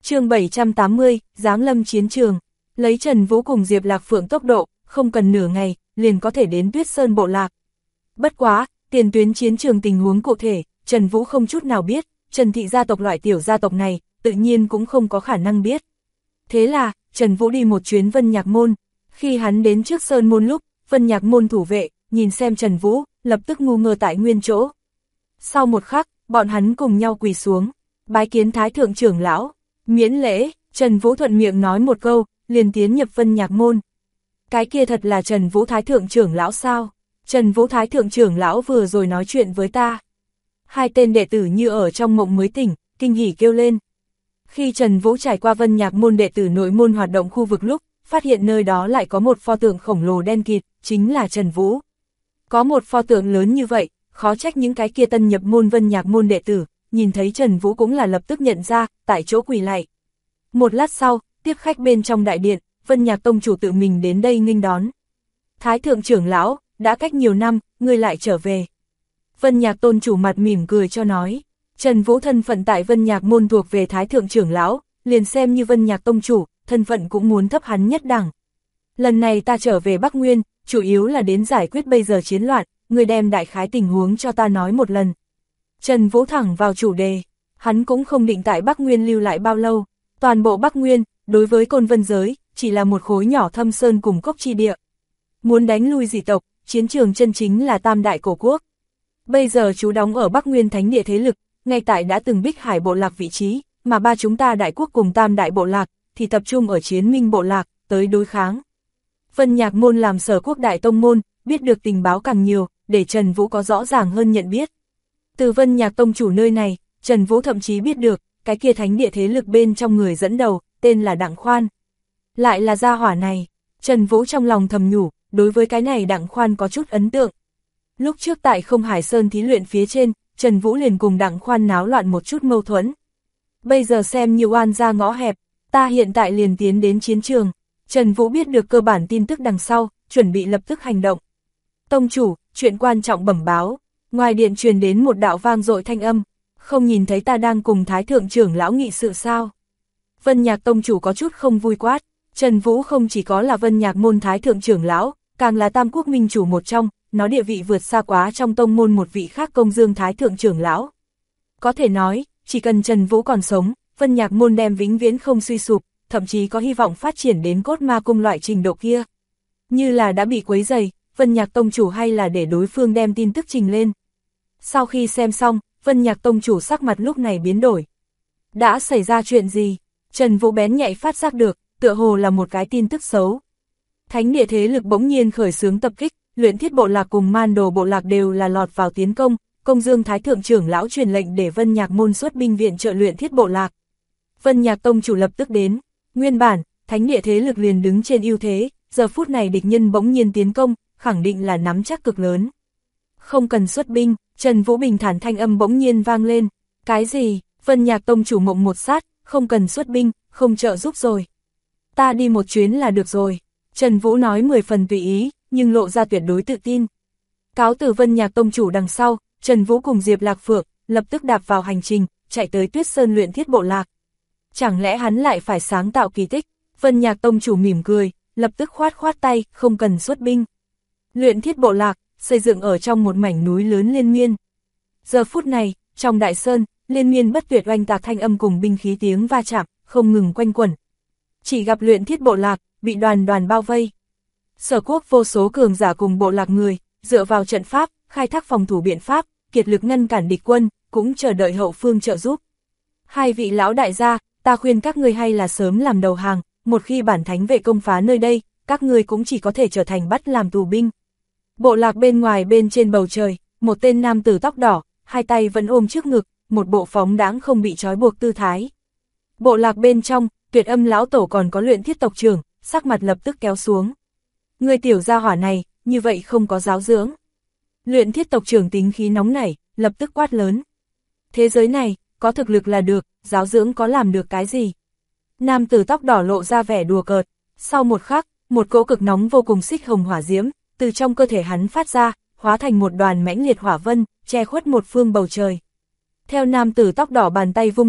chương 780, giáng lâm chiến trường. Lấy Trần Vũ cùng Diệp Lạc Phượng tốc độ, không cần nửa ngày, liền có thể đến Tuyết Sơn bộ lạc. Bất quá, tiền tuyến chiến trường tình huống cụ thể, Trần Vũ không chút nào biết, Trần thị gia tộc loại tiểu gia tộc này, tự nhiên cũng không có khả năng biết. Thế là, Trần Vũ đi một chuyến Vân Nhạc Môn. Khi hắn đến trước Sơn Môn lúc, Vân Nhạc Môn thủ vệ, nhìn xem Trần Vũ, lập tức ngu ngơ tại nguyên chỗ. Sau một khắc, bọn hắn cùng nhau quỳ xuống, bái kiến Thái Thượng trưởng lão, miễn lễ. Trần Vũ thuận miệng nói một câu, liền tiến nhập Vân Nhạc Môn. Cái kia thật là Trần Vũ Thái Thượng trưởng lão sao? Trần Vũ Thái Thượng trưởng lão vừa rồi nói chuyện với ta. Hai tên đệ tử như ở trong mộng mới tỉnh, kinh hỉ kêu lên. Khi Trần Vũ trải qua Vân Nhạc Môn đệ tử nội môn hoạt động khu vực lúc, phát hiện nơi đó lại có một pho tượng khổng lồ đen kịt, chính là Trần Vũ. Có một pho tượng lớn như vậy, khó trách những cái kia tân nhập môn Vân Nhạc Môn đệ tử, nhìn thấy Trần Vũ cũng là lập tức nhận ra, tại chỗ quỳ lạy. Một lát sau, tiếp khách bên trong đại điện, Vân Nhạc tông chủ tự mình đến đây nghênh đón. Thái Thượng trưởng lão, đã cách nhiều năm, ngươi lại trở về. Vân Nhạc tôn chủ mặt mỉm cười cho nói, Trần Vũ thân phận tại Vân Nhạc Môn thuộc về Thái Thượng trưởng lão, liền xem như Vân Nhạc tông chủ, thân phận cũng muốn thấp hắn nhất đẳng. Lần này ta trở về Bắc Nguyên, chủ yếu là đến giải quyết bây giờ chiến loạn, ngươi đem đại khái tình huống cho ta nói một lần. Trần Vũ thẳng vào chủ đề, hắn cũng không định tại Bắc Nguyên lưu lại bao lâu, toàn bộ Bắc Nguyên, đối với Côn Vân giới, chỉ là một khối nhỏ thâm sơn cùng cốc chi địa. Muốn đánh lui dị tộc, chiến trường chân chính là Tam Đại Cổ Quốc. Bây giờ chú đóng ở Bắc Nguyên thánh địa thế lực, ngay tại đã từng Bích Hải bộ lạc vị trí, mà ba chúng ta đại quốc cùng Tam Đại bộ lạc, thì tập trung ở Chiến Minh bộ lạc, tới đối kháng. Vân Nhạc Môn làm Sở Quốc đại tông môn, biết được tình báo càng nhiều, để Trần Vũ có rõ ràng hơn nhận biết. Từ Vân Nhạc tông chủ nơi này, Trần Vũ thậm chí biết được, cái kia thánh địa thế lực bên trong người dẫn đầu, tên là Đặng Khoan. Lại là gia hỏa này, Trần Vũ trong lòng thầm nhủ, đối với cái này Đặng Khoan có chút ấn tượng. Lúc trước tại Không Hải Sơn thí luyện phía trên, Trần Vũ liền cùng Đặng Khoan náo loạn một chút mâu thuẫn. Bây giờ xem như oan ra ngõ hẹp, ta hiện tại liền tiến đến chiến trường. Trần Vũ biết được cơ bản tin tức đằng sau, chuẩn bị lập tức hành động. Tông chủ, chuyện quan trọng bẩm báo. Ngoài điện truyền đến một đạo vang dội thanh âm, không nhìn thấy ta đang cùng Thái Thượng trưởng lão nghị sự sao? Vân Nhạc tông chủ có chút không vui quát, Trần Vũ không chỉ có là Vân Nhạc môn Thái Thượng trưởng lão, càng là Tam Quốc minh chủ một trong, nó địa vị vượt xa quá trong tông môn một vị khác Công Dương Thái Thượng trưởng lão. Có thể nói, chỉ cần Trần Vũ còn sống, Vân Nhạc môn đem vĩnh viễn không suy sụp, thậm chí có hy vọng phát triển đến cốt ma cung loại trình độ kia. Như là đã bị quấy rầy, Vân Nhạc tông chủ hay là để đối phương đem tin tức trình lên. Sau khi xem xong, Vân Nhạc tông chủ sắc mặt lúc này biến đổi. Đã xảy ra chuyện gì? Trần Vũ bén nhạy phát giác được, tựa hồ là một cái tin tức xấu. Thánh địa thế lực bỗng nhiên khởi xướng tập kích, Luyện Thiết bộ lạc cùng Man Đồ bộ lạc đều là lọt vào tiến công, Công Dương Thái Thượng trưởng lão truyền lệnh để Vân Nhạc môn xuất binh viện trợ Luyện Thiết bộ lạc. Vân Nhạc tông chủ lập tức đến, nguyên bản, thánh địa thế lực liền đứng trên ưu thế, giờ phút này địch nhân bỗng nhiên tiến công, khẳng định là nắm chắc cực lớn. Không cần xuất binh, Trần Vũ bình thản thanh âm bỗng nhiên vang lên, cái gì? Vân Nhạc tông chủ mộng một sát, không cần xuất binh, không trợ giúp rồi. Ta đi một chuyến là được rồi. Trần Vũ nói 10 phần tùy ý, nhưng lộ ra tuyệt đối tự tin. Cáo từ Vân Nhạc tông chủ đằng sau, Trần Vũ cùng Diệp Lạc Phượng lập tức đạp vào hành trình, chạy tới Tuyết Sơn Luyện Thiết bộ lạc. Chẳng lẽ hắn lại phải sáng tạo kỳ tích? Vân Nhạc tông chủ mỉm cười, lập tức khoát khoát tay, không cần xuất binh. Luyện Thiết bộ lạc xây dựng ở trong một mảnh núi lớn liên miên. Giờ phút này, trong đại sơn, liên miên bất tuyệt oanh tạc thanh âm cùng binh khí tiếng va chạm, không ngừng quanh quẩn. Chỉ gặp Luyện Thiết bộ lạc bị đoàn đoàn bao vây. Sở Quốc vô số cường giả cùng bộ lạc người, dựa vào trận pháp, khai thác phòng thủ biện pháp, kiệt lực ngăn cản địch quân, cũng chờ đợi hậu phương trợ giúp. Hai vị lão đại gia, ta khuyên các ngươi hay là sớm làm đầu hàng, một khi bản thánh vệ công phá nơi đây, các ngươi cũng chỉ có thể trở thành bắt làm tù binh. Bộ lạc bên ngoài bên trên bầu trời, một tên nam tử tóc đỏ, hai tay vẫn ôm trước ngực, một bộ phóng đáng không bị trói buộc tư thái. Bộ lạc bên trong, Tuyệt Âm lão tổ còn có Luyện Thiết tộc trưởng, sắc mặt lập tức kéo xuống. Người tiểu gia hỏa này, như vậy không có giáo dưỡng. Luyện Thiết tộc trưởng tính khí nóng nảy, lập tức quát lớn. Thế giới này, có thực lực là được, giáo dưỡng có làm được cái gì? Nam tử tóc đỏ lộ ra vẻ đùa cợt, sau một khắc, một cỗ cực nóng vô cùng xích hồng hỏa diễm, từ trong cơ thể hắn phát ra, hóa thành một đoàn mãnh liệt hỏa vân, che khuất một phương bầu trời. Theo nam tử tóc đỏ bàn tay vung lên,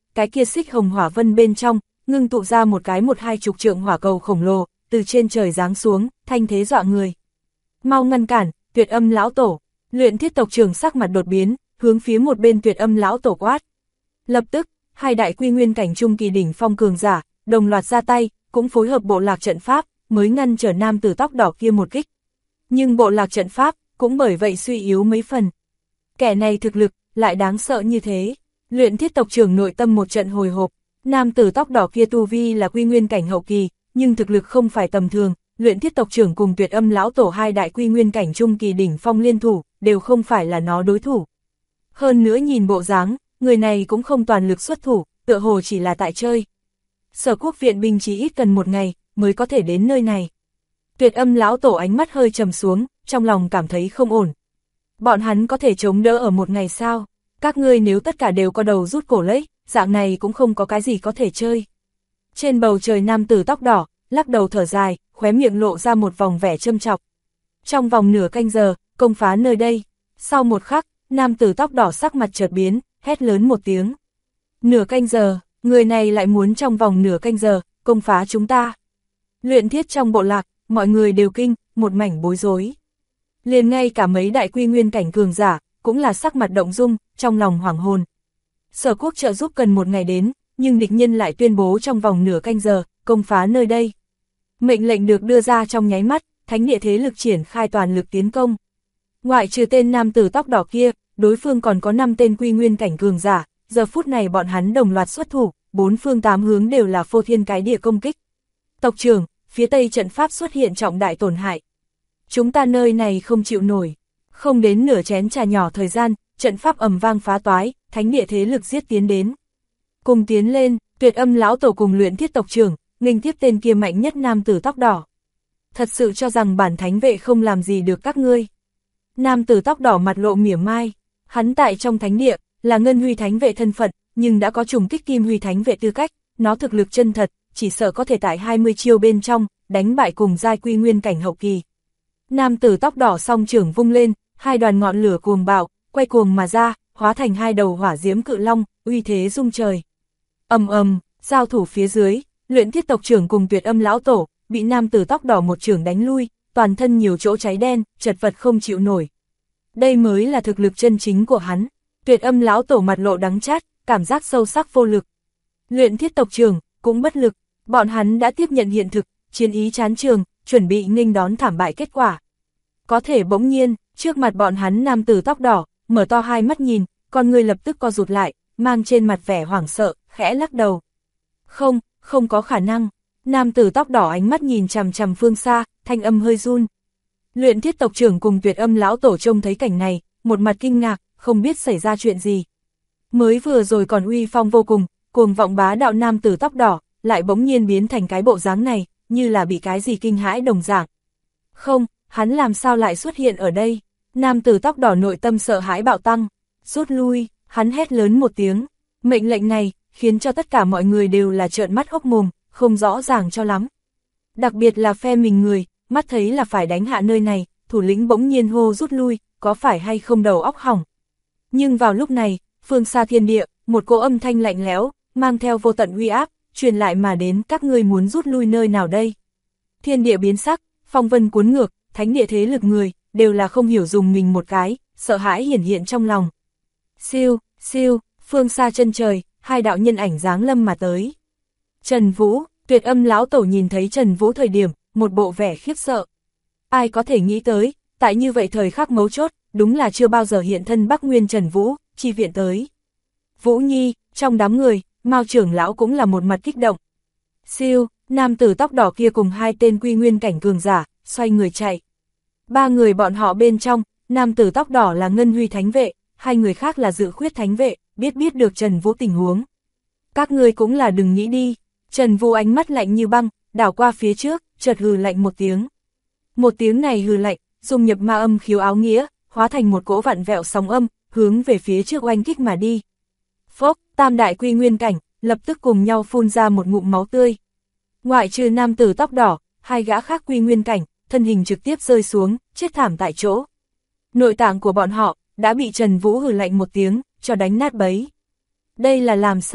cái kia xích hồng hỏa vân bên trong, ngưng tụ ra một cái 12 trượng hỏa cầu khổng lồ, từ trên trời giáng xuống, thanh thế dọa người. Mau ngăn cản, Tuyệt Âm lão tổ. Luyện Thiết tộc trưởng sắc mặt đột biến, hướng phía một bên Tuyệt Âm lão tổ quát. Lập tức, hai đại quy nguyên cảnh trung kỳ đỉnh phong cường giả, đồng loạt ra tay, cũng phối hợp bộ lạc trận pháp, mới ngăn trở nam tử tóc đỏ kia một kích. Nhưng bộ lạc trận pháp, cũng bởi vậy suy yếu mấy phần. Kẻ này thực lực, lại đáng sợ như thế. Luyện Thiết tộc trưởng nội tâm một trận hồi hộp, nam tử tóc đỏ kia tu vi là quy nguyên cảnh hậu kỳ, nhưng thực lực không phải tầm thường. Luyện Thiết tộc trưởng cùng Tuyệt Âm lão tổ hai đại quy nguyên cảnh trung kỳ đỉnh phong liên thủ, đều không phải là nó đối thủ. Hơn nữa nhìn bộ dáng, người này cũng không toàn lực xuất thủ, tựa hồ chỉ là tại chơi. Sở Quốc viện binh chỉ ít cần một ngày, mới có thể đến nơi này. Tuyệt Âm lão tổ ánh mắt hơi trầm xuống, trong lòng cảm thấy không ổn. Bọn hắn có thể chống đỡ ở một ngày sao? Các ngươi nếu tất cả đều có đầu rút cổ lấy, dạng này cũng không có cái gì có thể chơi. Trên bầu trời nam tử tóc đỏ, lắc đầu thở dài, khóe miệng lộ ra một vòng vẻ châm chọc. Trong vòng nửa canh giờ, công phá nơi đây. Sau một khắc, nam tử tóc đỏ sắc mặt chợt biến, hét lớn một tiếng. Nửa canh giờ, người này lại muốn trong vòng nửa canh giờ, công phá chúng ta. Luyện Thiết trong bộ lạc, mọi người đều kinh, một mảnh bối rối. Liền ngay cả mấy đại quy nguyên cảnh cường giả, cũng là sắc mặt động dung, trong lòng hoảng hồn. Sở Quốc trợ giúp cần một ngày đến, nhưng địch nhân lại tuyên bố trong vòng nửa canh giờ, công phá nơi đây. Mệnh lệnh được đưa ra trong nháy mắt, thánh địa thế lực triển khai toàn lực tiến công. Ngoại trừ tên nam tử tóc đỏ kia, đối phương còn có 5 tên quy nguyên cảnh cường giả, giờ phút này bọn hắn đồng loạt xuất thủ, 4 phương 8 hướng đều là phô thiên cái địa công kích. Tộc trưởng, phía tây trận pháp xuất hiện trọng đại tổn hại. Chúng ta nơi này không chịu nổi. Không đến nửa chén trà nhỏ thời gian, trận pháp ầm vang phá toái, thánh địa thế lực giết tiến đến. Cùng tiến lên, Tuyệt Âm lão tổ cùng Luyện Thiết tộc trưởng, nghênh tiếp tên kia mạnh nhất nam tử tóc đỏ. Thật sự cho rằng bản thánh vệ không làm gì được các ngươi. Nam tử tóc đỏ mặt lộ mỉa mai, hắn tại trong thánh địa, là ngân huy thánh vệ thân phận, nhưng đã có trùng kích kim huy thánh vệ tư cách, nó thực lực chân thật, chỉ sợ có thể tại 20 chiêu bên trong, đánh bại cùng giai quy nguyên cảnh hậu kỳ. Nam tử tóc đỏ song trưởng vung lên, hai đoàn ngọn lửa cuồng bạo, quay cuồng mà ra, hóa thành hai đầu hỏa diễm cự long, uy thế rung trời. Ầm ầm, giao thủ phía dưới, Luyện Thiết tộc trưởng cùng Tuyệt Âm lão tổ, bị nam tử tóc đỏ một trưởng đánh lui, toàn thân nhiều chỗ cháy đen, chật vật không chịu nổi. Đây mới là thực lực chân chính của hắn. Tuyệt Âm lão tổ mặt lộ đắng chát, cảm giác sâu sắc vô lực. Luyện Thiết tộc trưởng cũng bất lực, bọn hắn đã tiếp nhận hiện thực, chiến ý chán trường, chuẩn bị nghênh đón thảm bại kết quả. Có thể bỗng nhiên, trước mặt bọn hắn nam tử tóc đỏ, mở to hai mắt nhìn, con người lập tức co rụt lại, mang trên mặt vẻ hoảng sợ, khẽ lắc đầu. Không có khả năng. Nam tử tóc đỏ ánh mắt nhìn chằm chằm phương xa, thanh âm hơi run. Luyện Thiết tộc trưởng cùng Tuyệt Âm lão tổ trông thấy cảnh này, một mặt kinh ngạc, không biết xảy ra chuyện gì. Mới vừa rồi còn uy phong vô cùng, cuồng vọng bá đạo nam tử tóc đỏ, lại bỗng nhiên biến thành cái bộ dáng này, như là bị cái gì kinh hãi đồng dạng. Không, hắn làm sao lại xuất hiện ở đây? Nam tử tóc đỏ nội tâm sợ hãi bạo tăng, rút lui, hắn hét lớn một tiếng. Mệnh lệnh này, khiến cho tất cả mọi người đều là trợn mắt hốc mồm, không rõ ràng cho lắm. Đặc biệt là phe mình người, mắt thấy là phải đánh hạ nơi này, thủ lĩnh bỗng nhiên hô rút lui, có phải hay không đầu óc hỏng. Nhưng vào lúc này, phương xa thiên địa, một cỗ âm thanh lạnh lẽo, mang theo vô tận uy áp, truyền lại mà đến các ngươi muốn rút lui nơi nào đây. Thiên địa biến sắc, phong vân cuốn ngược, thánh địa thế lực người, đều là không hiểu dùng mình một cái, sợ hãi hiển hiện trong lòng. Siêu, siêu, phương xa chân trời, hai đạo nhân ảnh giáng lâm mà tới. Trần Vũ, Tuyệt Âm lão tổ nhìn thấy Trần Vũ thời điểm, một bộ vẻ khiếp sợ. Ai có thể nghĩ tới, tại như vậy thời khắc mấu chốt, đúng là chưa bao giờ hiện thân Bắc Nguyên Trần Vũ, chi viện tới. Vũ Nhi, trong đám người, Mao trưởng lão cũng là một mặt kích động. Siêu, nam tử tóc đỏ kia cùng hai tên quy nguyên cảnh cường giả, xoay người chạy. Ba người bọn họ bên trong, nam tử tóc đỏ là Ngân Huy thánh vệ, hai người khác là Dự Khuyết thánh vệ, biết được Trần Vũ tình huống. Các ngươi cũng là đừng nghĩ đi. Trần Vũ ánh mắt lạnh như băng, đảo qua phía trước, chợt hừ lạnh một tiếng. Một tiếng này hừ lạnh, dung nhập ma âm khiếu áo nghĩa, hóa thành một cỗ vặn vẹo sóng âm, hướng về phía trước oanh kích mà đi. Phốc, tam đại quy nguyên cảnh, lập tức cùng nhau phun ra một ngụm máu tươi. Ngoại trừ nam tử tóc đỏ, hai gã khác quy nguyên cảnh, thân hình trực tiếp rơi xuống, chết thảm tại chỗ. Nội tạng của bọn họ, đã bị Trần Vũ hừ lạnh một tiếng, cho đánh nát bấy. Đây là làm sao?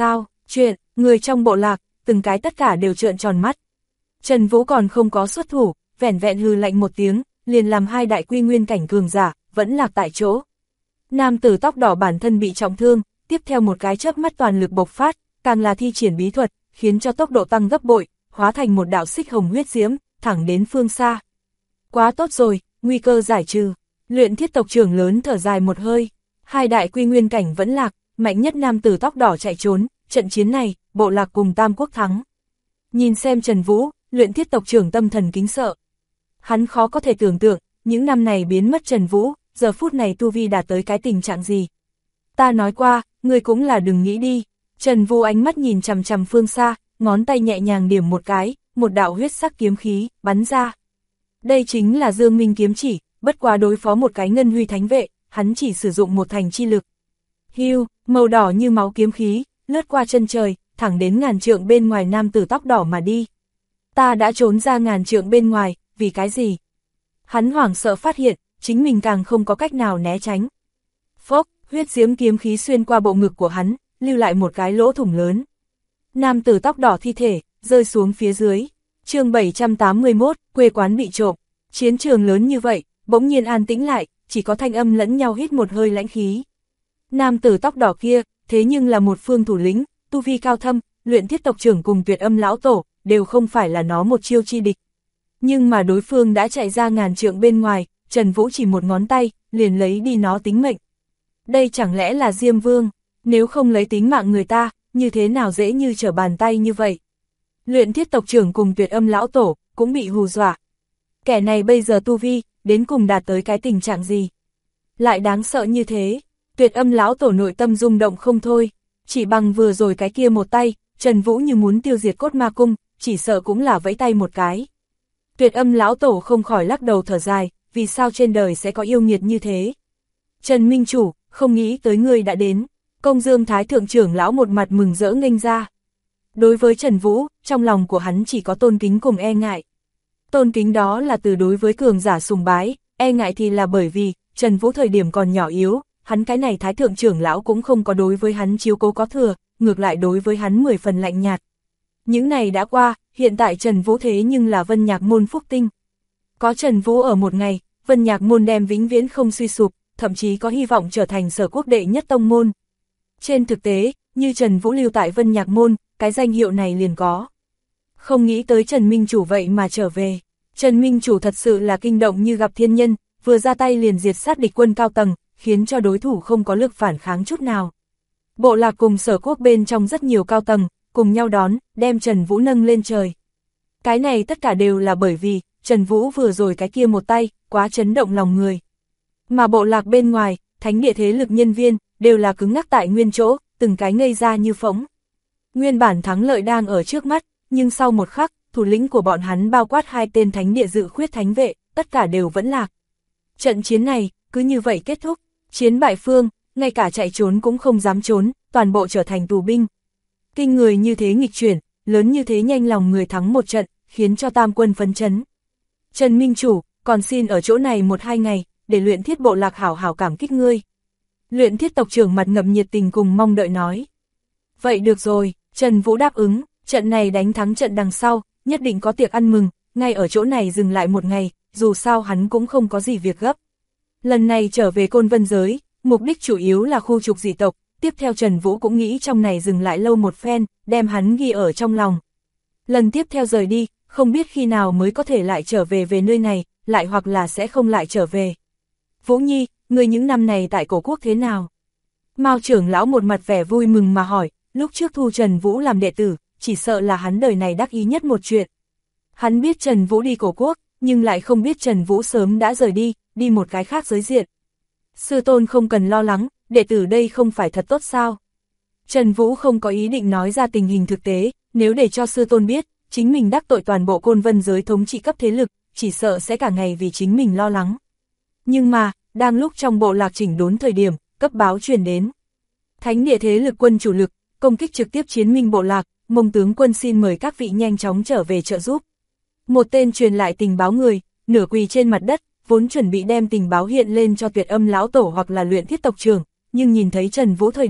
Chuyện, người trong bộ lạc, từng cái tất cả đều trợn tròn mắt. Trần Vũ còn không có xuất thủ, vẻn vẹn hừ lạnh một tiếng, liền làm hai đại quy nguyên cảnh cường giả, vẫn lạc tại chỗ. Nam tử tóc đỏ bản thân bị trọng thương, tiếp theo một cái chớp mắt toàn lực bộc phát, càng là thi triển bí thuật, khiến cho tốc độ tăng gấp bội, hóa thành một đạo xích hồng huyết diễm, thẳng đến phương xa. Quá tốt rồi, nguy cơ giải trừ. Luyện Thiết tộc trưởng lớn thở dài một hơi, hai đại quy nguyên cảnh vẫn lạc, mạnh nhất nam tử tóc đỏ chạy trốn, trận chiến này, bộ lạc cùng Tam Quốc thắng. Nhìn xem Trần Vũ, Luyện Thiết tộc trưởng tâm thần kính sợ. Hắn khó có thể tưởng tượng, những năm này biến mất Trần Vũ, giờ phút này tu vi đạt tới cái tình trạng gì. Ta nói qua, ngươi cũng là đừng nghĩ đi. Trần Vũ ánh mắt nhìn chằm chằm phương xa, ngón tay nhẹ nhàng điểm một cái, một đạo huyết sắc kiếm khí, bắn ra. Đây chính là Dương Minh kiếm chỉ, bất quá đối phó một cái ngân huy thánh vệ, hắn chỉ sử dụng một thành chi lực. Hưu, màu đỏ như máu kiếm khí, lướt qua chân trời, thẳng đến ngàn trượng bên ngoài nam tử tóc đỏ mà đi. Ta đã trốn ra ngàn trượng bên ngoài, vì cái gì? Hắn hoảng sợ phát hiện, chính mình càng không có cách nào né tránh. Phốc, huyết diễm kiếm khí xuyên qua bộ ngực của hắn, lưu lại một cái lỗ thủng lớn. Nam tử tóc đỏ thi thể, rơi xuống phía dưới. Chương 781, quê quán bị trộm. Chiến trường lớn như vậy, bỗng nhiên an tĩnh lại, chỉ có thanh âm lẫn nhau hít một hơi lãnh khí. Nam tử tóc đỏ kia, thế nhưng là một phương thủ lĩnh, tu vi cao thâm, Luyện Thiết tộc trưởng cùng Tuyệt Âm lão tổ, đều không phải là nó một chiêu chi địch. Nhưng mà đối phương đã chạy ra ngàn trượng bên ngoài, Trần Vũ chỉ một ngón tay, liền lấy đi nó tính mệnh. Đây chẳng lẽ là Diêm Vương, nếu không lấy tính mạng người ta, như thế nào dễ như trở bàn tay như vậy. Luyện Thiết tộc trưởng cùng Tuyệt Âm lão tổ, cũng bị hù dọa. Kẻ này bây giờ tu vi, đến cùng đạt tới cái tình trạng gì? Lại đáng sợ như thế, Tuyệt Âm lão tổ nội tâm rung động không thôi, chỉ bằng vừa rồi cái kia một tay, Trần Vũ như muốn tiêu diệt Cốt Ma Cung, chỉ sợ cũng là vẫy tay một cái. Tuyệt Âm lão tổ không khỏi lắc đầu thở dài, vì sao trên đời sẽ có yêu nghiệt như thế? Trần Minh Chủ, không nghĩ tới ngươi đã đến. Công Dương Thái thượng trưởng lão một mặt mừng rỡ nghênh ra. Đối với Trần Vũ, trong lòng của hắn chỉ có tôn kính cùng e ngại. Tôn kính đó là từ đối với cường giả sùng bái, e ngại thì là bởi vì, Trần Vũ thời điểm còn nhỏ yếu, hắn cái này Thái thượng trưởng lão cũng không có đối với hắn chiếu cố có thừa, ngược lại đối với hắn 10 phần lạnh nhạt. Những này đã qua, hiện tại Trần Vũ thế nhưng là Vân Nhạc Môn phúc tinh. Có Trần Vũ ở một ngày, Vân Nhạc Môn đem vĩnh viễn không suy sụp, thậm chí có hy vọng trở thành sở quốc đệ nhất tông môn. Trên thực tế, như Trần Vũ lưu tại Vân Nhạc Môn, cái danh hiệu này liền có. Không nghĩ tới Trần Minh Chủ vậy mà trở về. Trần Minh Chủ thật sự là kinh động như gặp thiên nhân, vừa ra tay liền diệt sát địch quân cao tầng, khiến cho đối thủ không có lực phản kháng chút nào. Bộ lạc cùng sở quốc bên trong rất nhiều cao tầng, cùng nhau đón, đem Trần Vũ nâng lên trời. Cái này tất cả đều là bởi vì, Trần Vũ vừa rồi cái kia một tay, quá chấn động lòng người. Mà bộ lạc bên ngoài, thánh địa thế lực nhân viên, đều là cứng ngắc tại nguyên chỗ, từng cái ngây ra như phỗng. Nguyên bản thắng lợi đang ở trước mắt, nhưng sau một khắc, thủ lĩnh của bọn hắn bao quát hai tên thánh địa dự khuyết thánh vệ, tất cả đều vẫn lạc. Trận chiến này, cứ như vậy kết thúc, chiến bại phương, ngay cả chạy trốn cũng không dám trốn, toàn bộ trở thành tù binh. Kinh người như thế nghịch chuyển, lớn như thế nhanh lòng người thắng một trận, khiến cho tam quân phấn chấn. Trần Minh Chủ, còn xin ở chỗ này 1-2 ngày, để Luyện Thiết bộ lạc hảo hảo cảm kích ngươi. Luyện Thiết tộc trưởng mặt ngậm nhiệt tình cùng mong đợi nói. Vậy được rồi, Trần Vũ đáp ứng, trận này đánh thắng trận đằng sau, nhất định có tiệc ăn mừng, ngay ở chỗ này dừng lại một ngày, dù sao hắn cũng không có gì việc gấp. Lần này trở về Côn Vân giới, mục đích chủ yếu là khu trục dị tộc, tiếp theo Trần Vũ cũng nghĩ trong này dừng lại lâu một phen, đem hắn ghi ở trong lòng. Lần tiếp theo rời đi, không biết khi nào mới có thể lại trở về nơi này, lại hoặc là sẽ không lại trở về. Vũ Nhi, người những năm này tại cổ quốc thế nào? Mao trưởng lão một mặt vẻ vui mừng mà hỏi, lúc trước thu Trần Vũ làm đệ tử, chỉ sợ là hắn đời này đắc ý nhất một chuyện. Hắn biết Trần Vũ đi cổ quốc, nhưng lại không biết Trần Vũ sớm đã rời đi một cái khác giới diện. Sư tôn không cần lo lắng, đệ tử đây không phải thật tốt sao? Trần Vũ không có ý định nói ra tình hình thực tế, nếu để cho sư tôn biết, chính mình đắc tội toàn bộ Côn Vân giới thống trị cấp thế lực, chỉ sợ sẽ cả ngày vì chính mình lo lắng. Nhưng mà, đang lúc trong bộ lạc chỉnh đốn thời điểm, cấp báo truyền đến. Thánh địa thế lực quân chủ lực, công kích trực tiếp chiến minh bộ lạc, Mông tướng quân xin mời các vị nhanh chóng trở về trợ giúp. Một tên truyền lại tình báo người, nửa quỳ trên mặt đất, vốn chuẩn bị đem tình báo hiện lên cho Tuyệt Âm lão tổ hoặc là Luyện Thiết tộc trưởng, nhưng nhìn thấy Trần Vũ thời điểm,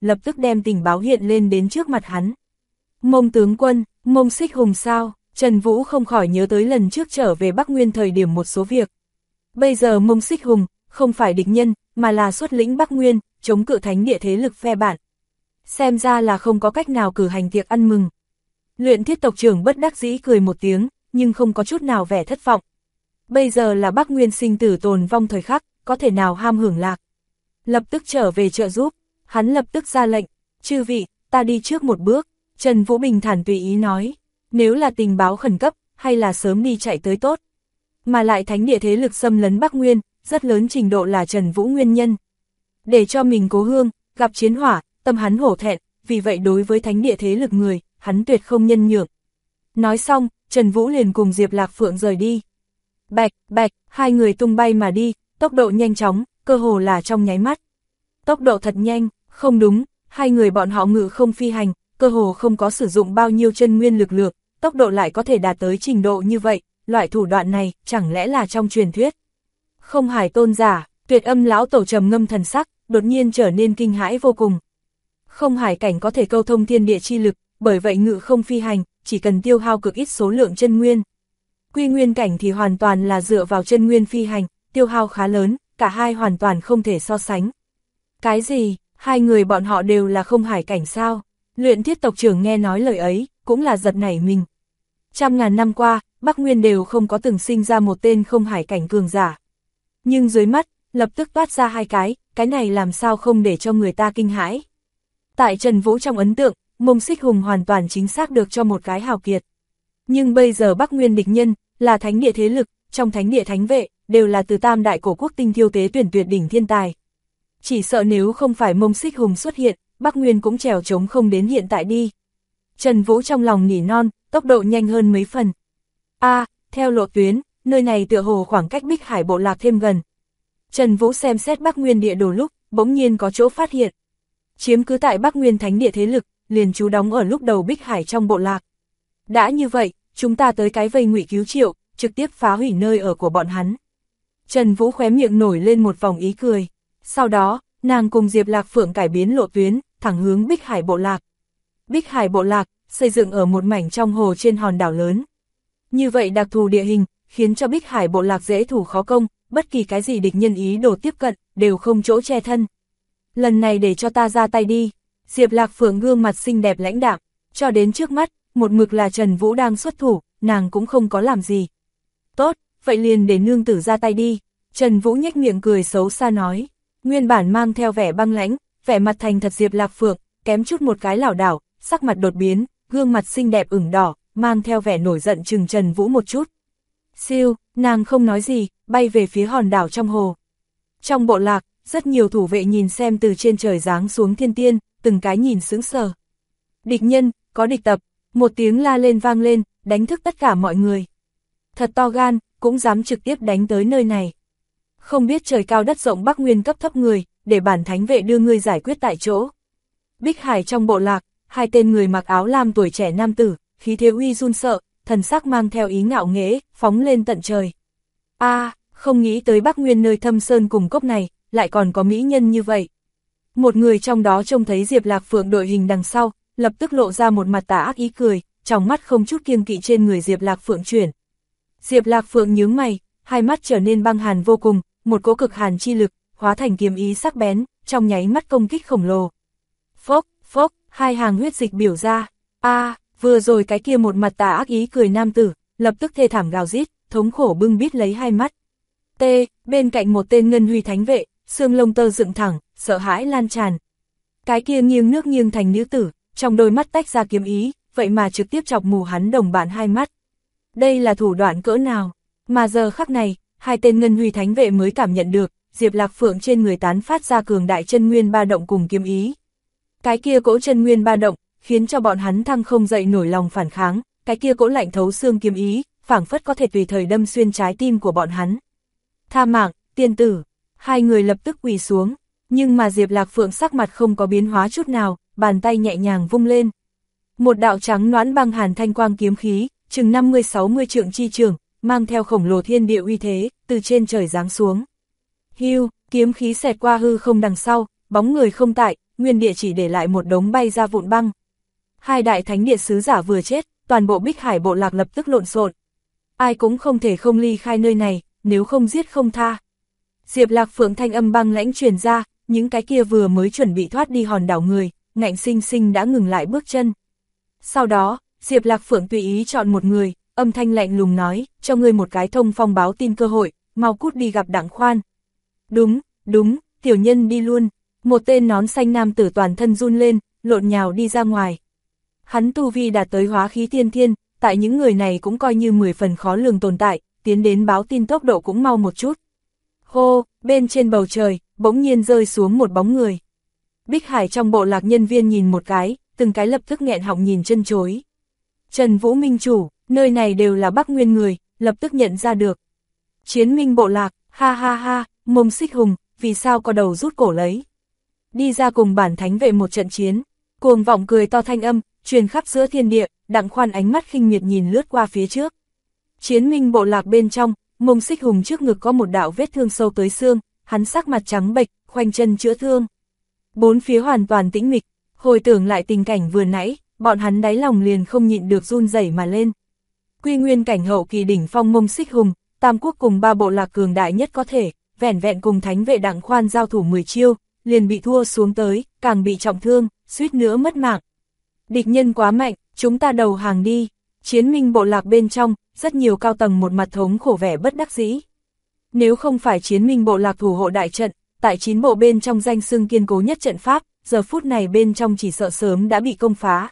lập tức đem tình báo hiện lên đến trước mặt hắn. Mông tướng quân, Mông Xích Hùng sao? Trần Vũ không khỏi nhớ tới lần trước trở về Bắc Nguyên thời điểm một số việc. Bây giờ Mông Xích Hùng, không phải địch nhân, mà là xuất lĩnh Bắc Nguyên, chống cự thánh địa thế lực phe bạn. Xem ra là không có cách nào cử hành tiệc ăn mừng. Luyện Thiết tộc trưởng bất đắc dĩ cười một tiếng, nhưng không có chút nào vẻ thất vọng. Bây giờ là Bắc Nguyên sinh tử tồn vong thời khắc, có thể nào ham hưởng lạc. Lập tức trở về trợ giúp, hắn lập tức ra lệnh, chư vị, ta đi trước một bước. Trần Vũ bình thản tùy ý nói, nếu là tình báo khẩn cấp, hay là sớm đi chạy tới tốt. Mà lại thánh địa thế lực xâm lấn Bắc Nguyên, rất lớn trình độ là Trần Vũ nguyên nhân. Để cho mình cố hương, gặp chiến hỏa, tâm hắn hổ thẹn, vì vậy đối với thánh địa thế lực người, hắn tuyệt không nhân nhượng. Nói xong, Trần Vũ liền cùng Diệp Lạc Phượng rời đi. Bạch, bạch, hai người tung bay mà đi, tốc độ nhanh chóng, cơ hồ là trong nháy mắt. Tốc độ thật nhanh, không đúng, hai người bọn họ ngự không phi hành, cơ hồ không có sử dụng bao nhiêu chân nguyên lực lượng, tốc độ lại có thể đạt tới trình độ như vậy, loại thủ đoạn này, chẳng lẽ là trong truyền thuyết. Không Hải tôn giả, Tuyệt Âm lão tổ trầm ngâm thần sắc, đột nhiên trở nên kinh hãi vô cùng. Không Hải cảnh có thể câu thông thiên địa chi lực, bởi vậy ngự không phi hành, chỉ cần tiêu hao cực ít số lượng chân nguyên. Quy Nguyên cảnh thì hoàn toàn là dựa vào chân nguyên phi hành, tiêu hao khá lớn, cả hai hoàn toàn không thể so sánh. Cái gì, hai người bọn họ đều là Không Hải cảnh sao? Luyện Thiết tộc trưởng nghe nói lời ấy, cũng là giật nảy mình. Trăm ngàn năm qua, Bắc Nguyên đều không có từng sinh ra một tên Không Hải cảnh cường giả. Nhưng dưới mắt, lập tức toát ra hai cái này làm sao không để cho người ta kinh hãi. Tại Trần Vũ trong ấn tượng, Mông Xích Hùng hoàn toàn chính xác được cho một cái hào kiệt. Nhưng bây giờ Bắc Nguyên địch nhân, là thánh địa thế lực, trong thánh địa thánh vệ, đều là từ tam đại cổ quốc tinh thiêu tế tuyển tuyệt đỉnh thiên tài. Chỉ sợ nếu không phải Mông Xích Hùng xuất hiện, Bắc Nguyên cũng trèo trống không đến hiện tại đi. Trần Vũ trong lòng nỉ non, tốc độ nhanh hơn mấy phần. Theo lộ tuyến, nơi này tựa hồ khoảng cách Bích Hải bộ lạc thêm gần. Trần Vũ xem xét Bắc Nguyên địa đồ lúc, bỗng nhiên có chỗ phát hiện. Chiếm cứ tại Bắc Nguyên thánh địa thế lực, liền trú đóng ở lúc đầu Bích Hải trong bộ lạc. Đã như vậy, chúng ta tới cái vây ngụy cứu triệu, trực tiếp phá hủy nơi ở của bọn hắn. Trần Vũ khóe miệng nổi lên một vòng ý cười. Sau đó, nàng cùng Diệp Lạc Phượng cải biến lộ tuyến, thẳng hướng Bích Hải bộ lạc. Bích Hải bộ lạc, xây dựng ở một mảnh trong hồ trên hòn đảo lớn. Như vậy đặc thù địa hình, khiến cho Bích Hải bộ lạc dễ thủ khó công, bất kỳ cái gì địch nhân ý đồ tiếp cận, đều không chỗ che thân. Lần này để cho ta ra tay đi. Diệp Lạc Phượng gương mặt xinh đẹp lãnh đạm, cho đến trước mắt, một mực là Trần Vũ đang xuất thủ, nàng cũng không có làm gì. Tốt, vậy liền để nương tử ra tay đi. Trần Vũ nhếch miệng cười xấu xa nói. Nguyên bản mang theo vẻ băng lãnh, vẻ mặt thành thật Diệp Lạc Phượng, kém chút một cái lảo đảo, sắc mặt đột biến, gương mặt xinh đẹp ửng đỏ, mang theo vẻ nổi giận chừng Trần Vũ một chút. Siêu, nàng không nói gì, bay về phía hòn đảo trong hồ. Trong bộ lạc, rất nhiều thủ vệ nhìn xem từ trên trời giáng xuống thiên tiên, từng cái nhìn sững sờ. Địch nhân, có địch tập, một tiếng la lên vang lên, đánh thức tất cả mọi người. Thật to gan, cũng dám trực tiếp đánh tới nơi này. Không biết trời cao đất rộng Bắc Nguyên cấp thấp người, để bản thánh vệ đưa ngươi giải quyết tại chỗ. Bích Hải trong bộ lạc, hai tên người mặc áo lam tuổi trẻ nam tử, khí thế uy run sợ, thần sắc mang theo ý ngạo nghễ, phóng lên tận trời. Không nghĩ tới Bắc Nguyên nơi thâm sơn cùng cốc này, lại còn có mỹ nhân như vậy. Một người trong đó trông thấy Diệp Lạc Phượng đội hình đằng sau, lập tức lộ ra một mặt tà ác ý cười, trong mắt không chút kiêng kỵ trên người Diệp Lạc Phượng chuyển. Diệp Lạc Phượng nhướng mày, hai mắt trở nên băng hàn vô cùng, một cỗ cực hàn chi lực, hóa thành kiếm ý sắc bén, trong nháy mắt công kích khổng lồ. Phốc, phốc, hai hàng huyết dịch biểu ra. Vừa rồi cái kia một mặt tà ác ý cười nam tử, lập tức thê thảm gào rít, thống khổ bưng bít lấy hai mắt. Bên cạnh một tên ngân huy thánh vệ, xương lông tơ dựng thẳng, sợ hãi lan tràn. Cái kia nghiêng nước nghiêng thành nữ tử, trong đôi mắt tách ra kiếm ý, vậy mà trực tiếp chọc mù hắn đồng bạn hai mắt. Đây là thủ đoạn cỡ nào? Mà giờ khắc này, hai tên ngân huy thánh vệ mới cảm nhận được, Diệp Lạc Phượng trên người tán phát ra cường đại chân nguyên ba động cùng kiếm ý. Cái kia cỗ chân nguyên ba động, khiến cho bọn hắn thăng không dậy nổi lòng phản kháng, cái kia cỗ lạnh thấu xương kiếm ý, phảng phất có thể tùy thời đâm xuyên trái tim của bọn hắn. Tha mạng, tiên tử, hai người lập tức quỳ xuống, nhưng mà Diệp Lạc Phượng sắc mặt không có biến hóa chút nào, bàn tay nhẹ nhàng vung lên. Một đạo trắng nõn băng hàn thanh quang kiếm khí, chừng 50-60 trượng chi trường, mang theo khổng lồ thiên địa uy thế, từ trên trời giáng xuống. Hưu, kiếm khí xẹt qua hư không đằng sau, bóng người không tại, nguyên địa chỉ để lại một đống bay ra vụn băng. Hai đại thánh địa sứ giả vừa chết, toàn bộ Bích Hải bộ lạc lập tức lộn xộn. Ai cũng không thể không ly khai nơi này, nếu không giết không tha. Diệp Lạc Phượng thanh âm băng lãnh truyền ra, những cái kia vừa mới chuẩn bị thoát đi hòn đảo người, ngạnh sinh sinh đã ngừng lại bước chân. Sau đó, Diệp Lạc Phượng tùy ý chọn một người, âm thanh lạnh lùng nói, cho ngươi một cái thông phong báo tin cơ hội, mau cút đi gặp Đặng Khoan. Đúng, tiểu nhân đi luôn. Một tên nón xanh nam tử toàn thân run lên, lộn nhào đi ra ngoài. Hắn tu vi đạt tới hóa khí tiên thiên, tại những người này cũng coi như 10 phần khó lường tồn tại, tiến đến báo tin tốc độ cũng mau một chút. Hô, bên trên bầu trời, bỗng nhiên rơi xuống một bóng người. Bích Hải trong bộ lạc nhân viên nhìn một cái, từng cái lập tức nghẹn họng nhìn chân chối. Trần Vũ Minh chủ, nơi này đều là Bắc Nguyên người, lập tức nhận ra được. Chiến Minh bộ lạc, ha ha ha, Mông Xích Hùng, vì sao có đầu rút cổ lấy. Đi ra cùng bản thánh vệ một trận chiến, cuồng vọng cười to thanh âm, truyền khắp giữa thiên địa, Đặng Khoan ánh mắt khinh miệt nhìn lướt qua phía trước. Chiến Minh bộ lạc bên trong, Mông Xích Hùng trước ngực có một đạo vết thương sâu tới xương, hắn sắc mặt trắng bệch, khoanh chân chữa thương. Bốn phía hoàn toàn tĩnh mịch, hồi tưởng lại tình cảnh vừa nãy, bọn hắn đáy lòng liền không nhịn được run rẩy mà lên. Quy nguyên cảnh hậu kỳ đỉnh phong Mông Xích Hùng, tam quốc cùng ba bộ lạc cường đại nhất có thể, vẻn vẹn cùng thánh vệ Đặng Khoan giao thủ 10 chiêu, liền bị thua xuống tới, càng bị trọng thương, suýt nữa mất mạng. Địch nhân quá mạnh, chúng ta đầu hàng đi. Chiến Minh bộ lạc bên trong, rất nhiều cao tầng một mặt thống khổ vẻ bất đắc dĩ. Nếu không phải Chiến Minh bộ lạc thủ hộ đại trận, tại 9 bộ bên trong danh xưng kiên cố nhất trận pháp, giờ phút này bên trong chỉ sợ sớm đã bị công phá.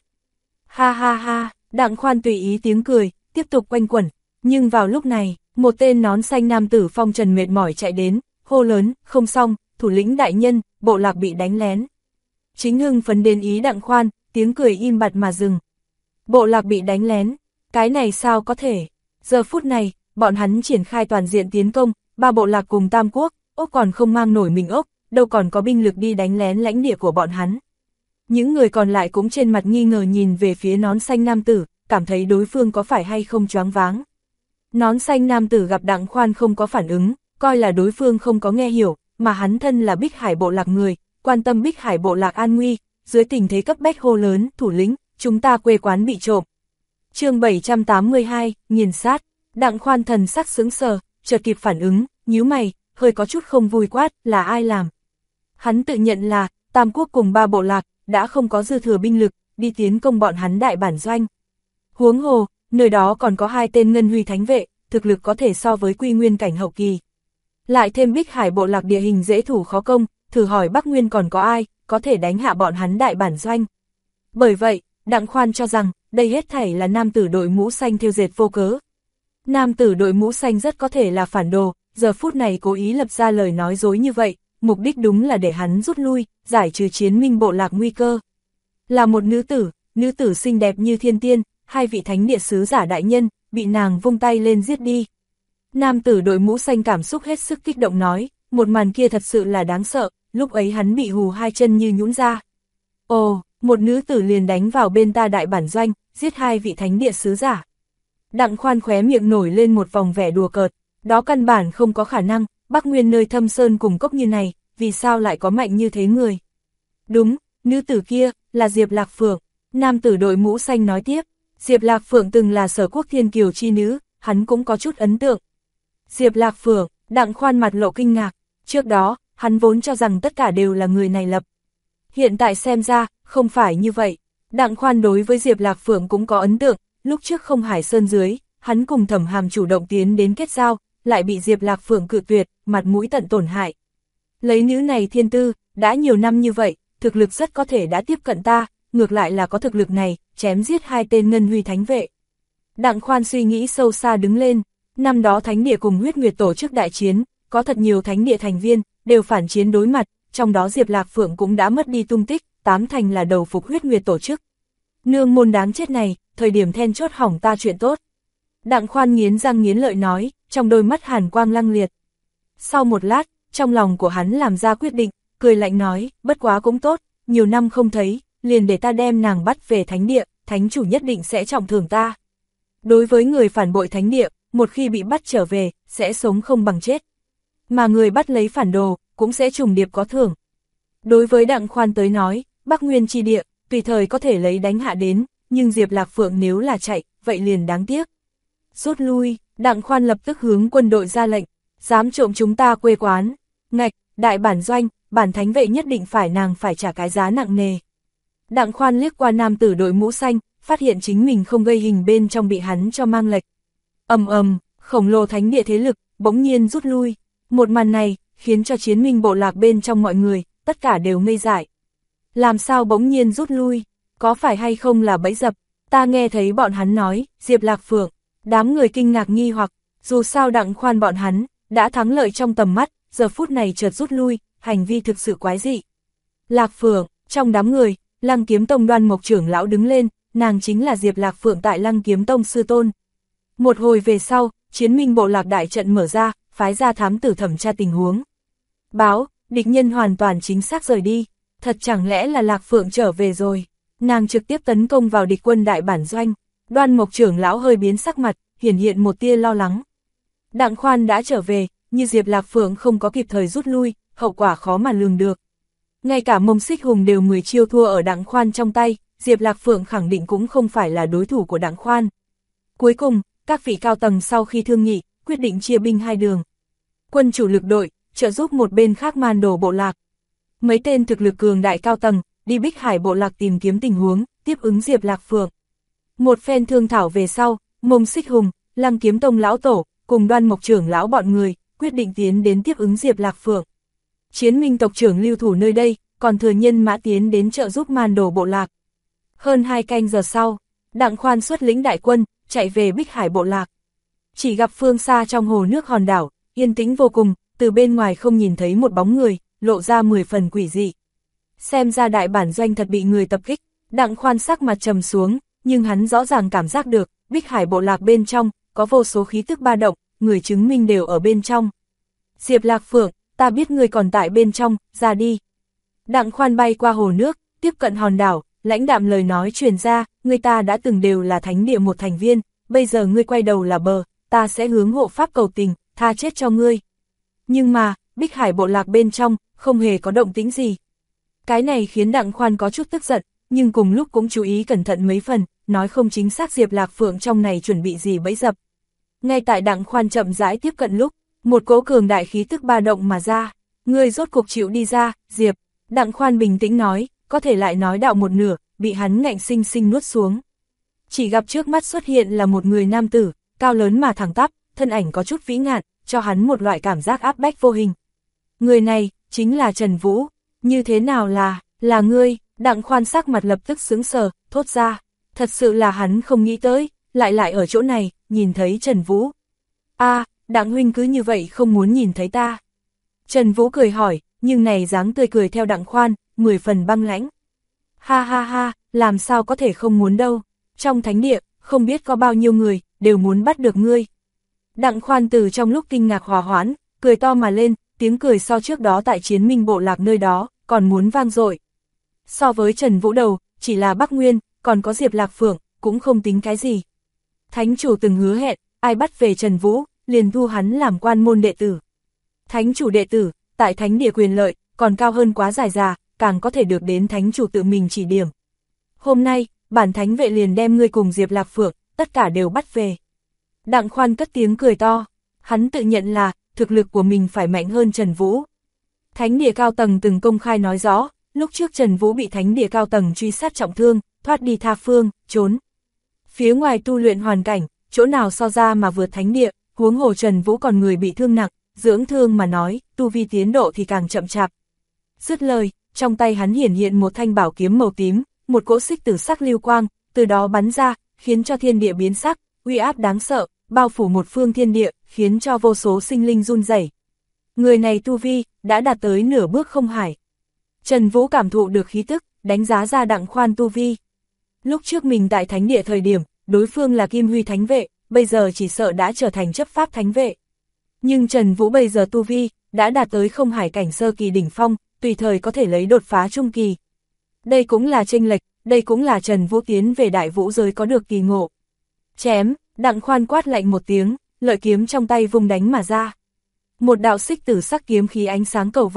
Ha ha ha, Đặng Khoan tùy ý tiếng cười, tiếp tục quanh quẩn. Nhưng vào lúc này, một tên nón xanh nam tử phong trần mệt mỏi chạy đến, hô lớn, không xong, thủ lĩnh đại nhân, bộ lạc bị đánh lén. Chính hưng phấn đến ý Đặng Khoan, tiếng cười im bặt mà dừng. Bộ lạc bị đánh lén, cái này sao có thể? Giờ phút này, bọn hắn triển khai toàn diện tiến công, ba bộ lạc cùng Tam Quốc, ốc còn không mang nổi mình ốc, đâu còn có binh lực đi đánh lén lãnh địa của bọn hắn. Những người còn lại cũng trên mặt nghi ngờ nhìn về phía nón xanh nam tử, cảm thấy đối phương có phải hay không choáng váng. Nón xanh nam tử gặp Đặng Khoan không có phản ứng, coi là đối phương không có nghe hiểu, mà hắn thân là Bích Hải bộ lạc người, quan tâm Bích Hải bộ lạc an nguy, dưới tình thế cấp bách hô lớn, thủ lĩnh, chúng ta quê quán bị trộm. Chương 782, nghiền sát. Đặng Khoan thần sắc sững sờ, chợt kịp phản ứng, nhíu mày, hơi có chút không vui quát, là ai làm? Hắn tự nhận là, Tam Quốc cùng ba bộ lạc, đã không có dư thừa binh lực, đi tiến công bọn hắn đại bản doanh. Huống hồ, nơi đó còn có 2 tên ngân huy thánh vệ, thực lực có thể so với quy nguyên cảnh hậu kỳ. Lại thêm Bích Hải bộ lạc địa hình dễ thủ khó công, thử hỏi Bắc Nguyên còn có ai, có thể đánh hạ bọn hắn đại bản doanh. Bởi vậy, Đặng Khoan cho rằng, đây hết thảy là nam tử đội mũ xanh thêu dệt vô cớ. Nam tử đội mũ xanh rất có thể là phản đồ, giờ phút này cố ý lập ra lời nói dối như vậy, mục đích đúng là để hắn rút lui, giải trừ Chiến Minh bộ lạc nguy cơ. Là một nữ tử xinh đẹp như thiên tiên, 2 vị thánh địa sứ giả đại nhân, bị nàng vung tay lên giết đi. Nam tử đội mũ xanh cảm xúc hết sức kích động nói, một màn kia thật sự là đáng sợ, lúc ấy hắn bị hù 2 chân như nhũn ra. Ồ, một nữ tử liền đánh vào bên ta đại bản doanh, giết 2 vị thánh địa sứ giả. Đặng Khoan khóe miệng nổi lên một vòng vẻ đùa cợt, đó căn bản không có khả năng, Bắc Nguyên nơi thâm sơn cùng cốc như này, vì sao lại có mạnh như thế người? Đúng, nữ tử kia, là Diệp Lạc Phượng. Nam tử đội mũ xanh nói tiếp, Diệp Lạc Phượng từng là Sở Quốc thiên kiều chi nữ, hắn cũng có chút ấn tượng. Diệp Lạc Phượng, Đặng Khoan mặt lộ kinh ngạc, trước đó, hắn vốn cho rằng tất cả đều là người này lập. Hiện tại xem ra, không phải như vậy. Đặng Khoan đối với Diệp Lạc Phượng cũng có ấn tượng, lúc trước Không Hải Sơn dưới, hắn cùng Thẩm Hàm chủ động tiến đến kết giao, lại bị Diệp Lạc Phượng cự tuyệt, mặt mũi tận tổn hại. Lấy nữ này thiên tư, đã nhiều năm như vậy, thực lực rất có thể đã tiếp cận ta, ngược lại là có thực lực này, chém giết 2 tên ngân huy thánh vệ. Đặng Khoan suy nghĩ sâu xa đứng lên, năm đó thánh địa cùng huyết nguyệt tổ chức đại chiến, có thật nhiều thánh địa thành viên, đều phản chiến đối mặt, trong đó Diệp Lạc Phượng cũng đã mất đi tung tích, 8 thành là đầu phục huyết nguyệt tổ chức. Nương môn đáng chết này, thời điểm then chốt hỏng ta chuyện tốt. Đặng Khoan nghiến răng nghiến lợi nói, trong đôi mắt hàn quang lăng liệt. Sau một lát, trong lòng của hắn làm ra quyết định, cười lạnh nói, bất quá cũng tốt, nhiều năm không thấy, liền để ta đem nàng bắt về thánh địa, thánh chủ nhất định sẽ trọng thưởng ta. Đối với người phản bội thánh địa, một khi bị bắt trở về, sẽ sống không bằng chết. Mà người bắt lấy phản đồ, cũng sẽ trùng điệp có thưởng. Đối với Đặng Khoan tới nói, Bắc Nguyên chi địa, tùy thời có thể lấy đánh hạ đến, nhưng Diệp Lạc Phượng nếu là chạy, vậy liền đáng tiếc. Rút lui, Đặng Khoan lập tức hướng quân đội ra lệnh, dám trộm chúng ta quê quán, ngạch, đại bản doanh, bản thánh vệ nhất định phải nàng phải trả cái giá nặng nề. Đặng Khoan liếc qua nam tử đội mũ xanh, phát hiện chính mình không gây hình bên trong bị hắn cho mang lệch. Khổng lồ thánh địa thế lực, bỗng nhiên rút lui. Một màn này, khiến cho chiến minh bộ lạc bên trong mọi người, tất cả đều ngây dại. Làm sao bỗng nhiên rút lui, có phải hay không là bẫy dập, ta nghe thấy bọn hắn nói, Diệp Lạc Phượng, đám người kinh ngạc nghi hoặc, dù sao Đặng Khoan bọn hắn, đã thắng lợi trong tầm mắt, giờ phút này chợt rút lui, hành vi thực sự quái dị. Lạc Phượng, trong đám người, Lăng Kiếm Tông Đoan Mộc trưởng lão đứng lên, nàng chính là Diệp Lạc Phượng tại Lăng Kiếm Tông sư tôn. Một hồi về sau, chiến minh bộ lạc đại trận mở ra, phái ra thám tử thẩm tra tình huống. Báo, địch nhân hoàn toàn chính xác rời đi, thật chẳng lẽ là Lạc Phượng trở về rồi. Nàng trực tiếp tấn công vào địch quân đại bản doanh, Đoan Mộc trưởng lão hơi biến sắc mặt, hiển hiện một tia lo lắng. Đặng Khoan đã trở về, như Diệp Lạc Phượng không có kịp thời rút lui, hậu quả khó mà lường được. Ngay cả Mông Xích Hùng đều 10 chiêu thua ở Đặng Khoan trong tay, Diệp Lạc Phượng khẳng định cũng không phải là đối thủ của Đặng Khoan. Cuối cùng, các vị cao tầng sau khi thương nghị, quyết định chia binh hai đường. Quân chủ lực đội, trợ giúp một bên khác Man Đồ bộ lạc. Mấy tên thực lực cường đại cao tầng, đi Bích Hải bộ lạc tìm kiếm tình huống, tiếp ứng Diệp Lạc Phượng. Một phen thương thảo về sau, Mông Xích Hùng, Lăng Kiếm Tông lão tổ, cùng Đoan Mộc trưởng lão bọn người, quyết định tiến đến tiếp ứng Diệp Lạc Phượng. Chiến minh tộc trưởng lưu thủ nơi đây, còn thừa nhân mã tiến đến trợ giúp Man Đồ bộ lạc. Hơn 2 canh giờ sau, Đặng Khoan xuất lĩnh đại quân, chạy về Bích Hải bộ lạc. Chỉ gặp phương xa trong hồ nước hòn đảo, yên tĩnh vô cùng, từ bên ngoài không nhìn thấy một bóng người, lộ ra 10 phần quỷ dị. Xem ra đại bản doanh thật bị người tập kích, Đặng Khoan sắc mặt trầm xuống, nhưng hắn rõ ràng cảm giác được, Bích Hải bộ lạc bên trong, có vô số khí tức ba động, người chứng minh đều ở bên trong. Diệp Lạc Phượng, ta biết người còn tại bên trong, ra đi. Đặng Khoan bay qua hồ nước, tiếp cận hòn đảo, lãnh đạm lời nói truyền ra, người ta đã từng đều là thánh địa một thành viên, bây giờ ngươi quay đầu là bờ, ta sẽ hướng hộ pháp cầu tình, tha chết cho ngươi. Nhưng mà, Bích Hải bộ lạc bên trong, không hề có động tĩnh gì. Cái này khiến Đặng Khoan có chút tức giận, nhưng cùng lúc cũng chú ý cẩn thận mấy phần, nói không chính xác Diệp Lạc Phượng trong này chuẩn bị gì bẫy dập. Ngay tại Đặng Khoan chậm rãi tiếp cận lúc, một cỗ cường đại khí tức ba động mà ra, ngươi rốt cuộc chịu đi ra, Diệp. Đặng Khoan bình tĩnh nói, có thể lại nói đạo một nửa, bị hắn ngạnh sinh sinh nuốt xuống. Chỉ gặp trước mắt xuất hiện là một người nam tử, cao lớn mà thẳng tắp, thân ảnh có chút vĩ ngạn, cho hắn một loại cảm giác áp bách vô hình. Người này, chính là Trần Vũ, như thế nào là ngươi, Đặng Khoan sắc mặt lập tức sững sờ, thốt ra, thật sự là hắn không nghĩ tới, lại ở chỗ này, nhìn thấy Trần Vũ. Đặng huynh cứ như vậy không muốn nhìn thấy ta. Trần Vũ cười hỏi, nhưng này dáng tươi cười theo Đặng Khoan, 10 phần băng lãnh. Ha ha ha, làm sao có thể không muốn đâu, trong thánh địa, không biết có bao nhiêu người, đều muốn bắt được ngươi. Đặng Khoan từ trong lúc kinh ngạc hòa hoãn, cười to mà lên, tiếng cười so trước đó tại chiến minh bộ lạc nơi đó, còn muốn vang dội. So với Trần Vũ đầu, chỉ là Bắc Nguyên, còn có Diệp Lạc Phượng, cũng không tính cái gì. Thánh chủ từng hứa hẹn, ai bắt về Trần Vũ, liền thu hắn làm quan môn đệ tử. Thánh chủ đệ tử, tại thánh địa quyền lợi, còn cao hơn quá dài già, càng có thể được đến thánh chủ tự mình chỉ điểm. Hôm nay, bản thánh vệ liền đem ngươi cùng Diệp Lạc Phượng, tất cả đều bắt về. Đặng Khoan cất tiếng cười to, hắn tự nhận là, thực lực của mình phải mạnh hơn Trần Vũ. Thánh địa cao tầng từng công khai nói rõ, lúc trước Trần Vũ bị thánh địa cao tầng truy sát trọng thương, thoát đi tha phương, trốn. Phía ngoài tu luyện hoàn cảnh, chỗ nào so ra mà vượt thánh địa, huống hồ Trần Vũ còn người bị thương nặng, dưỡng thương mà nói, tu vi tiến độ thì càng chậm chạp. Dứt lời, trong tay hắn hiển hiện một thanh bảo kiếm màu tím, một cỗ xích tử sắc lưu quang, từ đó bắn ra, khiến cho thiên địa biến sắc, uy áp đáng sợ, bao phủ một phương thiên địa, khiến cho vô số sinh linh run rẩy. Người này tu vi, đã đạt tới nửa bước không hải. Trần Vũ cảm thụ được khí tức, đánh giá ra Đặng Khoan tu vi. Lúc trước mình tại thánh địa thời điểm, đối phương là Kim Huy thánh vệ, bây giờ chỉ sợ đã trở thành chấp pháp thánh vệ. Nhưng Trần Vũ bây giờ tu vi, đã đạt tới không hải cảnh sơ kỳ đỉnh phong, tùy thời có thể lấy đột phá trung kỳ. Đây cũng là chênh lệch, đây cũng là Trần Vũ tiến về đại vũ giới có được kỳ ngộ. Chém, Đặng Khoan quát lạnh một tiếng, lợi kiếm trong tay vung đánh mà ra. Một đạo xích tử sắc kiếm khí ánh sáng cầu vồng,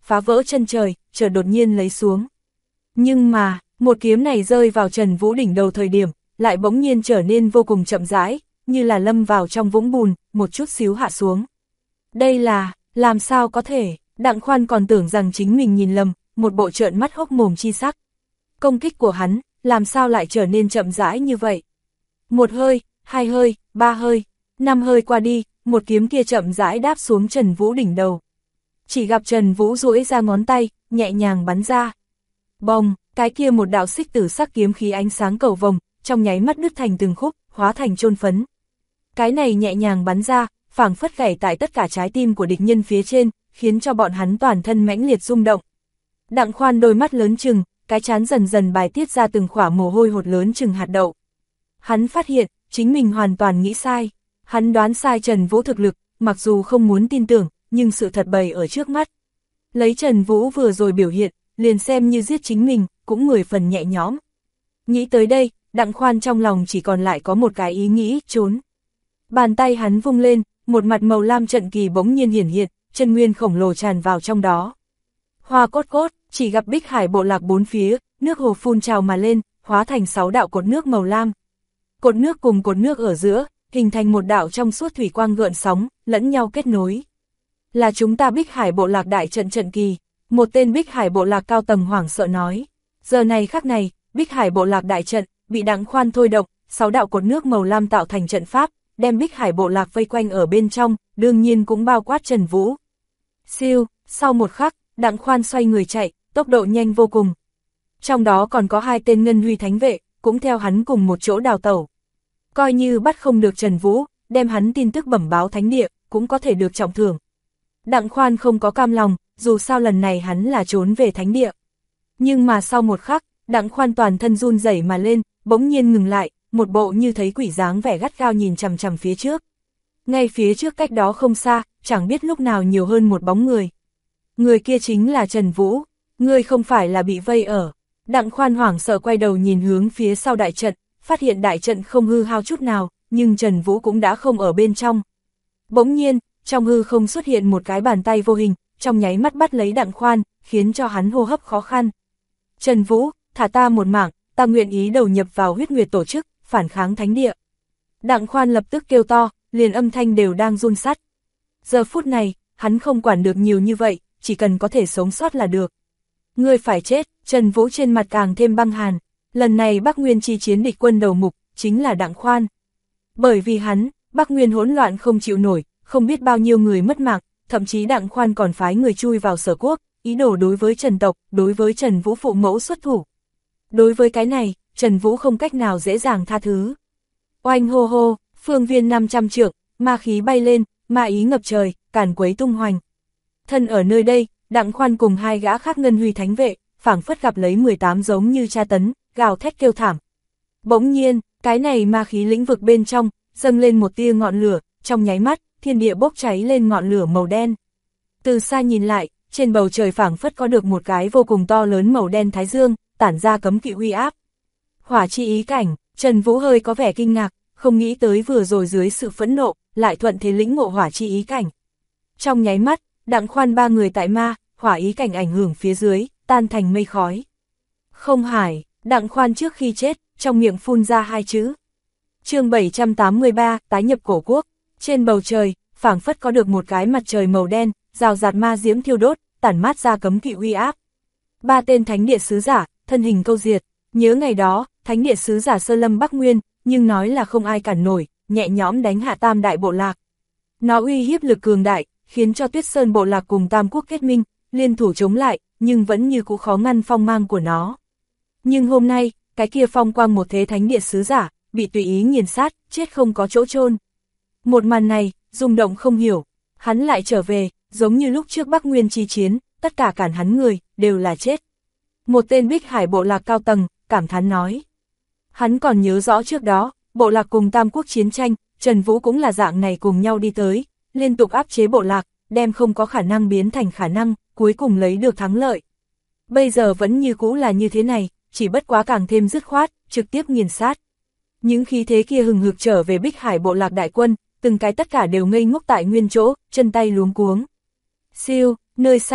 phá vỡ chân trời, chợt đột nhiên lấy xuống. Nhưng mà, một kiếm này rơi vào Trần Vũ đỉnh đầu thời điểm, lại bỗng nhiên trở nên vô cùng chậm rãi, như là lâm vào trong vũng bùn, một chút xíu hạ xuống. Đây là, làm sao có thể, Đặng Khoan còn tưởng rằng chính mình nhìn lầm, một bộ trợn mắt hốc mồm chi sắc. Công kích của hắn, làm sao lại trở nên chậm rãi như vậy? Một hơi, hai hơi, ba hơi, năm hơi qua đi, một kiếm kia chậm rãi đáp xuống Trần Vũ đỉnh đầu. Chỉ gặp Trần Vũ duỗi ra ngón tay, nhẹ nhàng bắn ra. Bồng, cái kia một đạo xích tử sắc kiếm khí ánh sáng cầu vồng, trong nháy mắt đứt thành từng khúc, hóa thành chôn phấn. Cái này nhẹ nhàng bắn ra, phảng phất gảy tại tất cả trái tim của địch nhân phía trên, khiến cho bọn hắn toàn thân mãnh liệt rung động. Đặng Khoan đôi mắt lớn chừng, cái trán dần dần bài tiết ra từng khỏa mồ hôi hột lớn chừng hạt đậu. Hắn phát hiện, chính mình hoàn toàn nghĩ sai. Hắn đoán sai Trần Vũ thực lực, mặc dù không muốn tin tưởng, nhưng sự thật bày ở trước mắt. Lấy Trần Vũ vừa rồi biểu hiện, liền xem như giết chính mình, cũng 10 phần nhẹ nhõm. Nghĩ tới đây, Đặng Khoan trong lòng chỉ còn lại có một cái ý nghĩ, trốn. Bàn tay hắn vung lên, một mặt màu lam trận kỳ bỗng nhiên hiển hiện, chân nguyên khổng lồ tràn vào trong đó. Hoa cốt cốt, chỉ gặp Bích Hải bộ lạc bốn phía, nước hồ phun trào mà lên, hóa thành 6 đạo cột nước màu lam. Cột nước cùng cột nước ở giữa, hình thành một đạo trong suốt thủy quang gợn sóng, lẫn nhau kết nối. Là chúng ta Bích Hải bộ lạc đại trận trận kỳ, một tên Bích Hải bộ lạc cao tầng hoảng sợ nói. Giờ này khắc này, Bích Hải bộ lạc đại trận, bị Đặng Khoan thôi động, 6 đạo cột nước màu lam tạo thành trận pháp, đem Bích Hải bộ lạc vây quanh ở bên trong, đương nhiên cũng bao quát Trần Vũ. Siêu, sau một khắc, Đặng Khoan xoay người chạy, tốc độ nhanh vô cùng. Trong đó còn có 2 tên Ngân Huy Thánh vệ, cũng theo hắn cùng một chỗ đào tẩu. Coi như bắt không được Trần Vũ, đem hắn tin tức bẩm báo thánh địa, cũng có thể được trọng thưởng. Đặng Khoan không có cam lòng, dù sao lần này hắn là trốn về thánh địa. Nhưng mà sau một khắc, Đặng Khoan toàn thân run rẩy mà lên, bỗng nhiên ngừng lại, một bộ như thấy quỷ dáng vẻ gắt gao nhìn chằm chằm phía trước. Ngay phía trước cách đó không xa, chẳng biết lúc nào nhiều hơn một bóng người. Người kia chính là Trần Vũ, người không phải là bị vây ở. Đặng Khoan hoảng sợ quay đầu nhìn hướng phía sau đại trận, phát hiện đại trận không hư hao chút nào, nhưng Trần Vũ cũng đã không ở bên trong. Bỗng nhiên, trong hư không xuất hiện một cái bàn tay vô hình, trong nháy mắt bắt lấy Đặng Khoan, khiến cho hắn hô hấp khó khăn. Trần Vũ, thả ta một mảng, ta nguyện ý đầu nhập vào huyết nguyệt tổ chức, phản kháng thánh địa. Đặng Khoan lập tức kêu to, liền âm thanh đều đang run sắt. Giờ phút này, hắn không quản được nhiều như vậy, chỉ cần có thể sống sót là được. Ngươi phải chết, Trần Vũ trên mặt càng thêm băng hàn. Lần này Bắc Nguyên chi chiến địch quân đầu mục, chính là Đặng Khoan. Bởi vì hắn, Bắc Nguyên hỗn loạn không chịu nổi, không biết bao nhiêu người mất mạng, thậm chí Đặng Khoan còn phái người chui vào Sở Quốc, ý đồ đối với Trần tộc, đối với Trần Vũ phụ mẫu xuất thủ. Đối với cái này, Trần Vũ không cách nào dễ dàng tha thứ. Oanh hô hô, phương viên 500 trượng, ma khí bay lên, ma ý ngập trời, càn quấy tung hoành. Thân ở nơi đây, Đặng Khoan cùng 2 gã khác Ngân Huy Thánh vệ, phảng phất gặp lấy 18 giống như tra tấn, gào thét kêu thảm. Bỗng nhiên, cái này ma khí lĩnh vực bên trong, dâng lên một tia ngọn lửa, trong nháy mắt, thiên địa bốc cháy lên ngọn lửa màu đen. Từ xa nhìn lại, trên bầu trời phảng phất có được một cái vô cùng to lớn màu đen thái dương, tản ra cấm kỵ uy áp. Hỏa chi ý cảnh, Trần Vũ hơi có vẻ kinh ngạc, không nghĩ tới vừa rồi dưới sự phẫn nộ, lại thuận thế lĩnh ngộ hỏa chi ý cảnh. Trong nháy mắt, Đặng Khoan 3 người tại ma, hỏa ý cảnh ảnh hưởng phía dưới, tan thành mây khói. Không hải, Đặng Khoan trước khi chết, trong miệng phun ra 2 chữ. Chương 783, tái nhập cổ quốc. Trên bầu trời, phảng phất có được một cái mặt trời màu đen, rào rạt ma diễm thiêu đốt, tản mát ra cấm kỵ uy áp. 3 tên thánh địa sứ giả, thân hình câu diệt. Nhớ ngày đó, thánh địa sứ giả sơ lâm Bắc Nguyên, nhưng nói là không ai cản nổi, nhẹ nhõm đánh hạ Tam đại bộ lạc. Nó uy hiếp lực cường đại, khiến cho Tuyết Sơn bộ lạc cùng Tam quốc kết minh, liên thủ chống lại, nhưng vẫn như cũ khó ngăn phong mang của nó. Nhưng hôm nay, cái kia phong quang một thế thánh địa sứ giả, bị tùy ý nghiền sát, chết không có chỗ chôn. Một màn này, rung động không hiểu, hắn lại trở về, giống như lúc trước Bắc Nguyên chi chiến, tất cả cản hắn người, đều là chết. Một tên Bích Hải bộ lạc cao tầng, cảm thán nói. Hắn còn nhớ rõ trước đó, bộ lạc cùng Tam quốc chiến tranh, Trần Vũ cũng là dạng này cùng nhau đi tới, liên tục áp chế bộ lạc, đem không có khả năng biến thành khả năng, cuối cùng lấy được thắng lợi. Bây giờ vẫn như cũ là như thế này, chỉ bất quá càng thêm dứt khoát, trực tiếp nghiền sát. Những khí thế kia hừng hực trở về Bích Hải bộ lạc đại quân, từng cái tất cả đều ngây ngốc tại nguyên chỗ, chân tay luống cuống. Siêu, nơi xa,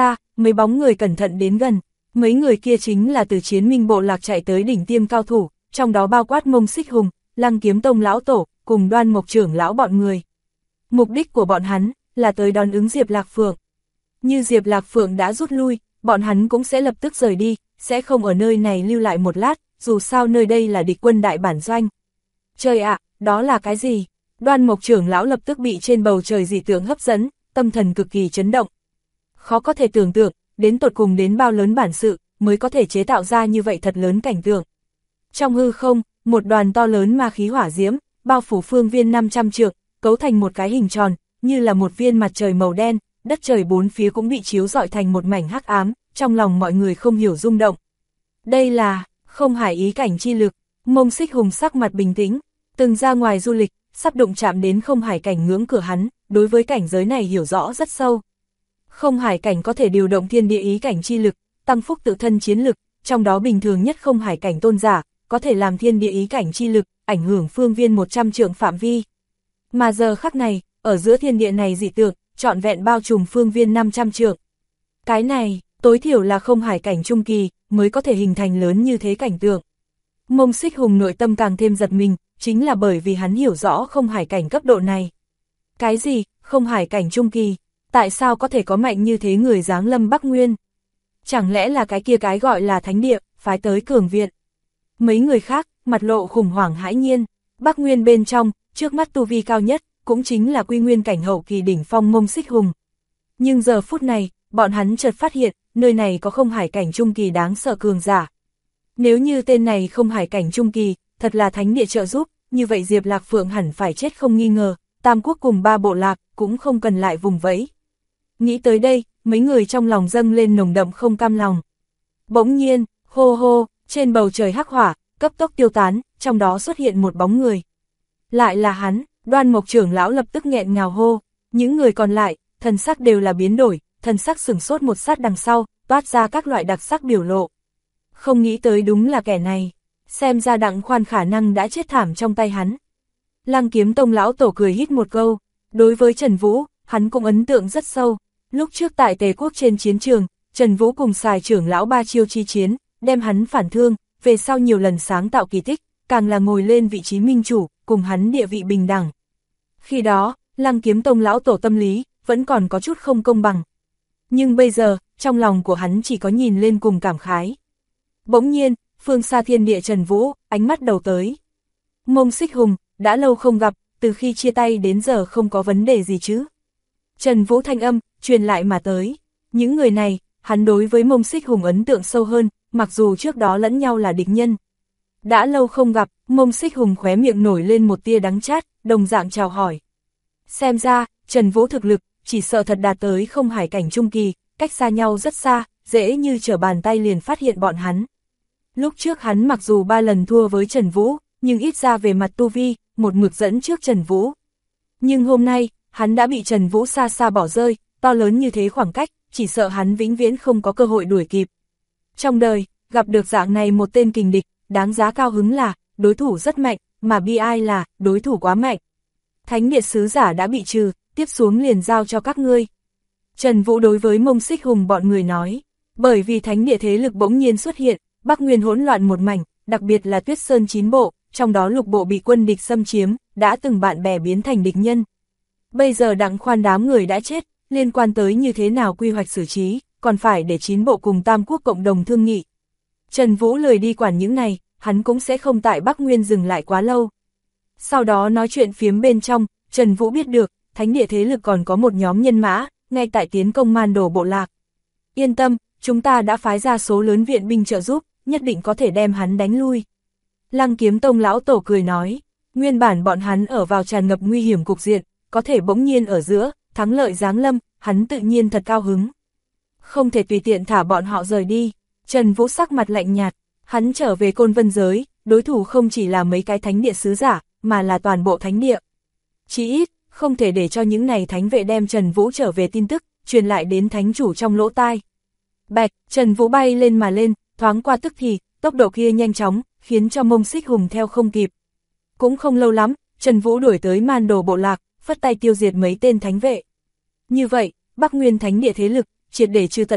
mấy bóng người cẩn thận đến gần, mấy người kia chính là từ Chiến Minh bộ lạc chạy tới đỉnh tiêm cao thủ, trong đó bao quát Mông Xích Hùng, Lăng Kiếm Tông lão tổ, cùng Đoan Mộc trưởng lão bọn người. Mục đích của bọn hắn là tới đón ứng Diệp Lạc Phượng. Như Diệp Lạc Phượng đã rút lui, bọn hắn cũng sẽ lập tức rời đi, sẽ không ở nơi này lưu lại một lát, dù sao nơi đây là địch quân đại bản doanh. Trời ạ, đó là cái gì? Đoan Mộc trưởng lão lập tức bị trên bầu trời dị tượng hấp dẫn, tâm thần cực kỳ chấn động. Khó có thể tưởng tượng, đến tột cùng đến bao lớn bản sự, mới có thể chế tạo ra như vậy thật lớn cảnh tượng. Trong hư không, một đoàn to lớn ma khí hỏa diễm, bao phủ phương viên 500 trượng, cấu thành một cái hình tròn, như là một viên mặt trời màu đen, đất trời bốn phía cũng bị chiếu rọi thành một mảnh hắc ám, trong lòng mọi người không hiểu rung động. Đây là không hải ý cảnh chi lực. Mông Xích Hùng sắc mặt bình tĩnh, từng ra ngoài du lịch, sắp đụng chạm đến không hải cảnh ngưỡng cửa hắn, đối với cảnh giới này hiểu rõ rất sâu. Không hải cảnh có thể điều động thiên địa ý cảnh chi lực, tăng phúc tự thân chiến lực, trong đó bình thường nhất không hải cảnh tôn giả, có thể làm thiên địa ý cảnh chi lực, ảnh hưởng phương viên 100 trượng phạm vi. Mà giờ khắc này, ở giữa thiên địa này dị tượng, trọn vẹn bao trùm phương viên 500 trượng. Cái này, tối thiểu là không hải cảnh trung kỳ, mới có thể hình thành lớn như thế cảnh tượng. Mông Xích Hùng nội tâm càng thêm giật mình, chính là bởi vì hắn hiểu rõ không hải cảnh cấp độ này. Cái gì, không hải cảnh trung kỳ, tại sao có thể có mạnh như thế người giáng lâm Bắc Nguyên? Chẳng lẽ là cái kia cái gọi là thánh địa, phái tới cường viện? Mấy người khác, mặt lộ khủng hoảng hãi nhiên, Bắc Nguyên bên trong, trước mắt tu vi cao nhất, cũng chính là quy nguyên cảnh hậu kỳ đỉnh phong Mông Xích Hùng. Nhưng giờ phút này, bọn hắn chợt phát hiện, nơi này có không hải cảnh trung kỳ đáng sợ cường giả. Nếu như tên này không hải cảnh trung kỳ, thật là thánh địa trợ giúp, như vậy Diệp Lạc Phượng hẳn phải chết không nghi ngờ, Tam Quốc cùng 3 bộ lạc, cũng không cần lại vùng vẫy. Nghĩ tới đây, mấy người trong lòng dâng lên nồng đậm không cam lòng. Bỗng nhiên, hô hô, trên bầu trời hắc hỏa, cấp tốc tiêu tán, trong đó xuất hiện một bóng người. Lại là hắn, Đoan Mộc trưởng lão lập tức nghẹn ngào hô, những người còn lại, thần sắc đều là biến đổi, thần sắc sửng sốt một sát đằng sau, toát ra các loại đặc sắc biểu lộ. Không nghĩ tới đúng là kẻ này, xem ra Đặng Khoan khả năng đã chết thảm trong tay hắn. Lăng Kiếm Tông lão tổ cười hít một câu, đối với Trần Vũ, hắn cũng ấn tượng rất sâu. Lúc trước tại Tề Quốc trên chiến trường, Trần Vũ cùng xài trưởng lão 3 chiêu chi chiến, đem hắn phản thương, về sau nhiều lần sáng tạo kỳ tích, càng là ngồi lên vị trí minh chủ, cùng hắn địa vị bình đẳng. Khi đó, Lăng Kiếm Tông lão tổ tâm lý, vẫn còn có chút không công bằng. Nhưng bây giờ, trong lòng của hắn chỉ có nhìn lên cùng cảm khái. Bỗng nhiên, phương xa thiên địa Trần Vũ, ánh mắt đầu tới. Mông Xích Hùng, đã lâu không gặp, từ khi chia tay đến giờ không có vấn đề gì chứ. Trần Vũ thanh âm, truyền lại mà tới. Những người này, hắn đối với Mông Xích Hùng ấn tượng sâu hơn, mặc dù trước đó lẫn nhau là địch nhân. Đã lâu không gặp, Mông Xích Hùng khóe miệng nổi lên một tia đắng chát, đồng dạng chào hỏi. Xem ra, Trần Vũ thực lực, chỉ sợ thật đạt tới không hải cảnh trung kỳ, cách xa nhau rất xa, dễ như trở bàn tay liền phát hiện bọn hắn. Lúc trước hắn mặc dù 3 lần thua với Trần Vũ, nhưng ít ra về mặt tu vi, một mực dẫn trước Trần Vũ. Nhưng hôm nay, hắn đã bị Trần Vũ xa xa bỏ rơi, to lớn như thế khoảng cách, chỉ sợ hắn vĩnh viễn không có cơ hội đuổi kịp. Trong đời, gặp được dạng này một tên kình địch, đáng giá cao hứng là, đối thủ rất mạnh, mà bi ai là, đối thủ quá mạnh. Thánh địa sứ giả đã bị trừ, tiếp xuống liền giao cho các ngươi. Trần Vũ đối với Mông Xích Hùng bọn người nói, bởi vì thánh địa thế lực bỗng nhiên xuất hiện, Bắc Nguyên hỗn loạn một mảnh, đặc biệt là Tuyết Sơn 9 bộ, trong đó lục bộ bị quân địch xâm chiếm, đã từng bạn bè biến thành địch nhân. Bây giờ Đặng Khoan đám người đã chết, liên quan tới như thế nào quy hoạch xử trí, còn phải để 9 bộ cùng Tam Quốc cộng đồng thương nghị. Trần Vũ lười đi quản những này, hắn cũng sẽ không tại Bắc Nguyên dừng lại quá lâu. Sau đó nói chuyện phiếm bên trong, Trần Vũ biết được, thánh địa thế lực còn có một nhóm nhân mã, ngay tại tiến công Man Đồ bộ lạc. Yên tâm, chúng ta đã phái ra số lớn viện binh trợ giúp, nhất định có thể đem hắn đánh lui. Lăng Kiếm Tông lão tổ cười nói, nguyên bản bọn hắn ở vào tràn ngập nguy hiểm cục diện, có thể bỗng nhiên ở giữa, thắng lợi giáng lâm, hắn tự nhiên thật cao hứng. Không thể tùy tiện thả bọn họ rời đi. Trần Vũ sắc mặt lạnh nhạt, hắn trở về Côn Vân giới, đối thủ không chỉ là mấy cái thánh địa sứ giả, mà là toàn bộ thánh địa. Chỉ ít, không thể để cho những này thánh vệ đem Trần Vũ trở về tin tức, truyền lại đến thánh chủ trong lỗ tai. Bạch, Trần Vũ bay lên mà lên, thoáng qua tức thì, tốc độ kia nhanh chóng, khiến cho Mông Xích Hùng theo không kịp. Cũng không lâu lắm, Trần Vũ đuổi tới Man Đồ bộ lạc, phất tay tiêu diệt mấy tên thánh vệ. Như vậy, Bắc Nguyên thánh địa thế lực, triệt để trừ tận gốc,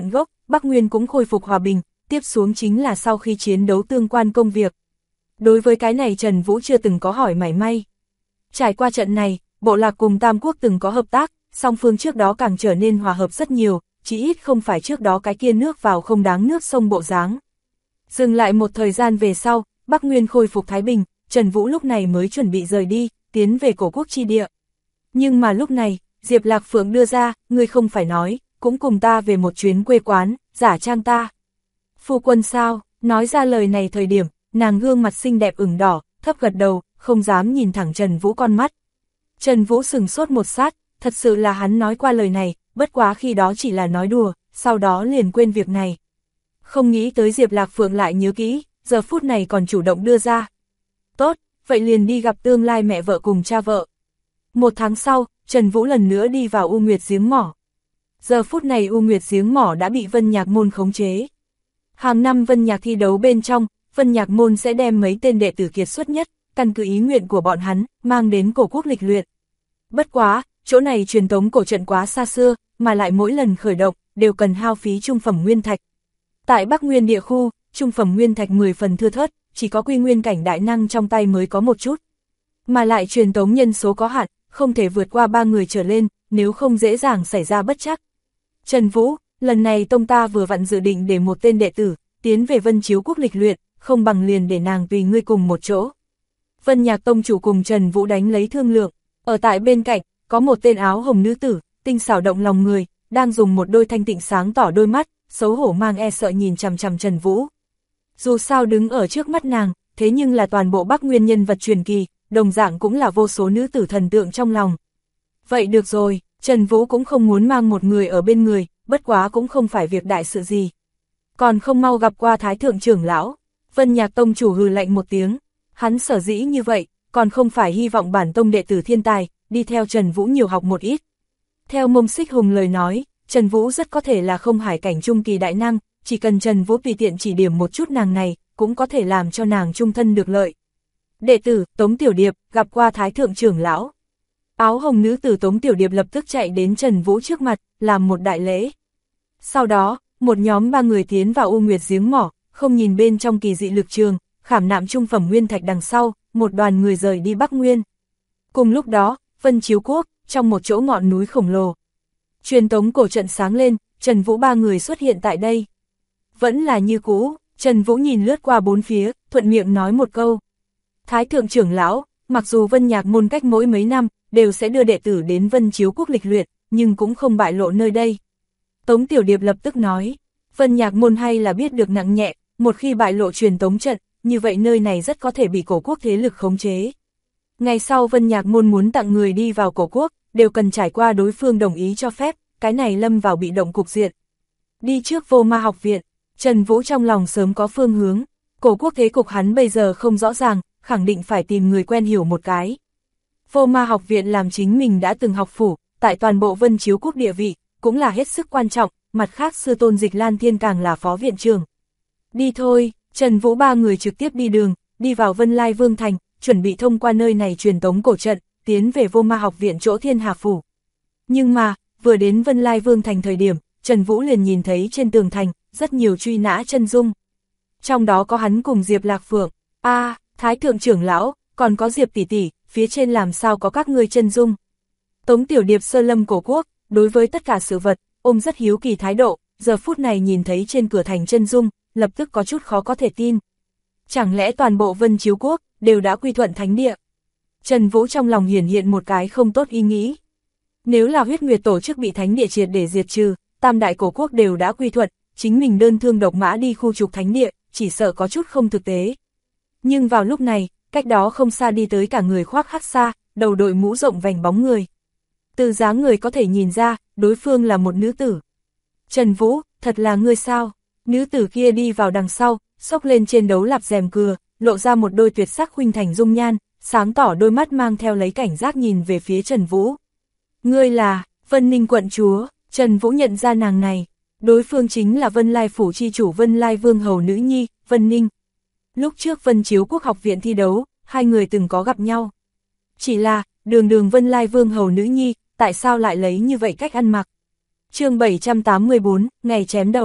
Bắc Nguyên cũng khôi phục hòa bình, tiếp xuống chính là sau khi chiến đấu tương quan công việc. Đối với cái này Trần Vũ chưa từng có hỏi mảy may. Trải qua trận này, bộ lạc cùng Tam Quốc từng có hợp tác, song phương trước đó càng trở nên hòa hợp rất nhiều, chỉ ít không phải trước đó cái kia nước vào không đáng nước sông bộ dáng. Dừng lại một thời gian về sau, Bắc Nguyên khôi phục thái bình, Trần Vũ lúc này mới chuẩn bị rời đi, tiến về cổ quốc chi địa. Nhưng mà lúc này, Diệp Lạc Phượng đưa ra, ngươi không phải nói, cũng cùng ta về một chuyến quê quán, giả trang ta. Phu quân sao, nói ra lời này thời điểm, nàng gương mặt xinh đẹp ửng đỏ, thấp gật đầu, không dám nhìn thẳng Trần Vũ con mắt. Trần Vũ sừng sốt một sát, thật sự là hắn nói qua lời này, bất quá khi đó chỉ là nói đùa, sau đó liền quên việc này. Không nghĩ tới Diệp Lạc Phượng lại nhớ kỹ, giờ phút này còn chủ động đưa ra. Tốt, vậy liền đi gặp tương lai mẹ vợ cùng cha vợ. Một tháng sau, Trần Vũ lần nữa đi vào U Nguyệt giếng mỏ. Giờ phút này U Nguyệt giếng mỏ đã bị Vân Nhạc Môn khống chế. Hàng năm Vân Nhạc thi đấu bên trong, Vân Nhạc Môn sẽ đem mấy tên đệ tử kiệt xuất nhất, căn cứ ý nguyện của bọn hắn, mang đến cổ quốc lịch luyện. Bất quá, chỗ này truyền tống cổ trận quá xa xưa, mà lại mỗi lần khởi động, đều cần hao phí trung phẩm nguyên thạch. Tại Bắc Nguyên địa khu, trung phẩm nguyên thạch 10 phần thưa thớt, chỉ có quy nguyên cảnh đại năng trong tay mới có một chút. Mà lại truyền tống nhân số có hạn, không thể vượt qua 3 người trở lên, nếu không dễ dàng xảy ra bất trắc. Trần Vũ, lần này tông ta vừa vặn dự định để một tên đệ tử, tiến về Vân Chiếu Quốc lịch luyện, không bằng liền để nàng tùy ngươi cùng một chỗ. Vân Nhạc tông chủ cùng Trần Vũ đánh lấy thương lượng, ở tại bên cạnh, có một tên áo hồng nữ tử, tinh xảo động lòng người, đang dùng một đôi thanh tịnh sáng tỏ đôi mắt, xấu hổ mang e sợ nhìn chằm chằm Trần Vũ. Dù sao đứng ở trước mắt nàng, thế nhưng là toàn bộ Bắc Nguyên nhân vật truyền kỳ, đồng dạng cũng là vô số nữ tử thần tượng trong lòng. Vậy được rồi, Trần Vũ cũng không muốn mang một người ở bên người, bất quá cũng không phải việc đại sự gì. Còn không mau gặp qua Thái Thượng trưởng lão. Vân Nhạc tông chủ hừ lạnh một tiếng, hắn sở dĩ như vậy, còn không phải hy vọng bản tông đệ tử thiên tài, đi theo Trần Vũ nhiều học một ít. Theo Mông Xích Hùng lời nói, Trần Vũ rất có thể là không hải cảnh trung kỳ đại năng, chỉ cần Trần Vũ tùy tiện chỉ điểm một chút nàng này, cũng có thể làm cho nàng trung thân được lợi. Đệ tử, Tống Tiểu Điệp, gặp qua Thái Thượng trưởng lão. Áo hồng nữ tử Tống Tiểu Điệp lập tức chạy đến Trần Vũ trước mặt, làm một đại lễ. Sau đó, một nhóm 3 người tiến vào U Nguyệt giếng mỏ, không nhìn bên trong kỳ dị lực trường, khảm nạm trung phẩm nguyên thạch đằng sau, một đoàn người rời đi Bắc Nguyên. Cùng lúc đó, Vân Chiếu Quốc, trong một chỗ ngọn núi khổng lồ. Truyền tống cổ trận sáng lên, Trần Vũ 3 người xuất hiện tại đây. Vẫn là như cũ, Trần Vũ nhìn lướt qua bốn phía, thuận miệng nói một câu. Thái Thượng trưởng lão, mặc dù Vân Nhạc môn cách mỗi mấy năm, đều sẽ đưa đệ tử đến Vân Chiếu Quốc lịch luyện, nhưng cũng không bại lộ nơi đây. Tống Tiểu Điệp lập tức nói, Vân Nhạc môn hay là biết được nặng nhẹ, một khi bại lộ truyền tống trận, như vậy nơi này rất có thể bị cổ quốc thế lực khống chế. Ngày sau Vân Nhạc môn muốn tặng người đi vào cổ quốc, đều cần trải qua đối phương đồng ý cho phép, cái này lâm vào bị động cục diện. Đi trước Vô Ma học viện, Trần Vũ trong lòng sớm có phương hướng, cổ quốc thế cục hắn bây giờ không rõ ràng, khẳng định phải tìm người quen hiểu một cái. Vô Ma học viện làm chính mình đã từng học phủ, tại toàn bộ Vân Chiếu Quốc địa vị, cũng là hết sức quan trọng, mặt khác sư tôn Dịch Lan Thiên càng là phó viện trưởng. Đi thôi, Trần Vũ 3 người trực tiếp đi đường, đi vào Vân Lai Vương Thành, chuẩn bị thông qua nơi này truyền tống cổ trận, tiến về Vô Ma học viện chỗ Thiên Hà Phủ. Nhưng mà, vừa đến Vân Lai Vương Thành thời điểm, Trần Vũ liền nhìn thấy trên tường thành, rất nhiều truy nã chân dung. Trong đó có hắn cùng Diệp Lạc Phượng, Thái Thượng trưởng lão, còn có Diệp tỷ tỷ, phía trên làm sao có các ngươi chân dung. Tống Tiểu Điệp sơ lâm cổ quốc, đối với tất cả sự vật, ôm rất hiếu kỳ thái độ, giờ phút này nhìn thấy trên cửa thành chân dung, lập tức có chút khó có thể tin. Chẳng lẽ toàn bộ Vân Chiếu Quốc, đều đã quy thuận thánh địa? Trần Vũ trong lòng hiển hiện một cái không tốt ý nghĩ. Nếu là huyết nguyệt tổ chức bị thánh địa triệt để diệt trừ, tam đại cổ quốc đều đã quy thuận, chính mình đơn thương độc mã đi khu trục thánh địa, chỉ sợ có chút không thực tế. Nhưng vào lúc này, cách đó không xa đi tới cả người khoác hắc sa, đầu đội mũ rộng vành bóng người. Từ dáng người có thể nhìn ra, đối phương là một nữ tử. Trần Vũ, thật là ngươi sao? Nữ tử kia đi vào đằng sau, xốc lên trên đấu lạp rèm cưa, lộ ra một đôi tuyệt sắc khuynh thành dung nhan, sáng tỏ đôi mắt mang theo lấy cảnh giác nhìn về phía Trần Vũ. Ngươi là Vân Ninh quận chúa. Trần Vũ nhận ra nàng này, đối phương chính là Vân Lai phủ chi chủ Vân Lai Vương hầu nữ nhi, Vân Ninh. Lúc trước Vân Chiếu Quốc học viện thi đấu, hai người từng có gặp nhau. Chỉ là, đường Vân Lai Vương hầu nữ nhi, tại sao lại lấy như vậy cách ăn mặc? Chương 784, ngày chém đầu.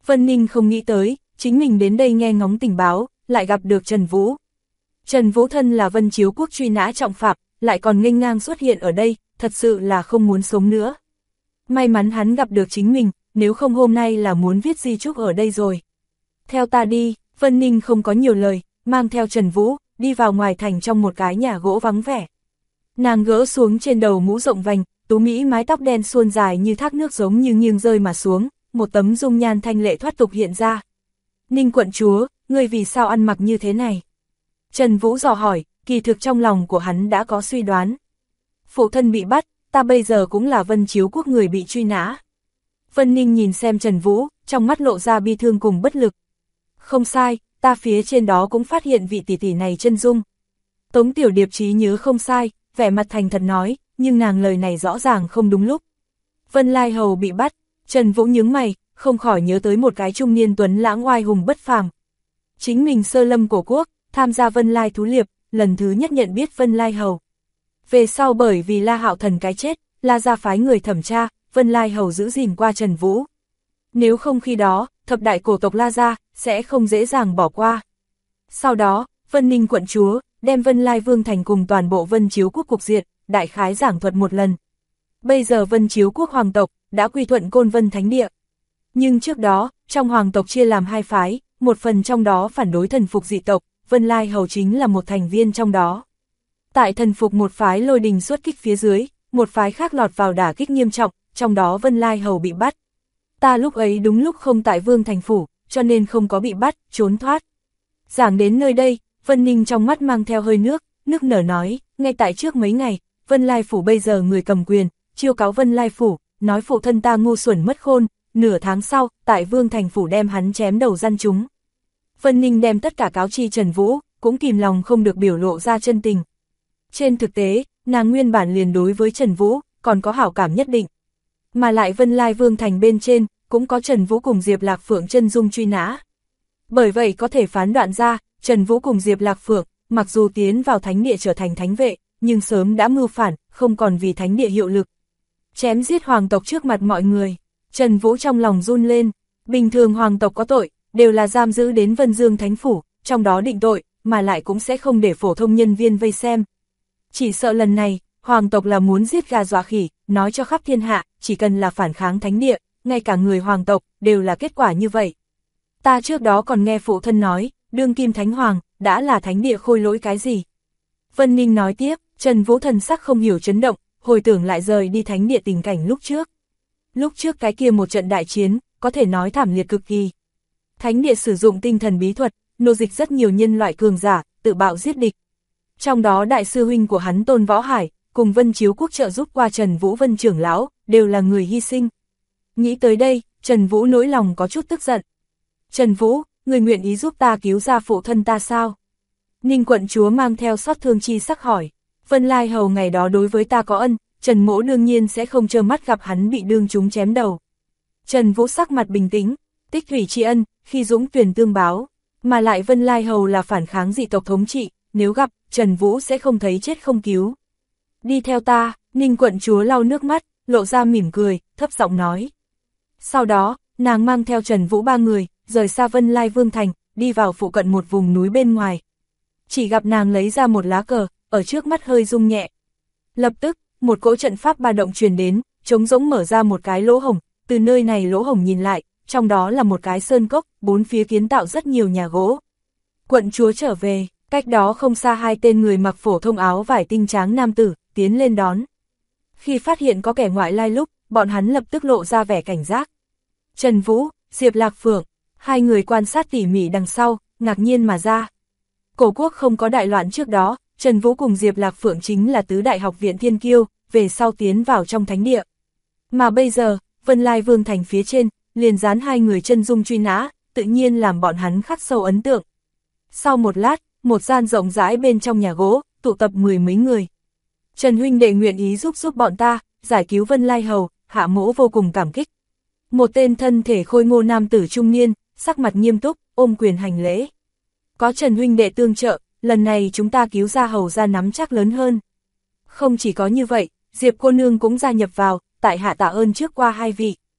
Vân Ninh không nghĩ tới, chính mình đến đây nghe ngóng tình báo, lại gặp được Trần Vũ. Trần Vũ thân là Vân Chiếu Quốc truy nã trọng phạm, lại còn nghênh ngang xuất hiện ở đây, thật sự là không muốn sống nữa. May mắn hắn gặp được chính mình, nếu không hôm nay là muốn viết di chúc ở đây rồi. Theo ta đi, Vân Ninh không có nhiều lời, mang theo Trần Vũ, đi vào ngoài thành trong một cái nhà gỗ vắng vẻ. Nàng gỡ xuống trên đầu mũ rộng vành, tú mỹ mái tóc đen suôn dài như thác nước giống như nghiêng rơi mà xuống, một tấm dung nhan thanh lệ thoát tục hiện ra. Ninh quận chúa, ngươi vì sao ăn mặc như thế này? Trần Vũ dò hỏi, kỳ thực trong lòng của hắn đã có suy đoán. Phụ thân bị bắt, ta bây giờ cũng là Vân Chiếu Quốc người bị truy nã. Vân Ninh nhìn xem Trần Vũ, trong mắt lộ ra bi thương cùng bất lực. Không sai, ta phía trên đó cũng phát hiện vị tỷ tỷ này chân dung. Tống Tiểu Điệp trí nhớ không sai, vẻ mặt thành thật nói, nhưng nàng lời này rõ ràng không đúng lúc. Vân Lai Hầu bị bắt, Trần Vũ nhướng mày, không khỏi nhớ tới một cái trung niên tuấn lãng oai hùng bất phàm. Chính mình sơ lâm cổ quốc, tham gia Vân Lai thú liệp, lần thứ nhất nhận biết Vân Lai Hầu. Về sau bởi vì La Hạo Thần cái chết, La gia phái người thẩm tra, Vân Lai Hầu giữ gìn qua Trần Vũ. Nếu không khi đó, thập đại cổ tộc La gia sẽ không dễ dàng bỏ qua. Sau đó, Vân Ninh quận chúa đem Vân Lai Vương thành cùng toàn bộ Vân Chiếu Quốc cục diện, đại khái giảng thuật một lần. Bây giờ Vân Chiếu Quốc hoàng tộc đã quy thuận Côn Vân Thánh Địa. Nhưng trước đó, trong hoàng tộc chia làm hai phái, một phần trong đó phản đối thần phục dị tộc, Vân Lai Hầu chính là một thành viên trong đó. Tại thần phục một phái lôi đình xuất kích phía dưới, một phái khác lọt vào đả kích nghiêm trọng, trong đó Vân Lai Hầu bị bắt. Ta lúc ấy đúng lúc không tại Vương thành phủ, cho nên không có bị bắt, trốn thoát. Giảng đến nơi đây, Vân Ninh trong mắt mang theo hơi nước nở nói, ngay tại trước mấy ngày, Vân Lai phủ bây giờ người cầm quyền, chiêu cáo Vân Lai phủ, nói phụ thân ta ngu xuẩn mất khôn, nửa tháng sau, tại Vương thành phủ đem hắn chém đầu gian chúng. Vân Ninh đem tất cả cáo chi Trần Vũ, cũng kìm lòng không được biểu lộ ra chân tình. Trên thực tế, nàng nguyên bản liền đối với Trần Vũ, còn có hảo cảm nhất định. Mà lại Vân Lai Vương thành bên trên, cũng có Trần Vũ cùng Diệp Lạc Phượng chân dung truy nã. Bởi vậy có thể phán đoạn ra, Trần Vũ cùng Diệp Lạc Phượng, mặc dù tiến vào thánh địa trở thành thánh vệ, nhưng sớm đã mưu phản, không còn vì thánh địa hiệu lực. Chém giết hoàng tộc trước mặt mọi người, Trần Vũ trong lòng run lên, bình thường hoàng tộc có tội, đều là giam giữ đến Vân Dương Thánh Phủ, trong đó định tội, mà lại cũng sẽ không để phổ thông nhân viên vây xem. Chỉ sợ lần này, hoàng tộc là muốn giết gà dọa khỉ, nói cho khắp thiên hạ, chỉ cần là phản kháng thánh địa, ngay cả người hoàng tộc, đều là kết quả như vậy. Ta trước đó còn nghe phụ thân nói, đương kim thánh hoàng, đã là thánh địa khôi lỗi cái gì? Vân Ninh nói tiếp, Trần Vũ thần sắc không hiểu chấn động, hồi tưởng lại rời đi thánh địa tình cảnh lúc trước. Lúc trước cái kia một trận đại chiến, có thể nói thảm liệt cực kỳ. Thánh địa sử dụng tinh thần bí thuật, nô dịch rất nhiều nhân loại cường giả, tự bạo giết địch. Trong đó đại sư huynh của hắn Tôn Võ Hải, cùng Vân Chiếu Quốc trợ giúp qua Trần Vũ Vân trưởng lão, đều là người hy sinh. Nghĩ tới đây, Trần Vũ nỗi lòng có chút tức giận. Trần Vũ, người nguyện ý giúp ta cứu ra phụ thân ta sao? Ninh quận chúa mang theo xót thương chi sắc hỏi. Vân Lai Hầu ngày đó đối với ta có ân, Trần Mỗ đương nhiên sẽ không trơ mắt gặp hắn bị đương chúng chém đầu. Trần Vũ sắc mặt bình tĩnh, tích thủy tri ân, khi dũng tuyển tương báo. Mà lại Vân Lai Hầu là phản kháng dị tộc thống trị, nếu gặp, Trần Vũ sẽ không thấy chết không cứu. Đi theo ta, Ninh quận chúa lau nước mắt, lộ ra mỉm cười, thấp giọng nói. Sau đó, nàng mang theo Trần Vũ ba người, rời xa Vân Lai Vương thành, đi vào phụ cận một vùng núi bên ngoài. Chỉ gặp nàng lấy ra một lá cờ, ở trước mắt hơi rung nhẹ. Lập tức, một cỗ trận pháp ba động truyền đến, trống rỗng mở ra một cái lỗ hổng, từ nơi này lỗ hổng nhìn lại, trong đó là một cái sơn cốc, bốn phía kiến tạo rất nhiều nhà gỗ. Quận chúa trở về, cách đó không xa hai tên người mặc phổ thông áo vải tinh tráng nam tử, tiến lên đón. Khi phát hiện có kẻ ngoại lai lúc, bọn hắn lập tức lộ ra vẻ cảnh giác. Trần Vũ, Diệp Lạc Phượng, hai người quan sát tỉ mỉ đằng sau, ngạc nhiên mà ra. Cổ quốc không có đại loạn trước đó, Trần Vũ cùng Diệp Lạc Phượng chính là tứ đại học viện thiên kiêu, về sau tiến vào trong thánh địa. Mà bây giờ, Vân Lai Vương thành phía trên, liền dán hai người chân dung truy nã, tự nhiên làm bọn hắn khắc sâu ấn tượng. Sau một lát, một gian rộng rãi bên trong nhà gỗ, tụ tập mười mấy người. Trần huynh đệ nguyện ý giúp bọn ta, giải cứu Vân Lai Hầu, Hạ Mỗ vô cùng cảm kích. Một tên thân thể khôi ngô nam tử trung niên, sắc mặt nghiêm túc, ôm quyền hành lễ. Có Trần huynh đệ tương trợ, lần này chúng ta cứu ra Hầu ra nắm chắc lớn hơn. Không chỉ có như vậy, Diệp cô nương cũng gia nhập vào, tại hạ tạ ơn trước qua hai vị.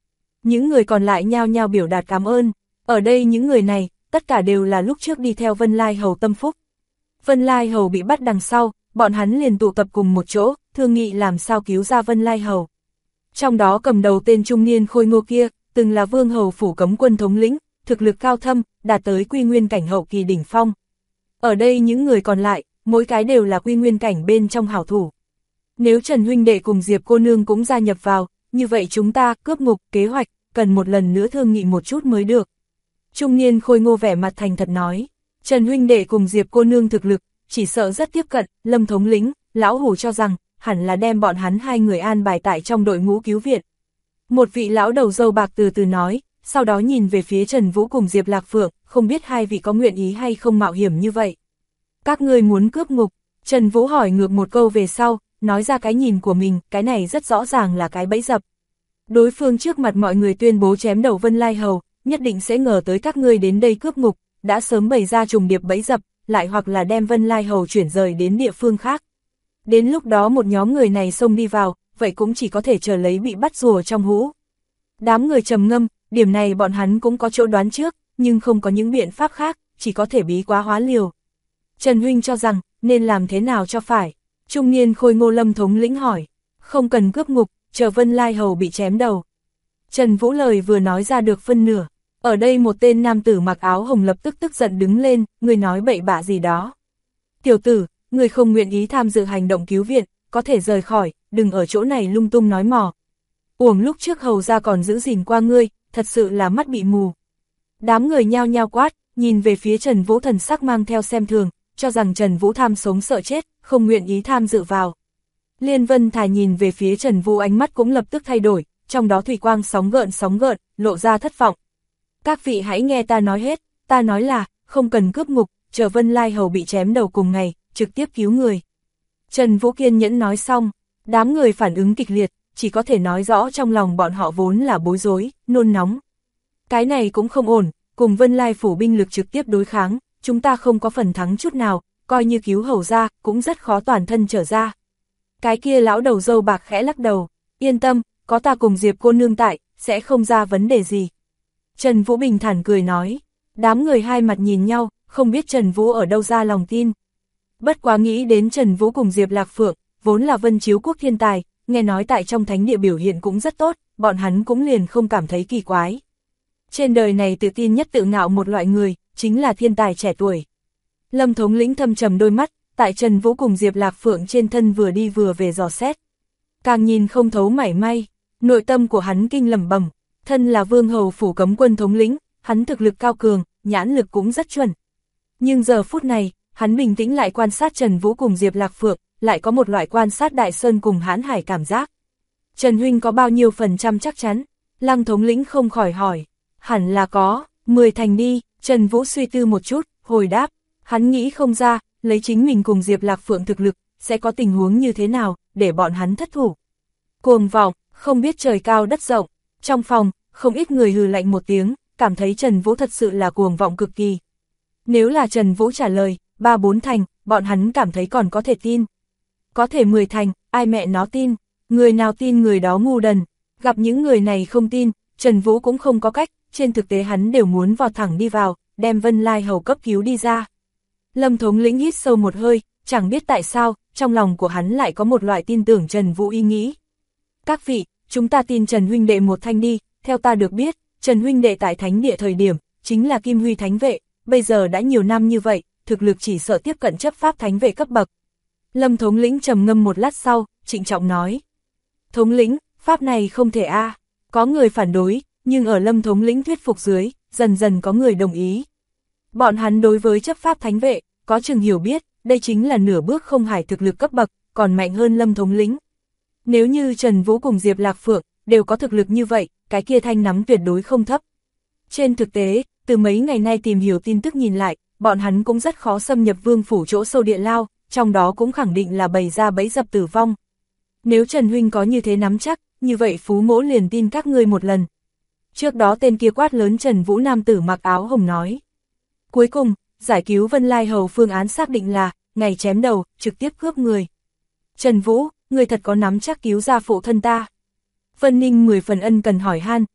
những người còn lại nhao nhao biểu đạt cảm ơn. Ở đây những người này, tất cả đều là lúc trước đi theo Vân Lai Hầu tâm phúc. Vân Lai Hầu bị bắt đằng sau, bọn hắn liền tụ tập cùng một chỗ, thương nghị làm sao cứu ra Vân Lai Hầu. Trong đó cầm đầu tên trung niên khôi ngô kia, từng là Vương Hầu phủ cấm quân thống lĩnh, thực lực cao thâm, đạt tới quy nguyên cảnh hậu kỳ đỉnh phong. Ở đây những người còn lại, mỗi cái đều là quy nguyên cảnh bên trong hảo thủ. Nếu Trần huynh đệ cùng Diệp cô nương cũng gia nhập vào, như vậy chúng ta cướp ngục kế hoạch, cần một lần nữa thương nghị một chút mới được. Trung niên khôi ngô vẻ mặt thành thật nói, Trần huynh đệ cùng Diệp cô nương thực lực, chỉ sợ rất tiếp cận, Lâm thống lĩnh, lão hủ cho rằng, hẳn là đem bọn hắn hai người an bài tại trong đội ngũ cứu viện. Một vị lão đầu râu bạc từ từ nói, sau đó nhìn về phía Trần Vũ cùng Diệp Lạc Phượng, không biết hai vị có nguyện ý hay không mạo hiểm như vậy. Các ngươi muốn cướp ngục, Trần Vũ hỏi ngược một câu về sau, nói ra cái nhìn của mình, cái này rất rõ ràng là cái bẫy dập. Đối phương trước mặt mọi người tuyên bố chém đầu Vân Lai Hầu, nhất định sẽ ngờ tới các ngươi đến đây cướp ngục, đã sớm bày ra trùng điệp bẫy dập, lại hoặc là đem Vân Lai Hầu chuyển rời đến địa phương khác. Đến lúc đó một nhóm người này xông đi vào, vậy cũng chỉ có thể chờ lấy bị bắt rùa trong hũ. Đám người trầm ngâm, điểm này bọn hắn cũng có chỗ đoán trước, nhưng không có những biện pháp khác, chỉ có thể bí quá hóa liều. Trần huynh cho rằng, nên làm thế nào cho phải? Trung niên khôi ngô Lâm thống lĩnh hỏi, không cần cướp ngục, chờ Vân Lai Hầu bị chém đầu. Trần Vũ lời vừa nói ra được phân nửa, ở đây một tên nam tử mặc áo hồng lập tức tức giận đứng lên, người nói bậy bạ gì đó. Tiểu tử, người không nguyện ý tham dự hành động cứu viện, có thể rời khỏi, đừng ở chỗ này lung tung nói mò. Uổng lúc trước hầu ra còn giữ gìn qua ngươi, thật sự là mắt bị mù. Đám người nhao nhao quát, nhìn về phía Trần Vũ thần sắc mang theo xem thường, cho rằng Trần Vũ tham sống sợ chết, không nguyện ý tham dự vào. Liên Vân Thải nhìn về phía Trần Vũ ánh mắt cũng lập tức thay đổi, trong đó thủy quang sóng gợn, lộ ra thất vọng. Các vị hãy nghe ta nói hết, ta nói là, không cần cướp ngục, chờ Vân Lai Hầu bị chém đầu cùng ngày, trực tiếp cứu người. Trần Vũ kiên nhẫn nói xong, đám người phản ứng kịch liệt, chỉ có thể nói rõ trong lòng bọn họ vốn là bối rối, nôn nóng. Cái này cũng không ổn, cùng Vân Lai phủ binh lực trực tiếp đối kháng, chúng ta không có phần thắng chút nào, coi như cứu hầu ra, cũng rất khó toàn thân trở ra. Cái kia lão đầu râu bạc khẽ lắc đầu, yên tâm, có ta cùng Diệp cô nương tại, sẽ không ra vấn đề gì. Trần Vũ bình thản cười nói, đám người hai mặt nhìn nhau, không biết Trần Vũ ở đâu ra lòng tin. Bất quá nghĩ đến Trần Vũ cùng Diệp Lạc Phượng, vốn là Vân Chiếu quốc thiên tài, nghe nói tại trong thánh địa biểu hiện cũng rất tốt, bọn hắn cũng liền không cảm thấy kỳ quái. Trên đời này tự tin nhất tự ngạo một loại người, chính là thiên tài trẻ tuổi. Lâm thống lĩnh thâm trầm đôi mắt, tại Trần Vũ cùng Diệp Lạc Phượng trên thân vừa đi vừa về dò xét. Càng nhìn không thấu mảy may, nội tâm của hắn kinh lẩm bẩm, thân là Vương Hầu phủ cấm quân thống lĩnh, hắn thực lực cao cường, nhãn lực cũng rất chuẩn. Nhưng giờ phút này, hắn bình tĩnh lại quan sát Trần Vũ cùng Diệp Lạc Phượng, lại có một loại quan sát Đại Sơn cùng Hán Hải cảm giác. Trần huynh có bao nhiêu % chắc chắn? Lăng thống lĩnh không khỏi hỏi. Hẳn là có, 10 thành đi. Trần Vũ suy tư một chút, hồi đáp. Hắn nghĩ không ra, lấy chính mình cùng Diệp Lạc Phượng thực lực, sẽ có tình huống như thế nào, để bọn hắn thất thủ. Cuồng vọng, không biết trời cao đất rộng. Trong phòng, không ít người hừ lạnh một tiếng, cảm thấy Trần Vũ thật sự là cuồng vọng cực kỳ. Nếu là Trần Vũ trả lời, 3-4 thành, bọn hắn cảm thấy còn có thể tin. Có thể 10 thành, ai mẹ nó tin, người nào tin người đó ngu đần. Gặp những người này không tin, Trần Vũ cũng không có cách, trên thực tế hắn đều muốn vọt thẳng đi vào, đem Vân Lai Hầu cấp cứu đi ra. Lâm thống lĩnh hít sâu một hơi, chẳng biết tại sao, trong lòng của hắn lại có một loại tin tưởng Trần Vũ ý nghĩ. Các vị, chúng ta tin Trần huynh đệ một thanh đi, theo ta được biết, Trần huynh đệ tại thánh địa thời điểm, chính là Kim Huy thánh vệ, bây giờ đã nhiều năm như vậy, thực lực chỉ sợ tiếp cận chấp pháp thánh vệ cấp bậc. Lâm thống lĩnh trầm ngâm một lát sau, trịnh trọng nói. Thống lĩnh, pháp này không thể a. Có người phản đối, nhưng ở Lâm thống lĩnh thuyết phục dưới, dần dần có người đồng ý. Bọn hắn đối với chấp pháp thánh vệ, có chừng hiểu biết, đây chính là nửa bước không hải thực lực cấp bậc, còn mạnh hơn Lâm thống lĩnh. Nếu như Trần Vũ cùng Diệp Lạc Phượng, đều có thực lực như vậy, cái kia thanh nắm tuyệt đối không thấp. Trên thực tế, từ mấy ngày nay tìm hiểu tin tức nhìn lại, bọn hắn cũng rất khó xâm nhập vương phủ chỗ sâu địa lao, trong đó cũng khẳng định là bày ra bẫy dập tử vong. Nếu Trần huynh có như thế nắm chắc, như vậy Phú Mỗ liền tin các ngươi một lần. Trước đó tên kia quát lớn Trần Vũ nam tử mặc áo hồng nói. Cuối cùng, giải cứu Vân Lai Hầu phương án xác định là, ngày chém đầu, trực tiếp cướp người. Trần Vũ, người thật có nắm chắc cứu ra phụ thân ta. Vân Ninh 10 phần ân cần hỏi han,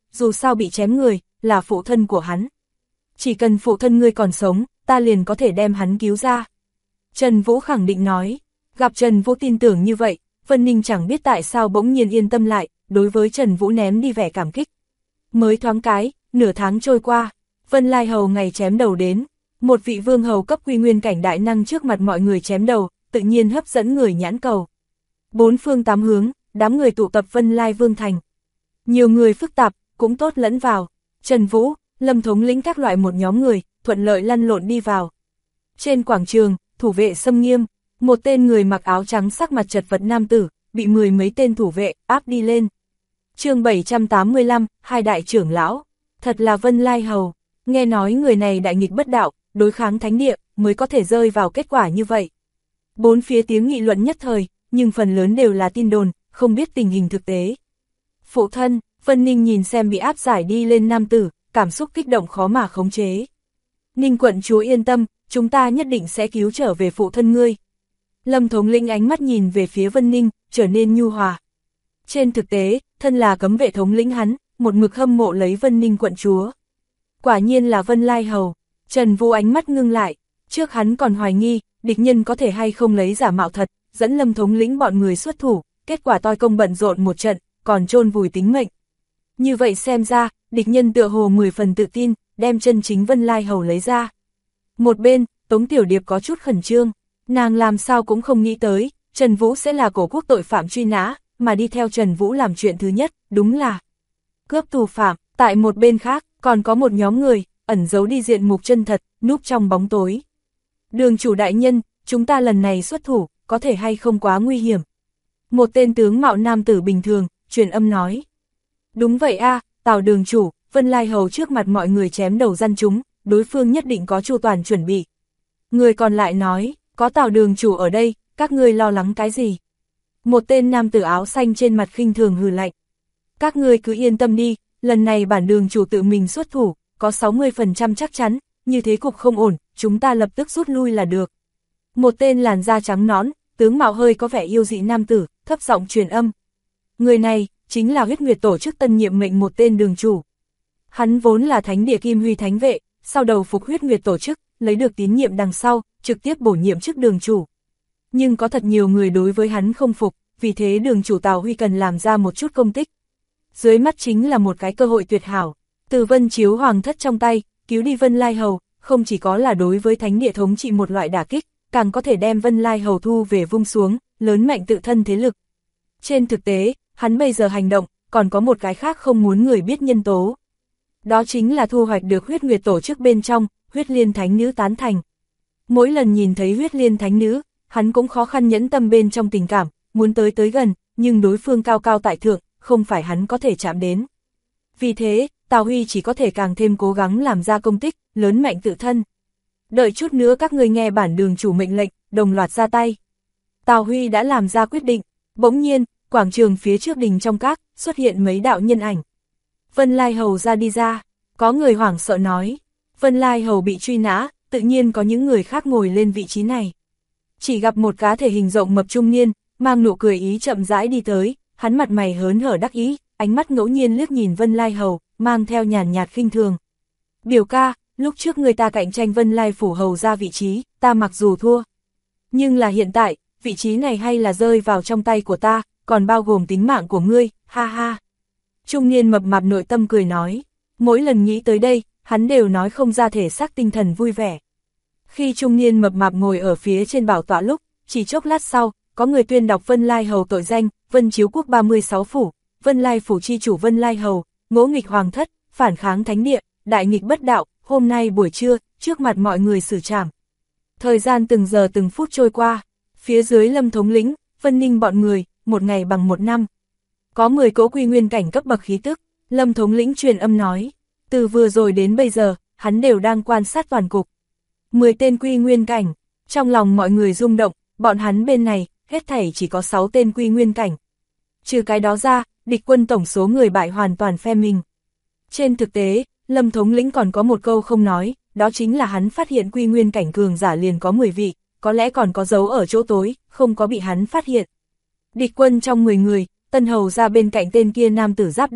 dù sao bị chém người, là phụ thân của hắn. Chỉ cần phụ thân ngươi còn sống, ta liền có thể đem hắn cứu ra. Trần Vũ khẳng định nói, gặp Trần Vũ tin tưởng như vậy, Vân Ninh chẳng biết tại sao bỗng nhiên yên tâm lại, đối với Trần Vũ ném đi vẻ cảm kích. Mới thoáng cái, nửa tháng trôi qua, Vân Lai Hầu ngày chém đầu đến, một vị vương hầu cấp quy nguyên cảnh đại năng trước mặt mọi người chém đầu, tự nhiên hấp dẫn người nhãn cầu. Bốn phương tám hướng, đám người tụ tập Vân Lai Vương Thành. Nhiều người phức tạp, cũng tốt lẫn vào, Trần Vũ, Lâm thống lĩnh các loại một nhóm người, thuận lợi lăn lộn đi vào. Trên quảng trường, thủ vệ xâm nghiêm, một tên người mặc áo trắng sắc mặt chật vật nam tử, bị mười mấy tên thủ vệ áp đi lên. Chương 785, hai đại trưởng lão, thật là Vân Lai Hầu, nghe nói người này đại nghịch bất đạo, đối kháng thánh địa, mới có thể rơi vào kết quả như vậy. Bốn phía tiếng nghị luận nhất thời, nhưng phần lớn đều là tin đồn, không biết tình hình thực tế. Phụ thân, Vân Ninh nhìn xem bị áp giải đi lên nam tử, cảm xúc kích động khó mà khống chế. Ninh quận chúa yên tâm, chúng ta nhất định sẽ cứu trở về phụ thân ngươi. Lâm thống lĩnh ánh mắt nhìn về phía Vân Ninh, trở nên nhu hòa. Trên thực tế, thân là cấm vệ thống lĩnh hắn, một mực hâm mộ lấy Vân Ninh quận chúa. Quả nhiên là Vân Lai Hầu, Trần Vũ ánh mắt ngưng lại, trước hắn còn hoài nghi, địch nhân có thể hay không lấy giả mạo thật, dẫn Lâm thống lĩnh bọn người xuất thủ, kết quả toi công bận rộn một trận, còn chôn vùi tính mệnh. Như vậy xem ra, địch nhân tựa hồ 10 phần tự tin, đem chân chính Vân Lai Hầu lấy ra. Một bên, Tống Tiểu Điệp có chút khẩn trương, nàng làm sao cũng không nghĩ tới, Trần Vũ sẽ là cổ quốc tội phạm truy nã, mà đi theo Trần Vũ làm chuyện thứ nhất, đúng là cướp tù phạm. Tại một bên khác, còn có một nhóm người, ẩn giấu đi diện mục chân thật, núp trong bóng tối. Đường chủ đại nhân, chúng ta lần này xuất thủ, có thể hay không quá nguy hiểm. Một tên tướng mạo nam tử bình thường, truyền âm nói. Đúng vậy a, Tào đường chủ, Vân Lai Hầu trước mặt mọi người chém đầu gian chúng, đối phương nhất định có chu toàn chuẩn bị. Người còn lại nói, có Tào đường chủ ở đây, các ngươi lo lắng cái gì? Một tên nam tử áo xanh trên mặt khinh thường hừ lạnh. Các ngươi cứ yên tâm đi, lần này bản đường chủ tự mình xuất thủ, có 60% chắc chắn, như thế cục không ổn, chúng ta lập tức rút lui là được. Một tên làn da trắng nõn, tướng mạo hơi có vẻ yêu dị nam tử, thấp giọng truyền âm. Người này, chính là Huyết Nguyệt tổ chức tân nhiệm mệnh một tên đường chủ. Hắn vốn là thánh địa Kim Huy thánh vệ, sau đầu phục Huyết Nguyệt tổ chức, lấy được tín nhiệm đằng sau, trực tiếp bổ nhiệm chức đường chủ. Nhưng có thật nhiều người đối với hắn không phục, vì thế đường chủ Tào Huy cần làm ra một chút công tích. Dưới mắt chính là một cái cơ hội tuyệt hảo, từ Vân Chiếu Hoàng thất trong tay, cứu đi Vân Lai Hầu, không chỉ có là đối với thánh địa thống trị một loại đả kích, càng có thể đem Vân Lai Hầu thu về vung xuống, lớn mạnh tự thân thế lực. Trên thực tế, hắn bây giờ hành động, còn có một cái khác không muốn người biết nhân tố. Đó chính là thu hoạch được Huyết Nguyệt tổ chức bên trong, Huyết Liên Thánh Nữ tán thành. Mỗi lần nhìn thấy Huyết Liên Thánh Nữ, hắn cũng khó khăn nhẫn tâm bên trong tình cảm, muốn tới gần, nhưng đối phương cao cao tại thượng, không phải hắn có thể chạm đến. Vì thế, Tào Huy chỉ có thể càng thêm cố gắng làm ra công tích, lớn mạnh tự thân. Đợi chút nữa các ngươi nghe bản đường chủ mệnh lệnh, đồng loạt ra tay. Tào Huy đã làm ra quyết định, bỗng nhiên, quảng trường phía trước đình trong các, xuất hiện mấy đạo nhân ảnh. Vân Lai Hầu ra đi ra, có người hoảng sợ nói. Vân Lai Hầu bị truy nã, tự nhiên có những người khác ngồi lên vị trí này. Chỉ gặp một cá thể hình rộng mập trung niên, mang nụ cười ý chậm rãi đi tới, hắn mặt mày hớn hở đắc ý, ánh mắt ngẫu nhiên liếc nhìn Vân Lai Hầu, mang theo nhàn nhạt khinh thường. Biểu ca, lúc trước người ta cạnh tranh Vân Lai phủ hầu ra vị trí, ta mặc dù thua. Nhưng là hiện tại, vị trí này hay là rơi vào trong tay của ta, còn bao gồm tính mạng của ngươi, ha ha. Trung niên mập mạp nội tâm cười nói, mỗi lần nghĩ tới đây, hắn đều nói không ra thể xác tinh thần vui vẻ. Khi trung niên mập mạp ngồi ở phía trên bảo tọa lúc, chỉ chốc lát sau, có người tuyên đọc Vân Lai Hầu tội danh, Vân Chiếu Quốc 36 phủ, Vân Lai phủ chi chủ Vân Lai Hầu, ngỗ nghịch hoàng thất, phản kháng thánh địa, đại nghịch bất đạo, hôm nay buổi trưa, trước mặt mọi người xử trảm. Thời gian từng giờ từng phút trôi qua, phía dưới Lâm thống lĩnh, Vân Ninh bọn người, một ngày bằng một năm. Có 10 cỗ quy nguyên cảnh cấp bậc khí tức, Lâm thống lĩnh truyền âm nói, từ vừa rồi đến bây giờ, hắn đều đang quan sát toàn cục. 10 tên quy nguyên cảnh, trong lòng mọi người rung động, bọn hắn bên này, hết thảy chỉ có 6 tên quy nguyên cảnh. Trừ cái đó ra, địch quân tổng số người bại hoàn toàn phe mình. Trên thực tế, Lâm thống lĩnh còn có một câu không nói, đó chính là hắn phát hiện quy nguyên cảnh cường giả liền có 10 vị, có lẽ còn có dấu ở chỗ tối, không có bị hắn phát hiện. Địch quân trong 10 người, Tân Hầu ra bên cạnh tên kia nam tử giáp đen,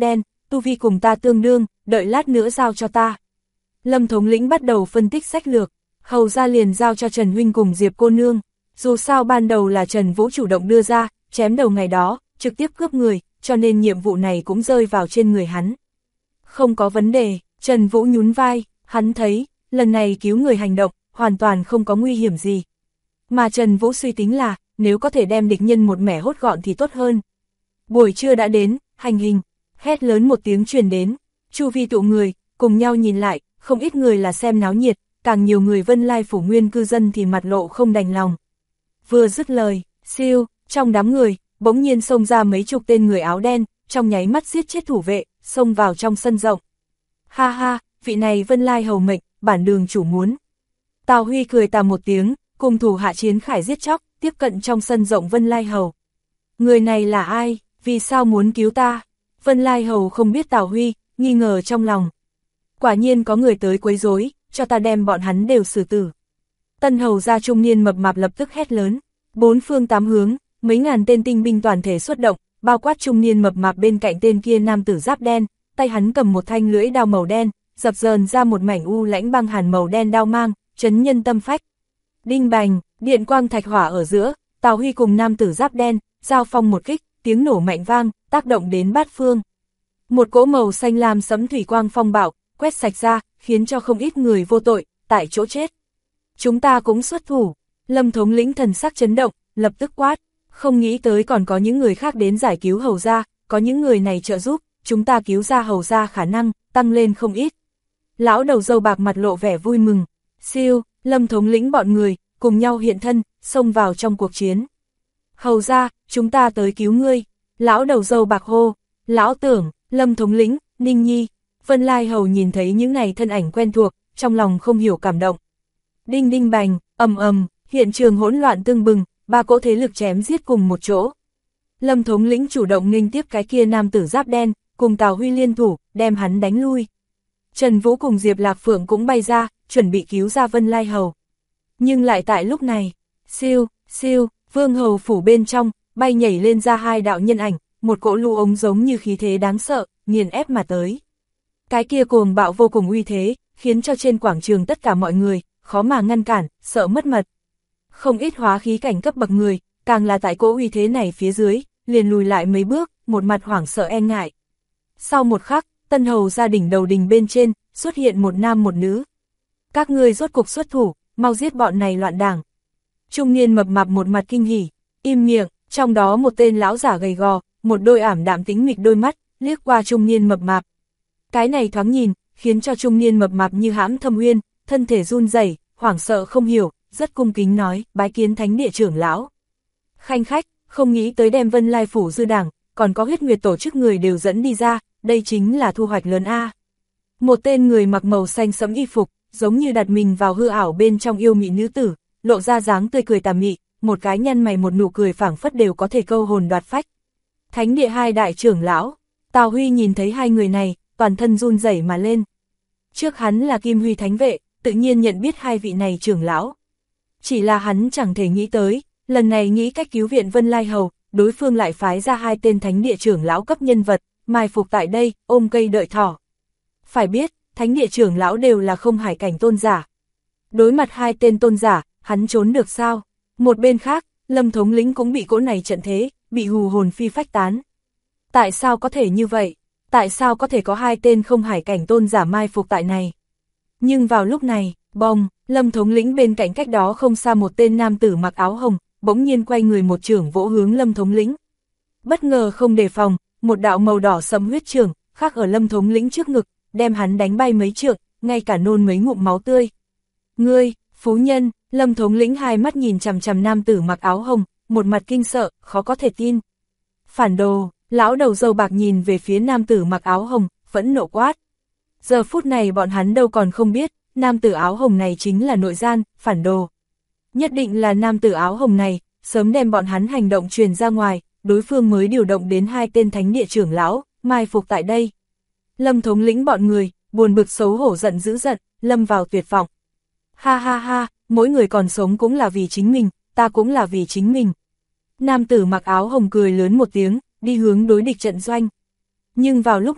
tu vi cùng ta tương đương, đợi lát nữa giao cho ta. Lâm thống lĩnh bắt đầu phân tích sách lược, hầu ra liền giao cho Trần huynh cùng Diệp cô nương, dù sao ban đầu là Trần Vũ chủ động đưa ra, chém đầu ngày đó, trực tiếp cướp người, cho nên nhiệm vụ này cũng rơi vào trên người hắn. Không có vấn đề, Trần Vũ nhún vai, hắn thấy, lần này cứu người hành động, hoàn toàn không có nguy hiểm gì. Mà Trần Vũ suy tính là, nếu có thể đem địch nhân một mẻ hốt gọn thì tốt hơn. Buổi trưa đã đến, hành hình, hét lớn một tiếng truyền đến, chu vi tụ người, cùng nhau nhìn lại, không ít người là xem náo nhiệt, càng nhiều người Vân Lai phủ nguyên cư dân thì mặt lộ không đành lòng. Vừa dứt lời, siêu, trong đám người, bỗng nhiên xông ra mấy chục tên người áo đen, trong nháy mắt giết chết thủ vệ, xông vào trong sân rộng. Ha ha, vị này Vân Lai hầu mệnh, bản đường chủ muốn. Tào Huy cười tà một tiếng, cùng thủ hạ chiến khải giết chóc, tiếp cận trong sân rộng Vân Lai hầu. Người này là ai, vì sao muốn cứu ta? Vân Lai hầu không biết Tào Huy, nghi ngờ trong lòng. Quả nhiên có người tới quấy rối, cho ta đem bọn hắn đều xử tử. Tân hầu gia trung niên mập mạp lập tức hét lớn, bốn phương tám hướng, mấy ngàn tên tinh binh toàn thể xuất động, bao quát trung niên mập mạp bên cạnh tên kia nam tử giáp đen, tay hắn cầm một thanh lưỡi đao màu đen, dập dờn ra một mảnh u lãnh băng hàn màu đen đao mang, chấn nhân tâm phách. Đinh bành, điện quang thạch hỏa ở giữa, Tào Huy cùng nam tử giáp đen, giao phong một kích, tiếng nổ mạnh vang, tác động đến bát phương. Một cỗ màu xanh lam sẫm thủy quang phong bạo, quét sạch ra, khiến cho không ít người vô tội, tại chỗ chết. Chúng ta cũng xuất thủ, Lâm thống lĩnh thần sắc chấn động, lập tức quát, không nghĩ tới còn có những người khác đến giải cứu hầu gia, có những người này trợ giúp, chúng ta cứu ra hầu gia khả năng, tăng lên không ít. Lão đầu râu bạc mặt lộ vẻ vui mừng, siêu, Lâm thống lĩnh bọn người, cùng nhau hiện thân, xông vào trong cuộc chiến. Hầu gia, chúng ta tới cứu ngươi, lão đầu râu bạc hô, lão tưởng, Lâm thống lĩnh, Ninh Nhi. Vân Lai hầu nhìn thấy những này thân ảnh quen thuộc, trong lòng không hiểu cảm động. Đinh đinh bành, ầm ầm, hiện trường hỗn loạn tương bừng, ba cỗ thế lực chém giết cùng một chỗ. Lâm thống lĩnh chủ động nghênh tiếp cái kia nam tử giáp đen, cùng Tào Huy liên thủ, đem hắn đánh lui. Trần Vũ cùng Diệp Lạc Phượng cũng bay ra, chuẩn bị cứu ra Vân Lai hầu. Nhưng lại tại lúc này, siêu, siêu, vương hầu phủ bên trong, bay nhảy lên ra hai đạo nhân ảnh, một cỗ lũ ống giống như khí thế đáng sợ, nghiền ép mà tới. Cái kia cuồng bạo vô cùng uy thế, khiến cho trên quảng trường tất cả mọi người, khó mà ngăn cản, sợ mất mật. Không ít hóa khí cảnh cấp bậc người, càng là tại cỗ uy thế này phía dưới, liền lùi lại mấy bước, một mặt hoảng sợ e ngại. Sau một khắc, tân hầu gia đỉnh đầu đình bên trên, xuất hiện một nam một nữ. Các ngươi rốt cục xuất thủ, mau giết bọn này loạn đảng. Trung niên mập mạp một mặt kinh hỉ, im miệng, trong đó một tên lão giả gầy gò, một đôi ảm đạm tĩnh mịch đôi mắt, liếc qua trung niên mập mạp. Cái này thoáng nhìn, khiến cho trung niên mập mạp như hãm thâm uyên, thân thể run rẩy, hoảng sợ không hiểu, rất cung kính nói, bái kiến thánh địa trưởng lão. Khanh khách, không nghĩ tới đem Vân Lai phủ dư đảng, còn có huyết nguyệt tổ chức người đều dẫn đi ra, đây chính là thu hoạch lớn a. Một tên người mặc màu xanh sẫm y phục, giống như đặt mình vào hư ảo bên trong yêu mị nữ tử, lộ ra dáng tươi cười tà mị, một cái nhăn mày một nụ cười phảng phất đều có thể câu hồn đoạt phách. Thánh địa hai đại trưởng lão, Tào Huy nhìn thấy hai người này, toàn thân run rẩy mà lên. Trước hắn là Kim Huy thánh vệ, tự nhiên nhận biết hai vị này trưởng lão. Chỉ là hắn chẳng thể nghĩ tới, lần này nghĩ cách cứu viện Vân Lai hầu, đối phương lại phái ra hai tên thánh địa trưởng lão cấp nhân vật, mai phục tại đây, ôm cây đợi thỏ. Phải biết, thánh địa trưởng lão đều là không hải cảnh tôn giả. Đối mặt hai tên tôn giả, hắn trốn được sao? Một bên khác, Lâm thống lĩnh cũng bị cỗ này trận thế, bị hù hồn phi phách tán. Tại sao có thể như vậy? Tại sao có thể có hai tên không hải cảnh tôn giả mai phục tại này? Nhưng vào lúc này, bồng, Lâm thống lĩnh bên cạnh cách đó không xa một tên nam tử mặc áo hồng, bỗng nhiên quay người một chưởng vỗ hướng Lâm thống lĩnh. Bất ngờ không đề phòng, một đạo màu đỏ sẫm huyết chưởng khắc ở Lâm thống lĩnh trước ngực, đem hắn đánh bay mấy trượng, ngay cả nôn mấy ngụm máu tươi. Ngươi, phú nhân, Lâm thống lĩnh hai mắt nhìn chằm chằm nam tử mặc áo hồng, một mặt kinh sợ, khó có thể tin. Phản đồ, lão đầu râu bạc nhìn về phía nam tử mặc áo hồng, phẫn nộ quát. Giờ phút này bọn hắn đâu còn không biết, nam tử áo hồng này chính là nội gian, phản đồ. Nhất định là nam tử áo hồng này, sớm đem bọn hắn hành động truyền ra ngoài, đối phương mới điều động đến hai tên thánh địa trưởng lão, mai phục tại đây. Lâm thống lĩnh bọn người, buồn bực xấu hổ giận dữ giận, lâm vào tuyệt vọng. Ha ha ha, mỗi người còn sống cũng là vì chính mình, ta cũng là vì chính mình. Nam tử mặc áo hồng cười lớn một tiếng, đi hướng đối địch trận doanh. Nhưng vào lúc này,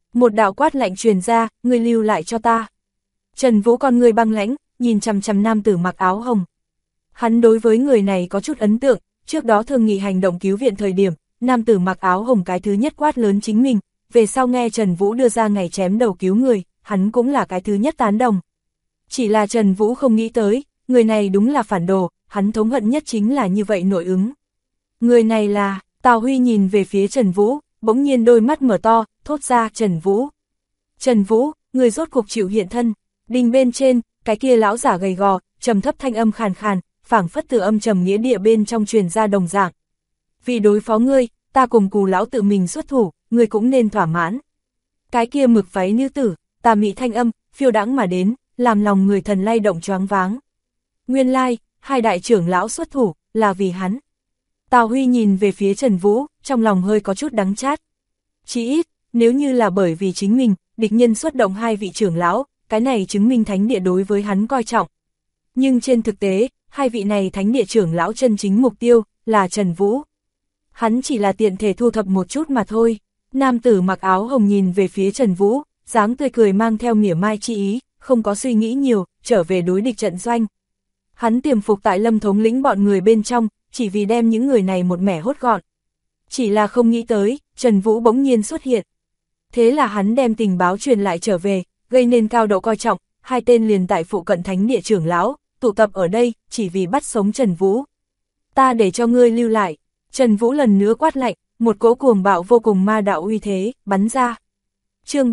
Một đạo quát lạnh truyền ra, ngươi lưu lại cho ta. Trần Vũ con người băng lãnh, nhìn chằm chằm nam tử mặc áo hồng. Hắn đối với người này có chút ấn tượng, trước đó thương nghị hành động cứu viện thời điểm, nam tử mặc áo hồng cái thứ nhất quát lớn chính mình, về sau nghe Trần Vũ đưa ra ngày chém đầu cứu người, hắn cũng là cái thứ nhất tán đồng. Chỉ là Trần Vũ không nghĩ tới, người này đúng là phản đồ, hắn thống hận nhất chính là như vậy nội ứng. Người này là, Tào Huy nhìn về phía Trần Vũ, bỗng nhiên đôi mắt mở to, thốt ra Trần Vũ. Trần Vũ, người rốt cuộc chịu hiện thân, đình bên trên, cái kia lão giả gầy gò, trầm thấp thanh âm khàn khàn, phảng phất từ âm trầm nghĩa địa bên trong truyền ra đồng dạng. Vì đối phó ngươi, ta cùng Cù lão tự mình xuất thủ, ngươi cũng nên thỏa mãn. Cái kia mực váy nữ tử, tà mị thanh âm, phiêu đãng mà đến, làm lòng người thần lay động choáng váng. Nguyên lai, hai đại trưởng lão xuất thủ, là vì hắn. Tào Huy nhìn về phía Trần Vũ, trong lòng hơi có chút đắng chát. Chỉ ít, nếu như là bởi vì chính mình, địch nhân xuất động hai vị trưởng lão, cái này chứng minh thánh địa đối với hắn coi trọng. Nhưng trên thực tế, hai vị này thánh địa trưởng lão chân chính mục tiêu, là Trần Vũ. Hắn chỉ là tiện thể thu thập một chút mà thôi. Nam tử mặc áo hồng nhìn về phía Trần Vũ, dáng tươi cười mang theo mỉa mai chi ý, không có suy nghĩ nhiều, trở về đối địch trận doanh. Hắn tiềm phục tại Lâm thống lĩnh bọn người bên trong, chỉ vì đem những người này một mẻ hốt gọn. Chỉ là không nghĩ tới, Trần Vũ bỗng nhiên xuất hiện. Thế là hắn đem tình báo truyền lại trở về, gây nên cao độ coi trọng, hai tên liền tại phụ cận thánh địa trưởng lão, tụ tập ở đây, chỉ vì bắt sống Trần Vũ. Ta để cho ngươi lưu lại. Trần Vũ lần nữa quát lạnh, một cỗ cuồng bạo vô cùng ma đạo uy thế, bắn ra. Chương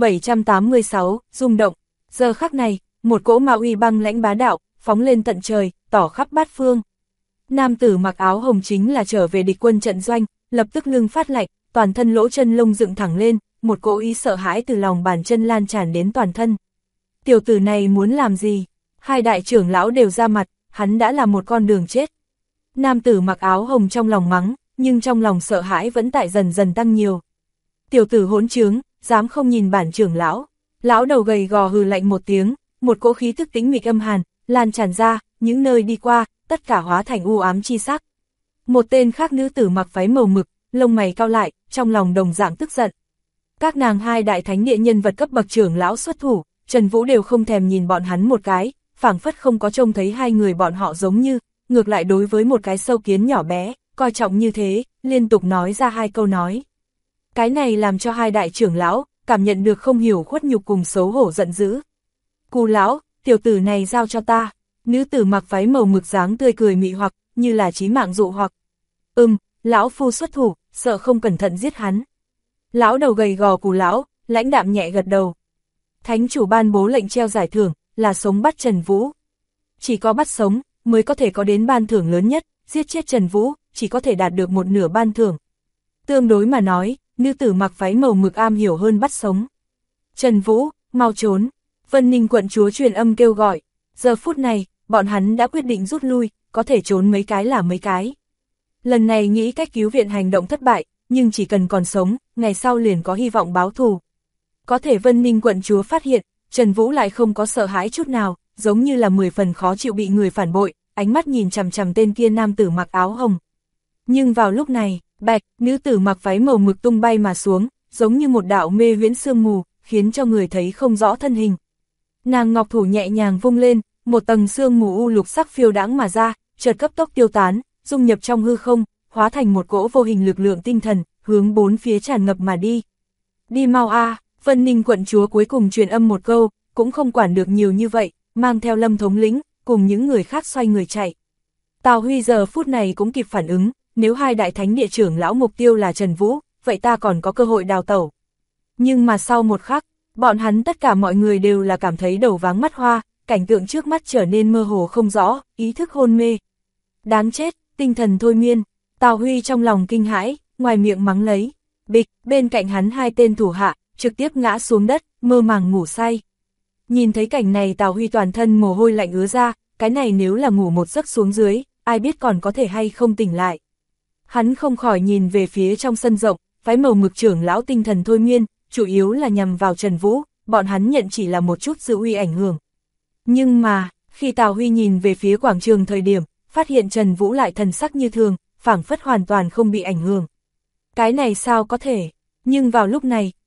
786, rung động. Giờ khắc này, một cỗ ma uy băng lãnh bá đạo, phóng lên tận trời, tỏ khắp bát phương. Nam tử mặc áo hồng chính là trở về địch quân trận doanh, lập tức lưng phát lạnh, toàn thân lỗ chân lông dựng thẳng lên, một cỗ ý sợ hãi từ lòng bàn chân lan tràn đến toàn thân. Tiểu tử này muốn làm gì? Hai đại trưởng lão đều ra mặt, hắn đã là một con đường chết. Nam tử mặc áo hồng trong lòng mắng, nhưng trong lòng sợ hãi vẫn tại dần dần tăng nhiều. Tiểu tử hỗn trướng, dám không nhìn bản trưởng lão. Lão đầu gầy gò hừ lạnh một tiếng, một cỗ khí thức tĩnh mịch âm hàn, lan tràn ra, những nơi đi qua, tất cả hóa thành u ám chi sắc. Một tên khác nữ tử mặc váy màu mực, lông mày cau lại, trong lòng đồng dạng tức giận. Các nàng hai đại thánh địa nhân vật cấp bậc trưởng lão xuất thủ, Trần Vũ đều không thèm nhìn bọn hắn một cái, phảng phất không có trông thấy hai người bọn họ giống như, ngược lại đối với một cái sâu kiến nhỏ bé, coi trọng như thế, liên tục nói ra hai câu nói. Cái này làm cho hai đại trưởng lão, cảm nhận được không hiểu khuất nhục cùng xấu hổ giận dữ. Cù lão, tiểu tử này giao cho ta. Nữ tử mặc váy màu mực dáng tươi cười mị hoặc, như là chí mạng dụ hoặc. Lão phu xuất thủ, sợ không cẩn thận giết hắn. Lão đầu gầy gò Cù lão, lãnh đạm nhẹ gật đầu. Thánh chủ ban bố lệnh treo giải thưởng, là sống bắt Trần Vũ. Chỉ có bắt sống, mới có thể có đến ban thưởng lớn nhất, giết chết Trần Vũ, chỉ có thể đạt được một nửa ban thưởng. Tương đối mà nói, nữ tử mặc váy màu mực am hiểu hơn bắt sống. Trần Vũ, mau trốn. Vân Ninh quận chúa truyền âm kêu gọi. Giờ phút này, bọn hắn đã quyết định rút lui, có thể trốn mấy cái là mấy cái. Lần này nghĩ cách cứu viện hành động thất bại, nhưng chỉ cần còn sống, ngày sau liền có hy vọng báo thù. Có thể Vân Ninh quận chúa phát hiện, Trần Vũ lại không có sợ hãi chút nào, giống như là 10 phần khó chịu bị người phản bội, ánh mắt nhìn chằm chằm tên kia nam tử mặc áo hồng. Nhưng vào lúc này, bạch, nữ tử mặc váy màu mực tung bay mà xuống, giống như một đạo mê huyễn sương mù, khiến cho người thấy không rõ thân hình. Nàng ngọc thủ nhẹ nhàng vung lên, một tầng sương mù u lục sắc phiêu đãng mà ra, chợt cấp tốc tiêu tán, dung nhập trong hư không, hóa thành một cỗ vô hình lực lượng tinh thần, hướng bốn phía tràn ngập mà đi. Đi mau a! Vân Ninh quận chúa cuối cùng truyền âm một câu, cũng không quản được nhiều như vậy, mang theo Lâm thống lĩnh, cùng những người khác xoay người chạy. Tào Huy giờ phút này cũng kịp phản ứng, nếu hai đại thánh địa trưởng lão mục tiêu là Trần Vũ, vậy ta còn có cơ hội đào tẩu. Nhưng mà sau một khắc, bọn hắn tất cả mọi người đều là cảm thấy đầu váng mắt hoa, cảnh tượng trước mắt trở nên mơ hồ không rõ, ý thức hôn mê. Đáng chết, tinh thần thôi miên. Tào Huy trong lòng kinh hãi, ngoài miệng mắng lấy. Bịch, bên cạnh hắn hai tên thủ hạ, trực tiếp ngã xuống đất, mơ màng ngủ say. Nhìn thấy cảnh này Tào Huy toàn thân mồ hôi lạnh ứa ra, cái này nếu là ngủ một giấc xuống dưới, ai biết còn có thể hay không tỉnh lại. Hắn không khỏi nhìn về phía trong sân rộng, váy màu mực trưởng lão tinh thần thôi miên, chủ yếu là nhằm vào Trần Vũ, bọn hắn nhận chỉ là một chút dư uy ảnh hưởng. Nhưng mà, khi Tào Huy nhìn về phía quảng trường thời điểm, phát hiện Trần Vũ lại thần sắc như thường, phảng phất hoàn toàn không bị ảnh hưởng. Cái này sao có thể? Nhưng vào lúc này,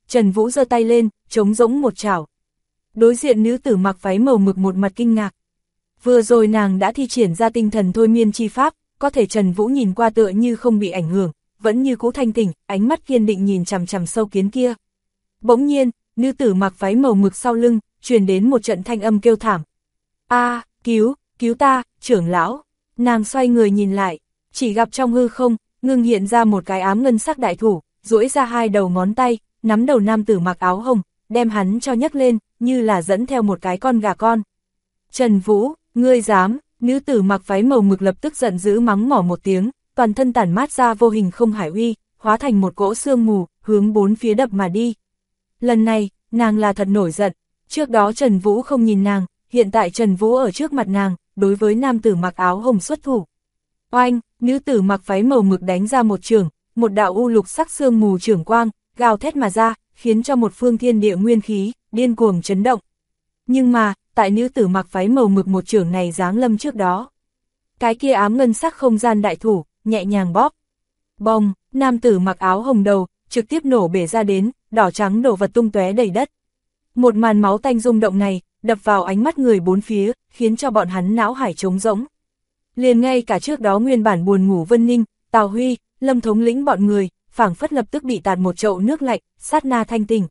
Trần Vũ giơ tay lên, trống rỗng một chảo. Đối diện nữ tử mặc váy màu mực một mặt kinh ngạc. Vừa rồi nàng đã thi triển ra tinh thần thôi miên chi pháp, có thể Trần Vũ nhìn qua tựa như không bị ảnh hưởng, vẫn như cũ thanh tỉnh, ánh mắt kiên định nhìn chằm chằm sâu kiến kia. Bỗng nhiên, nữ tử mặc váy màu mực sau lưng, truyền đến một trận thanh âm kêu thảm. A, cứu ta, trưởng lão. Nàng xoay người nhìn lại, chỉ gặp trong hư không, ngưng hiện ra một cái ám ngân sắc đại thủ, duỗi ra hai đầu ngón tay, nắm đầu nam tử mặc áo hồng, đem hắn cho nhấc lên, như là dẫn theo một cái con gà con. Trần Vũ, ngươi dám, nữ tử mặc váy màu mực lập tức giận dữ mắng mỏ một tiếng, toàn thân tản mát ra vô hình không hải uy, hóa thành một cỗ sương mù, hướng bốn phía đập mà đi. Lần này, nàng là thật nổi giận, trước đó Trần Vũ không nhìn nàng, hiện tại Trần Vũ ở trước mặt nàng, đối với nam tử mặc áo hồng xuất thủ. Oanh, nữ tử mặc váy màu mực đánh ra một chưởng, một đạo u lục sắc sương mù chưởng quang, gào thét mà ra, khiến cho một phương thiên địa nguyên khí, điên cuồng chấn động. Nhưng mà, tại nữ tử mặc váy màu mực một chưởng này giáng lâm trước đó. Cái kia ám ngân sắc không gian đại thủ, nhẹ nhàng bóp. Bông, nam tử mặc áo hồng đầu, trực tiếp nổ bể ra đến, đỏ trắng đổ vật tung tóe đầy đất. Một màn máu tanh rung động này, đập vào ánh mắt người bốn phía, khiến cho bọn hắn não hải trống rỗng. Liền ngay cả trước đó nguyên bản buồn ngủ Vân Ninh, Tào Huy, Lâm thống lĩnh bọn người, phảng phất lập tức bị tạt một chậu nước lạnh, sát na thanh tỉnh.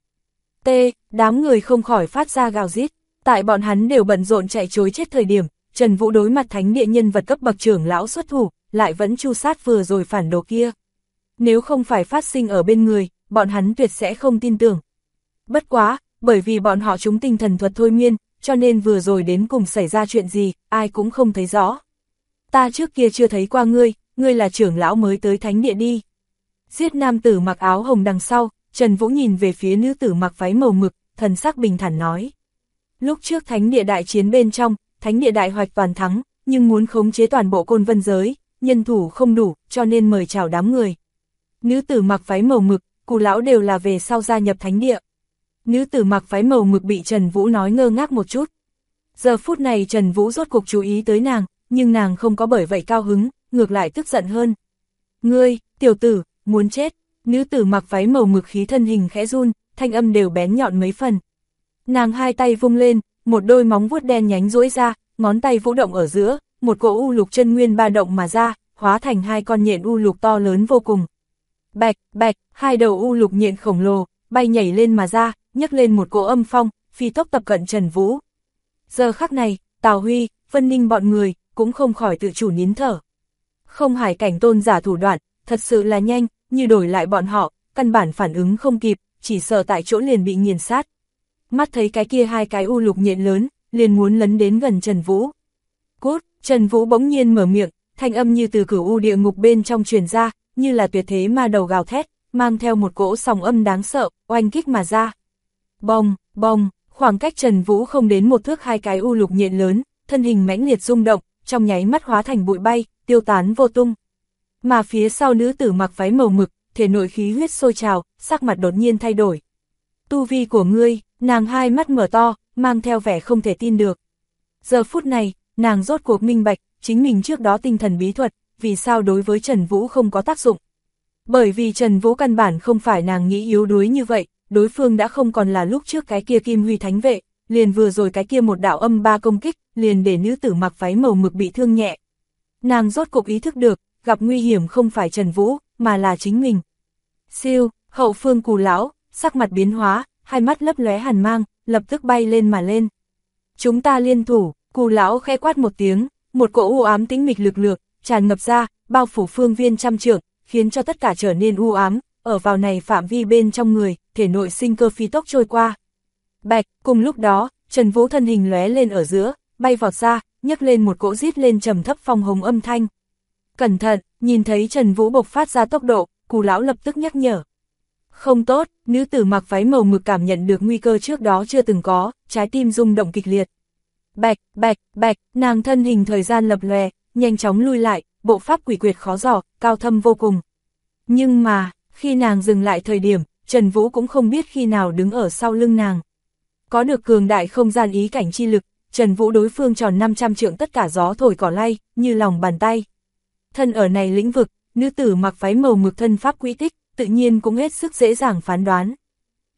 Đám người không khỏi phát ra gào rít. Tại bọn hắn đều bận rộn chạy trối chết thời điểm, Trần Vũ đối mặt thánh địa nhân vật cấp bậc trưởng lão xuất thủ, lại vẫn chu sát vừa rồi phản đồ kia. Nếu không phải phát sinh ở bên người, bọn hắn tuyệt sẽ không tin tưởng. Bất quá, bởi vì bọn họ trúng tinh thần thuật thôi miên, cho nên vừa rồi đến cùng xảy ra chuyện gì, ai cũng không thấy rõ. Ta trước kia chưa thấy qua ngươi là trưởng lão mới tới thánh địa đi. Giết nam tử mặc áo hồng đằng sau, Trần Vũ nhìn về phía nữ tử mặc váy màu mực, thần sắc bình thản nói. Lúc trước thánh địa đại chiến bên trong, thánh địa đại hoạch toàn thắng, nhưng muốn khống chế toàn bộ Côn Vân giới, nhân thủ không đủ, cho nên mời chào đám người. Nữ tử mặc váy màu mực, Cù lão đều là về sau gia nhập thánh địa. Nữ tử mặc váy màu mực bị Trần Vũ nói ngơ ngác một chút. Giờ phút này Trần Vũ rốt cuộc chú ý tới nàng, nhưng nàng không có bởi vậy cao hứng, ngược lại tức giận hơn. Ngươi, tiểu tử, muốn chết. Nữ tử mặc váy màu mực khí thân hình khẽ run, thanh âm đều bén nhọn mấy phần. Nàng hai tay vung lên, một đôi móng vuốt đen nhánh duỗi ra, ngón tay vũ động ở giữa, một cỗ u lục chân nguyên ba động mà ra, hóa thành hai con nhện u lục to lớn vô cùng. Bạch, bạch, hai đầu u lục nhện khổng lồ, bay nhảy lên mà ra, nhấc lên một cỗ âm phong, phi tốc tập cận Trần Vũ. Giờ khắc này, Tào Huy, Vân Ninh bọn người, cũng không khỏi tự chủ nín thở. Không hải cảnh tôn giả thủ đoạn, thật sự là nhanh, như đổi lại bọn họ, căn bản phản ứng không kịp, chỉ sợ tại chỗ liền bị nghiền sát. Mắt thấy cái kia hai cái u lục nhện lớn, liền muốn lấn đến gần Trần Vũ. Cút, Trần Vũ bỗng nhiên mở miệng, thanh âm như từ cửu u địa ngục bên trong truyền ra, như là tuyệt thế ma đầu gào thét, mang theo một cỗ sóng âm đáng sợ, oanh kích mà ra. Bông, bông, khoảng cách Trần Vũ không đến một thước hai cái u lục nhện lớn, thân hình mãnh liệt rung động, trong nháy mắt hóa thành bụi bay, tiêu tán vô tung. Mà phía sau nữ tử mặc váy màu mực, thể nội khí huyết sôi trào, sắc mặt đột nhiên thay đổi. Tu vi của ngươi, nàng hai mắt mở to, mang theo vẻ không thể tin được. Giờ phút này, nàng rốt cuộc minh bạch, chính mình trước đó tinh thần bí thuật, vì sao đối với Trần Vũ không có tác dụng. Bởi vì Trần Vũ căn bản không phải nàng nghĩ yếu đuối như vậy, đối phương đã không còn là lúc trước cái kia Kim Huy Thánh Vệ, liền vừa rồi cái kia một đạo âm ba công kích, liền để nữ tử mặc váy màu mực bị thương nhẹ. Nàng rốt cuộc ý thức được, gặp nguy hiểm không phải Trần Vũ, mà là chính mình. Siêu, hậu phương Cù lão, sắc mặt biến hóa, hai mắt lấp lóe hàn mang, lập tức bay lên mà lên. Chúng ta liên thủ, Cù lão khẽ quát một tiếng, một cỗ u ám tĩnh mịch lực lượng tràn ngập ra, bao phủ phương viên trăm trượng, khiến cho tất cả trở nên u ám, ở vào này phạm vi bên trong người, thể nội sinh cơ phi tốc trôi qua. Bạch, cùng lúc đó, Trần Vũ thân hình lóe lên ở giữa, bay vọt ra, nhấc lên một cỗ rít lên trầm thấp phong hồng âm thanh. Cẩn thận, nhìn thấy Trần Vũ bộc phát ra tốc độ, Cù lão lập tức nhắc nhở. Không tốt, nữ tử mặc váy màu mực cảm nhận được nguy cơ trước đó chưa từng có, trái tim rung động kịch liệt. Bạch, bạch, bạch, nàng thân hình thời gian lập lòe, nhanh chóng lui lại, bộ pháp quỷ quyệt khó dò, cao thâm vô cùng. Nhưng mà, khi nàng dừng lại thời điểm, Trần Vũ cũng không biết khi nào đứng ở sau lưng nàng. Có được cường đại không gian ý cảnh chi lực, Trần Vũ đối phương tròn 500 trượng tất cả gió thổi cỏ lay, như lòng bàn tay. Thân ở này lĩnh vực, nữ tử mặc váy màu mực thân pháp quỹ tích, tự nhiên cũng hết sức dễ dàng phán đoán.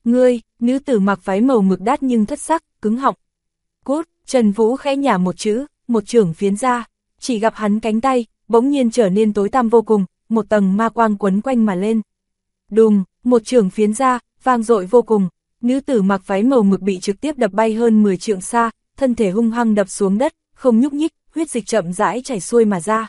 Ngươi, nữ tử mặc váy màu mực đắt nhưng thất sắc, cứng họng. Cút, Trần Vũ khẽ nhả một chữ, một chưởng phiến ra, chỉ gặp hắn cánh tay, bỗng nhiên trở nên tối tăm vô cùng, một tầng ma quang quấn quanh mà lên. Đùng, một chưởng phiến ra, vang dội vô cùng, nữ tử mặc váy màu mực bị trực tiếp đập bay hơn 10 trượng xa, thân thể hung hăng đập xuống đất, không nhúc nhích, huyết dịch chậm rãi chảy xuôi mà ra.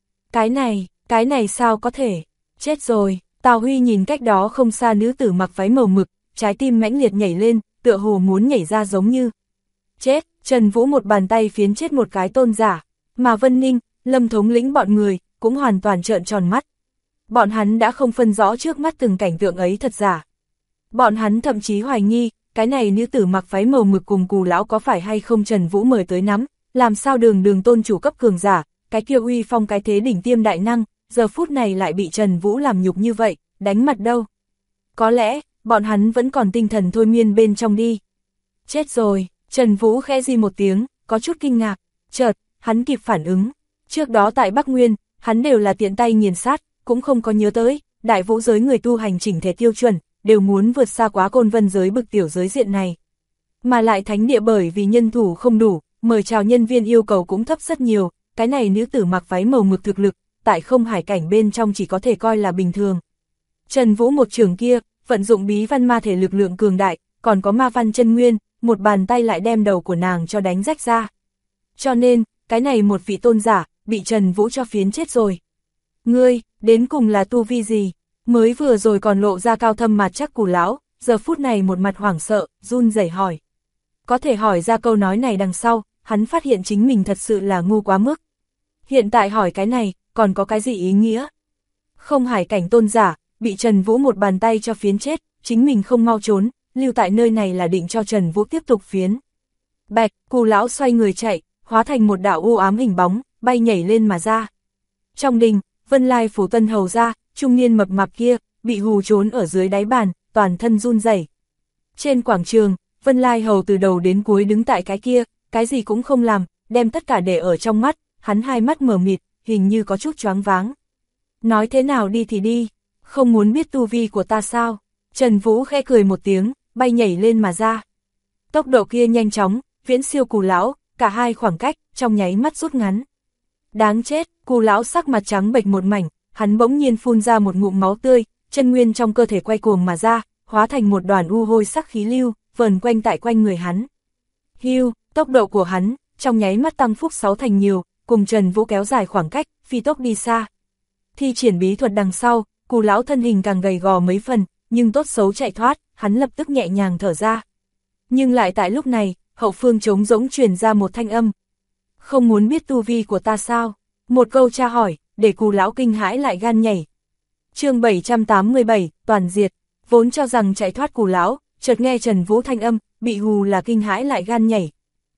Cái này sao có thể? Chết rồi, Tào Huy nhìn cách đó không xa nữ tử mặc váy màu mực, trái tim mãnh liệt nhảy lên, tựa hồ muốn nhảy ra giống như. Chết, Trần Vũ một bàn tay phiến chết một cái tôn giả, mà Vân Ninh, Lâm thống lĩnh bọn người, cũng hoàn toàn trợn tròn mắt. Bọn hắn đã không phân rõ trước mắt từng cảnh tượng ấy thật giả. Bọn hắn thậm chí hoài nghi, cái này nữ tử mặc váy màu mực cùng Cù lão có phải hay không Trần Vũ mời tới nắm, làm sao đường tôn chủ cấp cường giả, cái kia uy phong cái thế đỉnh tiêm đại năng, giờ phút này lại bị Trần Vũ làm nhục như vậy, đánh mặt đâu. Có lẽ, bọn hắn vẫn còn tinh thần thôi miên bên trong đi. Chết rồi, Trần Vũ khẽ di một tiếng, có chút kinh ngạc, chợt, hắn kịp phản ứng. Trước đó tại Bắc Nguyên, hắn đều là tiện tay nghiền sát, cũng không có nhớ tới, đại vũ giới người tu hành chỉnh thể tiêu chuẩn, đều muốn vượt xa quá Côn Vân giới bực tiểu giới diện này. Mà lại thánh địa bởi vì nhân thủ không đủ, mời chào nhân viên yêu cầu cũng thấp rất nhiều, cái này nữ tử mặc váy màu mực thực lực, tại không hải cảnh bên trong chỉ có thể coi là bình thường. Trần Vũ một trường kia, vận dụng bí văn ma thể lực lượng cường đại, còn có ma văn chân nguyên, một bàn tay lại đem đầu của nàng cho đánh rách ra. Cho nên, cái này một vị tôn giả, bị Trần Vũ cho phiến chết rồi. Ngươi, đến cùng là tu vi gì? Mới vừa rồi còn lộ ra cao thâm mặt chắc Cù lão, giờ phút này một mặt hoảng sợ, run rẩy hỏi. Có thể hỏi ra câu nói này đằng sau, hắn phát hiện chính mình thật sự là ngu quá mức. Hiện tại hỏi cái này, còn có cái gì ý nghĩa? Không hải cảnh tôn giả, bị Trần Vũ một bàn tay cho phiến chết, chính mình không mau trốn, lưu tại nơi này là định cho Trần Vũ tiếp tục phiến. Bạch, Cù lão xoay người chạy, hóa thành một đạo u ám hình bóng, bay nhảy lên mà ra. Trong đình, Vân Lai Phủ Tân hầu ra, trung niên mập mạp kia, bị hù trốn ở dưới đáy bàn, toàn thân run rẩy. Trên quảng trường, Vân Lai hầu từ đầu đến cuối đứng tại cái kia, cái gì cũng không làm, đem tất cả để ở trong mắt, hắn hai mắt mờ mịt, hình như có chút choáng váng. Nói thế nào đi thì đi, không muốn biết tu vi của ta sao? Trần Vũ khẽ cười một tiếng, bay nhảy lên mà ra. Tốc độ kia nhanh chóng, viễn siêu Cù lão, cả hai khoảng cách, trong nháy mắt rút ngắn. Đáng chết, Cù lão sắc mặt trắng bệch một mảnh, hắn bỗng nhiên phun ra một ngụm máu tươi, chân nguyên trong cơ thể quay cuồng mà ra, hóa thành một đoàn u hôi sắc khí lưu, vờn quanh tại quanh người hắn. Hiu, tốc độ của hắn, trong nháy mắt tăng phúc 6 thành nhiều, cùng Trần Vũ kéo dài khoảng cách, phi tốc đi xa. Thi triển bí thuật đằng sau, Cù lão thân hình càng gầy gò mấy phần, nhưng tốt xấu chạy thoát, hắn lập tức nhẹ nhàng thở ra. Nhưng lại tại lúc này, hậu phương trống rỗng truyền ra một thanh âm. Không muốn biết tu vi của ta sao? Một câu tra hỏi, để Cù lão kinh hãi lại gan nhảy. Chương 787, toàn diệt. Vốn cho rằng chạy thoát Cù lão, chợt nghe Trần Vũ thanh âm, bị hù là kinh hãi lại gan nhảy.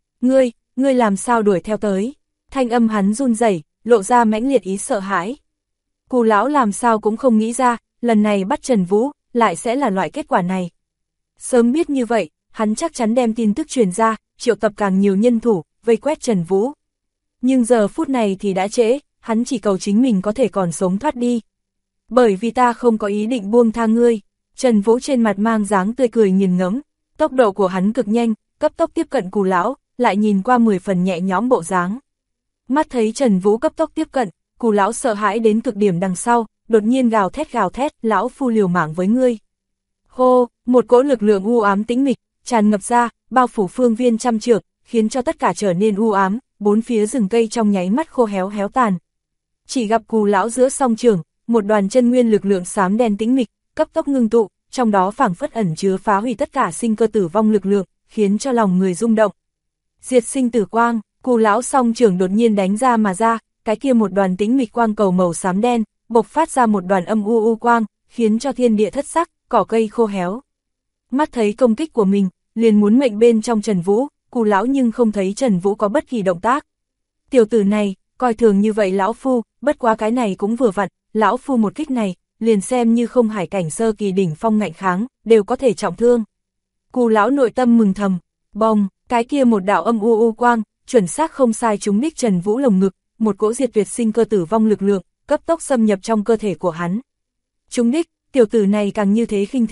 Ngươi làm sao đuổi theo tới? Thanh âm hắn run rẩy, lộ ra mãnh liệt ý sợ hãi. Cù lão làm sao cũng không nghĩ ra, lần này bắt Trần Vũ, lại sẽ là loại kết quả này. Sớm biết như vậy, hắn chắc chắn đem tin tức truyền ra, triệu tập càng nhiều nhân thủ, vây quét Trần Vũ. Nhưng giờ phút này thì đã trễ, hắn chỉ cầu chính mình có thể còn sống thoát đi. Bởi vì ta không có ý định buông tha ngươi. Trần Vũ trên mặt mang dáng tươi cười nghiền ngẫm, tốc độ của hắn cực nhanh, cấp tốc tiếp cận Cù lão, lại nhìn qua 10 phần nhẹ nhõm bộ dáng. Mắt thấy Trần Vũ cấp tốc tiếp cận, Cù lão sợ hãi đến cực điểm đằng sau, đột nhiên gào thét, lão phu liều mạng với ngươi. Hô, một cỗ lực lượng u ám tĩnh mịch, tràn ngập ra, bao phủ phương viên trăm trượng, khiến cho tất cả trở nên u ám, bốn phía rừng cây trong nháy mắt khô héo tàn. Chỉ gặp Cù lão giữa song trường, một đoàn chân nguyên lực lượng xám đen tĩnh mịch, cấp tốc ngưng tụ, trong đó phảng phất ẩn chứa phá hủy tất cả sinh cơ tử vong lực lượng, khiến cho lòng người rung động. Diệt sinh tử quang, Cù lão song trường đột nhiên đánh ra mà ra, cái kia một đoàn tĩnh mịch quang cầu màu xám đen, bộc phát ra một đoàn âm u quang, khiến cho thiên địa thất sắc, cỏ cây khô héo. Mắt thấy công kích của mình, liền muốn mệnh bên trong Trần Vũ, Cù lão nhưng không thấy Trần Vũ có bất kỳ động tác. Tiểu tử này, coi thường như vậy lão phu, bất quá cái này cũng vừa vặn, lão phu một kích này, liền xem như không hải cảnh sơ kỳ đỉnh phong ngạnh kháng, đều có thể trọng thương. Cù lão nội tâm mừng thầm, bồng, cái kia một đạo âm u quang, chuẩn xác không sai trúng đích Trần Vũ lồng ngực, một cỗ diệt tuyệt sinh cơ tử vong lực lượng, cấp tốc xâm nhập trong cơ thể của hắn. Trúng đích, tiểu tử này càng như thế khinh thường,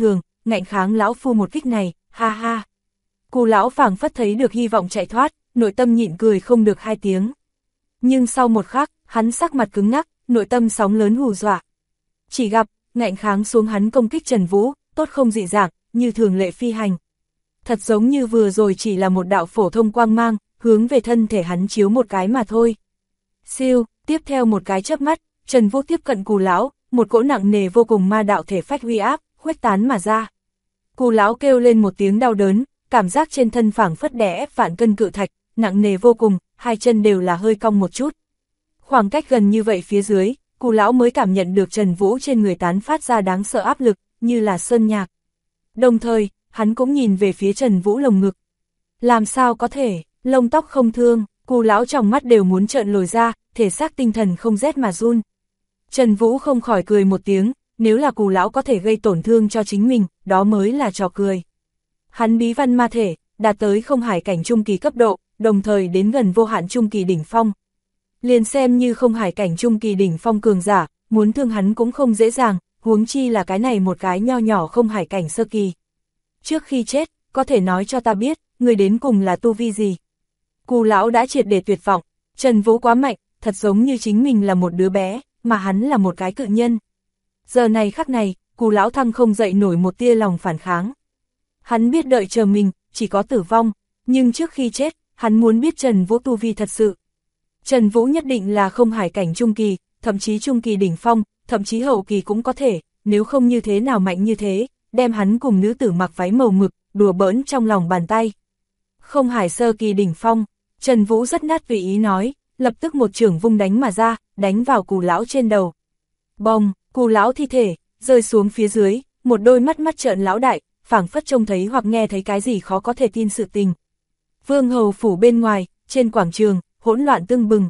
ngạnh kháng lão phu một kích này, ha ha. Cù lão phảng phất thấy được hy vọng chạy thoát, nội tâm nhịn cười không được 2 tiếng. Nhưng sau một khắc, hắn sắc mặt cứng ngắc, nội tâm sóng lớn hù dọa. Chỉ gặp, ngạnh kháng xuống hắn công kích Trần Vũ, tốt không dị dạng, như thường lệ phi hành. Thật giống như vừa rồi chỉ là một đạo phổ thông quang mang, hướng về thân thể hắn chiếu một cái mà thôi. Siêu, tiếp theo một cái chớp mắt, Trần Vũ tiếp cận Cù lão, một cỗ nặng nề vô cùng ma đạo thể phách uy áp, khuếch tán mà ra. Cù lão kêu lên một tiếng đau đớn, cảm giác trên thân phảng phất đè ép vạn cân cự thạch, nặng nề vô cùng, 2 chân đều là hơi cong một chút. Khoảng cách gần như vậy phía dưới, Cù lão mới cảm nhận được Trần Vũ trên người tán phát ra đáng sợ áp lực, như là sơn nhạc. Đồng thời, hắn cũng nhìn về phía Trần Vũ lồng ngực. Làm sao có thể, lông tóc không thương, Cù lão trong mắt đều muốn trợn lồi ra, thể xác tinh thần không rét mà run. Trần Vũ không khỏi cười một tiếng, nếu là Cù lão có thể gây tổn thương cho chính mình, đó mới là trò cười. Hắn bí văn ma thể, đạt tới không hải cảnh trung kỳ cấp độ, đồng thời đến gần vô hạn trung kỳ đỉnh phong. Liền xem như không hải cảnh trung kỳ đỉnh phong cường giả, muốn thương hắn cũng không dễ dàng, huống chi là cái này một cái nho nhỏ không hải cảnh sơ kỳ. Trước khi chết, có thể nói cho ta biết, người đến cùng là tu vi gì? Cù lão đã triệt để tuyệt vọng, Trần Vũ quá mạnh, thật giống như chính mình là một đứa bé, mà hắn là một cái cự nhân. Giờ này khắc này, Cù lão thăng không dậy nổi một tia lòng phản kháng. Hắn biết đợi chờ mình, chỉ có tử vong, nhưng trước khi chết, hắn muốn biết Trần Vũ tu vi thật sự. Trần Vũ nhất định là không hải cảnh trung kỳ, thậm chí trung kỳ đỉnh phong, thậm chí hậu kỳ cũng có thể, nếu không như thế nào mạnh như thế, đem hắn cùng nữ tử mặc váy màu mực, đùa bỡn trong lòng bàn tay. Không hải sơ kỳ đỉnh phong, Trần Vũ rất nát tùy ý nói, lập tức một chưởng vung đánh mà ra, đánh vào Cù lão trên đầu. Bồng, Cù lão thi thể, rơi xuống phía dưới, một đôi mắt mắt trợn lão đại, phảng phất trông thấy hoặc nghe thấy cái gì khó có thể tin sự tình. Vương hầu phủ bên ngoài, trên quảng trường, hỗn loạn tưng bừng.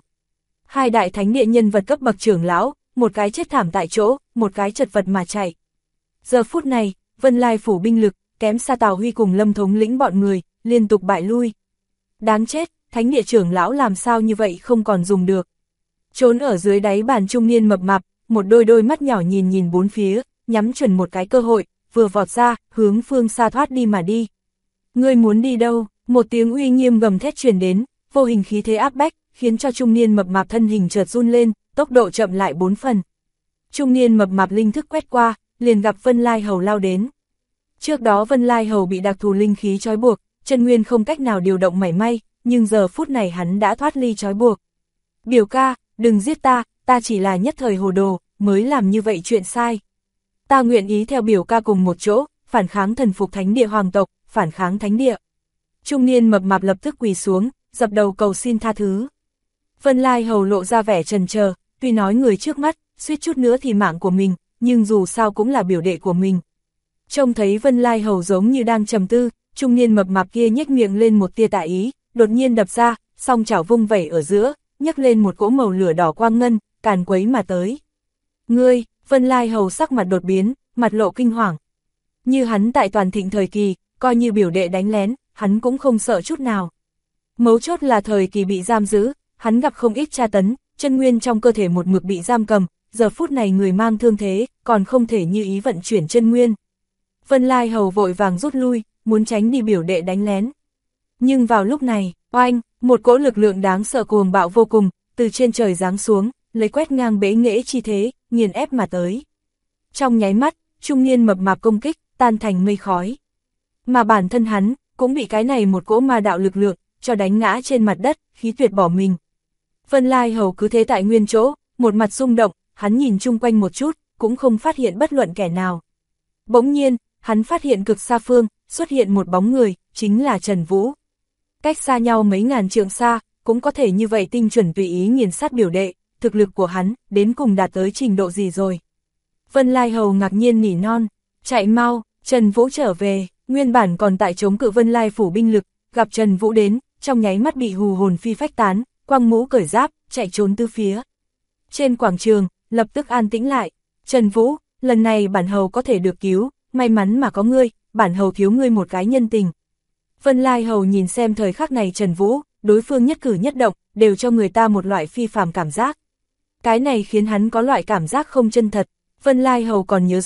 2 đại thánh địa nhân vật cấp bậc trưởng lão, một cái chết thảm tại chỗ, một cái chật vật mà chạy. Giờ phút này, Vân Lai phủ binh lực, kém xa Tào Huy cùng Lâm thống lĩnh bọn người, liên tục bại lui. Đáng chết, thánh địa trưởng lão làm sao như vậy không còn dùng được. Trốn ở dưới đáy bàn trung niên mập mạp, một đôi mắt nhỏ nhìn nhìn bốn phía, nhắm chuẩn một cái cơ hội, vừa vọt ra, hướng phương xa thoát đi mà đi. Ngươi muốn đi đâu? Một tiếng uy nghiêm gầm thét truyền đến, vô hình khí thế áp bách, khiến cho trung niên mập mạp thân hình chợt run lên, tốc độ chậm lại 4 phần. Trung niên mập mạp linh thức quét qua, liền gặp Vân Lai Hầu lao đến. Trước đó Vân Lai Hầu bị đặc thù linh khí trói buộc, chân nguyên không cách nào điều động mảy may, nhưng giờ phút này hắn đã thoát ly trói buộc. Biểu ca, đừng giết ta, ta chỉ là nhất thời hồ đồ, mới làm như vậy chuyện sai. Ta nguyện ý theo biểu ca cùng một chỗ, phản kháng thần phục thánh địa hoàng tộc, phản kháng thánh địa. Trung niên mập mạp lập tức quỳ xuống, dập đầu cầu xin tha thứ. Vân Lai Hầu lộ ra vẻ trần chờ, tuy nói người trước mắt, suýt chút nữa thì mạng của mình, nhưng dù sao cũng là biểu đệ của mình. Trông thấy Vân Lai Hầu giống như đang trầm tư, trung niên mập mạp kia nhếch miệng lên một tia tà ý, đột nhiên đập ra, song chảo vung vẩy ở giữa, nhấc lên một cỗ màu lửa đỏ quang ngân, càn quấy mà tới. Ngươi, Vân Lai Hầu sắc mặt đột biến, mặt lộ kinh hoàng. Như hắn tại toàn thịnh thời kỳ, coi như biểu đệ đánh lén, hắn cũng không sợ chút nào. Mấu chốt là thời kỳ bị giam giữ, hắn gặp không ít tra tấn, chân nguyên trong cơ thể một mực bị giam cầm, giờ phút này người mang thương thế, còn không thể như ý vận chuyển chân nguyên. Vân Lai Hầu vội vàng rút lui, muốn tránh đi biểu đệ đánh lén. Nhưng vào lúc này, oanh, một cỗ lực lượng đáng sợ cuồng bạo vô cùng, từ trên trời giáng xuống, lấy quét ngang bế nghễ chi thế, nghiền ép mà tới. Trong nháy mắt, trung niên mập mạp công kích, tan thành mây khói. Mà bản thân hắn, cũng bị cái này một cỗ ma đạo lực lượng, cho đánh ngã trên mặt đất, khí tuyệt bỏ mình. Vân Lai Hầu cứ thế tại nguyên chỗ, một mặt rung động, hắn nhìn chung quanh một chút, cũng không phát hiện bất luận kẻ nào. Bỗng nhiên, hắn phát hiện cực xa phương, xuất hiện một bóng người, chính là Trần Vũ. Cách xa nhau mấy ngàn trượng xa, cũng có thể như vậy tinh chuẩn tùy ý nghiền sát biểu đệ, thực lực của hắn, đến cùng đạt tới trình độ gì rồi. Vân Lai Hầu ngạc nhiên nỉ non, chạy mau, Trần Vũ trở về, nguyên bản còn tại chống cự Vân Lai phủ binh lực, gặp Trần Vũ đến, trong nháy mắt bị hù hồn phi phách tán, quăng mũ cởi giáp, chạy trốn tứ phía. Trên quảng trường, lập tức an tĩnh lại, Trần Vũ, lần này bản hầu có thể được cứu, may mắn mà có ngươi, bản hầu thiếu ngươi một cái nhân tình. Vân Lai Hầu nhìn xem thời khắc này Trần Vũ, đối phương nhất cử nhất động, đều cho người ta một loại phi phàm cảm giác. Cái này khiến hắn có loại cảm giác không chân thật. Vân Lai Hầu còn nhớ rõ,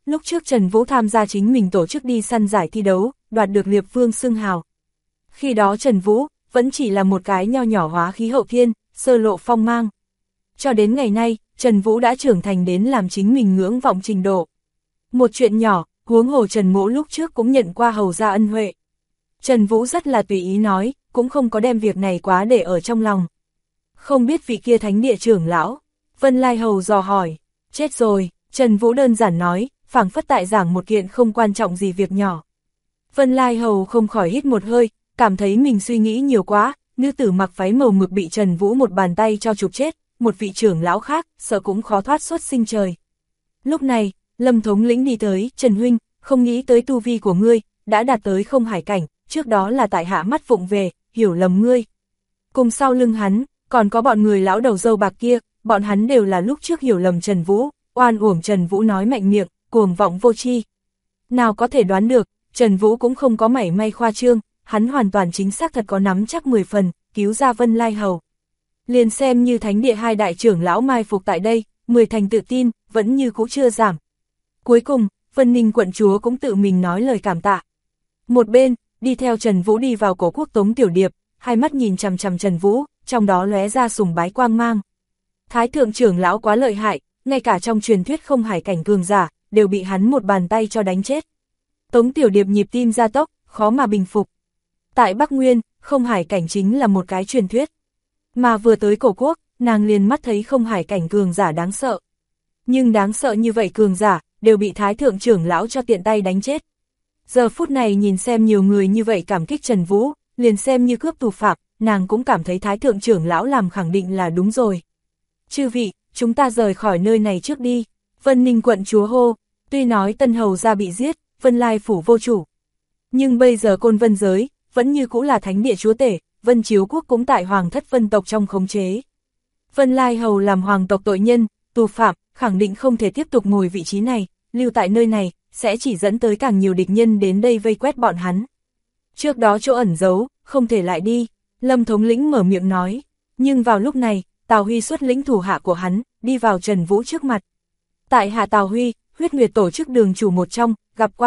Lúc trước Trần Vũ tham gia chính mình tổ chức đi săn giải thi đấu, đoạt được Liệp Vương xưng hào. Khi đó Trần Vũ vẫn chỉ là một cái nho nhỏ hóa khí hậu thiên, sơ lộ phong mang. Cho đến ngày nay, Trần Vũ đã trưởng thành đến làm chính mình ngưỡng vọng trình độ. Một chuyện nhỏ, huống hồ Trần Mỗ lúc trước cũng nhận qua hầu gia ân huệ. Trần Vũ rất là tùy ý nói, cũng không có đem việc này quá để ở trong lòng. Không biết vị kia thánh địa trưởng lão, Vân Lai Hầu dò hỏi, chết rồi, Trần Vũ đơn giản nói, phảng phất tại giảng một kiện không quan trọng gì việc nhỏ. Vân Lai Hầu không khỏi hít một hơi, cảm thấy mình suy nghĩ nhiều quá, nữ tử mặc váy màu mực bị Trần Vũ một bàn tay cho chụp chết, một vị trưởng lão khác, sợ cũng khó thoát xuất sinh trời. Lúc này, Lâm thống lĩnh đi tới, Trần Huynh, không nghĩ tới tu vi của ngươi, đã đạt tới không hải cảnh, trước đó là tại hạ mắt vụng về, hiểu lầm ngươi. Cùng sau lưng hắn, còn có bọn người lão đầu râu bạc kia, bọn hắn đều là lúc trước hiểu lầm Trần Vũ, oan uổng Trần Vũ nói mạnh miệng, cuồng vọng vô tri. Nào có thể đoán được, Trần Vũ cũng không có mảy may khoa trương, hắn hoàn toàn chính xác thật có nắm chắc 10 phần, cứu ra Vân Lai Hầu. Liền xem như thánh địa hai đại trưởng lão mai phục tại đây, 10 thành tự tin, vẫn như cũ chưa giảm. Cuối cùng, Vân Ninh quận chúa cũng tự mình nói lời cảm tạ. Một bên, đi theo Trần Vũ đi vào cổ quốc Tống Tiểu Điệp, hai mắt nhìn chằm chằm Trần Vũ, trong đó lóe ra sùng bái quang mang. Thái thượng trưởng lão quá lợi hại, ngay cả trong truyền thuyết không hải cảnh cường giả, đều bị hắn một bàn tay cho đánh chết. Tống Tiểu Điệp nhịp tim gia tốc, khó mà bình phục. Tại Bắc Nguyên, không hải cảnh chính là một cái truyền thuyết. Mà vừa tới cổ quốc, nàng liền mắt thấy không hải cảnh cường giả đáng sợ. Nhưng đáng sợ như vậy cường giả, đều bị Thái thượng trưởng lão cho tiện tay đánh chết. Giờ phút này nhìn xem nhiều người như vậy cảm kích Trần Vũ, liền xem như cướp tù phạm, nàng cũng cảm thấy Thái thượng trưởng lão làm khẳng định là đúng rồi. Chư vị, chúng ta rời khỏi nơi này trước đi. Vân Ninh quận chúa hô, tuy nói Tân Hầu gia bị giết, Vân Lai phủ vô chủ. Nhưng bây giờ Côn Vân giới, vẫn như cũ là thánh địa chúa tể, Vân Chiếu quốc cũng tại hoàng thất Vân tộc trong khống chế. Vân Lai Hầu làm hoàng tộc tội nhân, tù phạm, khẳng định không thể tiếp tục ngồi vị trí này, lưu tại nơi này, sẽ chỉ dẫn tới càng nhiều địch nhân đến đây vây quét bọn hắn. Trước đó chỗ ẩn giấu, không thể lại đi, Lâm thống lĩnh mở miệng nói. Nhưng vào lúc này, Tào Huy xuất lĩnh thủ hạ của hắn, đi vào Trần Vũ trước mặt. Tại hạ Tào Huy, Huyết Nguyệt tổ chức đường chủ một trong, gặp qua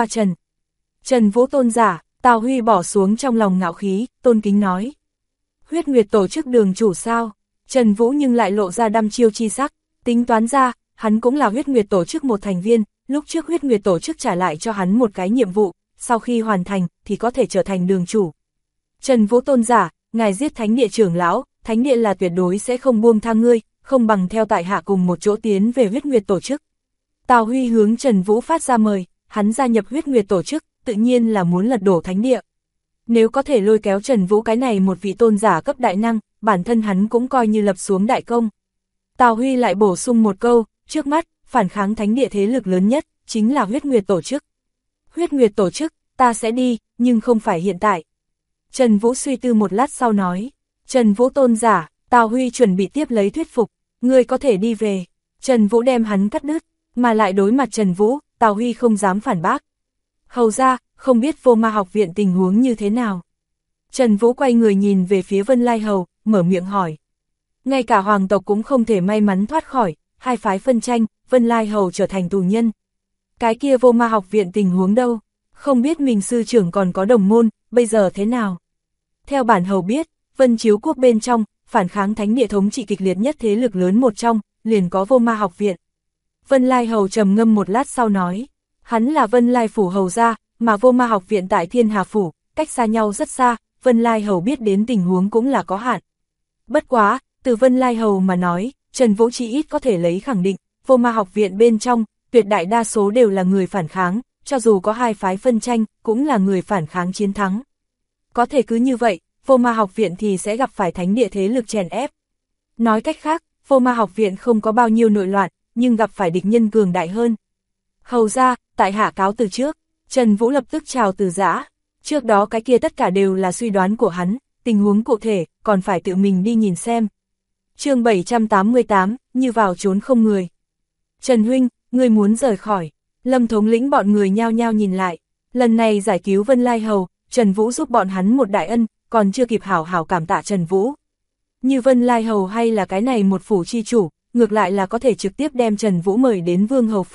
Trần Vũ tôn giả. Tào Huy bỏ xuống trong lòng ngạo khí, tôn kính nói. Huyết Nguyệt tổ chức đường chủ sao? Trần Vũ nhưng lại lộ ra đăm chiêu chi sắc, tính toán ra, hắn cũng là Huyết Nguyệt tổ chức một thành viên, lúc trước Huyết Nguyệt tổ chức trả lại cho hắn một cái nhiệm vụ, sau khi hoàn thành thì có thể trở thành đường chủ. Trần Vũ tôn giả, ngài giết thánh địa trưởng lão, thánh địa là tuyệt đối sẽ không buông tha ngươi, không bằng theo tại hạ cùng một chỗ tiến về Huyết Nguyệt tổ chức. Tào Huy hướng Trần Vũ phát ra mời, hắn gia nhập Huyết Nguyệt tổ chức, tự nhiên là muốn lật đổ thánh địa. Nếu có thể lôi kéo Trần Vũ cái này một vị tôn giả cấp đại năng, bản thân hắn cũng coi như lập xuống đại công. Tào Huy lại bổ sung một câu, trước mắt, phản kháng thánh địa thế lực lớn nhất, chính là Huyết Nguyệt tổ chức. Huyết Nguyệt tổ chức, ta sẽ đi, nhưng không phải hiện tại. Trần Vũ suy tư một lát sau nói, Trần Vũ tôn giả, Tào Huy chuẩn bị tiếp lấy thuyết phục, ngươi có thể đi về. Trần Vũ đem hắn cắt đứt, mà lại đối mặt Trần Vũ, Tào Huy không dám phản bác. Hầu ra, không biết Vô Ma học viện tình huống như thế nào. Trần Vũ quay người nhìn về phía Vân Lai Hầu, mở miệng hỏi. Ngay cả hoàng tộc cũng không thể may mắn thoát khỏi, hai phái phân tranh, Vân Lai Hầu trở thành tù nhân. Cái kia Vô Ma học viện tình huống đâu, không biết mình sư trưởng còn có đồng môn, bây giờ thế nào. Theo bản hầu biết, Vân Chiếu quốc bên trong, phản kháng thánh địa thống trị kịch liệt nhất thế lực lớn một trong, liền có Vô Ma học viện. Vân Lai Hầu trầm ngâm một lát sau nói, hắn là Vân Lai phủ hầu gia, mà Vô Ma học viện tại Thiên Hà phủ, cách xa nhau rất xa, Vân Lai Hầu biết đến tình huống cũng là có hạn. Bất quá, từ Vân Lai Hầu mà nói, Trần Vũ chỉ ít có thể lấy khẳng định, Vô Ma học viện bên trong, tuyệt đại đa số đều là người phản kháng, cho dù có hai phái phân tranh, cũng là người phản kháng chiến thắng. Có thể cứ như vậy, Vô Ma học viện thì sẽ gặp phải thánh địa thế lực chèn ép. Nói cách khác, Vô Ma học viện không có bao nhiêu nội loạn, nhưng gặp phải địch nhân cường đại hơn. Hầu ra, tại hạ cáo từ trước, Trần Vũ lập tức chào từ giã. Trước đó cái kia tất cả đều là suy đoán của hắn, tình huống cụ thể, còn phải tự mình đi nhìn xem. Chương 788, như vào trốn không người. Trần huynh, ngươi muốn rời khỏi. Lâm thống lĩnh bọn người nhao nhao nhìn lại. Lần này giải cứu Vân Lai Hầu, Trần Vũ giúp bọn hắn một đại ân, còn chưa kịp hảo hảo cảm tạ Trần Vũ. Như Vân Lai Hầu hay là cái này một phủ chi chủ, ngược lại là có thể trực tiếp đem Trần Vũ mời đến Vương Hầu phủ,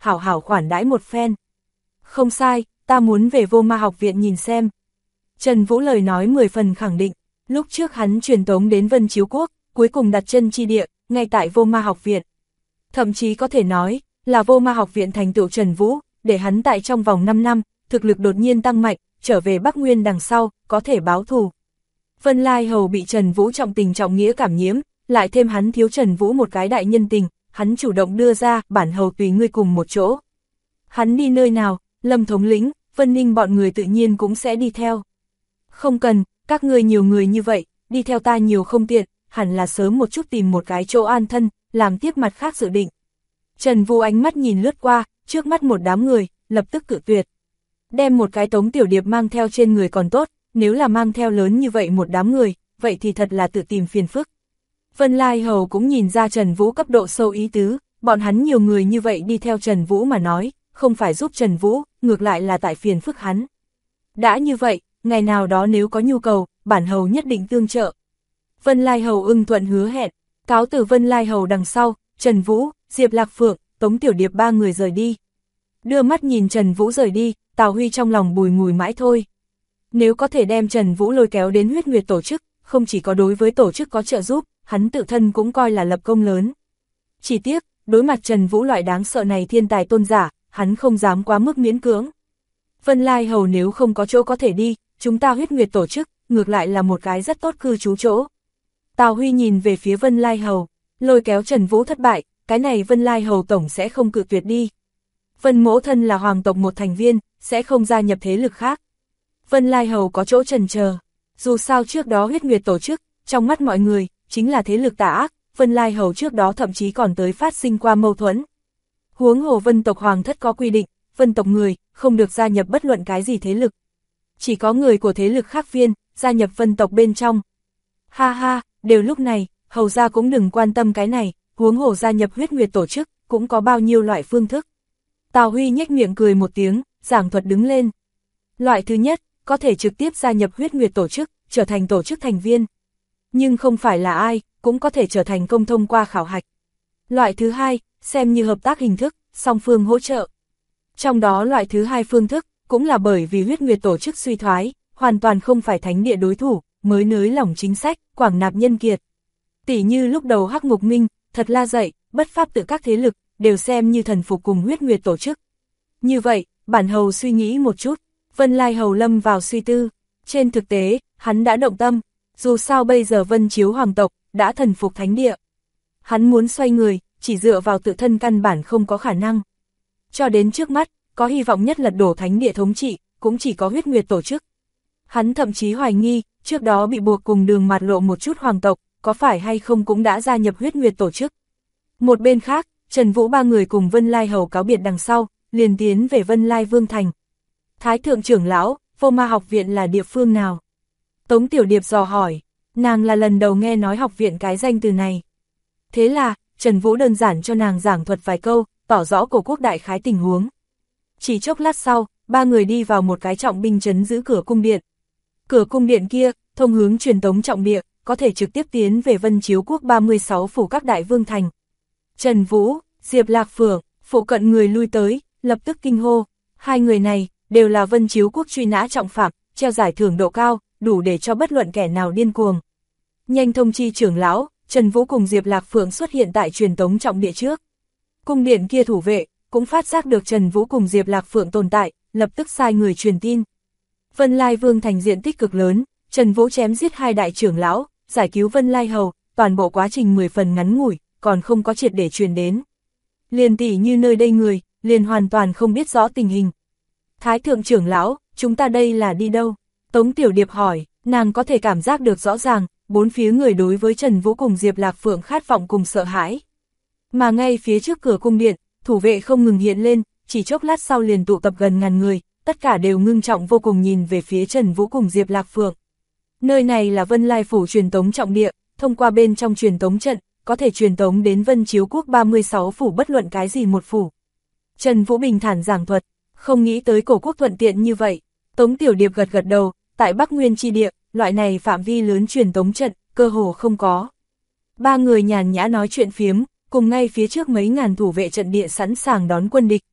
hảo hảo khoản đãi một phen. Không sai, ta muốn về Vô Ma học viện nhìn xem. Trần Vũ lời nói 10 phần khẳng định, lúc trước hắn truyền tống đến Vân Chiếu Quốc, cuối cùng đặt chân chi địa, ngay tại Vô Ma học viện. Thậm chí có thể nói, là Vô Ma học viện thành tựu Trần Vũ, để hắn tại trong vòng 5 năm, thực lực đột nhiên tăng mạnh, trở về Bắc Nguyên đằng sau, có thể báo thù. Vân Lai Hầu bị Trần Vũ trọng tình trọng nghĩa cảm nhiễm, lại thêm hắn thiếu Trần Vũ một cái đại nhân tình, hắn chủ động đưa ra, bản hầu tùy ngươi cùng một chỗ. Hắn đi nơi nào, Lâm thống lĩnh, Vân Ninh bọn người tự nhiên cũng sẽ đi theo. Không cần, các ngươi nhiều người như vậy, đi theo ta nhiều không tiện, hẳn là sớm một chút tìm một cái chỗ an thân, làm tiếp mặt khác dự định. Trần Vũ ánh mắt nhìn lướt qua, trước mắt một đám người, lập tức cự tuyệt. Đem một cái Tống Tiểu Điệp mang theo trên người còn tốt, nếu là mang theo lớn như vậy một đám người, vậy thì thật là tự tìm phiền phức. Vân Lai Hầu cũng nhìn ra Trần Vũ cấp độ sâu ý tứ, bọn hắn nhiều người như vậy đi theo Trần Vũ mà nói, không phải giúp Trần Vũ, ngược lại là tại phiền phức hắn. Đã như vậy, ngày nào đó nếu có nhu cầu, bản hầu nhất định tương trợ. Vân Lai Hầu ưng thuận hứa hẹn, cáo từ Vân Lai Hầu đằng sau, Trần Vũ, Diệp Lạc Phượng, Tống Tiểu Điệp ba người rời đi. Đưa mắt nhìn Trần Vũ rời đi, Tào Huy trong lòng bùi ngùi mãi thôi. Nếu có thể đem Trần Vũ lôi kéo đến huyết nguyệt tổ chức, không chỉ có đối với tổ chức có trợ giúp, hắn tự thân cũng coi là lập công lớn. Chỉ tiếc, đối mặt Trần Vũ loại đáng sợ này thiên tài tôn giả, hắn không dám quá mức miễn cưỡng. Vân Lai Hầu nếu không có chỗ có thể đi, chúng ta huyết nguyệt tổ chức, ngược lại là một cái rất tốt cư trú chỗ. Tào Huy nhìn về phía Vân Lai Hầu, lôi kéo Trần Vũ thất bại, cái này Vân Lai Hầu tổng sẽ không cự tuyệt đi. Vân mỗ thân là hoàng tộc một thành viên, sẽ không gia nhập thế lực khác. Vân Lai Hầu có chỗ chần chờ, dù sao trước đó huyết nguyệt tổ chức, trong mắt mọi người, chính là thế lực tà ác, Vân Lai Hầu trước đó thậm chí còn tới phát sinh qua mâu thuẫn. Huống hồ Vân tộc hoàng thất có quy định, Vân tộc người, không được gia nhập bất luận cái gì thế lực. Chỉ có người của thế lực khác viên, gia nhập Vân tộc bên trong. Ha ha, đều lúc này, hầu gia cũng đừng quan tâm cái này, huống hồ gia nhập huyết nguyệt tổ chức, cũng có bao nhiêu loại phương thức. Tào Huy nhếch miệng cười một tiếng, giảng thuật đứng lên. Loại thứ nhất, có thể trực tiếp gia nhập huyết nguyệt tổ chức, trở thành tổ chức thành viên. Nhưng không phải là ai, cũng có thể trở thành công thông qua khảo hạch. Loại thứ hai, xem như hợp tác hình thức, song phương hỗ trợ. Trong đó loại thứ hai phương thức, cũng là bởi vì huyết nguyệt tổ chức suy thoái, hoàn toàn không phải thánh địa đối thủ, mới nới lỏng chính sách, quảng nạp nhân kiệt. Tỷ như lúc đầu Hắc Ngục Minh, Thật La dậy, bất pháp tự các thế lực, đều xem như thần phục cùng huyết nguyệt tổ chức. Như vậy, bản hầu suy nghĩ một chút, Vân Lai Hầu lâm vào suy tư. Trên thực tế, hắn đã động tâm, dù sao bây giờ Vân Chiếu hoàng tộc, đã thần phục thánh địa. Hắn muốn xoay người, chỉ dựa vào tự thân căn bản không có khả năng. Cho đến trước mắt, có hy vọng nhất lật đổ thánh địa thống trị, cũng chỉ có huyết nguyệt tổ chức. Hắn thậm chí hoài nghi, trước đó bị buộc cùng Đường Mạt Lộ một chút hoàng tộc, có phải hay không cũng đã gia nhập huyết nguyệt tổ chức. Một bên khác, Trần Vũ ba người cùng Vân Lai Hầu cáo biệt đằng sau, liền tiến về Vân Lai Vương Thành. Thái thượng trưởng lão, Vô Ma học viện là địa phương nào? Tống Tiểu Điệp dò hỏi, nàng là lần đầu nghe nói học viện cái danh từ này. Thế là, Trần Vũ đơn giản cho nàng giảng thuật vài câu, tỏ rõ cổ quốc đại khái tình huống. Chỉ chốc lát sau, ba người đi vào một cái trọng binh trấn giữ cửa cung điện. Cửa cung điện kia, thông hướng truyền tống trọng địa, có thể trực tiếp tiến về Vân Chiếu Quốc 36 phủ các đại vương thành. Trần Vũ, Diệp Lạc Phượng, phụ cận người lui tới, lập tức kinh hô. Hai người này, đều là Vân Chiếu Quốc truy nã trọng phạm, treo giải thưởng độ cao, đủ để cho bất luận kẻ nào điên cuồng. Nhanh thông chi trưởng lão, Trần Vũ cùng Diệp Lạc Phượng xuất hiện tại truyền tống trọng địa trước. Cung điện kia thủ vệ, cũng phát giác được Trần Vũ cùng Diệp Lạc Phượng tồn tại, lập tức sai người truyền tin. Vân Lai Vương thành diện tích cực lớn, Trần Vũ chém giết hai đại trưởng lão, giải cứu Vân Lai Hầu, toàn bộ quá trình 10 phần ngắn ngủi, còn không có triệt để truyền đến. Liền tỷ như nơi đây người, liền hoàn toàn không biết rõ tình hình. Thái thượng trưởng lão, chúng ta đây là đi đâu? Tống Tiểu Điệp hỏi, nàng có thể cảm giác được rõ ràng, bốn phía người đối với Trần Vũ cùng Diệp Lạc Phượng khát vọng cùng sợ hãi. Mà ngay phía trước cửa cung điện, thủ vệ không ngừng hiện lên, chỉ chốc lát sau liền tụ tập gần ngàn người, tất cả đều ngưng trọng vô cùng nhìn về phía Trần Vũ cùng Diệp Lạc Phượng. Nơi này là Vân Lai phủ truyền tống trọng địa, thông qua bên trong truyền tống trận, có thể truyền tống đến Vân Chiếu Quốc 36 phủ bất luận cái gì một phủ. Trần Vũ bình thản giảng thuật, không nghĩ tới cổ quốc thuận tiện như vậy. Tống Tiểu Điệp gật gật đầu, tại Bắc Nguyên chi địa, loại này phạm vi lớn truyền tống trận, cơ hồ không có. Ba người nhàn nhã nói chuyện phiếm, cùng ngay phía trước mấy ngàn thủ vệ trận địa sẵn sàng đón quân địch,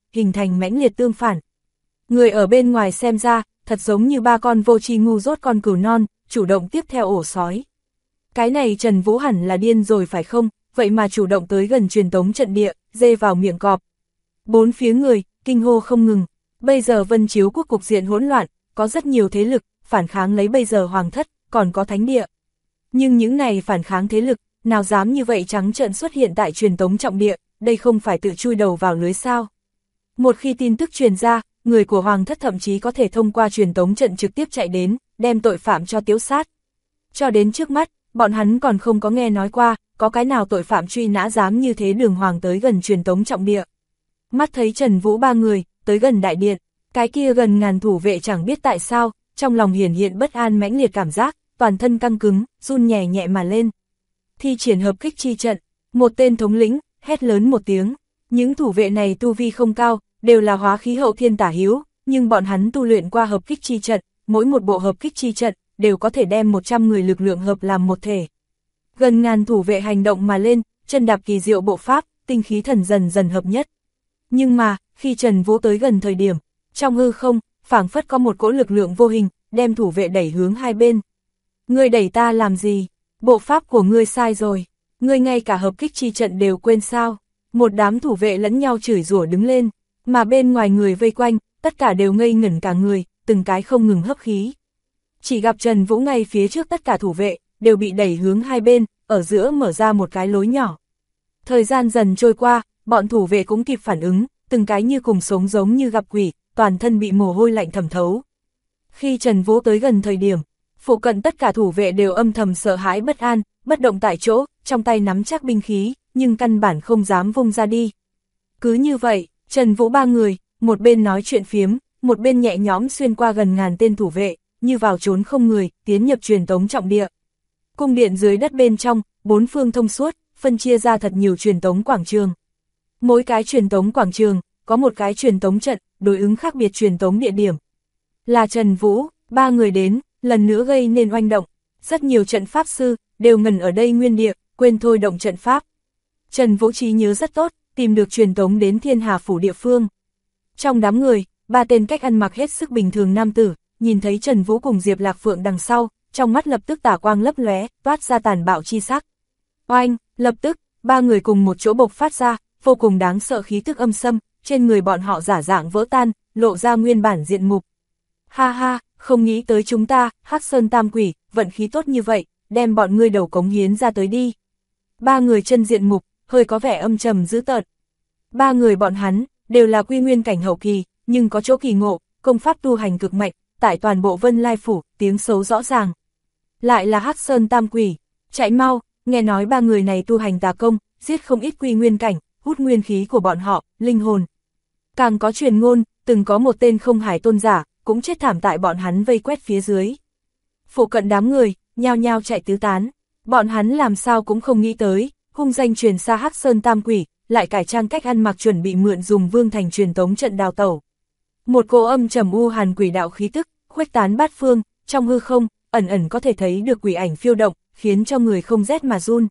hình thành mãnh liệt tương phản. Người ở bên ngoài xem ra, thật giống như ba con vô tri ngu dốt con cừu non, chủ động tiếp theo ổ sói. Cái này Trần Vũ hẳn là điên rồi phải không, vậy mà chủ động tới gần truyền tống trận địa, dê vào miệng cọp. Bốn phía người, kinh hô không ngừng. Bây giờ Vân Chiếu quốc cục diện hỗn loạn, có rất nhiều thế lực, phản kháng lấy bây giờ hoàng thất, còn có thánh địa. Nhưng những này phản kháng thế lực, nào dám như vậy trắng trợn xuất hiện tại truyền tống trọng địa, đây không phải tự chui đầu vào lưới sao. Một khi tin tức truyền ra, người của hoàng thất thậm chí có thể thông qua truyền tống trận trực tiếp chạy đến, đem tội phạm cho tiếu sát. Cho đến trước mắt, bọn hắn còn không có nghe nói qua, có cái nào tội phạm truy nã dám như thế đường hoàng tới gần truyền tống trọng địa. Mắt thấy Trần Vũ ba người, tới gần đại điện, cái kia gần ngàn thủ vệ chẳng biết tại sao, trong lòng hiển hiện bất an mãnh liệt cảm giác, toàn thân căng cứng, run nhẹ nhẹ mà lên. Thi triển hợp kích chi trận, một tên thống lĩnh, hét lớn một tiếng, những thủ vệ này tu vi không cao, đều là hóa khí hậu thiên tả hiếu, nhưng bọn hắn tu luyện qua hợp kích chi trận, mỗi một bộ hợp kích chi trận, đều có thể đem 100 người lực lượng hợp làm một thể. Gần ngàn thủ vệ hành động mà lên, chân đạp kỳ diệu bộ pháp, tinh khí thần dần dần hợp nhất. Nhưng mà, khi Trần Vũ tới gần thời điểm, trong hư không, phảng phất có một cỗ lực lượng vô hình, đem thủ vệ đẩy hướng hai bên. Ngươi đẩy ta làm gì? Bộ pháp của ngươi sai rồi. Ngươi ngay cả hợp kích chi trận đều quên sao? Một đám thủ vệ lẫn nhau chửi rủa đứng lên, mà bên ngoài người vây quanh, tất cả đều ngây ngẩn cả người, từng cái không ngừng hấp khí. Chỉ gặp Trần Vũ ngay phía trước tất cả thủ vệ, đều bị đẩy hướng hai bên, ở giữa mở ra một cái lối nhỏ. Thời gian dần trôi qua, bọn thủ vệ cũng kịp phản ứng, từng cái như cùng sống giống như gặp quỷ, toàn thân bị mồ hôi lạnh thẩm thấu. Khi Trần Vũ tới gần thời điểm, phụ cận tất cả thủ vệ đều âm thầm sợ hãi bất an, bất động tại chỗ, trong tay nắm chắc binh khí, nhưng căn bản không dám vung ra đi. Cứ như vậy, Trần Vũ ba người, một bên nói chuyện phiếm, một bên nhẹ nhõm xuyên qua gần ngàn tên thủ vệ, như vào trốn không người, tiến nhập truyền tống trọng địa. Cung điện dưới đất bên trong, bốn phương thông suốt, phân chia ra thật nhiều truyền tống quảng trường. Mỗi cái truyền tống quảng trường, có một cái truyền tống trận, đối ứng khác biệt truyền tống địa điểm. Là Trần Vũ, ba người đến, lần nữa gây nên oanh động. Rất nhiều trận pháp sư, đều ngần ở đây nguyên địa, quên thôi động trận pháp. Trần Vũ trí nhớ rất tốt, tìm được truyền tống đến Thiên Hà Phủ địa phương. Trong đám người, ba tên cách ăn mặc hết sức bình thường nam tử, nhìn thấy Trần Vũ cùng Diệp Lạc Phượng đằng sau, trong mắt lập tức tả quang lấp lóe, toát ra tàn bạo chi sắc. Oanh, lập tức, ba người cùng một chỗ bộc phát ra, vô cùng đáng sợ khí tức âm xâm, trên người bọn họ giả dạng vỡ tan, lộ ra nguyên bản diện mục. Ha ha, không nghĩ tới chúng ta, Hắc Sơn Tam Quỷ, vận khí tốt như vậy, đem bọn ngươi đầu cống hiến ra tới đi. Ba người chân diện mục, hơi có vẻ âm trầm dữ tợn. Ba người bọn hắn, đều là quy nguyên cảnh hậu kỳ, nhưng có chỗ kỳ ngộ, công pháp tu hành cực mạnh, tại toàn bộ Vân Lai Phủ, tiếng xấu rõ ràng. Lại là Hắc Sơn Tam Quỷ, chạy mau, nghe nói ba người này tu hành tà công, giết không ít quy nguyên cảnh, hút nguyên khí của bọn họ, linh hồn. Càng có truyền ngôn, từng có một tên không hải tôn giả, cũng chết thảm tại bọn hắn vây quét phía dưới. Phụ cận đám người, nhao nhao chạy tứ tán, bọn hắn làm sao cũng không nghĩ tới, hung danh truyền xa Hắc Sơn Tam Quỷ, lại cải trang cách ăn mặc chuẩn bị mượn dùng Vương Thành truyền tống trận đào tẩu. Một cỗ âm trầm u hàn quỷ đạo khí tức, khuếch tán bát phương, trong hư không, ẩn ẩn có thể thấy được quỷ ảnh phiêu động, khiến cho người không rét mà run.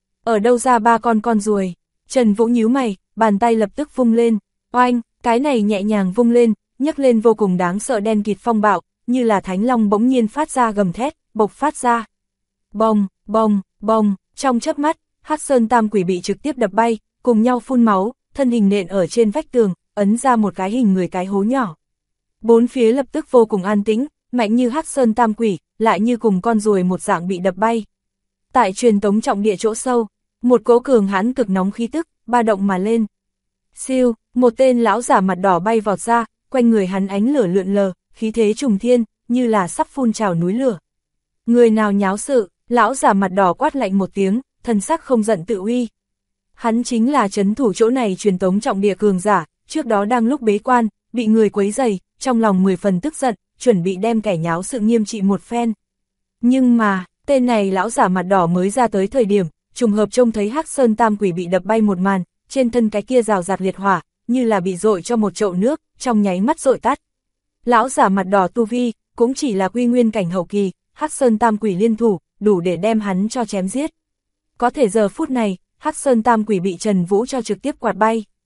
Ở đâu ra ba con ruồi? Trần Vũ nhíu mày, bàn tay lập tức vung lên, oanh, cái này nhẹ nhàng vung lên, nhấc lên vô cùng đáng sợ đen kịt phong bạo, như là thánh long bỗng nhiên phát ra gầm thét, bộc phát ra. Bồng, bồng, bồng, trong chớp mắt, Hắc Sơn Tam Quỷ bị trực tiếp đập bay, cùng nhau phun máu, thân hình nện ở trên vách tường, ấn ra một cái hình người cái hố nhỏ. Bốn phía lập tức vô cùng an tĩnh, mạnh như Hắc Sơn Tam Quỷ, lại như cùng con ruồi một dạng bị đập bay. Tại truyền tống trọng địa chỗ sâu, một cỗ cường hãn cực nóng khí tức, ba động mà lên. Siêu, một tên lão giả mặt đỏ bay vọt ra, quanh người hắn ánh lửa lượn lờ, khí thế trùng thiên, như là sắp phun trào núi lửa. Người nào nháo sự, lão giả mặt đỏ quát lạnh một tiếng, thần sắc không giận tự uy. Hắn chính là trấn thủ chỗ này truyền tống trọng địa cường giả, trước đó đang lúc bế quan, bị người quấy rầy, trong lòng 10 phần tức giận, chuẩn bị đem kẻ nháo sự nghiêm trị một phen. Nhưng mà, tên này lão giả mặt đỏ mới ra tới thời điểm, trùng hợp trông thấy Hắc Sơn Tam Quỷ bị đập bay một màn, trên thân cái kia rào rạt liệt hỏa, như là bị dội cho một chậu nước, trong nháy mắt dội tắt. Lão giả mặt đỏ tu vi, cũng chỉ là quy nguyên cảnh hậu kỳ, Hắc Sơn Tam Quỷ liên thủ, đủ để đem hắn cho chém giết. Có thể giờ phút này, Hắc Sơn Tam Quỷ bị Trần Vũ cho trực tiếp quạt bay.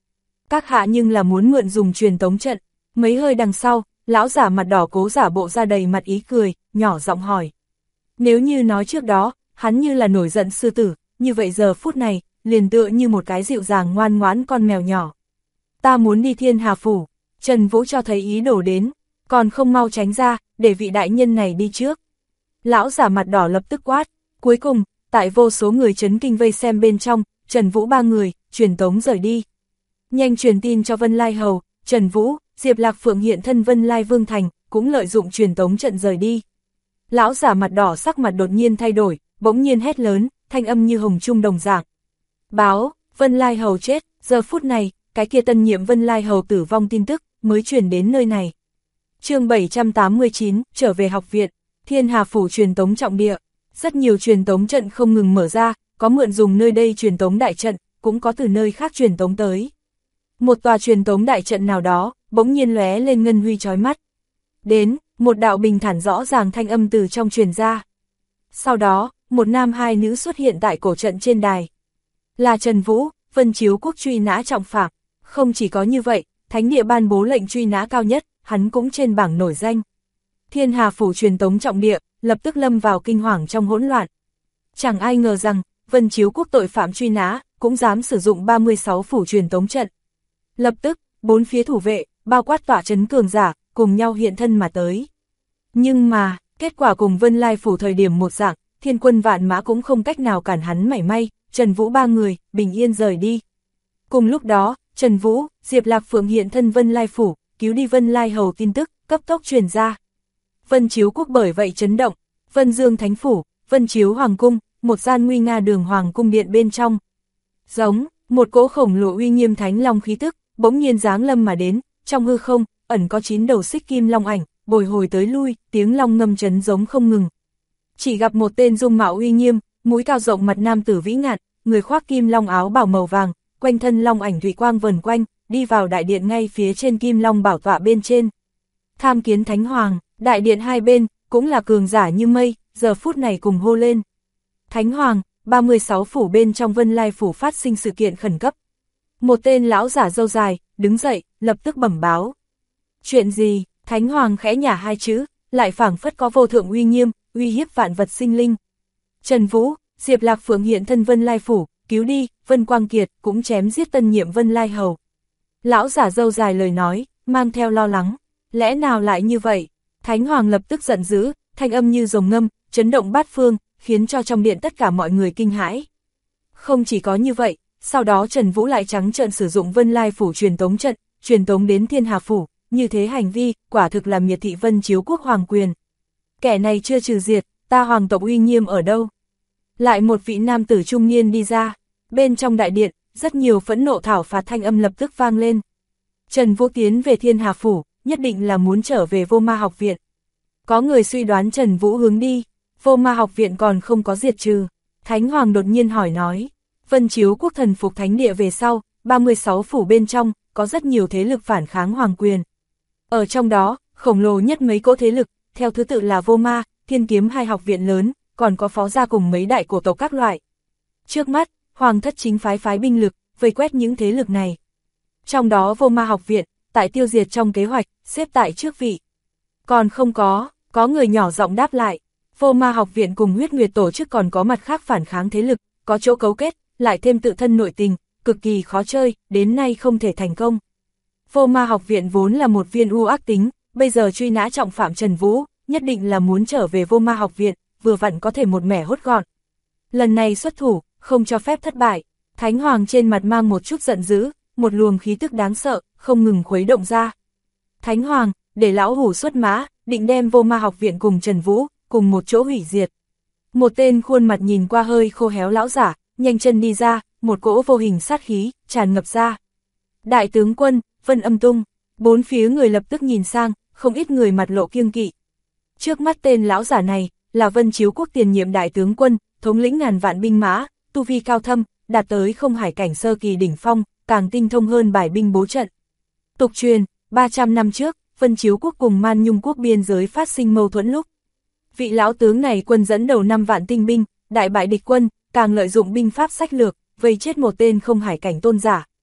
Các hạ nhưng là muốn mượn dùng truyền tống trận. Mấy hơi đằng sau, lão giả mặt đỏ cố giả bộ ra đầy mặt ý cười, nhỏ giọng hỏi. Nếu như nói trước đó, hắn như là nổi giận sư tử, như vậy giờ phút này, liền tựa như một cái dịu dàng ngoan ngoãn con mèo nhỏ. Ta muốn đi Thiên Hà Phủ, Trần Vũ cho thấy ý đồ đến, còn không mau tránh ra, để vị đại nhân này đi trước. Lão giả mặt đỏ lập tức quát, cuối cùng, tại vô số người chấn kinh vây xem bên trong, Trần Vũ ba người, truyền tống rời đi. Nhanh truyền tin cho Vân Lai Hầu, Trần Vũ, Diệp Lạc Phượng hiện thân Vân Lai Vương Thành, cũng lợi dụng truyền tống trận rời đi. Lão giả mặt đỏ sắc mặt đột nhiên thay đổi, bỗng nhiên hét lớn, thanh âm như hồng trung đồng dạng. Báo, Vân Lai Hầu chết, giờ phút này, cái kia tân nhiệm Vân Lai Hầu tử vong tin tức, mới truyền đến nơi này. Chương 789, trở về học viện, Thiên Hà Phủ truyền tống trọng địa, rất nhiều truyền tống trận không ngừng mở ra, có mượn dùng nơi đây truyền tống đại trận, cũng có từ nơi khác truyền tống tới. Một tòa truyền tống đại trận nào đó, bỗng nhiên lóe lên ngân huy chói mắt. Đến, một đạo bình thản rõ ràng thanh âm từ trong truyền ra. Sau đó, một nam hai nữ xuất hiện tại cổ trận trên đài. Là Trần Vũ, Vân Chiếu Quốc truy nã trọng phạm. Không chỉ có như vậy, thánh địa ban bố lệnh truy nã cao nhất, hắn cũng trên bảng nổi danh. Thiên Hà Phủ truyền tống trọng địa, lập tức lâm vào kinh hoàng trong hỗn loạn. Chẳng ai ngờ rằng, Vân Chiếu Quốc tội phạm truy nã, cũng dám sử dụng 36 phủ truyền tống trận. Lập tức, bốn phía thủ vệ, bao quát tỏa trấn cường giả, cùng nhau hiện thân mà tới. Nhưng mà, kết quả cùng Vân Lai Phủ thời điểm một dạng, thiên quân vạn mã cũng không cách nào cản hắn mảy may, Trần Vũ ba người, bình yên rời đi. Cùng lúc đó, Trần Vũ, Diệp Lạc Phượng hiện thân Vân Lai Phủ, cứu đi Vân Lai Hầu tin tức, cấp tốc truyền ra. Vân Chiếu Quốc bởi vậy chấn động, Vân Dương Thánh Phủ, Vân Chiếu Hoàng Cung, một gian nguy nga đường Hoàng Cung điện bên trong. Giống, một cỗ khổng lồ uy nghiêm thánh long khí tức, bỗng nhiên giáng lâm mà đến, trong hư không, ẩn có 9 đầu xích kim long ảnh, bồi hồi tới lui, tiếng long ngâm chấn giống không ngừng. Chỉ gặp một tên dung mạo uy nghiêm, mũi cao rộng mặt nam tử vĩ ngạn, người khoác kim long áo bào màu vàng, quanh thân long ảnh thủy quang vần quanh, đi vào đại điện ngay phía trên kim long bảo tọa bên trên. Tham kiến Thánh Hoàng, đại điện hai bên, cũng là cường giả như mây, giờ phút này cùng hô lên. Thánh Hoàng, 36 phủ bên trong Vân Lai Phủ phát sinh sự kiện khẩn cấp. Một tên lão giả râu dài, đứng dậy, lập tức bẩm báo. Chuyện gì? Thánh Hoàng khẽ nhả hai chữ, lại phảng phất có vô thượng uy nghiêm, uy hiếp vạn vật sinh linh. Trần Vũ, Diệp Lạc Phượng hiện thân Vân Lai Phủ, cứu đi, Vân Quang Kiệt cũng chém giết tân nhiệm Vân Lai Hầu. Lão giả râu dài lời nói, mang theo lo lắng. Lẽ nào lại như vậy? Thánh Hoàng lập tức giận dữ, thanh âm như rồng ngâm, chấn động bát phương, khiến cho trong điện tất cả mọi người kinh hãi. Không chỉ có như vậy, sau đó Trần Vũ lại trắng trợn sử dụng Vân Lai Phủ truyền tống trận, truyền tống đến Thiên Hà Phủ, như thế hành vi, quả thực là miệt thị Vân Chiếu Quốc hoàng quyền. Kẻ này chưa trừ diệt, ta hoàng tộc uy nghiêm ở đâu? Lại một vị nam tử trung niên đi ra, bên trong đại điện, rất nhiều phẫn nộ thảo phạt thanh âm lập tức vang lên. Trần Vũ tiến về Thiên Hà Phủ, nhất định là muốn trở về Vô Ma học viện. Có người suy đoán Trần Vũ hướng đi, Vô Ma học viện còn không có diệt trừ. Thánh Hoàng đột nhiên hỏi nói, Vân Chiếu Quốc thần phục thánh địa về sau, 36 phủ bên trong, có rất nhiều thế lực phản kháng hoàng quyền. Ở trong đó, khổng lồ nhất mấy cỗ thế lực, theo thứ tự là Vô Ma, Thiên Kiếm hai học viện lớn, còn có phó gia cùng mấy đại cổ tộc các loại. Trước mắt, Hoàng thất chính phái binh lực, vây quét những thế lực này. Trong đó Vô Ma học viện, tại tiêu diệt trong kế hoạch, xếp tại trước vị. Còn không có người nhỏ giọng đáp lại. Vô Ma học viện cùng Huyết Nguyệt tổ chức còn có mặt khác phản kháng thế lực, có chỗ cấu kết, lại thêm tự thân nội tình, cực kỳ khó chơi, đến nay không thể thành công. Vô Ma học viện vốn là một viên u ác tính, bây giờ truy nã trọng phạm Trần Vũ, nhất định là muốn trở về Vô Ma học viện, vừa vặn có thể một mẻ hốt gọn. Lần này xuất thủ, không cho phép thất bại. Thánh Hoàng trên mặt mang một chút giận dữ, một luồng khí tức đáng sợ, không ngừng khuấy động ra. Thánh Hoàng, để lão hủ xuất mã, định đem Vô Ma học viện cùng Trần Vũ, cùng một chỗ hủy diệt. Một tên khuôn mặt nhìn qua hơi khô héo lão giả, nhanh chân đi ra, một cỗ vô hình sát khí, tràn ngập ra. Đại tướng quân, Vân Âm Tung, bốn phía người lập tức nhìn sang, không ít người mặt lộ kiêng kỵ. Trước mắt tên lão giả này, là Vân Chiếu Quốc tiền nhiệm đại tướng quân, thống lĩnh ngàn vạn binh mã, tu vi cao thâm, đạt tới không hải cảnh sơ kỳ đỉnh phong, càng tinh thông hơn bài binh bố trận. Tục truyền, 300 năm trước, Vân Chiếu Quốc cùng Man Nhung Quốc biên giới phát sinh mâu thuẫn lúc. Vị lão tướng này quân dẫn đầu 5 vạn tinh binh, đại bại địch quân, càng lợi dụng binh pháp sách lược, vây chết một tên không hải cảnh tôn giả.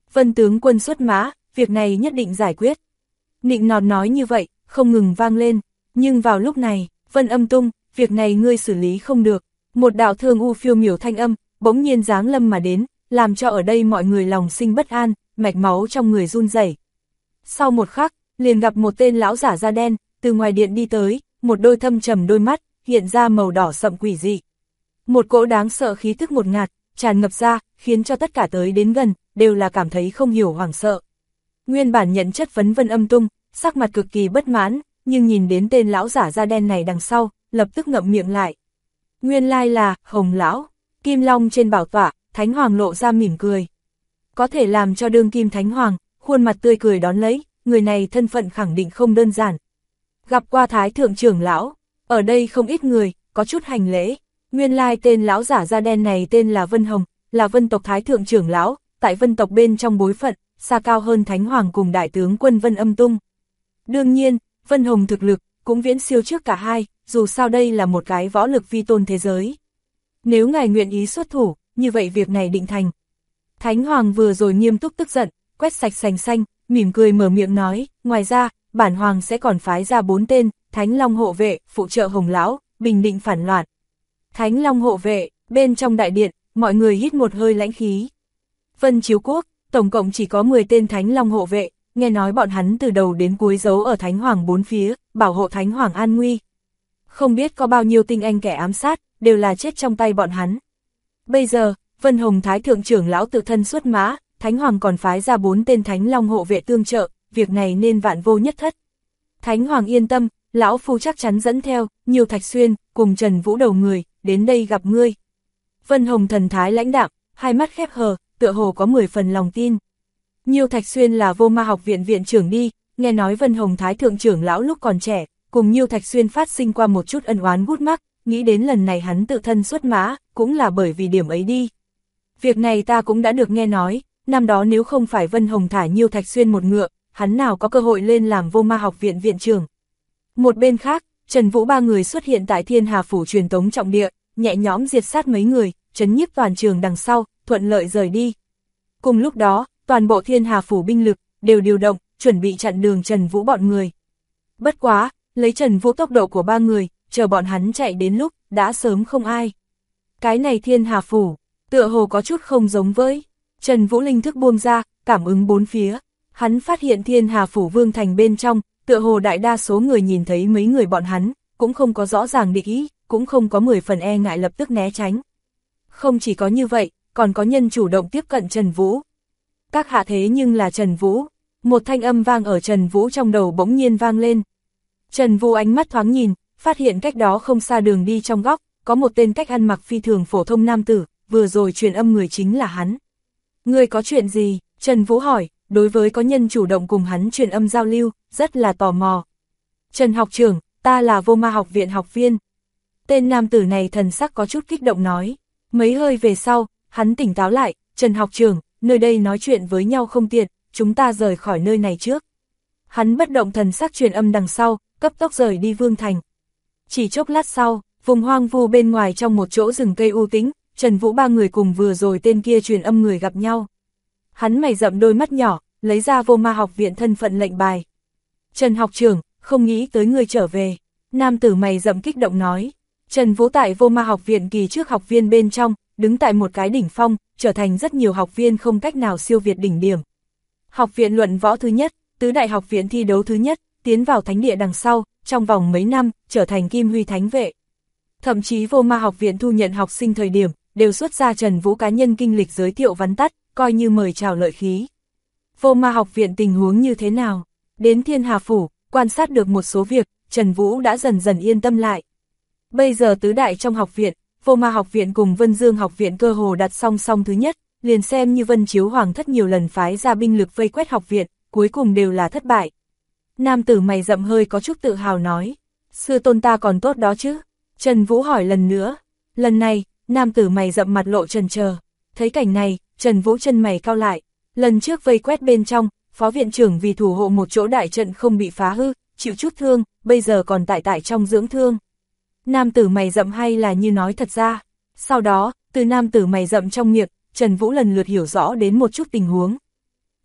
Vân tướng quân xuất mã, việc này nhất định giải quyết. Nịnh nọt nói như vậy, không ngừng vang lên, nhưng vào lúc này, Vân Âm Tung, việc này ngươi xử lý không được. Một đạo thương u phiêu miểu thanh âm, bỗng nhiên giáng lâm mà đến, làm cho ở đây mọi người lòng sinh bất an, mạch máu trong người run rẩy. Sau một khắc, liền gặp một tên lão giả da đen, từ ngoài điện đi tới, một đôi thâm trầm đôi mắt, hiện ra màu đỏ sậm quỷ dị. Một cỗ đáng sợ khí tức một ngạt, tràn ngập ra, khiến cho tất cả tới đến gần, đều là cảm thấy không hiểu hoảng sợ. Nguyên bản nhận chất vấn Vân Âm Tung, sắc mặt cực kỳ bất mãn, nhưng nhìn đến tên lão giả da đen này đằng sau, lập tức ngậm miệng lại. Nguyên lai là, Hồng Lão, Kim Long trên bảo tọa, Thánh Hoàng lộ ra mỉm cười. Có thể làm cho đương kim Thánh Hoàng, khuôn mặt tươi cười đón lấy, người này thân phận khẳng định không đơn giản. Gặp qua Thái Thượng trưởng lão, ở đây không ít người, có chút hành lễ. Nguyên lai tên lão giả da đen này tên là Vân Hồng, là Vân tộc Thái Thượng trưởng lão, tại Vân tộc bên trong bối phận, xa cao hơn Thánh Hoàng cùng Đại tướng quân Vân Âm Tung. Đương nhiên, Vân Hồng thực lực, cũng viễn siêu trước cả hai, dù sao đây là một cái võ lực vi tôn thế giới. Nếu ngài nguyện ý xuất thủ, như vậy việc này định thành. Thánh Hoàng vừa rồi nghiêm túc tức giận, quét sạch sành xanh, mỉm cười mở miệng nói, ngoài ra, bản Hoàng sẽ còn phái ra 4 tên, Thánh Long hộ vệ, phụ trợ Hồng Lão, bình định phản loạn. Thánh Long hộ vệ, bên trong đại điện, mọi người hít một hơi lãnh khí. Vân Chiếu Quốc, tổng cộng chỉ có 10 tên Thánh Long hộ vệ, nghe nói bọn hắn từ đầu đến cuối giấu ở Thánh Hoàng 4 phía, bảo hộ Thánh Hoàng an nguy. Không biết có bao nhiêu tinh anh kẻ ám sát, đều là chết trong tay bọn hắn. Bây giờ, Vân Hồng Thái Thượng trưởng lão tự thân xuất mã, Thánh Hoàng còn phái ra 4 tên Thánh Long hộ vệ tương trợ, việc này nên vạn vô nhất thất. Thánh Hoàng yên tâm, lão phu chắc chắn dẫn theo, Nhiêu Thạch Xuyên, cùng Trần Vũ đầu người, đến đây gặp ngươi. Vân Hồng thần thái lãnh đạm, hai mắt khép hờ, tựa hồ có 10 phần lòng tin. Nhiêu Thạch Xuyên là Vô Ma học viện viện trưởng đi, nghe nói Vân Hồng Thái Thượng trưởng lão lúc còn trẻ, cùng Nhiêu Thạch Xuyên phát sinh qua một chút ân oán gút mắc, nghĩ đến lần này hắn tự thân xuất mã, cũng là bởi vì điểm ấy đi. Việc này ta cũng đã được nghe nói, năm đó nếu không phải Vân Hồng thả Nhiêu Thạch Xuyên một ngựa, hắn nào có cơ hội lên làm Vô Ma học viện viện trưởng. Một bên khác, Trần Vũ ba người xuất hiện tại Thiên Hà phủ truyền tống trọng địa, nhẹ nhõm diệt sát mấy người, trấn nhiếp toàn trường đằng sau, thuận lợi rời đi. Cùng lúc đó, toàn bộ Thiên Hà phủ binh lực đều điều động, chuẩn bị chặn đường Trần Vũ bọn người. Bất quá, lấy Trần Vũ tốc độ của ba người, chờ bọn hắn chạy đến lúc, đã sớm không ai. Cái này Thiên Hà phủ, tựa hồ có chút không giống với. Trần Vũ linh thức buông ra, cảm ứng bốn phía. Hắn phát hiện Thiên Hà phủ vương thành bên trong, tựa hồ đại đa số người nhìn thấy mấy người bọn hắn, cũng không có rõ ràng địch ý, cũng không có 10 phần e ngại lập tức né tránh. Không chỉ có như vậy, còn có nhân chủ động tiếp cận Trần Vũ. Các hạ thế nhưng là Trần Vũ. Một thanh âm vang ở Trần Vũ trong đầu bỗng nhiên vang lên. Trần Vũ ánh mắt thoáng nhìn, phát hiện cách đó không xa đường đi trong góc, có một tên cách ăn mặc phi thường phổ thông nam tử, vừa rồi truyền âm người chính là hắn. Người có chuyện gì? Trần Vũ hỏi, đối với có nhân chủ động cùng hắn truyền âm giao lưu, rất là tò mò. Trần học trưởng, ta là Vô Ma học viện học viên. Tên nam tử này thần sắc có chút kích động nói. Mấy hơi về sau, hắn tỉnh táo lại, Trần học trưởng, nơi đây nói chuyện với nhau không tiện, chúng ta rời khỏi nơi này trước. Hắn bất động thần sắc truyền âm đằng sau, cấp tốc rời đi vương thành. Chỉ chốc lát sau, vùng hoang vu bên ngoài trong một chỗ rừng cây u tĩnh, Trần Vũ ba người cùng vừa rồi tên kia truyền âm người gặp nhau. Hắn mày rậm đôi mắt nhỏ, lấy ra Vô Ma học viện thân phận lệnh bài. Trần học trưởng, không nghĩ tới người trở về. Nam tử mày rậm kích động nói. Trần Vũ tại Vô Ma học viện kỳ trước học viên bên trong, đứng tại một cái đỉnh phong, trở thành rất nhiều học viên không cách nào siêu việt đỉnh điểm. Học viện luận võ thứ nhất, tứ đại học viện thi đấu thứ nhất, tiến vào thánh địa đằng sau, trong vòng mấy năm, trở thành Kim Huy thánh vệ. Thậm chí Vô Ma học viện thu nhận học sinh thời điểm, đều xuất ra Trần Vũ cá nhân kinh lịch giới thiệu vắn tắt, coi như mời chào lợi khí. Vô Ma học viện tình huống như thế nào? Đến Thiên Hà phủ, quan sát được một số việc, Trần Vũ đã dần dần yên tâm lại. Bây giờ tứ đại trong học viện, Vô Ma học viện cùng Vân Dương học viện cơ hồ đặt song song thứ nhất, liền xem như Vân Chiếu Hoàng thất nhiều lần phái ra binh lực vây quét học viện, cuối cùng đều là thất bại. Nam tử mày rậm hơi có chút tự hào nói, sư tôn ta còn tốt đó chứ? Trần Vũ hỏi lần nữa. Lần này, nam tử mày rậm mặt lộ chần chờ. Thấy cảnh này, Trần Vũ chân mày cau lại. Lần trước vây quét bên trong, phó viện trưởng vì thủ hộ một chỗ đại trận không bị phá hư, chịu chút thương, bây giờ còn tại trong dưỡng thương. Nam tử mày rậm hay là như nói thật ra? Sau đó, từ nam tử mày rậm trong miệng, Trần Vũ lần lượt hiểu rõ đến một chút tình huống.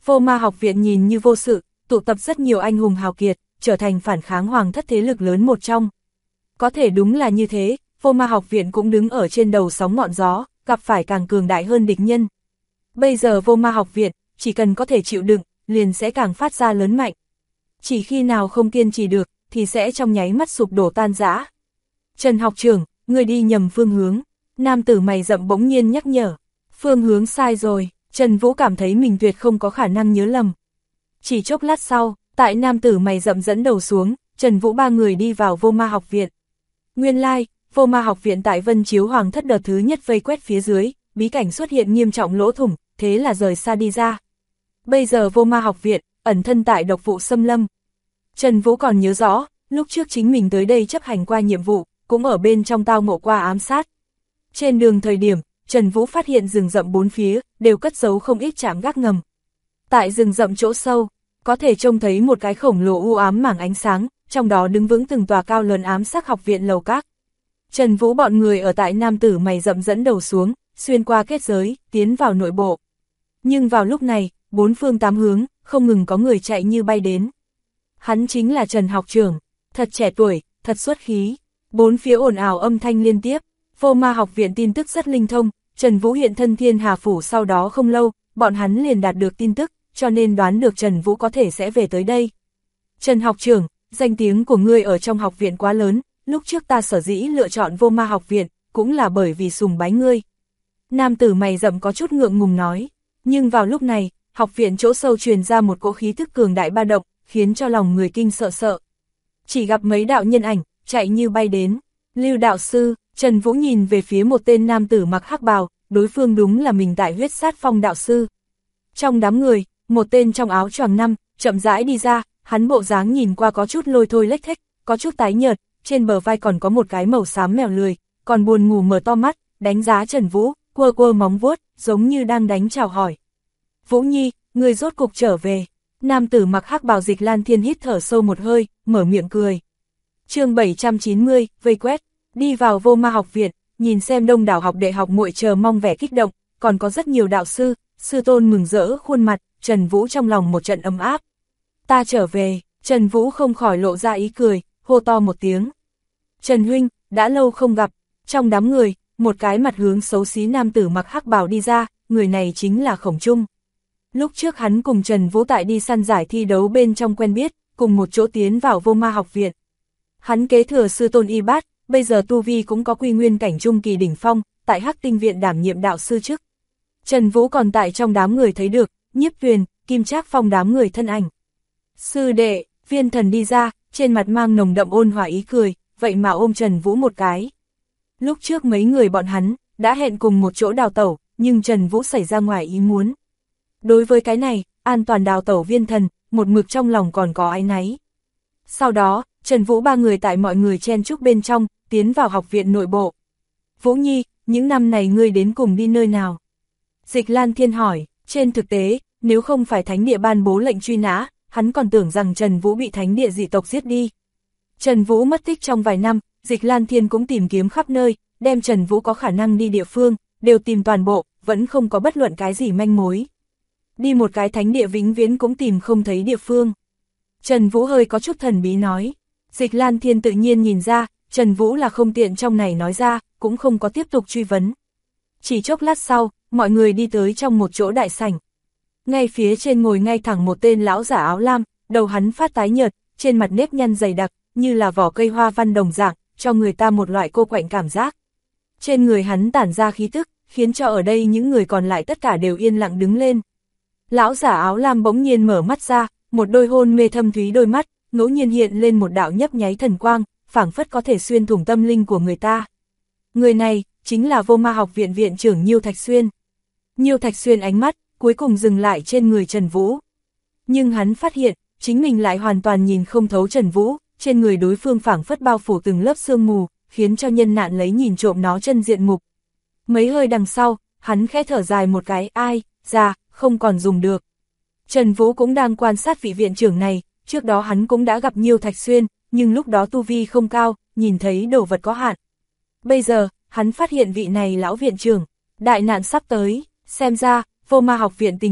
Vô Ma học viện nhìn như vô sự, tụ tập rất nhiều anh hùng hào kiệt, trở thành phản kháng hoàng thất thế lực lớn một trong. Có thể đúng là như thế, Vô Ma học viện cũng đứng ở trên đầu sóng ngọn gió, gặp phải càng cường đại hơn địch nhân. Bây giờ Vô Ma học viện, chỉ cần có thể chịu đựng, liền sẽ càng phát ra lớn mạnh. Chỉ khi nào không kiên trì được, thì sẽ trong nháy mắt sụp đổ tan rã. Trần học trưởng, người đi nhầm phương hướng. Nam tử mày rậm bỗng nhiên nhắc nhở. Phương hướng sai rồi, Trần Vũ cảm thấy mình tuyệt không có khả năng nhớ lầm. Chỉ chốc lát sau, tại nam tử mày rậm dẫn đầu xuống, Trần Vũ ba người đi vào Vô Ma học viện. Nguyên lai, Vô Ma học viện tại Vân Chiếu Hoàng thất đợt thứ nhất vây quét phía dưới, bí cảnh xuất hiện nghiêm trọng lỗ thủng, thế là rời xa đi ra. Bây giờ Vô Ma học viện, ẩn thân tại độc vụ xâm lâm. Trần Vũ còn nhớ rõ, lúc trước chính mình tới đây chấp hành qua nhiệm vụ, cũng ở bên trong tao ngộ qua ám sát. Trên đường thời điểm, Trần Vũ phát hiện rừng rậm bốn phía, đều cất giấu không ít trạm gác ngầm. Tại rừng rậm chỗ sâu, có thể trông thấy một cái khổng lồ u ám mảng ánh sáng, trong đó đứng vững từng tòa cao lớn ám sát học viện lầu các. Trần Vũ bọn người ở tại nam tử mày rậm dẫn đầu xuống, xuyên qua kết giới, tiến vào nội bộ. Nhưng vào lúc này, bốn phương tám hướng, không ngừng có người chạy như bay đến. Hắn chính là Trần học trưởng, thật trẻ tuổi, thật xuất khí. Bốn phía ồn ào âm thanh liên tiếp. Vô Ma học viện tin tức rất linh thông, Trần Vũ hiện thân Thiên Hà Phủ sau đó không lâu, bọn hắn liền đạt được tin tức, cho nên đoán được Trần Vũ có thể sẽ về tới đây. Trần học trưởng, danh tiếng của ngươi ở trong học viện quá lớn, lúc trước ta sở dĩ lựa chọn Vô Ma học viện, cũng là bởi vì sùng bái ngươi. Nam tử mày rậm có chút ngượng ngùng nói, nhưng vào lúc này, học viện chỗ sâu truyền ra một cỗ khí thức cường đại ba động, khiến cho lòng người kinh sợ sợ. Chỉ gặp mấy đạo nhân ảnh, chạy như bay đến. Lưu đạo sư, Trần Vũ nhìn về phía một tên nam tử mặc hắc bào, đối phương đúng là mình tại huyết sát phong đạo sư. Trong đám người, một tên trong áo choàng năm, chậm rãi đi ra, hắn bộ dáng nhìn qua có chút lôi thôi lếch thếch, có chút tái nhợt, trên bờ vai còn có một cái màu xám mèo lười, còn buồn ngủ mở to mắt, đánh giá Trần Vũ, quơ quơ móng vuốt, giống như đang đánh chào hỏi. Vũ Nhi, người rốt cục trở về. Nam tử mặc hắc bào Dịch Lan Thiên hít thở sâu một hơi, mở miệng cười. Chương 790, vây quét, đi vào Vô Ma học viện, nhìn xem đông đảo học đệ học muội chờ mong vẻ kích động, còn có rất nhiều đạo sư, sư tôn mừng rỡ khuôn mặt, Trần Vũ trong lòng một trận ấm áp. Ta trở về, Trần Vũ không khỏi lộ ra ý cười, hô to một tiếng. Trần huynh, đã lâu không gặp, trong đám người, một cái mặt hướng xấu xí nam tử mặc hắc bào đi ra, người này chính là Khổng Trung. Lúc trước hắn cùng Trần Vũ tại đi săn giải thi đấu bên trong quen biết, cùng một chỗ tiến vào Vô Ma học viện. Hắn kế thừa sư tôn y bát, bây giờ tu vi cũng có quy nguyên cảnh trung kỳ đỉnh phong, tại Hắc Tinh viện đảm nhiệm đạo sư chức. Trần Vũ còn tại trong đám người thấy được, Nhiếp Tuyền, Kim Trác Phong đám người thân ảnh. Sư đệ, Viên Thần đi ra, trên mặt mang nồng đậm ôn hòa ý cười, vậy mà ôm Trần Vũ một cái. Lúc trước mấy người bọn hắn, đã hẹn cùng một chỗ đào tẩu, nhưng Trần Vũ xảy ra ngoài ý muốn. Đối với cái này, an toàn đào tẩu Viên Thần, một mực trong lòng còn có áy náy. Sau đó, Trần Vũ ba người tại mọi người chen chúc bên trong, tiến vào học viện nội bộ. Vũ Nhi, những năm này ngươi đến cùng đi nơi nào? Dịch Lan Thiên hỏi, trên thực tế, nếu không phải thánh địa ban bố lệnh truy nã, hắn còn tưởng rằng Trần Vũ bị thánh địa dị tộc giết đi. Trần Vũ mất tích trong vài năm, Dịch Lan Thiên cũng tìm kiếm khắp nơi, đem Trần Vũ có khả năng đi địa phương, đều tìm toàn bộ, vẫn không có bất luận cái gì manh mối. Đi một cái thánh địa vĩnh viễn cũng tìm không thấy địa phương. Trần Vũ hơi có chút thần bí nói. Dịch Lan Thiên tự nhiên nhìn ra, Trần Vũ là không tiện trong này nói ra, cũng không có tiếp tục truy vấn. Chỉ chốc lát sau, mọi người đi tới trong một chỗ đại sảnh. Ngay phía trên ngồi ngay thẳng một tên lão giả áo lam, đầu hắn phát tái nhợt, trên mặt nếp nhăn dày đặc, như là vỏ cây hoa văn đồng dạng, cho người ta một loại cô quạnh cảm giác. Trên người hắn tản ra khí tức, khiến cho ở đây những người còn lại tất cả đều yên lặng đứng lên. Lão giả áo lam bỗng nhiên mở mắt ra, một đôi hôn mê thâm thúy đôi mắt, ngẫu nhiên hiện lên một đạo nhấp nháy thần quang, phảng phất có thể xuyên thủng tâm linh của người ta. Người này, chính là Vô Ma học viện viện trưởng Nhiêu Thạch Xuyên. Nhiêu Thạch Xuyên ánh mắt, cuối cùng dừng lại trên người Trần Vũ. Nhưng hắn phát hiện, chính mình lại hoàn toàn nhìn không thấu Trần Vũ, trên người đối phương phảng phất bao phủ từng lớp sương mù, khiến cho nhân nạn lấy nhìn trộm nó chân diện mục. Mấy hơi đằng sau, hắn khẽ thở dài một cái, ai, ra, không còn dùng được. Trần Vũ cũng đang quan sát vị viện trưởng này, trước đó hắn cũng đã gặp Nhiêu Thạch Xuyên, nhưng lúc đó tu vi không cao, nhìn thấy đồ vật có hạn. Bây giờ, hắn phát hiện vị này lão viện trưởng, đại nạn sắp tới, xem ra, Vô Ma học viện tình huống,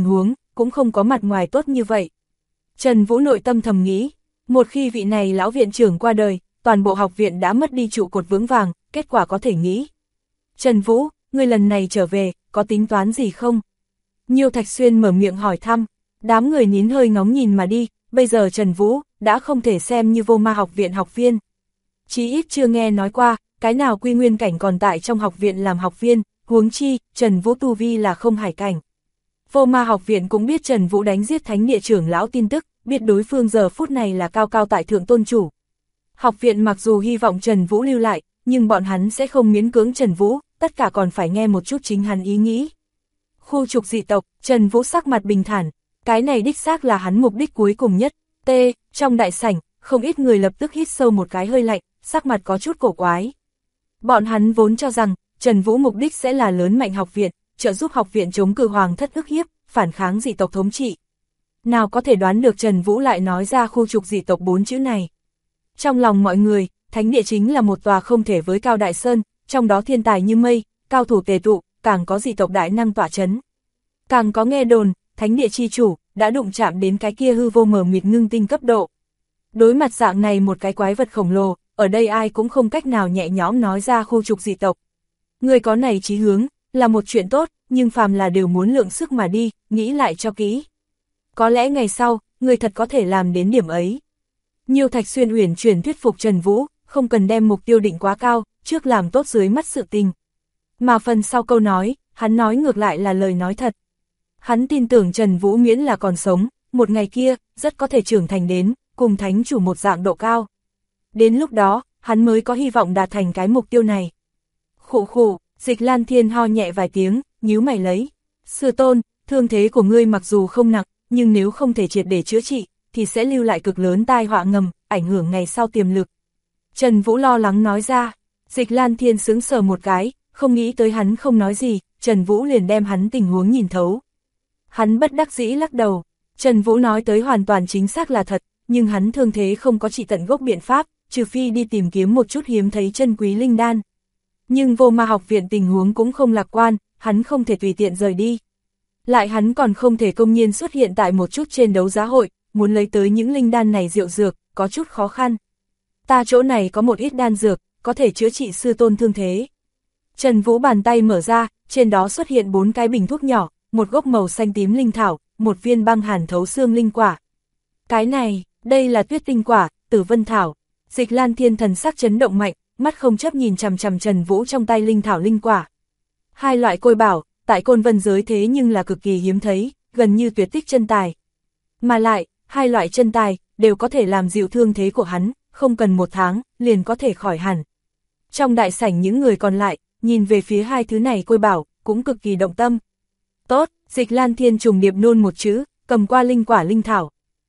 cũng không có mặt ngoài tốt như vậy. Trần Vũ nội tâm thầm nghĩ, một khi vị này lão viện trưởng qua đời, toàn bộ học viện đã mất đi trụ cột vững vàng, kết quả có thể nghĩ. Trần Vũ, ngươi lần này trở về, có tính toán gì không? Nhiêu Thạch Xuyên mở miệng hỏi thăm, đám người nín hơi ngóng nhìn mà đi, bây giờ Trần Vũ đã không thể xem như Vô Ma học viện học viên. Chí ít chưa nghe nói qua, cái nào quy nguyên cảnh còn tại trong học viện làm học viên, huống chi, Trần Vũ tu vi là không hải cảnh. Vô Ma học viện cũng biết Trần Vũ đánh giết thánh địa trưởng lão tin tức, biết đối phương giờ phút này là cao cao tại thượng tôn chủ. Học viện mặc dù hy vọng Trần Vũ lưu lại, nhưng bọn hắn sẽ không miễn cưỡng Trần Vũ, tất cả còn phải nghe một chút chính hắn ý nghĩ. Khu trục dị tộc, Trần Vũ sắc mặt bình thản, cái này đích xác là hắn mục đích cuối cùng nhất. Trong đại sảnh, không ít người lập tức hít sâu một cái hơi lạnh, sắc mặt có chút cổ quái. Bọn hắn vốn cho rằng, Trần Vũ mục đích sẽ là lớn mạnh học viện, trợ giúp học viện chống cự hoàng thất ức hiếp, phản kháng dị tộc thống trị. Nào có thể đoán được Trần Vũ lại nói ra khu trục dị tộc 4 chữ này. Trong lòng mọi người, thánh địa chính là một tòa không thể với cao đại sơn, trong đó thiên tài như mây, cao thủ tề tụ, càng có dị tộc đại năng tỏa chấn. Càng có nghe đồn, thánh địa chi chủ, đã đụng chạm đến cái kia hư vô mờ mịt ngưng tinh cấp độ. Đối mặt dạng này một cái quái vật khổng lồ, ở đây ai cũng không cách nào nhẹ nhõm nói ra khu trục dị tộc. Người có này chí hướng, là một chuyện tốt, nhưng phàm là đều muốn lượng sức mà đi, nghĩ lại cho kỹ. Có lẽ ngày sau, người thật có thể làm đến điểm ấy. Nhiêu Thạch Xuyên uyển chuyển thuyết phục Trần Vũ, không cần đem mục tiêu định quá cao, trước làm tốt dưới mắt sự tình. Mà phần sau câu nói, hắn nói ngược lại là lời nói thật. Hắn tin tưởng Trần Vũ miễn là còn sống, một ngày kia, rất có thể trưởng thành đến, cùng thánh chủ một dạng độ cao. Đến lúc đó, hắn mới có hy vọng đạt thành cái mục tiêu này. Khụ khụ, Dịch Lan Thiên ho nhẹ vài tiếng, nhíu mày lấy. Sư tôn, thương thế của ngươi mặc dù không nặng, nhưng nếu không thể triệt để chữa trị, thì sẽ lưu lại cực lớn tai họa ngầm, ảnh hưởng ngày sau tiềm lực. Trần Vũ lo lắng nói ra. Dịch Lan Thiên sững sờ một cái, không nghĩ tới hắn không nói gì, Trần Vũ liền đem hắn tình huống nhìn thấu. Hắn bất đắc dĩ lắc đầu, Trần Vũ nói tới hoàn toàn chính xác là thật, nhưng hắn thương thế không có trị tận gốc biện pháp, trừ phi đi tìm kiếm một chút hiếm thấy chân quý linh đan. Nhưng Vô Ma học viện tình huống cũng không lạc quan, hắn không thể tùy tiện rời đi. Lại hắn còn không thể công nhiên xuất hiện tại một chút trên đấu giá hội, muốn lấy tới những linh đan này rượu dược, có chút khó khăn. Ta chỗ này có một ít đan dược, có thể chữa trị sư tôn thương thế. Trần Vũ bàn tay mở ra, trên đó xuất hiện 4 cái bình thuốc nhỏ, một gốc màu xanh tím linh thảo, một viên băng hàn thấu xương linh quả. Cái này, đây là tuyết tinh quả, tử vân thảo. Dịch Lan Thiên thần sắc chấn động mạnh, mắt không chấp nhìn chằm chằm Trần Vũ trong tay linh thảo linh quả. Hai loại côi bảo, tại Côn Vân giới thế nhưng là cực kỳ hiếm thấy, gần như tuyệt tích chân tài. Mà lại, hai loại chân tài, đều có thể làm dịu thương thế của hắn, không cần 1 tháng, liền có thể khỏi hẳn. Trong đại sảnh những người còn lại, nhìn về phía hai thứ này côi bảo, cũng cực kỳ động tâm. Tốt, Dịch Lan Thiên trùng điệp nôn một chữ, cầm qua linh quả linh thảo.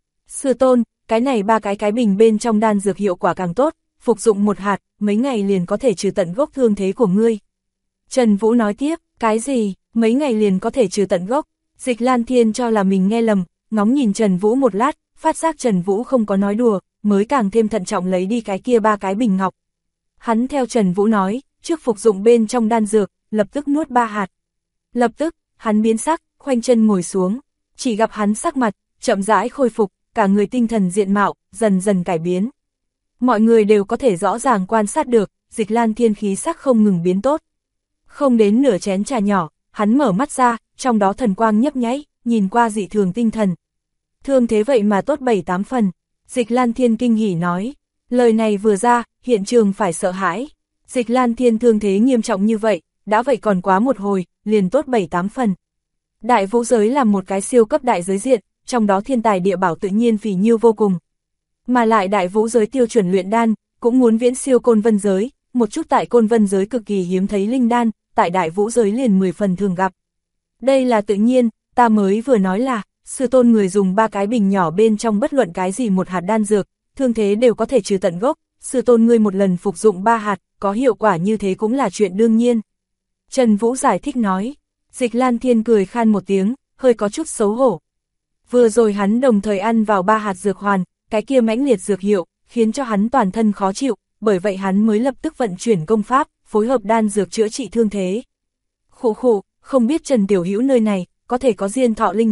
Sư tôn, cái này 3 cái bình bên trong đan dược hiệu quả càng tốt, phục dụng 1 hạt, mấy ngày liền có thể trừ tận gốc thương thế của ngươi. Trần Vũ nói tiếp, cái gì, mấy ngày liền có thể trừ tận gốc. Dịch Lan Thiên cho là mình nghe lầm, ngóng nhìn Trần Vũ một lát, phát giác Trần Vũ không có nói đùa, mới càng thêm thận trọng lấy đi cái kia 3 cái bình ngọc. Hắn theo Trần Vũ nói, trước phục dụng bên trong đan dược, lập tức nuốt 3 hạt. Lập tức, hắn biến sắc, khoanh chân ngồi xuống, chỉ gặp hắn sắc mặt, chậm rãi khôi phục, cả người tinh thần diện mạo, dần dần cải biến. Mọi người đều có thể rõ ràng quan sát được, Dịch Lan Thiên khí sắc không ngừng biến tốt. Không đến nửa chén trà nhỏ, hắn mở mắt ra, trong đó thần quang nhấp nháy, nhìn qua dị thường tinh thần. Thương thế vậy mà tốt 7-8 phần, Dịch Lan Thiên kinh hỉ nói. Lời này vừa ra, hiện trường phải sợ hãi. Dịch Lan Thiên thương thế nghiêm trọng như vậy, đã vậy còn quá một hồi, liền tốt 7-8 phần. Đại vũ giới là một cái siêu cấp đại giới diện, trong đó thiên tài địa bảo tự nhiên phỉ nhiêu vô cùng. Mà lại đại vũ giới tiêu chuẩn luyện đan, cũng muốn viễn siêu Côn Vân giới, một chút tại Côn Vân giới cực kỳ hiếm thấy linh đan, tại đại vũ giới liền 10 phần thường gặp. Đây là tự nhiên, ta mới vừa nói là, sư tôn người dùng 3 cái bình nhỏ bên trong bất luận cái gì 1 hạt đan dược, thương thế đều có thể trừ tận gốc, sư tôn ngươi một lần phục dụng 3 hạt, có hiệu quả như thế cũng là chuyện đương nhiên. Trần Vũ giải thích nói. Dịch Lan Thiên cười khan một tiếng, hơi có chút xấu hổ. Vừa rồi hắn đồng thời ăn vào 3 hạt dược hoàn, cái kia mãnh liệt dược hiệu, khiến cho hắn toàn thân khó chịu, bởi vậy hắn mới lập tức vận chuyển công pháp, phối hợp đan dược chữa trị thương thế. Khụ khụ, không biết Trần Tiểu Hữu nơi này, có thể có diên thọ linh đan,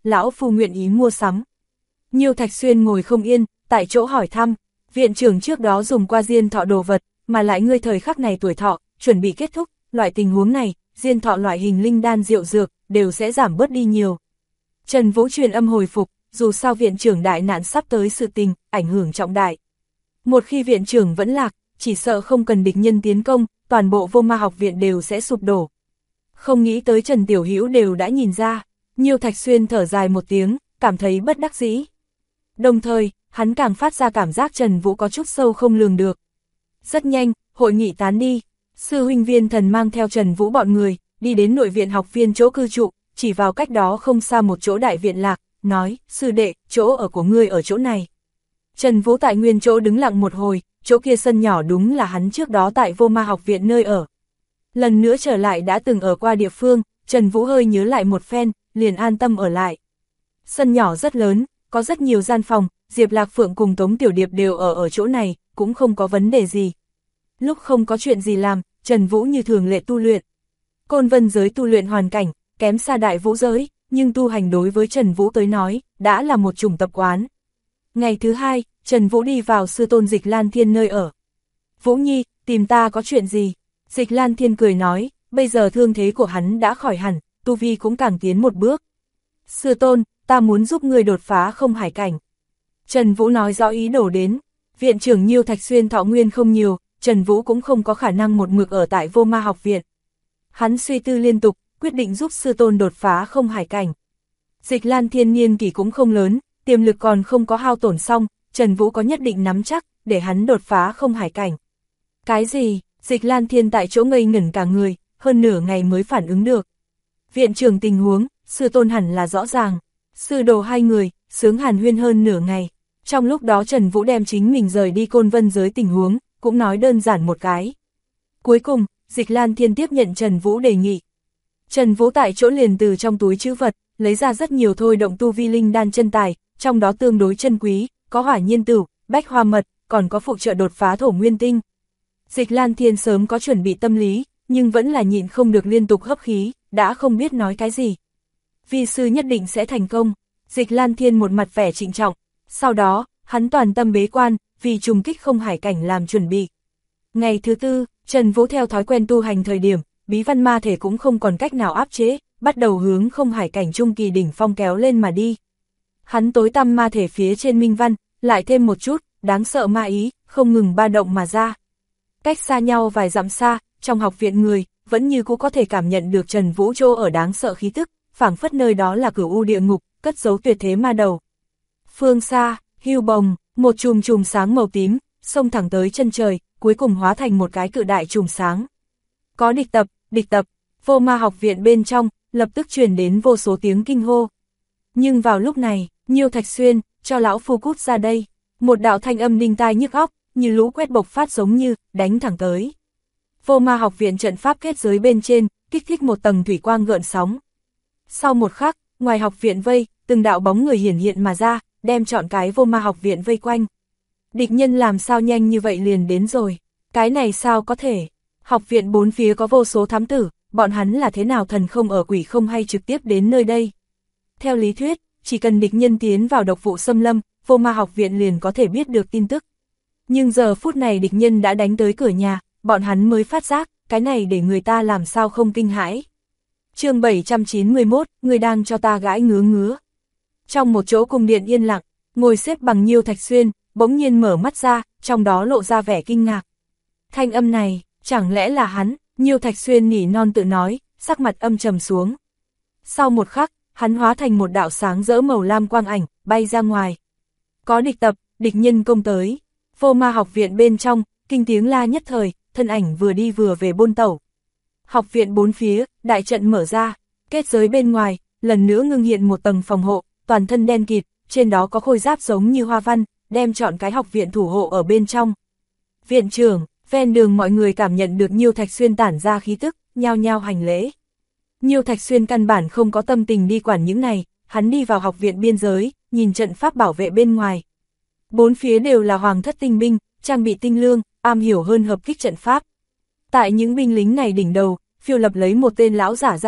lão phu nguyện ý mua sắm. Nhiêu Thạch Xuyên ngồi không yên, tại chỗ hỏi thăm, viện trưởng trước đó dùng qua diên thọ đồ vật, mà lại ngươi thời khắc này tuổi thọ, chuẩn bị kết thúc, loại tình huống này, diên thọ loại hình linh đan rượu dược, đều sẽ giảm bớt đi nhiều. Trần Vũ truyền âm hồi phục, dù sao viện trưởng đại nạn sắp tới sự tình, ảnh hưởng trọng đại. Một khi viện trưởng vẫn lạc, chỉ sợ không cần địch nhân tiến công, toàn bộ Vô Ma học viện đều sẽ sụp đổ. Không nghĩ tới Trần Tiểu Hữu đều đã nhìn ra, Nhiêu Thạch Xuyên thở dài một tiếng, cảm thấy bất đắc dĩ. Đồng thời, hắn càng phát ra cảm giác Trần Vũ có chút sâu không lường được. Rất nhanh, hội nghị tán đi, sư huynh Viên Thần mang theo Trần Vũ bọn người, đi đến nội viện học viên chỗ cư trụ, chỉ vào cách đó không xa một chỗ đại viện lạc, nói, sư đệ, chỗ ở của ngươi ở chỗ này. Trần Vũ tại nguyên chỗ đứng lặng một hồi, chỗ kia sân nhỏ đúng là hắn trước đó tại Vô Ma học viện nơi ở. Lần nữa trở lại đã từng ở qua địa phương, Trần Vũ hơi nhớ lại một phen, liền an tâm ở lại. Sân nhỏ rất lớn, có rất nhiều gian phòng, Diệp Lạc Phượng cùng Tống Tiểu Điệp đều ở chỗ này, cũng không có vấn đề gì. Lúc không có chuyện gì làm, Trần Vũ như thường lệ tu luyện. Côn Vân giới tu luyện hoàn cảnh, kém xa Đại Vũ giới, nhưng tu hành đối với Trần Vũ tới nói, đã là một chủng tập quán. Ngày thứ hai, Trần Vũ đi vào sư tôn Dịch Lan Thiên nơi ở. Vũ Nhi, tìm ta có chuyện gì? Dịch Lan Thiên cười nói, bây giờ thương thế của hắn đã khỏi hẳn, tu vi cũng càng tiến một bước. Sư tôn, ta muốn giúp người đột phá không hải cảnh. Trần Vũ nói rõ ý đồ đến, viện trưởng Nhiêu Thạch Xuyên thọ nguyên không nhiều, Trần Vũ cũng không có khả năng một mực ở tại Vô Ma học viện. Hắn suy tư liên tục, quyết định giúp sư tôn đột phá không hải cảnh. Dịch Lan Thiên niên kỷ cũng không lớn, tiềm lực còn không có hao tổn xong, Trần Vũ có nhất định nắm chắc, để hắn đột phá không hải cảnh. Cái gì? Dịch Lan Thiên tại chỗ ngây ngẩn cả người, hơn nửa ngày mới phản ứng được. Viện trưởng tình huống, sư tôn hẳn là rõ ràng. Sư đồ hai người, sướng hàn huyên hơn nửa ngày. Trong lúc đó Trần Vũ đem chính mình rời đi Côn Vân giới tình huống, cũng nói đơn giản một cái. Cuối cùng, Dịch Lan Thiên tiếp nhận Trần Vũ đề nghị. Trần Vũ tại chỗ liền từ trong túi trữ vật, lấy ra rất nhiều thôi động tu vi linh đan chân tài, trong đó tương đối chân quý, có hỏa nhiên tửu, bách hoa mật, còn có phụ trợ đột phá thổ nguyên tinh. Dịch Lan Thiên sớm có chuẩn bị tâm lý, nhưng vẫn là nhịn không được liên tục hấp khí, đã không biết nói cái gì. Vi sư nhất định sẽ thành công. Dịch Lan Thiên một mặt vẻ trịnh trọng, sau đó, hắn toàn tâm bế quan, vì trùng kích không hải cảnh làm chuẩn bị. Ngày thứ tư, Trần Vũ theo thói quen tu hành thời điểm, bí văn ma thể cũng không còn cách nào áp chế, bắt đầu hướng không hải cảnh trung kỳ đỉnh phong kéo lên mà đi. Hắn tối tăm ma thể phía trên minh văn, lại thêm một chút, đáng sợ ma ý, không ngừng ba động mà ra. Cách xa nhau vài dặm xa, trong học viện người, vẫn như cũ có thể cảm nhận được Trần Vũ chỗ ở đáng sợ khí tức, phảng phất nơi đó là cửu u địa ngục, cất giấu tuyệt thế ma đầu. Phương xa, hưu bồng, một chùm chùm sáng màu tím, xông thẳng tới chân trời, cuối cùng hóa thành một cái cự đại chùm sáng. Có địch tập, Vô Ma học viện bên trong, lập tức truyền đến vô số tiếng kinh hô. Nhưng vào lúc này, Nhiêu Thạch Xuyên, cho lão phu cút ra đây. Một đạo thanh âm đinh tai nhức óc, như lũ quét bộc phát giống như, đánh thẳng tới. Vô Ma học viện trận pháp kết giới bên trên, kích thích một tầng thủy quang gợn sóng. Sau một khắc, ngoài học viện vây, từng đạo bóng người hiển hiện mà ra, đem trọn cái Vô Ma học viện vây quanh. Địch nhân làm sao nhanh như vậy liền đến rồi, cái này sao có thể. Học viện bốn phía có vô số thám tử, bọn hắn là thế nào thần không ở quỷ không hay trực tiếp đến nơi đây. Theo lý thuyết, chỉ cần địch nhân tiến vào độc vụ xâm lâm, Vô Ma học viện liền có thể biết được tin tức. Nhưng giờ phút này địch nhân đã đánh tới cửa nhà, bọn hắn mới phát giác, cái này để người ta làm sao không kinh hãi. Chương 791, người đang cho ta gãi ngứa ngứa. Trong một chỗ cung điện yên lặng, ngồi xếp bằng Nhiêu Thạch Xuyên, bỗng nhiên mở mắt ra, trong đó lộ ra vẻ kinh ngạc. Thanh âm này, chẳng lẽ là hắn? Nhiêu Thạch Xuyên nỉ non tự nói, sắc mặt âm trầm xuống. Sau một khắc, hắn hóa thành một đạo sáng rỡ màu lam quang ảnh, bay ra ngoài. Có địch tập, địch nhân công tới. Vô Ma học viện bên trong, kinh tiếng la nhất thời, thân ảnh vừa đi vừa về bôn tẩu. Học viện bốn phía, đại trận mở ra, kết giới bên ngoài, lần nữa ngưng hiện một tầng phòng hộ, toàn thân đen kịt, trên đó có khôi giáp giống như hoa văn, đem trọn cái học viện thủ hộ ở bên trong. Viện trưởng, ven đường mọi người cảm nhận được Nhiêu Thạch Xuyên tản ra khí tức, nhao nhao hành lễ. Nhiêu Thạch Xuyên căn bản không có tâm tình đi quản những này, hắn đi vào học viện biên giới, nhìn trận pháp bảo vệ bên ngoài. Bốn phía đều là hoàng thất tinh binh, trang bị tinh lương, am hiểu hơn hợp kích trận pháp. Tại những binh lính này đỉnh đầu, phiêu lập lấy một tên lão giả da đen,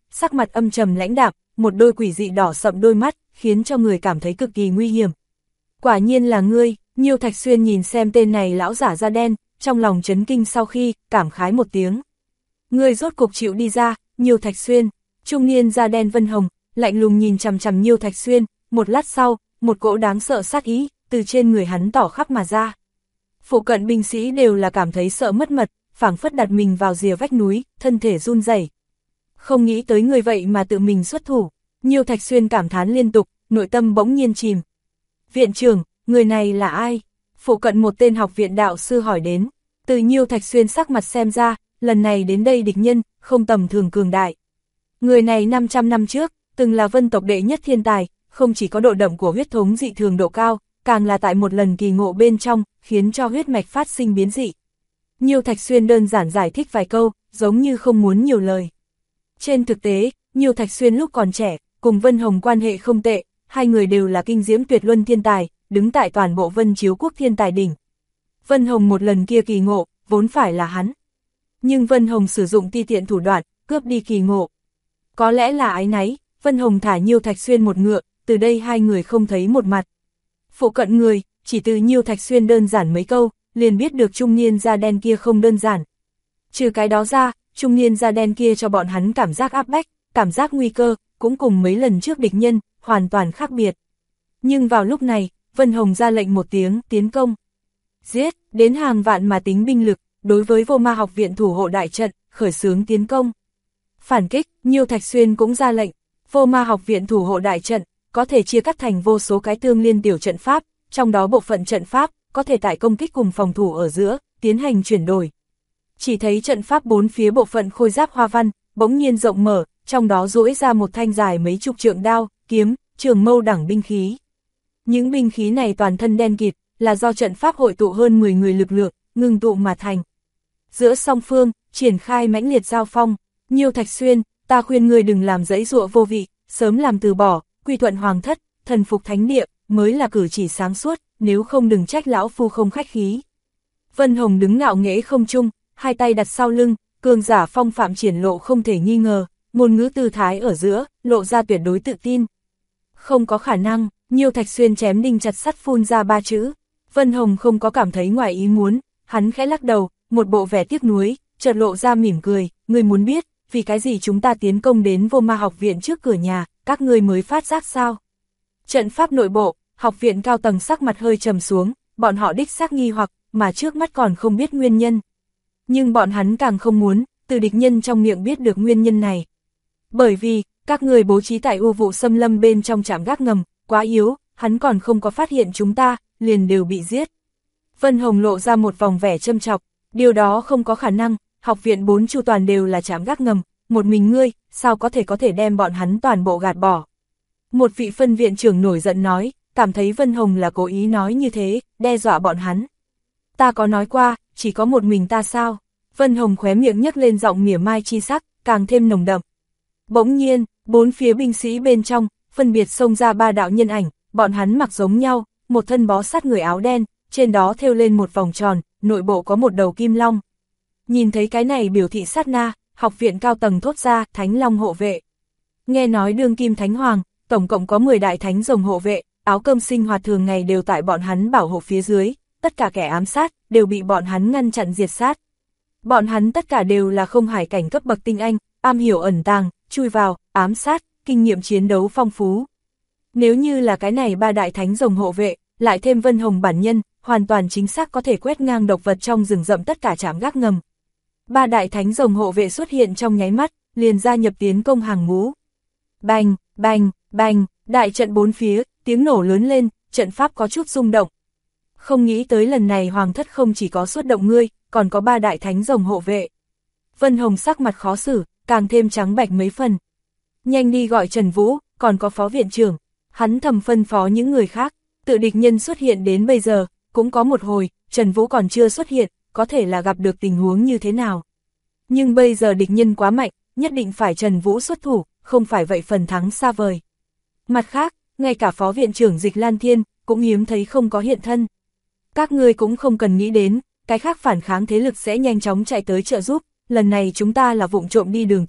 sắc mặt âm trầm lãnh đạm, một đôi quỷ dị đỏ sậm đôi mắt, khiến cho người cảm thấy cực kỳ nguy hiểm. Quả nhiên là ngươi, Nhiêu Thạch Xuyên nhìn xem tên này lão giả da đen, trong lòng chấn kinh sau khi, cảm khái một tiếng. Ngươi rốt cục chịu đi ra, Nhiêu Thạch Xuyên, trung niên da đen Vân Hồng, lạnh lùng nhìn chằm chằm Nhiêu Thạch Xuyên, một lát sau, một cỗ đáng sợ sát ý, từ trên người hắn tỏ khắp mà ra. Phụ cận binh sĩ đều là cảm thấy sợ mất mật, phảng phất đặt mình vào rìa vách núi, thân thể run rẩy. Không nghĩ tới người vậy mà tự mình xuất thủ, Nhiêu Thạch Xuyên cảm thán liên tục, nội tâm bỗng nhiên chìm. Viện trưởng, người này là ai? Phụ cận một tên học viện đạo sư hỏi đến, từ Nhiêu Thạch Xuyên sắc mặt xem ra, lần này đến đây địch nhân, không tầm thường cường đại. Người này 500 năm trước, từng là Vân tộc đệ nhất thiên tài, không chỉ có độ đậm của huyết thống dị thường độ cao, càng là tại một lần kỳ ngộ bên trong, khiến cho huyết mạch phát sinh biến dị. Nhiêu Thạch Xuyên đơn giản giải thích vài câu, giống như không muốn nhiều lời. Trên thực tế, Nhiêu Thạch Xuyên lúc còn trẻ, cùng Vân Hồng quan hệ không tệ, hai người đều là kinh diễm tuyệt luân thiên tài, đứng tại toàn bộ Vân Chiếu Quốc thiên tài đỉnh. Vân Hồng một lần kia kỳ ngộ, vốn phải là hắn. Nhưng Vân Hồng sử dụng ti tiện thủ đoạn, cướp đi kỳ ngộ. Có lẽ là áy náy, Vân Hồng thả Nhiêu Thạch Xuyên một ngựa, từ đây hai người không thấy một mặt. Phụ cận người, chỉ từ Nhiêu Thạch Xuyên đơn giản mấy câu, liền biết được trung niên da đen kia không đơn giản. Trừ cái đó ra, trung niên da đen kia cho bọn hắn cảm giác áp bách, cảm giác nguy cơ, cũng cùng mấy lần trước địch nhân, hoàn toàn khác biệt. Nhưng vào lúc này, Vân Hồng ra lệnh một tiếng, tiến công. Giết, đến hàng vạn mà tính binh lực, đối với Vô Ma học viện thủ hộ đại trận, khởi xướng tiến công. Phản kích, Nhiêu Thạch Xuyên cũng ra lệnh, Vô Ma học viện thủ hộ đại trận, có thể chia cắt thành vô số cái tương liên tiểu trận pháp, trong đó bộ phận trận pháp, có thể tại công kích cùng phòng thủ ở giữa, tiến hành chuyển đổi. Chỉ thấy trận pháp bốn phía bộ phận khôi giáp hoa văn, bỗng nhiên rộng mở, trong đó duỗi ra một thanh dài mấy chục trượng đao, kiếm, trường mâu đẳng binh khí. Những binh khí này toàn thân đen kịt, là do trận pháp hội tụ hơn 10 người lực lượng, ngưng tụ mà thành. Giữa song phương, triển khai mãnh liệt giao phong, Nhiêu Thạch Xuyên, ta khuyên ngươi đừng làm dãy dụa vô vị, sớm làm từ bỏ, quy thuận hoàng thất, thần phục thánh địa, mới là cử chỉ sáng suốt, nếu không đừng trách lão phu không khách khí. Vân Hồng đứng ngạo nghễ không trung, hai tay đặt sau lưng, cường giả phong phạm triển lộ không thể nghi ngờ, ngôn ngữ tư thái ở giữa, lộ ra tuyệt đối tự tin. Không có khả năng, Nhiêu Thạch Xuyên chém đinh chặt sắt phun ra ba chữ. Vân Hồng không có cảm thấy ngoài ý muốn, hắn khẽ lắc đầu, một bộ vẻ tiếc nuối, chợt lộ ra mỉm cười, ngươi muốn biết, vì cái gì chúng ta tiến công đến Vô Ma học viện trước cửa nhà, các ngươi mới phát giác sao? Trận pháp nội bộ, học viện cao tầng sắc mặt hơi trầm xuống, bọn họ đích xác nghi hoặc, mà trước mắt còn không biết nguyên nhân. Nhưng bọn hắn càng không muốn, từ địch nhân trong miệng biết được nguyên nhân này. Bởi vì, các người bố trí tại u vụ xâm lâm bên trong trạm gác ngầm, quá yếu, hắn còn không có phát hiện chúng ta, liền đều bị giết. Vân Hồng lộ ra một vòng vẻ châm chọc, điều đó không có khả năng, học viện 4 chu toàn đều là trạm gác ngầm, một mình ngươi, sao có thể đem bọn hắn toàn bộ gạt bỏ. Một vị phân viện trưởng nổi giận nói, cảm thấy Vân Hồng là cố ý nói như thế, đe dọa bọn hắn. Ta có nói qua, chỉ có một mình ta sao? Vân Hồng khóe miệng nhấc lên giọng mỉa mai chi sắc, càng thêm nồng đậm. Bỗng nhiên, bốn phía binh sĩ bên trong, phân biệt xông ra ba đạo nhân ảnh, bọn hắn mặc giống nhau, một thân bó sát người áo đen, trên đó thêu lên một vòng tròn, nội bộ có một đầu kim long. Nhìn thấy cái này biểu thị sát na, học viện cao tầng thốt ra, Thánh Long hộ vệ. Nghe nói đương kim Thánh Hoàng, tổng cộng có 10 đại thánh rồng hộ vệ, áo cơm sinh hoạt thường ngày đều tại bọn hắn bảo hộ phía dưới, tất cả kẻ ám sát, đều bị bọn hắn ngăn chặn diệt sát. Bọn hắn tất cả đều là không hải cảnh cấp bậc tinh anh, am hiểu ẩn tàng, chui vào, ám sát, kinh nghiệm chiến đấu phong phú. Nếu như là cái này ba đại thánh rồng hộ vệ, lại thêm Vân Hồng bản nhân, hoàn toàn chính xác có thể quét ngang độc vật trong rừng rậm tất cả trạm gác ngầm. Ba đại thánh rồng hộ vệ xuất hiện trong nháy mắt, liền gia nhập tiến công hàng ngũ. Bành, bành, bành, đại trận bốn phía, tiếng nổ lớn lên, trận pháp có chút rung động. Không nghĩ tới lần này hoàng thất không chỉ có xuất động ngươi, còn có ba đại thánh rồng hộ vệ. Vân Hồng sắc mặt khó xử, càng thêm trắng bạch mấy phần. Nhanh đi gọi Trần Vũ, còn có phó viện trưởng. Hắn thầm phân phó những người khác, tự địch nhân xuất hiện đến bây giờ, cũng có một hồi, Trần Vũ còn chưa xuất hiện, có thể là gặp được tình huống như thế nào. Nhưng bây giờ địch nhân quá mạnh, nhất định phải Trần Vũ xuất thủ, không phải vậy phần thắng xa vời. Mặt khác, ngay cả phó viện trưởng Dịch Lan Thiên, cũng hiếm thấy không có hiện thân. Các ngươi cũng không cần nghĩ đến, cái khác phản kháng thế lực sẽ nhanh chóng chạy tới trợ giúp, lần này chúng ta là vụng trộm đi đường tới,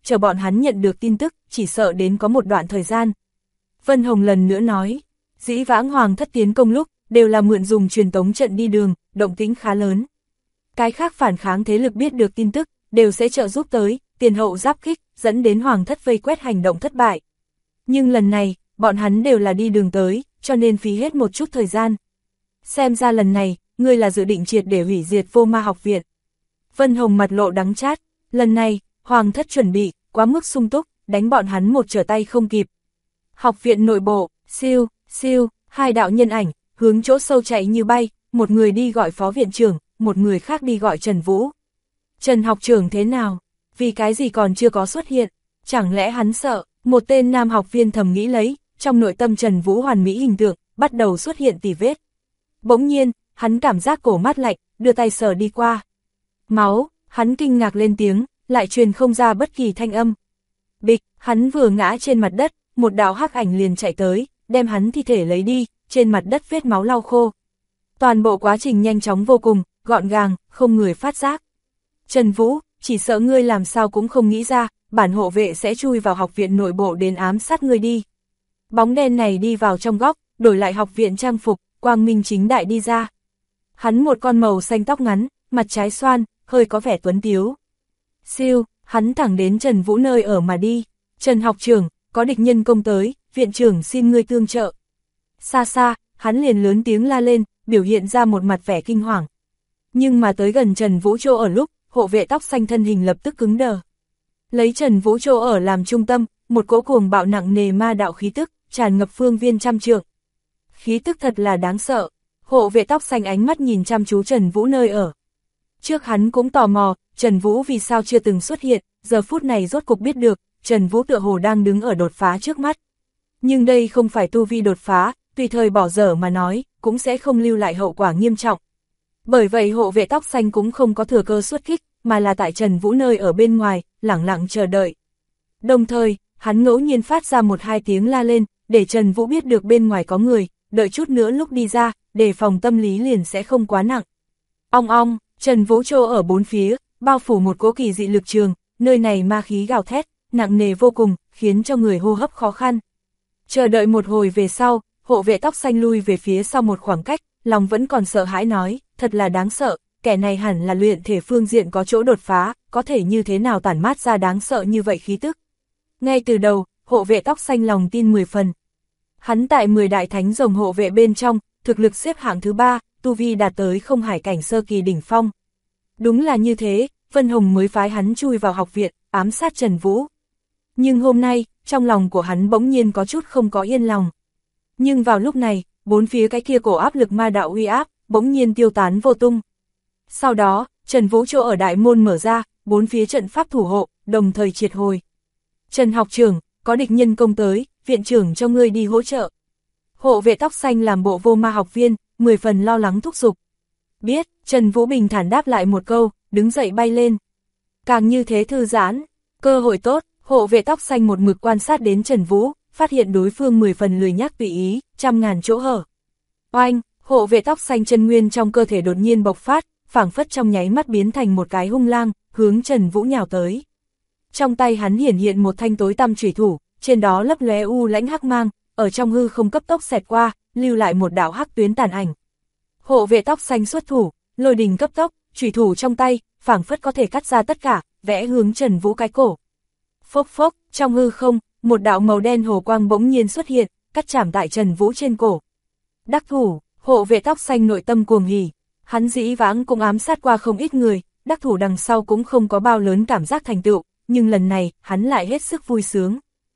chờ bọn hắn nhận được tin tức, chỉ sợ đến có một đoạn thời gian. Vân Hồng lần nữa nói, dĩ vãng hoàng thất tiến công lúc, đều là mượn dùng truyền tống trận đi đường, động tĩnh khá lớn. Cái khác phản kháng thế lực biết được tin tức, đều sẽ trợ giúp tới, tiền hậu giáp kích, dẫn đến hoàng thất vây quét hành động thất bại. Nhưng lần này, bọn hắn đều là đi đường tới, cho nên phí hết một chút thời gian. Xem ra lần này, ngươi là dự định triệt để hủy diệt Vô Ma học viện. Vân Hồng mặt lộ đắng chát, lần này, hoàng thất chuẩn bị, quá mức sung túc, đánh bọn hắn một trở tay không kịp. Học viện nội bộ, siêu, siêu, hai đạo nhân ảnh, hướng chỗ sâu chạy như bay, một người đi gọi phó viện trưởng, một người khác đi gọi Trần Vũ. Trần học trưởng thế nào? Vì cái gì còn chưa có xuất hiện? Chẳng lẽ hắn sợ? Một tên nam học viên thầm nghĩ lấy, trong nội tâm Trần Vũ hoàn mỹ hình tượng, bắt đầu xuất hiện tỉ vết. Bỗng nhiên, hắn cảm giác cổ mát lạnh, đưa tay sờ đi qua. Máu, hắn kinh ngạc lên tiếng, lại truyền không ra bất kỳ thanh âm. Bịch, hắn vừa ngã trên mặt đất, một đạo hắc ảnh liền chạy tới, đem hắn thi thể lấy đi, trên mặt đất vết máu lau khô. Toàn bộ quá trình nhanh chóng vô cùng, gọn gàng, không người phát giác. Trần Vũ, chỉ sợ ngươi làm sao cũng không nghĩ ra, bản hộ vệ sẽ chui vào học viện nội bộ đến ám sát ngươi đi. Bóng đen này đi vào trong góc, đổi lại học viện trang phục, quang minh chính đại đi ra. Hắn một con màu xanh tóc ngắn, mặt trái xoan, hơi có vẻ tuấn tiếu. Siêu, hắn thẳng đến Trần Vũ nơi ở mà đi. Trần học trưởng, có địch nhân công tới, viện trưởng xin ngươi tương trợ. Xa xa, hắn liền lớn tiếng la lên, biểu hiện ra một mặt vẻ kinh hoàng. Nhưng mà tới gần Trần Vũ chỗ ở lúc, hộ vệ tóc xanh thân hình lập tức cứng đờ. Lấy Trần Vũ chỗ ở làm trung tâm, một cỗ cuồng bạo nặng nề ma đạo khí tức, tràn ngập phương viên trăm trượng. Khí tức thật là đáng sợ. Hộ vệ tóc xanh ánh mắt nhìn chăm chú Trần Vũ nơi ở. Trước hắn cũng tò mò, Trần Vũ vì sao chưa từng xuất hiện, giờ phút này rốt cục biết được, Trần Vũ tựa hồ đang đứng ở đột phá trước mắt. Nhưng đây không phải tu vi đột phá, tùy thời bỏ dở mà nói, cũng sẽ không lưu lại hậu quả nghiêm trọng. Bởi vậy hộ vệ tóc xanh cũng không có thừa cơ xuất kích, mà là tại Trần Vũ nơi ở bên ngoài, lẳng lặng chờ đợi. Đồng thời, hắn ngẫu nhiên phát ra một hai tiếng la lên, để Trần Vũ biết được bên ngoài có người, đợi chút nữa lúc đi ra, đề phòng tâm lý liền sẽ không quá nặng. Ong ong, Trần Vũ chỗ ở bốn phía, bao phủ một cỗ kỳ dị lực trường, nơi này ma khí gào thét, nặng nề vô cùng, khiến cho người hô hấp khó khăn. Chờ đợi một hồi về sau, hộ vệ tóc xanh lui về phía sau một khoảng cách, lòng vẫn còn sợ hãi nói, thật là đáng sợ, kẻ này hẳn là luyện thể phương diện có chỗ đột phá, có thể như thế nào tản mát ra đáng sợ như vậy khí tức. Ngay từ đầu, hộ vệ tóc xanh lòng tin 10 phần. Hắn tại 10 đại thánh rồng hộ vệ bên trong, thực lực xếp hạng thứ 3, tu vi đạt tới không hải cảnh sơ kỳ đỉnh phong. Đúng là như thế, Vân Hồng mới phái hắn chui vào học viện, ám sát Trần Vũ. Nhưng hôm nay, trong lòng của hắn bỗng nhiên có chút không có yên lòng. Nhưng vào lúc này, bốn phía cái kia cổ áp lực ma đạo uy áp, bỗng nhiên tiêu tán vô tung. Sau đó, Trần Vũ chỗ ở đại môn mở ra, bốn phía trận pháp thủ hộ, đồng thời triệt hồi. Trần học trưởng, có địch nhân công tới, viện trưởng cho ngươi đi hỗ trợ. Hộ vệ tóc xanh làm bộ Vô Ma học viên, 10 phần lo lắng thúc giục. Biết, Trần Vũ bình thản đáp lại một câu, đứng dậy bay lên. Càng như thế thư giãn, cơ hội tốt, hộ vệ tóc xanh một mực quan sát đến Trần Vũ, phát hiện đối phương 10 phần lười nhác tùy ý, trăm ngàn chỗ hở. Oanh, hộ vệ tóc xanh chân nguyên trong cơ thể đột nhiên bộc phát, phảng phất trong nháy mắt biến thành một cái hung lang, hướng Trần Vũ nhào tới. Trong tay hắn hiển hiện một thanh tối tăm chủy thủ, trên đó lấp lóe u lãnh hắc mang, ở trong hư không cấp tốc xẹt qua, lưu lại một đạo hắc tuyến tàn ảnh. Hộ vệ tóc xanh xuất thủ, lôi đình cấp tốc, chủy thủ trong tay, phảng phất có thể cắt ra tất cả, vẽ hướng Trần Vũ cái cổ. Phốc phốc, trong hư không, một đạo màu đen hồ quang bỗng nhiên xuất hiện, cắt chảm tại Trần Vũ trên cổ. Đắc thủ, hộ vệ tóc xanh nội tâm cuồng hỉ, hắn dĩ vãng cũng ám sát qua không ít người, đắc thủ đằng sau cũng không có bao lớn cảm giác thành tựu, nhưng lần này, hắn lại hết sức vui sướng.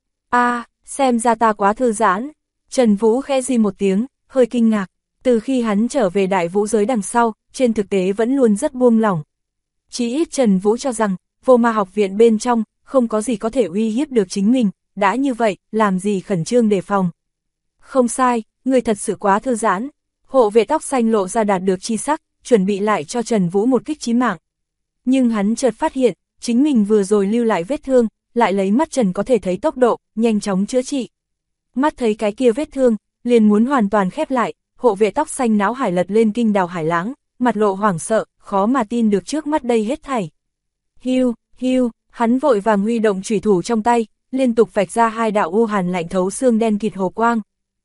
Xem ra ta quá thư giãn. Trần Vũ khẽ di một tiếng, hơi kinh ngạc, từ khi hắn trở về đại vũ giới đằng sau, trên thực tế vẫn luôn rất buông lỏng. Chỉ ít Trần Vũ cho rằng, Vô Ma học viện bên trong, không có gì có thể uy hiếp được chính mình, đã như vậy, làm gì khẩn trương đề phòng. Không sai, người thật sự quá thư giãn. Hộ vệ tóc xanh lộ ra đạt được chi sắc, chuẩn bị lại cho Trần Vũ một kích chí mạng. Nhưng hắn chợt phát hiện, chính mình vừa rồi lưu lại vết thương, lại lấy mắt trần có thể thấy tốc độ, nhanh chóng chữa trị. Mắt thấy cái kia vết thương, liền muốn hoàn toàn khép lại, hộ vệ tóc xanh náo hải lật lên kinh đào hải láng, mặt lộ hoảng sợ, khó mà tin được trước mắt đây hết thảy. Hiu, Hắn vội vàng huy động chủy thủ trong tay, liên tục vạch ra hai đạo u hàn lạnh thấu xương đen kịt hồ quang.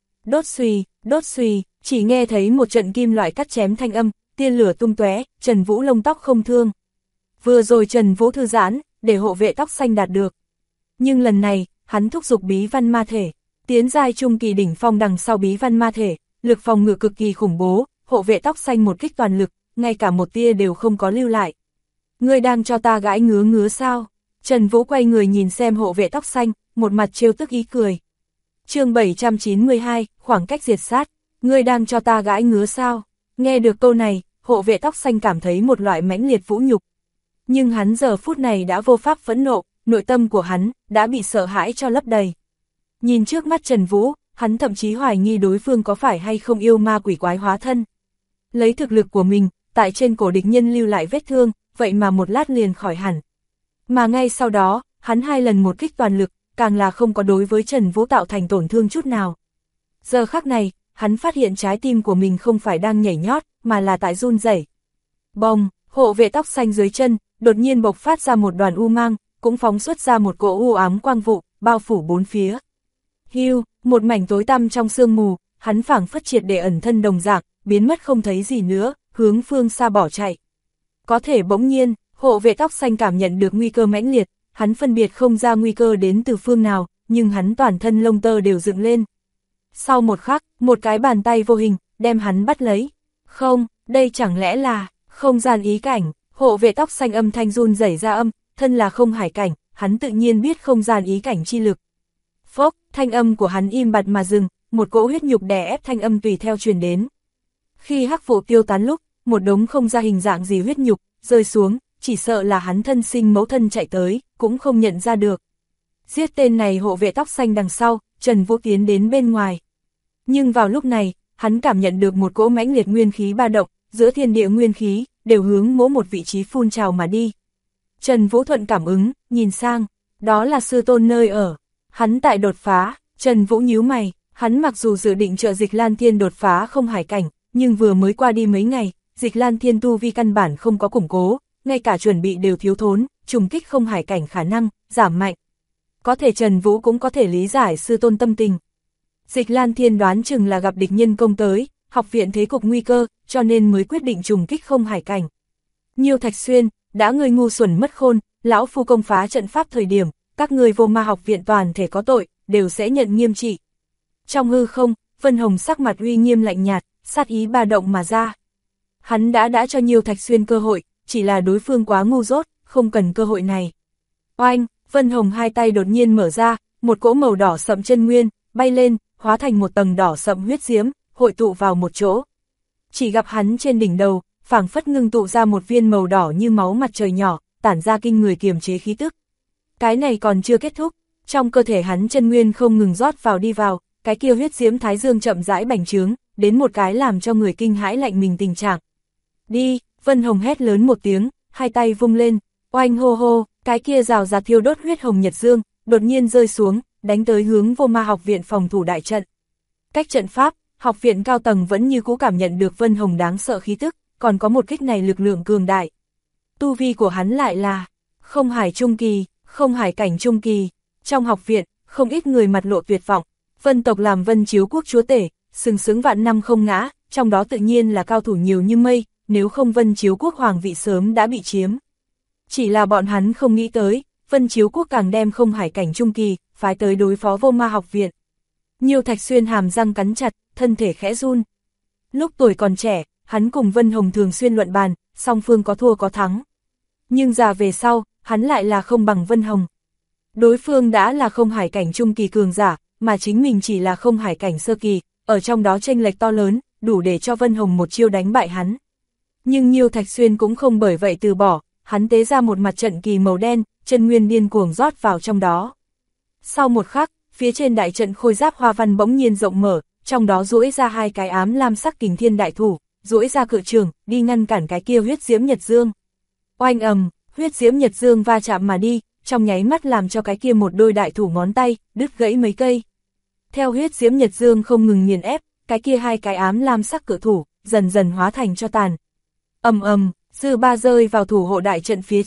Đốt xuy, chỉ nghe thấy một trận kim loại cắt chém thanh âm, tia lửa tung tóe, Trần Vũ lông tóc không thương. Vừa rồi Trần Vũ thư giãn, để hộ vệ tóc xanh đạt được. Nhưng lần này, hắn thúc giục bí văn ma thể, tiến giai trung kỳ đỉnh phong đằng sau bí văn ma thể, lực phòng ngự cực kỳ khủng bố, hộ vệ tóc xanh một kích toàn lực, ngay cả một tia đều không có lưu lại. Ngươi đang cho ta gãi ngứa ngứa sao? Trần Vũ quay người nhìn xem hộ vệ tóc xanh, một mặt trêu tức ý cười. Chương 792, khoảng cách diệt sát, ngươi đang cho ta gãi ngứa sao? Nghe được câu này, hộ vệ tóc xanh cảm thấy một loại mãnh liệt vũ nhục. Nhưng hắn giờ phút này đã vô pháp phẫn nộ, nội tâm của hắn đã bị sợ hãi cho lấp đầy. Nhìn trước mắt Trần Vũ, hắn thậm chí hoài nghi đối phương có phải hay không yêu ma quỷ quái hóa thân. Lấy thực lực của mình, tại trên cổ địch nhân lưu lại vết thương, vậy mà một lát liền khỏi hẳn. Mà ngay sau đó, hắn 2 lần một kích toàn lực, càng là không có đối với Trần Vũ tạo thành tổn thương chút nào. Giờ khắc này, hắn phát hiện trái tim của mình không phải đang nhảy nhót, mà là tại run rẩy. Bồng, hộ vệ tóc xanh dưới chân, đột nhiên bộc phát ra một đoàn u mang, cũng phóng xuất ra một cỗ u ám quang vụ, bao phủ bốn phía. Hưu, một mảnh tối tăm trong sương mù, hắn phảng phất triệt để ẩn thân đồng dạng, biến mất không thấy gì nữa, hướng phương xa bỏ chạy. Có thể bỗng nhiên, hộ vệ tóc xanh cảm nhận được nguy cơ mãnh liệt, hắn phân biệt không ra nguy cơ đến từ phương nào, nhưng hắn toàn thân lông tơ đều dựng lên. Sau một khắc, một cái bàn tay vô hình, đem hắn bắt lấy. Không, đây chẳng lẽ là không gian ý cảnh? Hộ vệ tóc xanh âm thanh run rẩy ra âm, thân là không hải cảnh, hắn tự nhiên biết không gian ý cảnh chi lực. Phốc, thanh âm của hắn im bặt mà dừng, một cỗ huyết nhục đè ép thanh âm tùy theo truyền đến. Khi hắc vụ tiêu tán lúc, một đống không ra hình dạng gì huyết nhục rơi xuống, chỉ sợ là hắn thân sinh mẫu thân chạy tới, cũng không nhận ra được. Giết tên này hộ vệ tóc xanh đằng sau, Trần Vũ tiến đến bên ngoài. Nhưng vào lúc này, hắn cảm nhận được một cỗ mãnh liệt nguyên khí ba động, giữa thiên địa nguyên khí đều hướng mỗi một vị trí phun trào mà đi. Trần Vũ thuận cảm ứng, nhìn sang, đó là sư tôn nơi ở. Hắn tại đột phá, Trần Vũ nhíu mày, hắn mặc dù dự định trợ Dịch Lan Thiên đột phá không hải cảnh, nhưng vừa mới qua đi mấy ngày, Dịch Lan Thiên tu vi căn bản không có củng cố, ngay cả chuẩn bị đều thiếu thốn, trùng kích không hải cảnh khả năng giảm mạnh. Có thể Trần Vũ cũng có thể lý giải sư tôn tâm tình. Dịch Lan Thiên đoán chừng là gặp địch nhân công tới, học viện thế cục nguy cơ, cho nên mới quyết định trùng kích không hải cảnh. Nhiêu Thạch Xuyên, đã ngươi ngu xuẩn mất khôn, lão phu công phá trận pháp thời điểm, các ngươi vô ma học viện toàn thể có tội, đều sẽ nhận nghiêm trị. Trong hư không, Vân Hồng sắc mặt uy nghiêm lạnh nhạt, sát ý ba động mà ra. Hắn đã cho Nhiêu Thạch Xuyên cơ hội, chỉ là đối phương quá ngu dốt, không cần cơ hội này. Oanh, Vân Hồng hai tay đột nhiên mở ra, một cỗ màu đỏ sậm chân nguyên, bay lên, hóa thành một tầng đỏ sậm huyết diễm, hội tụ vào một chỗ. Chỉ gặp hắn trên đỉnh đầu, phảng phất ngưng tụ ra một viên màu đỏ như máu mặt trời nhỏ, tản ra kinh người kiềm chế khí tức. Cái này còn chưa kết thúc, trong cơ thể hắn chân nguyên không ngừng rót vào đi vào, cái kia huyết diễm thái dương chậm rãi bành trướng, đến một cái làm cho người kinh hãi lạnh mình tình trạng. Đi, Vân Hồng hét lớn một tiếng, hai tay vung lên, oanh hô hô, cái kia rào rạt thiêu đốt huyết hồng nhật dương, đột nhiên rơi xuống, đánh tới hướng vô ma học viện phòng thủ đại trận. Cách trận pháp, học viện cao tầng vẫn như cũ cảm nhận được Vân Hồng đáng sợ khí tức, còn có một kích này lực lượng cường đại. Tu vi của hắn lại là không hải trung kỳ, không hải cảnh trung kỳ. Trong học viện, không ít người mặt lộ tuyệt vọng. Vân tộc làm Vân Chiếu quốc chúa tể, sừng sững vạn năm không ngã, trong đó tự nhiên là cao thủ nhiều như mây, nếu không Vân Chiếu quốc hoàng vị sớm đã bị chiếm. Chỉ là bọn hắn không nghĩ tới, Vân Chiếu quốc càng đem không hải cảnh trung kỳ, phái tới đối phó vô ma học viện. Nhiêu Thạch Xuyên hàm răng cắn chặt, thân thể khẽ run. Lúc tuổi còn trẻ, hắn cùng Vân Hồng thường xuyên luận bàn, song phương có thua có thắng. Nhưng già về sau, hắn lại là không bằng Vân Hồng. Đối phương đã là không hải cảnh trung kỳ cường giả, mà chính mình chỉ là không hải cảnh sơ kỳ, ở trong đó chênh lệch to lớn, đủ để cho Vân Hồng một chiêu đánh bại hắn. Nhưng Nhiêu Thạch Xuyên cũng không bởi vậy từ bỏ, hắn tế ra một mặt trận kỳ màu đen, chân nguyên điên cuồng rót vào trong đó. Sau một khắc, phía trên đại trận khôi giáp hoa văn bỗng nhiên rộng mở, trong đó duỗi ra hai cái ám lam sắc kình thiên đại thủ, duỗi ra cự trường, đi ngăn cản cái kia huyết diễm nhật dương. Oanh ầm, huyết diễm nhật dương va chạm mà đi, trong nháy mắt làm cho cái kia một đôi đại thủ ngón tay đứt gãy mấy cây. Theo huyết diễm nhật dương không ngừng nghiền ép, cái kia hai cái ám lam sắc cự thủ dần dần hóa thành tro tàn. Ầm ầm, dư ba rơi vào thủ hộ đại trận phía trên,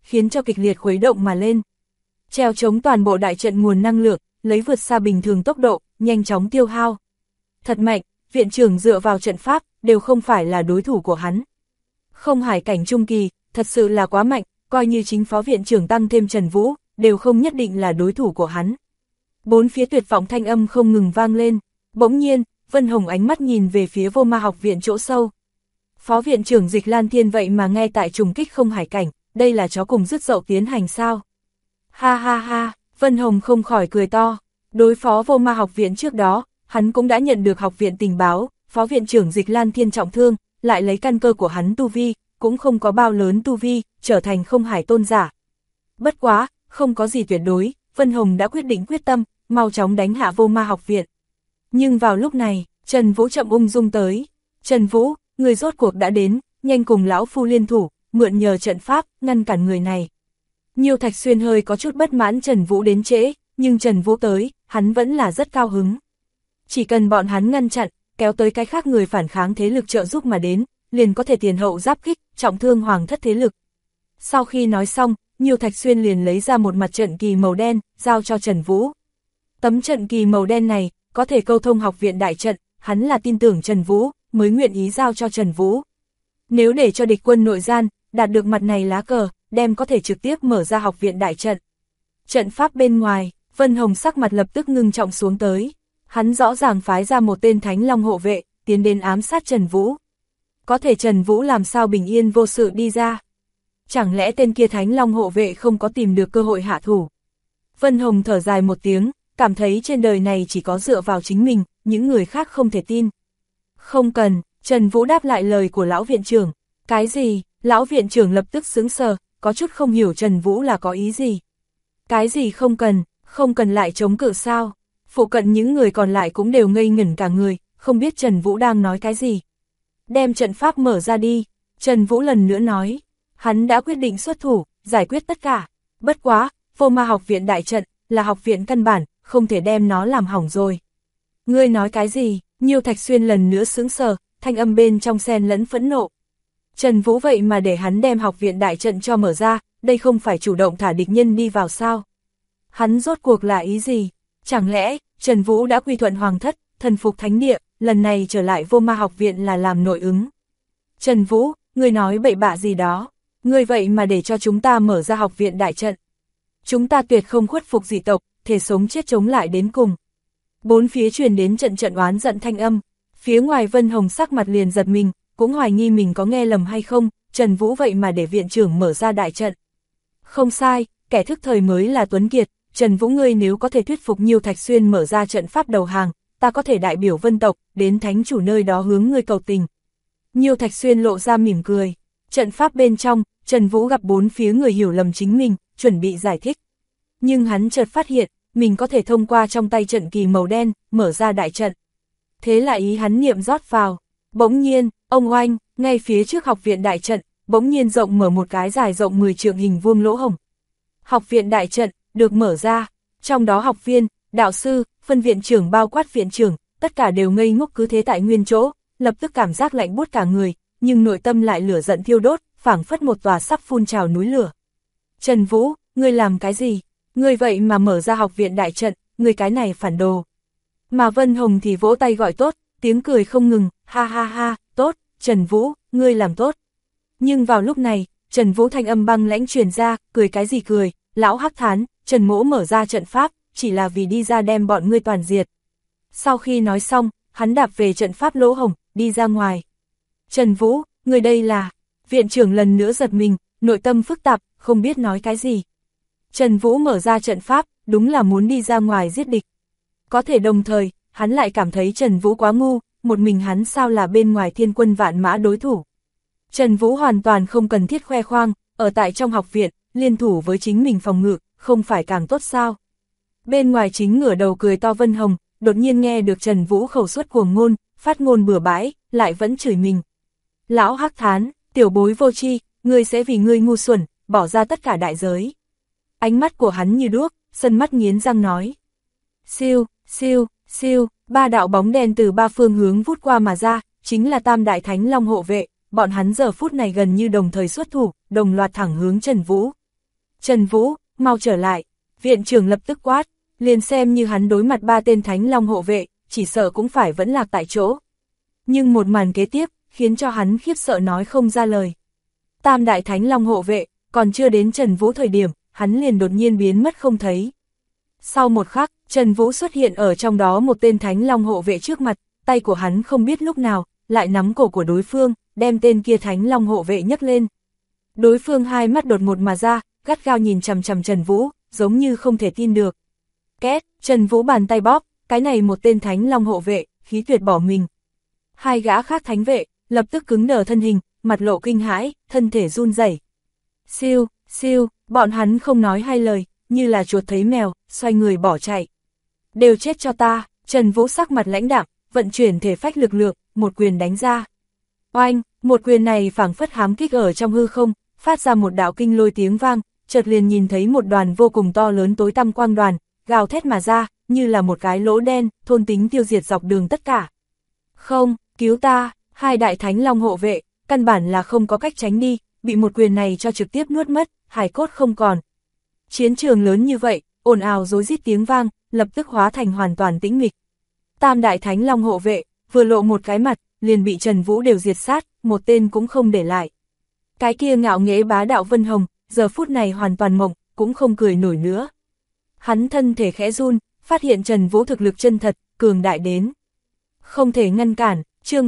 khiến cho kịch liệt khuấy động mà lên. Treo chống toàn bộ đại trận nguồn năng lượng, lấy vượt xa bình thường tốc độ, nhanh chóng tiêu hao. Thật mạnh, viện trưởng dựa vào trận pháp, đều không phải là đối thủ của hắn. Không hải cảnh trung kỳ, thật sự là quá mạnh, coi như chính phó viện trưởng tăng thêm Trần Vũ, đều không nhất định là đối thủ của hắn. Bốn phía tuyệt vọng thanh âm không ngừng vang lên, bỗng nhiên, Vân Hồng ánh mắt nhìn về phía Vô Ma học viện chỗ sâu. Phó viện trưởng Dịch Lan Thiên vậy mà ngay tại trùng kích không hải cảnh, đây là chó cùng rứt dậu tiến hành sao? Ha ha ha, Vân Hồng không khỏi cười to, đối phó Vô Ma học viện trước đó, hắn cũng đã nhận được học viện tình báo, phó viện trưởng Dịch Lan Thiên trọng thương, lại lấy căn cơ của hắn tu vi, cũng không có bao lớn tu vi, trở thành không hải tôn giả. Bất quá, không có gì tuyệt đối, Vân Hồng đã quyết định quyết tâm, mau chóng đánh hạ Vô Ma học viện. Nhưng vào lúc này, Trần Vũ chậm ung dung tới. Trần Vũ, người rốt cuộc đã đến, nhanh cùng lão phu liên thủ, mượn nhờ trận pháp, ngăn cản người này. Nhiêu Thạch Xuyên hơi có chút bất mãn Trần Vũ đến trễ, nhưng Trần Vũ tới, hắn vẫn là rất cao hứng. Chỉ cần bọn hắn ngăn chặn, kéo tới cái khác người phản kháng thế lực trợ giúp mà đến, liền có thể tiền hậu giáp kích, trọng thương hoàng thất thế lực. Sau khi nói xong, Nhiêu Thạch Xuyên liền lấy ra một mặt trận kỳ màu đen, giao cho Trần Vũ. Tấm trận kỳ màu đen này, có thể câu thông học viện đại trận, hắn là tin tưởng Trần Vũ, mới nguyện ý giao cho Trần Vũ. Nếu để cho địch quân nội gian, đạt được mặt này lá cờ, đem có thể trực tiếp mở ra học viện đại trận. Trận pháp bên ngoài, Vân Hồng sắc mặt lập tức ngưng trọng xuống tới. Hắn rõ ràng phái ra một tên Thánh Long hộ vệ, tiến đến ám sát Trần Vũ. Có thể Trần Vũ làm sao bình yên vô sự đi ra? Chẳng lẽ tên kia Thánh Long hộ vệ không có tìm được cơ hội hạ thủ? Vân Hồng thở dài một tiếng, cảm thấy trên đời này chỉ có dựa vào chính mình, những người khác không thể tin. Không cần, Trần Vũ đáp lại lời của lão viện trưởng. Cái gì? Lão viện trưởng lập tức sững sờ, có chút không hiểu Trần Vũ là có ý gì. Cái gì không cần lại chống cự sao? Phụ cận những người còn lại cũng đều ngây ngẩn cả người, không biết Trần Vũ đang nói cái gì. Đem trận pháp mở ra đi, Trần Vũ lần nữa nói. Hắn đã quyết định xuất thủ, giải quyết tất cả. Bất quá, Vô Ma học viện đại trận, là học viện căn bản, không thể đem nó làm hỏng rồi. Ngươi nói cái gì? Nhiêu Thạch Xuyên lần nữa sững sờ, thanh âm bên trong xen lẫn phẫn nộ. Trần Vũ vậy mà để hắn đem học viện đại trận cho mở ra, đây không phải chủ động thả địch nhân đi vào sao? Hắn rốt cuộc là ý gì? Chẳng lẽ, Trần Vũ đã quy thuận hoàng thất, thần phục thánh địa, lần này trở lại Vô Ma học viện là làm nội ứng? Trần Vũ, ngươi nói bậy bạ gì đó? Ngươi vậy mà để cho chúng ta mở ra học viện đại trận. Chúng ta tuyệt không khuất phục dị tộc, thể sống chết chống lại đến cùng. Bốn phía truyền đến trận trận oán giận thanh âm, phía ngoài Vân Hồng sắc mặt liền giật mình, cũng hoài nghi mình có nghe lầm hay không, Trần Vũ vậy mà để viện trưởng mở ra đại trận. Không sai, kẻ thức thời mới là Tuấn Kiệt, Trần Vũ ngươi nếu có thể thuyết phục Nhiêu Thạch Xuyên mở ra trận pháp đầu hàng, ta có thể đại biểu Vân tộc, đến thánh chủ nơi đó hướng ngươi cầu tình. Nhiêu Thạch Xuyên lộ ra mỉm cười, trận pháp bên trong, Trần Vũ gặp bốn phía người hiểu lầm chính mình, chuẩn bị giải thích. Nhưng hắn chợt phát hiện, mình có thể thông qua trong tay trận kỳ màu đen, mở ra đại trận. Thế là ý hắn niệm rót vào. Bỗng nhiên, ông oanh, ngay phía trước học viện đại trận, bỗng nhiên rộng mở một cái dài rộng 10 trượng hình vuông lỗ hổng. Học viện đại trận, được mở ra. Trong đó học viên, đạo sư, phân viện trưởng bao quát viện trưởng, tất cả đều ngây ngốc cứ thế tại nguyên chỗ, lập tức cảm giác lạnh buốt cả người, nhưng nội tâm lại lửa giận thiêu đốt, phảng phất một tòa sắp phun trào núi lửa. Trần Vũ, ngươi làm cái gì? Ngươi vậy mà mở ra học viện đại trận, ngươi cái này phản đồ. Mà Vân Hồng thì vỗ tay gọi tốt, tiếng cười không ngừng, ha ha ha, tốt, Trần Vũ, ngươi làm tốt. Nhưng vào lúc này, Trần Vũ thanh âm băng lãnh truyền ra, cười cái gì cười, lão hắc thán, Trần Mỗ mở ra trận pháp, chỉ là vì đi ra đem bọn ngươi toàn diệt. Sau khi nói xong, hắn đạp về trận pháp lỗ hổng, đi ra ngoài. Trần Vũ, ngươi đây là... Viện trưởng lần nữa giật mình, nội tâm phức tạp, không biết nói cái gì. Trần Vũ mở ra trận pháp, đúng là muốn đi ra ngoài giết địch. Có thể đồng thời, hắn lại cảm thấy Trần Vũ quá ngu, một mình hắn sao là bên ngoài thiên quân vạn mã đối thủ. Trần Vũ hoàn toàn không cần thiết khoe khoang, ở tại trong học viện, liên thủ với chính mình phòng ngự, không phải càng tốt sao. Bên ngoài chính ngửa đầu cười to Vân Hồng, đột nhiên nghe được Trần Vũ khẩu suất cuồng ngôn, phát ngôn bừa bãi, lại vẫn chửi mình. Lão hắc thán, tiểu bối vô tri, ngươi sẽ vì ngươi ngu xuẩn, bỏ ra tất cả đại giới. Ánh mắt của hắn như đuốc, sân mắt nghiến răng nói. Siêu, siêu, siêu, ba đạo bóng đen từ ba phương hướng vút qua mà ra, chính là Tam Đại Thánh Long hộ vệ, bọn hắn giờ phút này gần như đồng thời xuất thủ, đồng loạt thẳng hướng Trần Vũ. Trần Vũ, mau trở lại. Viện trưởng lập tức quát, liền xem như hắn đối mặt 3 tên Thánh Long hộ vệ, chỉ sợ cũng phải vẫn lạc tại chỗ. Nhưng một màn kế tiếp, khiến cho hắn khiếp sợ nói không ra lời. Tam đại Thánh Long hộ vệ, còn chưa đến Trần Vũ thời điểm, hắn liền đột nhiên biến mất không thấy. Sau một khắc, Trần Vũ xuất hiện ở trong đó một tên Thánh Long hộ vệ trước mặt, tay của hắn không biết lúc nào, lại nắm cổ của đối phương, đem tên kia Thánh Long hộ vệ nhấc lên. Đối phương hai mắt đột ngột mà ra, gắt gao nhìn chằm chằm Trần Vũ, giống như không thể tin được. Két, Trần Vũ bàn tay bóp, cái này một tên Thánh Long hộ vệ, khí tuyệt bỏ mình. Hai gã khác thánh vệ, lập tức cứng đờ thân hình, mặt lộ kinh hãi, thân thể run rẩy. Siêu, siêu, bọn hắn không nói hai lời, như là chuột thấy mèo, xoay người bỏ chạy. Đều chết cho ta, Trần Vũ sắc mặt lãnh đạm, vận chuyển thể phách lực lượng, một quyền đánh ra. Oanh, một quyền này phảng phất hám kích ở trong hư không, phát ra một đạo kinh lôi tiếng vang, chợt liền nhìn thấy một đoàn vô cùng to lớn tối tăm quang đoàn, gào thét mà ra, như là một cái lỗ đen, thôn tính tiêu diệt dọc đường tất cả. Không, cứu ta, hai đại Thánh Long hộ vệ, căn bản là không có cách tránh đi, bị một quyền này cho trực tiếp nuốt mất, hài cốt không còn. Chiến trường lớn như vậy, ồn ào rối rít tiếng vang, lập tức hóa thành hoàn toàn tĩnh mịch. Tam đại Thánh Long hộ vệ, vừa lộ một cái mặt, liền bị Trần Vũ đều diệt sát, một tên cũng không để lại. Cái kia ngạo nghễ bá đạo Vân Hồng, giờ phút này hoàn toàn mộng, cũng không cười nổi nữa. Hắn thân thể khẽ run, phát hiện Trần Vũ thực lực chân thật, cường đại đến. Không thể ngăn cản, chương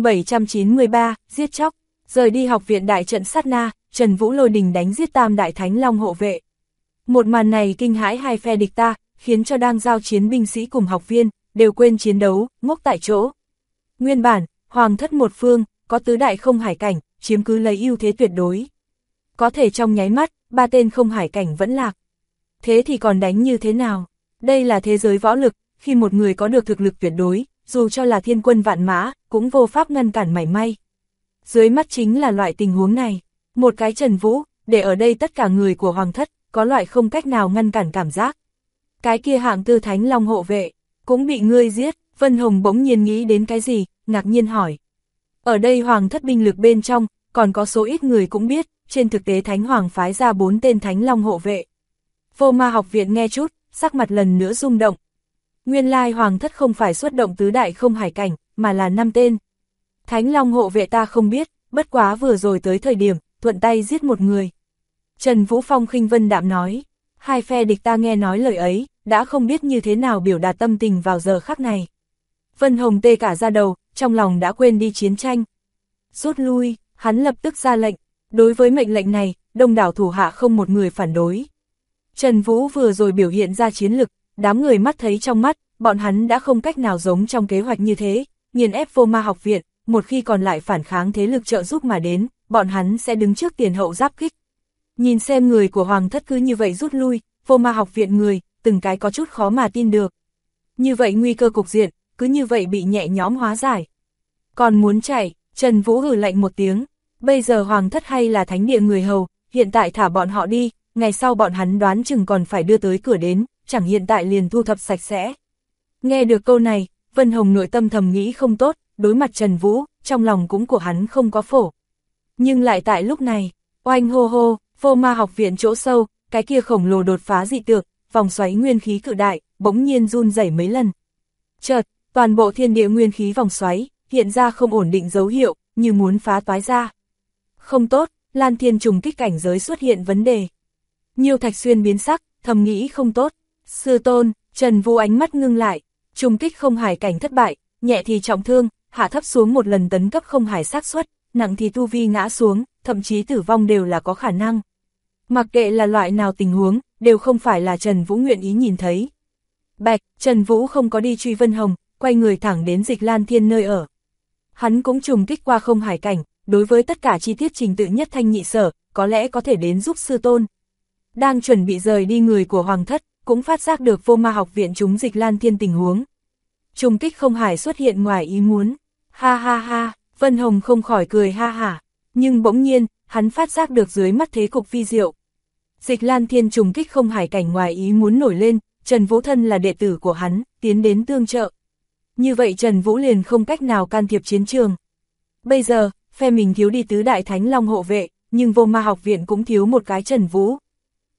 793, giết chóc, rời đi học viện đại trận sát na, Trần Vũ lôi đình đánh giết tam đại Thánh Long hộ vệ. Một màn này kinh hãi hai phe địch ta, khiến cho đang giao chiến binh sĩ cùng học viên, đều quên chiến đấu, ngốc tại chỗ. Nguyên bản, hoàng thất một phương, có tứ đại không hải cảnh, chiếm cứ lấy ưu thế tuyệt đối. Có thể trong nháy mắt, 3 tên không hải cảnh vẫn lạc. Thế thì còn đánh như thế nào? Đây là thế giới võ lực, khi một người có được thực lực tuyệt đối, dù cho là thiên quân vạn mã, cũng vô pháp ngăn cản mảy may. Dưới mắt chính là loại tình huống này, một cái Trần Vũ, để ở đây tất cả người của hoàng thất, có loại không cách nào ngăn cản cảm giác. Cái kia hạng tư Thánh Long hộ vệ, cũng bị ngươi giết, Vân Hồng bỗng nhiên nghĩ đến cái gì, ngạc nhiên hỏi. Ở đây hoàng thất binh lực bên trong, còn có số ít người cũng biết, trên thực tế Thánh Hoàng phái ra 4 tên Thánh Long hộ vệ. Vô Ma học viện nghe chút, sắc mặt lần nữa rung động. Nguyên lai hoàng thất không phải xuất động tứ đại không hải cảnh, mà là 5 tên. Thánh Long hộ vệ ta không biết, bất quá vừa rồi tới thời điểm, thuận tay giết một người. Trần Vũ Phong khinh vân đạm nói, hai phe địch ta nghe nói lời ấy, đã không biết như thế nào biểu đạt tâm tình vào giờ khắc này. Vân Hồng tê cả da đầu, trong lòng đã quên đi chiến tranh. Rút lui, hắn lập tức ra lệnh, đối với mệnh lệnh này, đông đảo thủ hạ không một người phản đối. Trần Vũ vừa rồi biểu hiện ra chiến lực, đám người mắt thấy trong mắt, bọn hắn đã không cách nào giống trong kế hoạch như thế, nghiền ép Vô Ma học viện, một khi còn lại phản kháng thế lực trợ giúp mà đến, bọn hắn sẽ đứng trước tiền hậu giáp kích. Nhìn xem người của hoàng thất cứ như vậy rút lui, Vô Ma học viện người, từng cái có chút khó mà tin được. Như vậy nguy cơ cục diện, cứ như vậy bị nhẹ nhõm hóa giải. Còn muốn chạy, Trần Vũ hừ lạnh một tiếng, bây giờ hoàng thất hay là thánh địa người hầu, hiện tại thả bọn họ đi, ngày sau bọn hắn đoán chừng còn phải đưa tới cửa đến, chẳng hiện tại liền thu thập sạch sẽ. Nghe được câu này, Vân Hồng nội tâm thầm nghĩ không tốt, đối mặt Trần Vũ, trong lòng cũng của hắn không có phổ. Nhưng lại tại lúc này, oanh hô hô, Vô Ma học viện chỗ sâu, cái kia khổng lồ đột phá dị tượng, vòng xoáy nguyên khí cự đại, bỗng nhiên run rẩy mấy lần. Chợt, toàn bộ thiên địa nguyên khí vòng xoáy, hiện ra không ổn định dấu hiệu, như muốn phá toái ra. Không tốt, Lan Thiên trùng kích cảnh giới xuất hiện vấn đề. Nhiêu Thạch Xuyên biến sắc, thầm nghĩ không tốt. Sư tôn, Trần Vũ ánh mắt ngưng lại, trùng kích không hải cảnh thất bại, nhẹ thì trọng thương, hạ thấp xuống một lần tấn cấp không hải xác suất, nặng thì tu vi ngã xuống, thậm chí tử vong đều là có khả năng. Mặc kệ là loại nào tình huống, đều không phải là Trần Vũ nguyện ý nhìn thấy. Bạch, Trần Vũ không có đi truy Vân Hồng, quay người thẳng đến Dịch Lan Thiên nơi ở. Hắn cũng trùng kích qua không hải cảnh, đối với tất cả chi tiết trình tự nhất thanh nhị sở, có lẽ có thể đến giúp sư tôn. Đang chuẩn bị rời đi người của hoàng thất, cũng phát giác được Vô Ma học viện chúng Dịch Lan Thiên tình huống. Trùng kích không hải xuất hiện ngoài ý muốn. Ha ha ha, Vân Hồng không khỏi cười ha hả, nhưng bỗng nhiên, hắn phát giác được dưới mắt thế cục vi diệu. Dịch Lan Thiên trùng kích không hải cảnh ngoài ý muốn nổi lên, Trần Vũ thân là đệ tử của hắn, tiến đến tương trợ. Như vậy Trần Vũ liền không cách nào can thiệp chiến trường. Bây giờ, phe mình thiếu đi tứ đại Thánh Long hộ vệ, nhưng Vô Ma học viện cũng thiếu một cái Trần Vũ.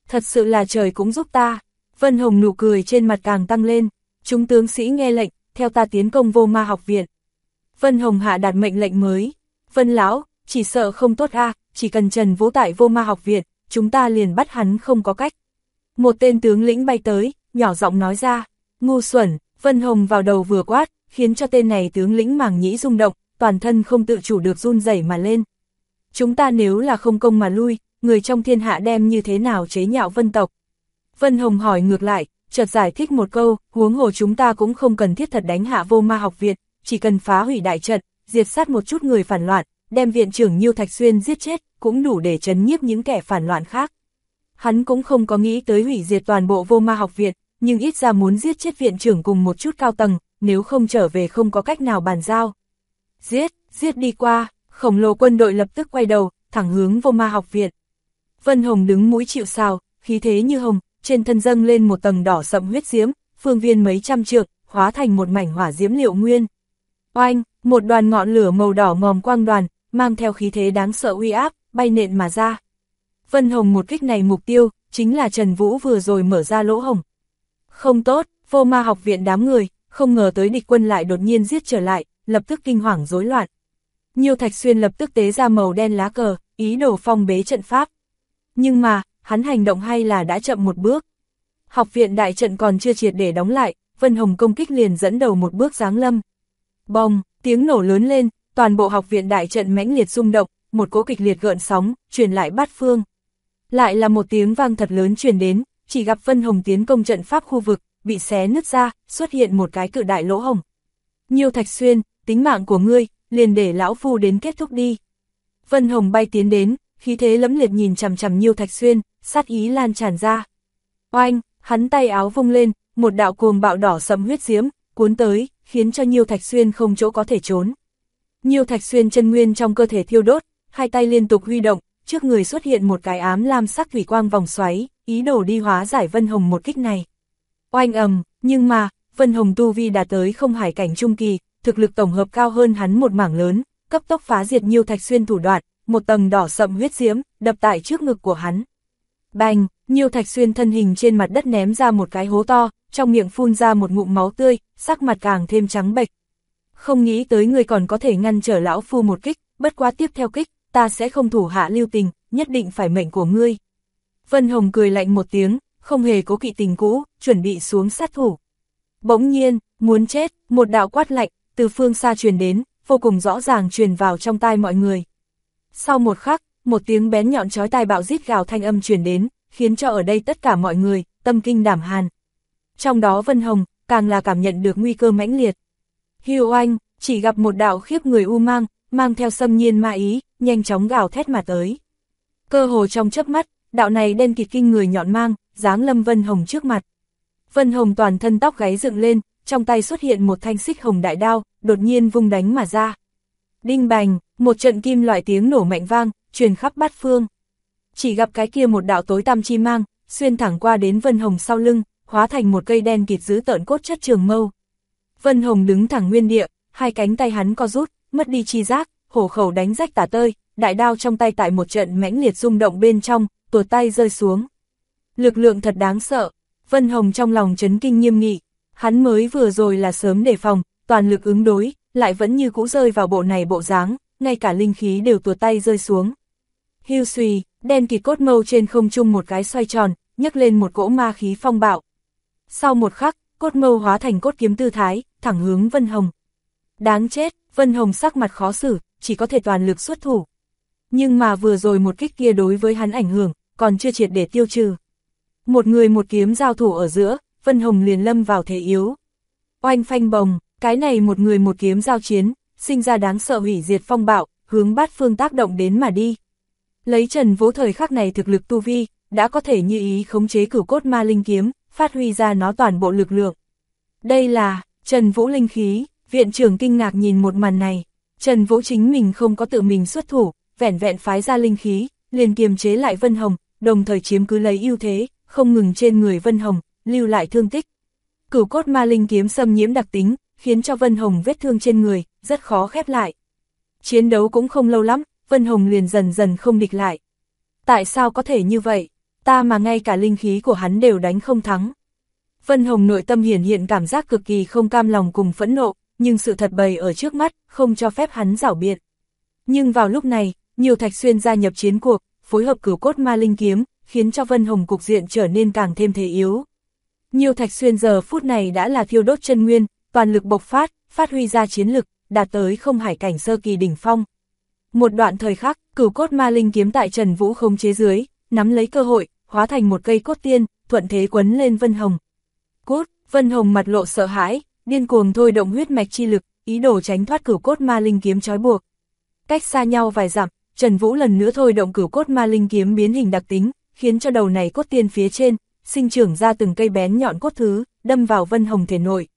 thật sự là trời cũng giúp ta. Vân Hồng nụ cười trên mặt càng tăng lên, chúng tướng sĩ nghe lệnh, theo ta tiến công Vô Ma học viện. Vân Hồng hạ đạt mệnh lệnh mới, Vân lão, chỉ sợ không tốt a, chỉ cần Trần Vũ tại Vô Ma học viện, chúng ta liền bắt hắn không có cách. Một tên tướng lĩnh bay tới, nhỏ giọng nói ra, ngu xuẩn. Vân Hồng vào đầu vừa quát, khiến cho tên này tướng lĩnh màng nhĩ rung động, toàn thân không tự chủ được run rẩy mà lên. Chúng ta nếu là không công mà lui, người trong thiên hạ đem như thế nào chế nhạo Vân tộc? Vân Hồng hỏi ngược lại, chợt giải thích một câu, huống hồ chúng ta cũng không cần thiết thật đánh hạ Vô Ma học viện, chỉ cần phá hủy đại trận, diệt sát một chút người phản loạn, đem viện trưởng Nhiêu Thạch Xuyên giết chết, cũng đủ để trấn nhiếp những kẻ phản loạn khác. Hắn cũng không có nghĩ tới hủy diệt toàn bộ Vô Ma học viện, nhưng ít ra muốn giết chết viện trưởng cùng một chút cao tầng, nếu không trở về không có cách nào bàn giao. Giết đi qua, khổng lồ quân đội lập tức quay đầu, thẳng hướng Vô Ma học viện. Vân Hồng đứng mũi chịu sào, khí thế như hồng, trên thân dâng lên một tầng đỏ sậm huyết diễm, phương viên mấy trăm trượng, hóa thành một mảnh hỏa diễm liệu nguyên. Oanh, một đoàn ngọn lửa màu đỏ ngòm quang đoàn, mang theo khí thế đáng sợ uy áp, bay nện mà ra. Vân Hồng một kích này mục tiêu, chính là Trần Vũ vừa rồi mở ra lỗ hổng. Không tốt, Vô Ma học viện đám người, không ngờ tới địch quân lại đột nhiên giết trở lại, lập tức kinh hoàng rối loạn. Nhiêu Thạch Xuyên lập tức tế ra màu đen lá cờ, ý đồ phong bế trận pháp. Nhưng mà, hắn hành động hay là đã chậm một bước. Học viện đại trận còn chưa triệt để đóng lại, Vân Hồng công kích liền dẫn đầu một bước giáng lâm. Bong, tiếng nổ lớn lên, toàn bộ học viện đại trận mãnh liệt rung động, một cỗ kịch liệt gợn sóng, truyền lại bát phương. Lại là một tiếng vang thật lớn truyền đến, chỉ gặp Vân Hồng tiến công trận pháp khu vực, bị xé nứt ra, xuất hiện một cái cự đại lỗ hổng. Nhiêu Thạch Xuyên, tính mạng của ngươi, liền để lão phu đến kết thúc đi. Vân Hồng bay tiến đến, khí thế lẫm liệt nhìn chằm chằm Nhiêu Thạch Xuyên, sát ý lan tràn ra. Oanh, hắn tay áo vung lên, một đạo cuồng bạo đỏ sẫm huyết diễm cuốn tới, khiến cho Nhiêu Thạch Xuyên không chỗ có thể trốn. Nhiêu Thạch Xuyên chân nguyên trong cơ thể thiêu đốt, hai tay liên tục huy động, trước người xuất hiện một cái ám lam sắc thủy quang vòng xoáy, ý đồ đi hóa giải Vân Hồng một kích này. Oanh ầm, nhưng mà, Vân Hồng tu vi đạt tới không hải cảnh trung kỳ, thực lực tổng hợp cao hơn hắn một mảng lớn, cấp tốc phá diệt Nhiêu Thạch Xuyên thủ đoạn, một tầng đỏ sậm huyết diễm đập tại trước ngực của hắn. Bành, Nhiêu Thạch Xuyên thân hình trên mặt đất ném ra một cái hố to, trong miệng phun ra một ngụm máu tươi, sắc mặt càng thêm trắng bệch. Không nghĩ tới người còn có thể ngăn trở lão phu một kích, bất quá tiếp theo kích, ta sẽ không thủ hạ lưu tình, nhất định phải mệnh của ngươi. Vân Hồng cười lạnh một tiếng, không hề cố kỵ tình cũ, chuẩn bị xuống sát thủ. Bỗng nhiên, muốn chết, một đạo quát lạnh, từ phương xa truyền đến, vô cùng rõ ràng truyền vào trong tai mọi người. Sau một khắc, một tiếng bén nhọn chói tai bạo rít gào thanh âm truyền đến, khiến cho ở đây tất cả mọi người, tâm kinh đảm hàn. Trong đó Vân Hồng, càng là cảm nhận được nguy cơ mãnh liệt. Hưu oanh, chỉ gặp một đạo khiếp người u mang, mang theo xâm nhiên ma ý, nhanh chóng gào thét mà tới. Cơ hồ trong chớp mắt, đạo này đen kịt kinh người nhọn mang, giáng lâm Vân Hồng trước mặt. Vân Hồng toàn thân tóc gáy dựng lên, trong tay xuất hiện một thanh xích hồng đại đao, đột nhiên vung đánh mà ra. Đinh bành, một trận kim loại tiếng nổ mạnh vang, truyền khắp bát phương. Chỉ gặp cái kia một đạo tối tăm chi mang, xuyên thẳng qua đến Vân Hồng sau lưng, hóa thành một cây đen kịt dữ tợn cốt chất trường mâu. Vân Hồng đứng thẳng nguyên địa, hai cánh tay hắn co rút, mất đi chi giác, hổ khẩu đánh rách tả tơi, đại đao trong tay tại một trận mãnh liệt rung động bên trong, tuột tay rơi xuống. Lực lượng thật đáng sợ, Vân Hồng trong lòng chấn kinh nghiêm nghị, hắn mới vừa rồi là sớm đề phòng, toàn lực ứng đối, lại vẫn như cũ rơi vào bộ này bộ dáng, ngay cả linh khí đều tuột tay rơi xuống. Hưu xùy, đen kịt cốt mâu trên không trung một cái xoay tròn, nhấc lên một cỗ ma khí phong bạo. Sau một khắc, cốt mâu hóa thành cốt kiếm tư thái, thẳng hướng Vân Hồng. Đáng chết, Vân Hồng sắc mặt khó xử, chỉ có thể toàn lực xuất thủ. Nhưng mà vừa rồi một kích kia đối với hắn ảnh hưởng, còn chưa triệt để tiêu trừ. Một người một kiếm giao thủ ở giữa, Vân Hồng liền lâm vào thế yếu. Oanh phanh bồng, cái này một người một kiếm giao chiến, sinh ra đáng sợ hủy diệt phong bạo, hướng bát phương tác động đến mà đi. Lấy Trần Vũ thời khắc này thực lực tu vi, đã có thể như ý khống chế cửu cốt ma linh kiếm, phát huy ra nó toàn bộ lực lượng. Đây là Trần Vũ linh khí, viện trưởng kinh ngạc nhìn một màn này. Trần Vũ chính mình không có tự mình xuất thủ, vẻn vẹn phái ra linh khí, liền kiềm chế lại Vân Hồng, đồng thời chiếm cứ lấy ưu thế, không ngừng trên người Vân Hồng, lưu lại thương tích. Cửu cốt ma linh kiếm xâm nhiễm đặc tính, khiến cho Vân Hồng vết thương trên người, rất khó khép lại. Chiến đấu cũng không lâu lắm, Vân Hồng liền dần dần không địch lại. Tại sao có thể như vậy? ta mà ngay cả linh khí của hắn đều đánh không thắng. Vân Hồng nội tâm hiển hiện cảm giác cực kỳ không cam lòng cùng phẫn nộ, nhưng sự thật bày ở trước mắt, không cho phép hắn giảo biện. Nhưng vào lúc này, Nhiêu Thạch Xuyên gia nhập chiến cuộc, phối hợp Cửu Cốt Ma Linh Kiếm, khiến cho Vân Hồng cục diện trở nên càng thêm thế yếu. Nhiêu Thạch Xuyên giờ phút này đã là thiêu đốt chân nguyên, toàn lực bộc phát, phát huy ra chiến lực, đạt tới không hải cảnh sơ kỳ đỉnh phong. Một đoạn thời khắc, Cửu Cốt Ma Linh Kiếm tại Trần Vũ khống chế dưới, nắm lấy cơ hội, hóa thành một cây cốt tiên, thuận thế quấn lên Vân Hồng. Cốt, Vân Hồng mặt lộ sợ hãi, điên cuồng thôi động huyết mạch chi lực, ý đồ tránh thoát Cửu Cốt Ma Linh Kiếm trói buộc. Cách xa nhau vài dặm, Trần Vũ lần nữa thôi động Cửu Cốt Ma Linh Kiếm biến hình đặc tính, khiến cho đầu này cốt tiên phía trên sinh trưởng ra từng cây bén nhọn cốt thứ, đâm vào Vân Hồng thể nội.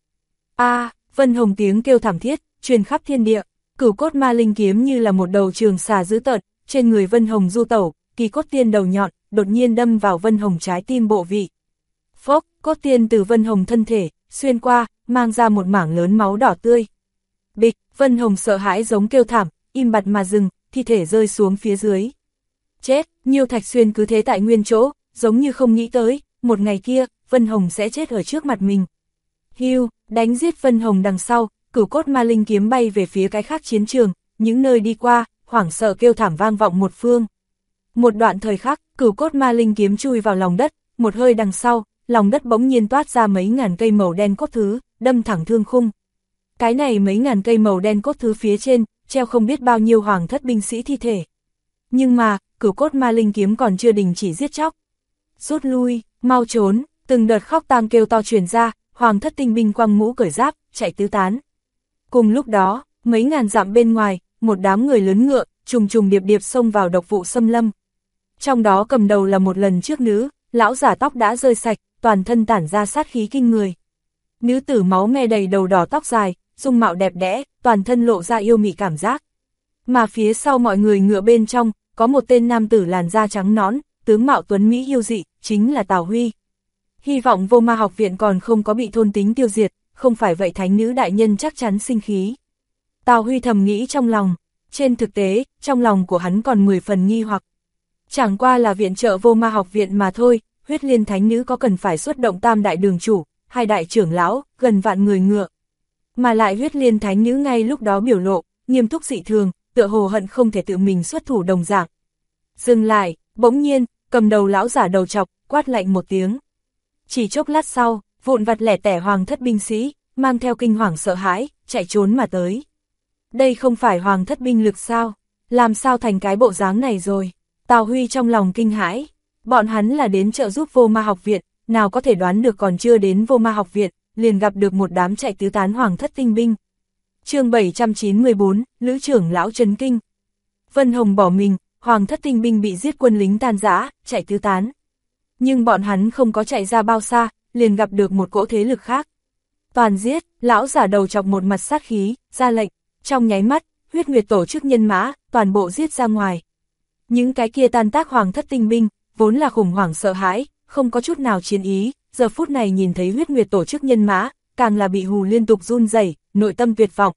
Vân Hồng tiếng kêu thảm thiết truyền khắp thiên địa. Cửu Cốt Ma Linh Kiếm như là một đầu trường xà dữ tợn, trên người Vân Hồng du tẩu, kỳ cốt tiên đầu nhọn đột nhiên đâm vào Vân Hồng trái tim bộ vị. Phốc, cốt tiên từ Vân Hồng thân thể xuyên qua, mang ra một mảng lớn máu đỏ tươi. Bịch, Vân Hồng sợ hãi giống kêu thảm, im bặt mà dừng, thi thể rơi xuống phía dưới. Chết, Nhiêu Thạch Xuyên cứ thế tại nguyên chỗ, giống như không nghĩ tới, một ngày kia, Vân Hồng sẽ chết ở trước mặt mình. Hưu, đánh giết Vân Hồng đằng sau, Cửu Cốt Ma Linh Kiếm bay về phía cái khác chiến trường, những nơi đi qua, hoảng sợ kêu thảm vang vọng một phương. Một đoạn thời khắc, Cửu Cốt Ma Linh Kiếm chui vào lòng đất, một hơi đằng sau, lòng đất bỗng nhiên toát ra mấy ngàn cây màu đen cốt thứ, đâm thẳng thương khung. Cái này mấy ngàn cây màu đen cốt thứ phía trên, treo không biết bao nhiêu hoàng thất binh sĩ thi thể. Nhưng mà, Cửu Cốt Ma Linh Kiếm còn chưa đình chỉ giết chóc. Rút lui, mau trốn, từng đợt khóc tang kêu to truyền ra, hoàng thất tinh binh quăng mũ cởi giáp, chạy tứ tán. Cùng lúc đó, mấy ngàn dặm bên ngoài, một đám người lớn ngựa, trùng trùng điệp điệp xông vào độc vụ xâm lâm. Trong đó cầm đầu là một lần trước nữ, lão giả tóc đã rơi sạch, toàn thân tản ra sát khí kinh người. Nữ tử máu me đầy đầu đỏ tóc dài, dung mạo đẹp đẽ, toàn thân lộ ra yêu mị cảm giác. Mà phía sau mọi người ngựa bên trong, có một tên nam tử làn da trắng nõn, tướng mạo tuấn mỹ yêu dị, chính là Tào Huy. Hy vọng Vô Ma học viện còn không có bị thôn tính tiêu diệt, không phải vậy thánh nữ đại nhân chắc chắn sinh khí. Tào Huy thầm nghĩ trong lòng, trên thực tế, trong lòng của hắn còn 10 phần nghi hoặc. Chẳng qua là viện trợ Vô Ma học viện mà thôi, Huyết Liên thánh nữ có cần phải xuất động tam đại đường chủ, hai đại trưởng lão, gần vạn người ngựa. Mà lại Huyết Liên thánh nữ ngay lúc đó biểu lộ, nghiêm túc dị thường, tựa hồ hận không thể tự mình xuất thủ đồng dạng. Dừng lại, bỗng nhiên, cầm đầu lão giả đầu chọc, quát lạnh một tiếng. Chỉ chốc lát sau, vụn vặt lẻ tẻ hoàng thất binh sĩ, mang theo kinh hoàng sợ hãi, chạy trốn mà tới. Đây không phải hoàng thất binh lực sao? Làm sao thành cái bộ dáng này rồi? Tào Huy trong lòng kinh hãi. Bọn hắn là đến trợ giúp Vô Ma học viện, nào có thể đoán được còn chưa đến Vô Ma học viện, liền gặp được một đám chạy tứ tán hoàng thất tinh binh. Chương 794, Lữ trưởng lão chấn kinh. Vân Hồng bỏ mình, hoàng thất tinh binh bị giết quân lính tan rã, chạy tứ tán. Nhưng bọn hắn không có chạy ra bao xa, liền gặp được một cỗ thế lực khác. Toàn giết, lão giả đầu chọc một mặt sát khí, ra lệnh, trong nháy mắt, Huyết Nguyệt tổ chức nhân mã, toàn bộ giết ra ngoài. Những cái kia tan tác hoàng thất tinh binh, vốn là khủng hoảng sợ hãi, không có chút nào chiến ý, giờ phút này nhìn thấy Huyết Nguyệt tổ chức nhân mã, càng là bị hù liên tục run rẩy, nội tâm tuyệt vọng.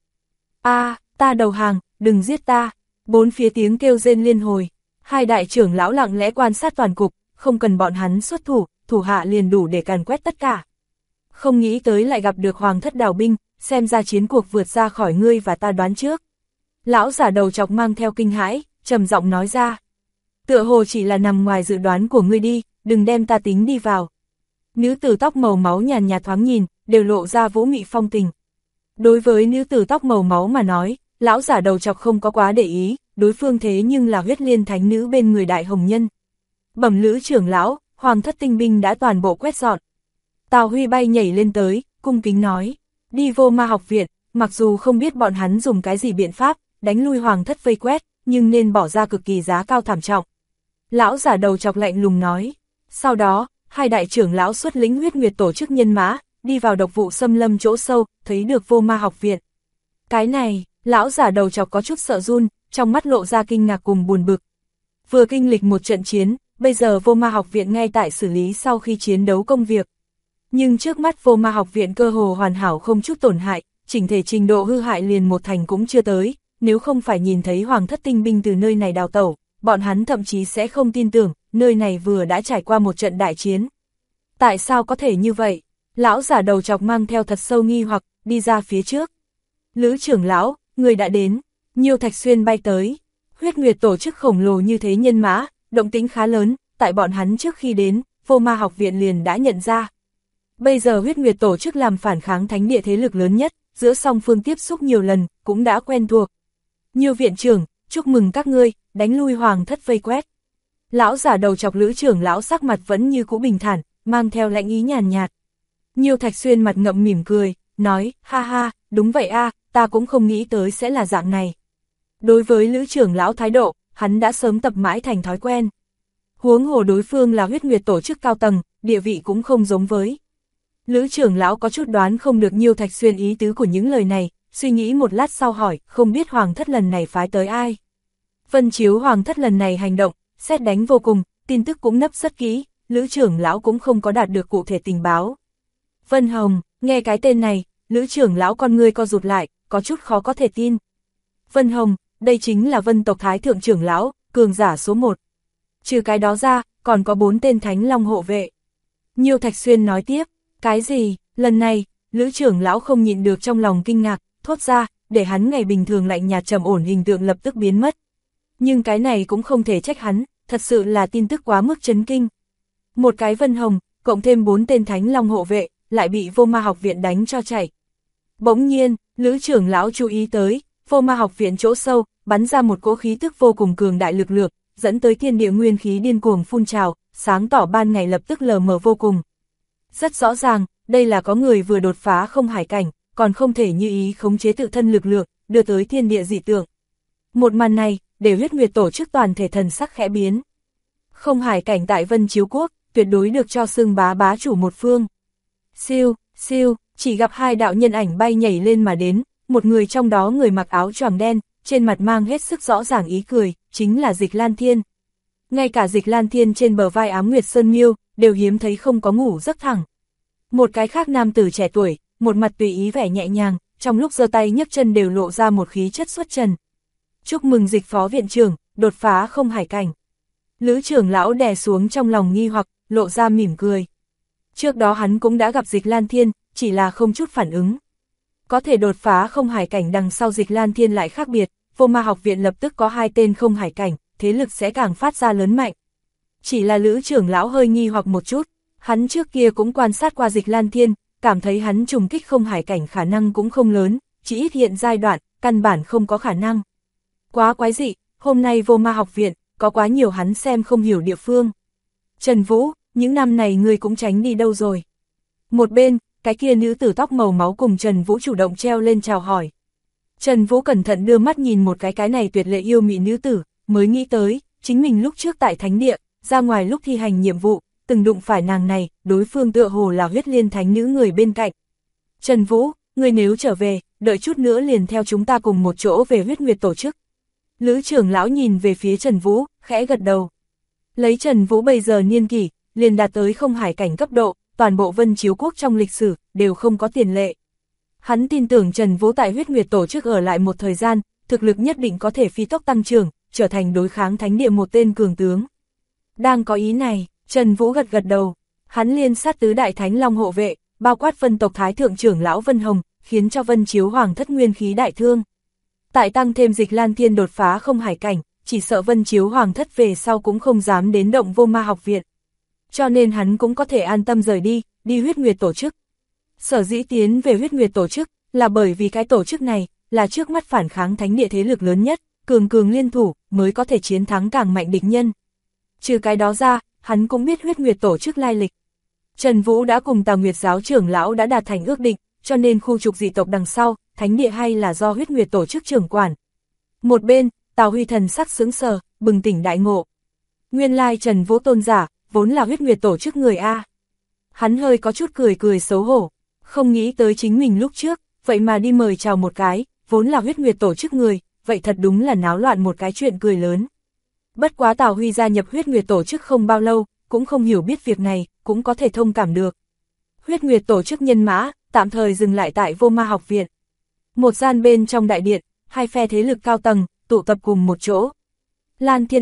Ta đầu hàng, đừng giết ta. Bốn phía tiếng kêu rên liên hồi. Hai đại trưởng lão lặng lẽ quan sát toàn cục, không cần bọn hắn xuất thủ, thủ hạ liền đủ để càn quét tất cả. Không nghĩ tới lại gặp được hoàng thất đào binh, xem ra chiến cuộc vượt ra khỏi ngươi và ta đoán trước. Lão giả đầu chọc mang theo kinh hãi, trầm giọng nói ra. Tựa hồ chỉ là nằm ngoài dự đoán của ngươi đi, đừng đem ta tính đi vào. Nữ tử tóc màu máu nhàn nhạt thoáng nhìn, đều lộ ra vũ mị phong tình. Đối với nữ tử tóc màu máu mà nói, lão giả đầu chọc không có quá để ý, đối phương thế nhưng là Huyết Liên thánh nữ bên người đại hồng nhân. Bẩm Lữ trưởng lão, hoàng thất tinh binh đã toàn bộ quét dọn. Tào Huy bay nhảy lên tới, cung kính nói, đi Vô Ma học viện, mặc dù không biết bọn hắn dùng cái gì biện pháp, đánh lui hoàng thất vây quét, nhưng nên bỏ ra cực kỳ giá cao thảm trọng. Lão giả đầu chọc lạnh lùng nói, sau đó, hai đại trưởng lão xuất lĩnh Huyết Nguyệt tổ chức nhân mã, đi vào độc vụ xâm lâm chỗ sâu, thấy được Vô Ma học viện. Cái này, lão giả đầu chọc có chút sợ run, trong mắt lộ ra kinh ngạc cùng buồn bực. Vừa kinh lịch một trận chiến, bây giờ Vô Ma học viện ngay tại xử lý sau khi chiến đấu công việc. Nhưng trước mắt Vô Ma học viện cơ hồ hoàn hảo không chút tổn hại, chỉnh thể trình độ hư hại liền một thành cũng chưa tới, nếu không phải nhìn thấy hoàng thất tinh binh từ nơi này đào tẩu, bọn hắn thậm chí sẽ không tin tưởng, nơi này vừa đã trải qua một trận đại chiến. Tại sao có thể như vậy? Lão giả đầu chọc mang theo thật sâu nghi hoặc, đi ra phía trước. Lữ trưởng lão, người đã đến. Nhiêu Thạch Xuyên bay tới. Huyết Nguyệt tổ chức khổng lồ như thế nhân mã, động tĩnh khá lớn, tại bọn hắn trước khi đến, Vô Ma học viện liền đã nhận ra. Bây giờ Huyết Nguyệt tổ chức làm phản kháng thánh địa thế lực lớn nhất, giữa song phương tiếp xúc nhiều lần, cũng đã quen thuộc. Nhiêu viện trưởng, chúc mừng các ngươi, đánh lui hoàng thất vây quét. Lão giả đầu chọc Lữ trưởng lão sắc mặt vẫn như cũ bình thản, mang theo lãnh ý nhàn nhạt. Nhiêu Thạch Xuyên mặt ngậm mỉm cười, nói, ha ha, đúng vậy a, ta cũng không nghĩ tới sẽ là dạng này. Đối với Lữ trưởng lão thái độ, hắn đã sớm tập mãi thành thói quen. Huống hồ đối phương là Huyết Nguyệt tổ chức cao tầng, địa vị cũng không giống với. Lữ trưởng lão có chút đoán không được Nhiêu Thạch Xuyên ý tứ của những lời này, suy nghĩ một lát sau hỏi, không biết hoàng thất lần này phái tới ai. Vân chiếu hoàng thất lần này hành động, sét đánh vô cùng, tin tức cũng nấp rất kỹ, Lữ trưởng lão cũng không có đạt được cụ thể tình báo. Vân Hồng, nghe cái tên này, Lữ trưởng lão con ngươi co rụt lại, có chút khó có thể tin. Vân Hồng, đây chính là Vân tộc Thái thượng trưởng lão, cường giả số 1. Trừ cái đó ra, còn có 4 tên Thánh Long hộ vệ. Nhiêu Thạch Xuyên nói tiếp, cái gì, lần này, Lữ trưởng lão không nhịn được trong lòng kinh ngạc, thốt ra, để hắn ngày bình thường lạnh nhạt trầm ổn hình tượng lập tức biến mất. Nhưng cái này cũng không thể trách hắn, thật sự là tin tức quá mức chấn kinh. Một cái Vân Hồng, cộng thêm 4 tên Thánh Long hộ vệ, lại bị Vô Ma học viện đánh cho chạy. Bỗng nhiên, Lữ trưởng lão chú ý tới, Vô Ma học viện chỗ sâu, bắn ra một cỗ khí tức vô cùng cường đại lực lượng, dẫn tới thiên địa nguyên khí điên cuồng phun trào, sáng tỏ ban ngày lập tức lờ mờ vô cùng. Rất rõ ràng, đây là có người vừa đột phá không hải cảnh, còn không thể như ý khống chế tự thân lực lượng, đưa tới thiên địa dị tượng. Một màn này, để Huyết Nguyệt tổ chức toàn thể thần sắc khẽ biến. Không hải cảnh tại Vân Chiếu Quốc, tuyệt đối được cho xưng bá chủ một phương. Siêu, siêu, chỉ gặp 2 đạo nhân ảnh bay nhảy lên mà đến, một người trong đó người mặc áo choàng đen, trên mặt mang hết sức rõ ràng ý cười, chính là Dịch Lan Thiên. Ngay cả Dịch Lan Thiên trên bờ vai Ám Nguyệt Sơn Miêu, đều hiếm thấy không có ngủ giấc thẳng. Một cái khác nam tử trẻ tuổi, một mặt tùy ý vẻ nhẹ nhàng, trong lúc giơ tay nhấc chân đều lộ ra một khí chất xuất trần. Chúc mừng Dịch phó viện trưởng, đột phá không hải cảnh. Lữ trưởng lão đè xuống trong lòng nghi hoặc, lộ ra mỉm cười. Trước đó hắn cũng đã gặp Dịch Lan Thiên, chỉ là không chút phản ứng. Có thể đột phá không hải cảnh đằng sau Dịch Lan Thiên lại khác biệt, Vô Ma học viện lập tức có 2 tên không hải cảnh, thế lực sẽ càng phát ra lớn mạnh. Chỉ là Lữ trưởng lão hơi nghi hoặc một chút, hắn trước kia cũng quan sát qua Dịch Lan Thiên, cảm thấy hắn trùng kích không hải cảnh khả năng cũng không lớn, chỉ ít hiện giai đoạn, căn bản không có khả năng. Quá quái dị, hôm nay Vô Ma học viện, có quá nhiều hắn xem không hiểu địa phương. Trần Vũ, những năm này ngươi cũng tránh đi đâu rồi? Một bên, cái kia nữ tử tóc màu máu cùng Trần Vũ chủ động treo lên chào hỏi. Trần Vũ cẩn thận đưa mắt nhìn một cái này tuyệt lệ yêu mị nữ tử, mới nghĩ tới, chính mình lúc trước tại thánh địa, ra ngoài lúc thi hành nhiệm vụ, từng đụng phải nàng này, đối phương tựa hồ là Huyết Liên thánh nữ người bên cạnh. Trần Vũ, ngươi nếu trở về, đợi chút nữa liền theo chúng ta cùng một chỗ về Huyết Nguyệt tổ chức. Lữ trưởng lão nhìn về phía Trần Vũ, khẽ gật đầu. Lấy Trần Vũ bây giờ niên kỷ, liền đạt tới không hải cảnh cấp độ, toàn bộ Vân Chiếu Quốc trong lịch sử, đều không có tiền lệ. Hắn tin tưởng Trần Vũ tại Huyết Nguyệt tổ chức ở lại một thời gian, thực lực nhất định có thể phi tốc tăng trưởng, trở thành đối kháng thánh địa một tên cường tướng. Đang có ý này, Trần Vũ gật gật đầu, hắn liên sát tứ đại Thánh Long hộ vệ, bao quát Vân tộc Thái thượng trưởng lão Vân Hồng, khiến cho Vân Chiếu hoàng thất nguyên khí đại thương. Tại tăng thêm Dịch Lan Thiên đột phá không hải cảnh, chỉ sợ Vân Chiếu hoàng thất về sau cũng không dám đến động Vô Ma học viện. Cho nên hắn cũng có thể an tâm rời đi, đi Huyết Nguyệt tổ chức. Sở dĩ tiến về Huyết Nguyệt tổ chức, là bởi vì cái tổ chức này, là trước mắt phản kháng thánh địa thế lực lớn nhất, cường liên thủ, mới có thể chiến thắng càng mạnh địch nhân. Trừ cái đó ra, hắn cũng biết Huyết Nguyệt tổ chức lai lịch. Trần Vũ đã cùng Tào Nguyệt giáo trưởng lão đã đạt thành ước định, cho nên khu trục dị tộc đằng sau, thánh địa hay là do Huyết Nguyệt tổ chức trưởng quản. Một bên, Tào Huy thần sắc sững sờ, bừng tỉnh đại ngộ. Nguyên lai Trần Vũ tôn giả, vốn là Huyết Nguyệt tổ chức người A. Hắn hơi có chút cười xấu hổ, không nghĩ tới chính mình lúc trước, vậy mà đi mời chào một cái, vốn là Huyết Nguyệt tổ chức người, vậy thật đúng là náo loạn một cái chuyện cười lớn. Bất quá Tào Huy gia nhập Huyết Nguyệt tổ chức không bao lâu, cũng không hiểu biết việc này, cũng có thể thông cảm được. Huyết Nguyệt tổ chức nhân mã, tạm thời dừng lại tại Vô Ma học viện. Một gian bên trong đại điện, 2 phe thế lực cao tầng, tụ tập cùng một chỗ. Lan Thiên A,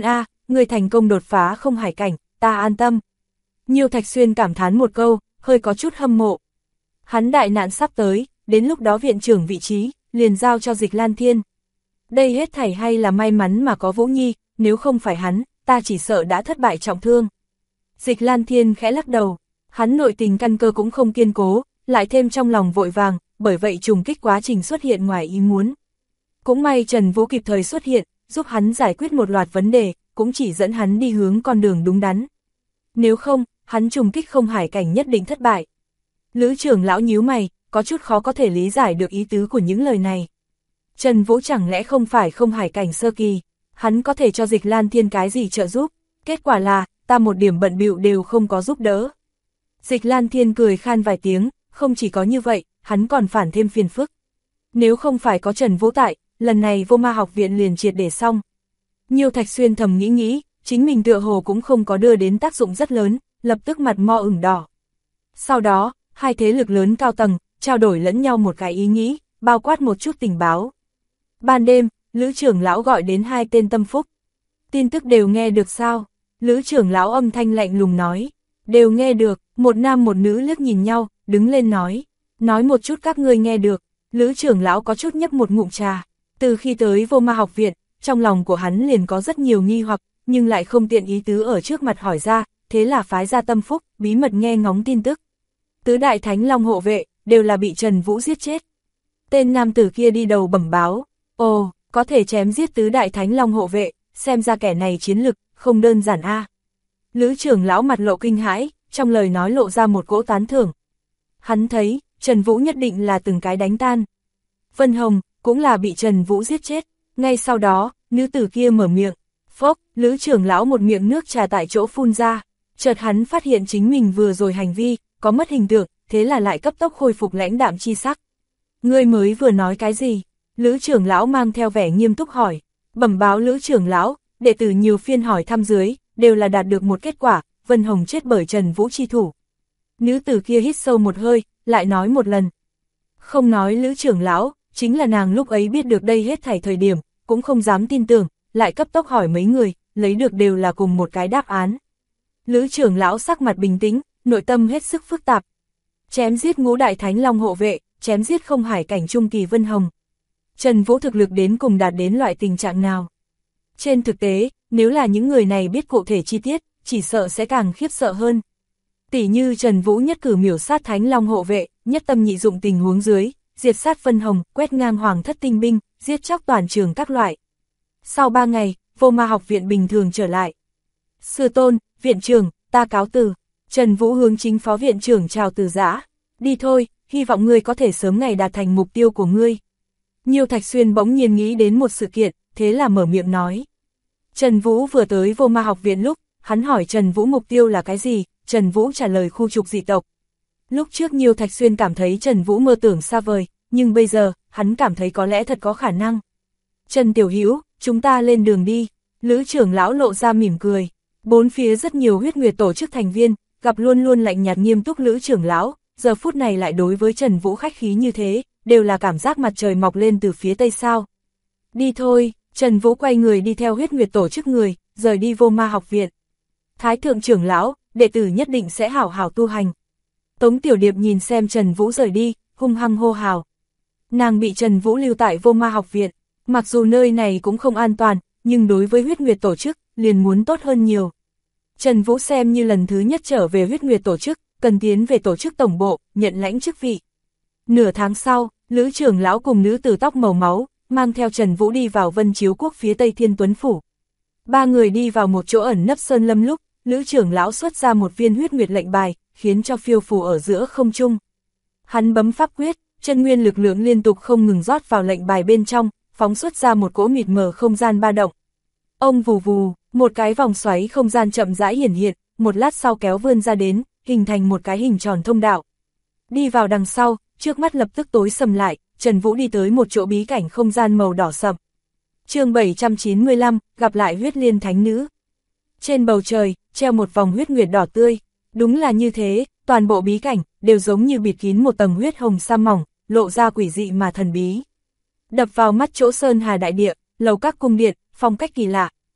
người thành công đột phá không hải cảnh, ta an tâm. Nhiêu Thạch Xuyên cảm thán một câu, hơi có chút hâm mộ. Hắn đại nạn sắp tới, đến lúc đó viện trưởng vị trí, liền giao cho Dịch Lan Thiên. Đây hết thảy hay là may mắn mà có Vũ Nhi, nếu không phải hắn, ta chỉ sợ đã thất bại trọng thương. Dịch Lan Thiên khẽ lắc đầu, hắn nội tình căn cơ cũng không kiên cố, lại thêm trong lòng vội vàng, bởi vậy trùng kích quá trình xuất hiện ngoài ý muốn. Cũng may Trần Vũ kịp thời xuất hiện, giúp hắn giải quyết một loạt vấn đề, cũng chỉ dẫn hắn đi hướng con đường đúng đắn. Nếu không, hắn trùng kích không hải cảnh nhất định thất bại. Lữ trưởng lão nhíu mày, có chút khó có thể lý giải được ý tứ của những lời này. Trần Vũ chẳng lẽ không phải không hải cảnh sơ kỳ, hắn có thể cho Dịch Lan Thiên cái gì trợ giúp, kết quả là, ta một điểm bận bịu đều không có giúp đỡ. Dịch Lan Thiên cười khan vài tiếng, không chỉ có như vậy, hắn còn phản thêm phiền phức. Nếu không phải có Trần Vũ tại, lần này Vô Ma học viện liền triệt để xong. Nhiêu Thạch Xuyên thầm nghĩ, chính mình tựa hồ cũng không có đưa đến tác dụng rất lớn, lập tức mặt mo ửng đỏ. Sau đó, hai thế lực lớn cao tầng, trao đổi lẫn nhau một cái ý nghĩ, bao quát một chút tình báo. Ban đêm, Lữ trưởng lão gọi đến hai tên tâm phúc. Tin tức đều nghe được sao? Lữ trưởng lão âm thanh lạnh lùng nói. Đều nghe được, một nam một nữ liếc nhìn nhau, đứng lên nói. Nói một chút các ngươi nghe được. Lữ trưởng lão có chút nhấp một ngụm trà. Từ khi tới Vô Ma học viện, trong lòng của hắn liền có rất nhiều nghi hoặc, nhưng lại không tiện ý tứ ở trước mặt hỏi ra, thế là phái ra tâm phúc, bí mật nghe ngóng tin tức. Tứ đại thánh long hộ vệ, đều là bị Trần Vũ giết chết. Tên nam tử kia đi đầu bẩm báo, ồ, có thể chém giết tứ đại thánh long hộ vệ, xem ra kẻ này chiến lực, không đơn giản a. Lữ trưởng lão mặt lộ kinh hãi, trong lời nói lộ ra một cỗ tán thưởng. Hắn thấy, Trần Vũ nhất định là từng cái đánh tan. Vân Hồng, cũng là bị Trần Vũ giết chết. Ngay sau đó, nữ tử kia mở miệng. Phốc, Lữ trưởng lão một miệng nước trà tại chỗ phun ra. Chợt hắn phát hiện chính mình vừa rồi hành vi, có mất hình tượng, thế là lại cấp tốc khôi phục lãnh đạm chi sắc. Ngươi mới vừa nói cái gì? Lữ trưởng lão mang theo vẻ nghiêm túc hỏi. Bẩm báo Lữ trưởng lão, đệ tử nhiều phiên hỏi thăm dưới, đều là đạt được một kết quả, Vân Hồng chết bởi Trần Vũ chi thủ. Nữ tử kia hít sâu một hơi, lại nói một lần. Không nói Lữ trưởng lão, chính là nàng lúc ấy biết được đây hết thảy thời điểm, cũng không dám tin tưởng, lại cấp tốc hỏi mấy người, lấy được đều là cùng một cái đáp án. Lữ trưởng lão sắc mặt bình tĩnh, nội tâm hết sức phức tạp. Chém giết ngũ đại thánh long hộ vệ, chém giết không hải cảnh trung kỳ Vân Hồng. Trần Vũ thực lực đến cùng đạt đến loại tình trạng nào? Trên thực tế, nếu là những người này biết cụ thể chi tiết, chỉ sợ sẽ càng khiếp sợ hơn. Tỷ như Trần Vũ nhất cử miểu sát thánh long hộ vệ, nhất tâm nhị dụng tình huống dưới, diệt sát Vân Hồng, quét ngang hoàng thất tinh binh, giết chóc toàn trường các loại. Sau 3 ngày, Vô Ma học viện bình thường trở lại. Sư tôn, viện trưởng, ta cáo từ. Trần Vũ hướng chính phó viện trưởng chào từ giã. Đi thôi, hy vọng ngươi có thể sớm ngày đạt thành mục tiêu của ngươi. Nhiêu Thạch Xuyên bỗng nhiên nghĩ đến một sự kiện, thế là mở miệng nói. Trần Vũ vừa tới Vô Ma học viện lúc, hắn hỏi Trần Vũ mục tiêu là cái gì, Trần Vũ trả lời khu trục dị tộc. Lúc trước Nhiêu Thạch Xuyên cảm thấy Trần Vũ mơ tưởng xa vời, nhưng bây giờ, hắn cảm thấy có lẽ thật có khả năng. Trần Tiểu Hữu, chúng ta lên đường đi. Lữ trưởng lão lộ ra mỉm cười. Bốn phía rất nhiều huyết nguyệt tổ chức thành viên, gặp luôn luôn lạnh nhạt nghiêm túc Lữ trưởng lão, giờ phút này lại đối với Trần Vũ khách khí như thế, đều là cảm giác mặt trời mọc lên từ phía tây sao. Đi thôi, Trần Vũ quay người đi theo huyết nguyệt tổ chức người, rời đi Vô Ma học viện. Thái thượng trưởng lão, đệ tử nhất định sẽ hảo hảo tu hành. Tống Tiểu Điệp nhìn xem Trần Vũ rời đi, hung hăng hô hào. Nàng bị Trần Vũ lưu tại Vô Ma học viện, mặc dù nơi này cũng không an toàn, nhưng đối với huyết nguyệt tổ chức, liền muốn tốt hơn nhiều. Trần Vũ xem như lần thứ nhất trở về huyết nguyệt tổ chức, cần tiến về tổ chức tổng bộ, nhận lãnh chức vị. Nửa tháng sau, Lữ trưởng lão cùng nữ tử tóc màu máu, mang theo Trần Vũ đi vào Vân Chiếu Quốc phía Tây Thiên Tuấn Phủ. Ba người đi vào một chỗ ẩn nấp sơn lâm lúc, Lữ trưởng lão xuất ra một viên huyết nguyệt lệnh bài, khiến cho phiêu phù ở giữa không trung. Hắn bấm pháp quyết, chân nguyên lực lượng liên tục không ngừng rót vào lệnh bài bên trong, phóng xuất ra một cỗ mịt mờ không gian ba động. Ông vù vù, một cái vòng xoáy không gian chậm rãi hiển hiện, một lát sau kéo vươn ra đến, hình thành một cái hình tròn thông đạo. Đi vào đằng sau, trước mắt lập tức tối sầm lại, Trần Vũ đi tới một chỗ bí cảnh không gian màu đỏ sậm. Chương 795, gặp lại huyết liên thánh nữ. Trên bầu trời, treo một vòng huyết nguyệt đỏ tươi. Đúng là như thế, toàn bộ bí cảnh, đều giống như bịt kín một tầng huyết hồng sa mỏng, lộ ra quỷ dị mà thần bí. Đập vào mắt chỗ sơn hà đại địa, lầu các cung điện, phong cách kỳ lạ.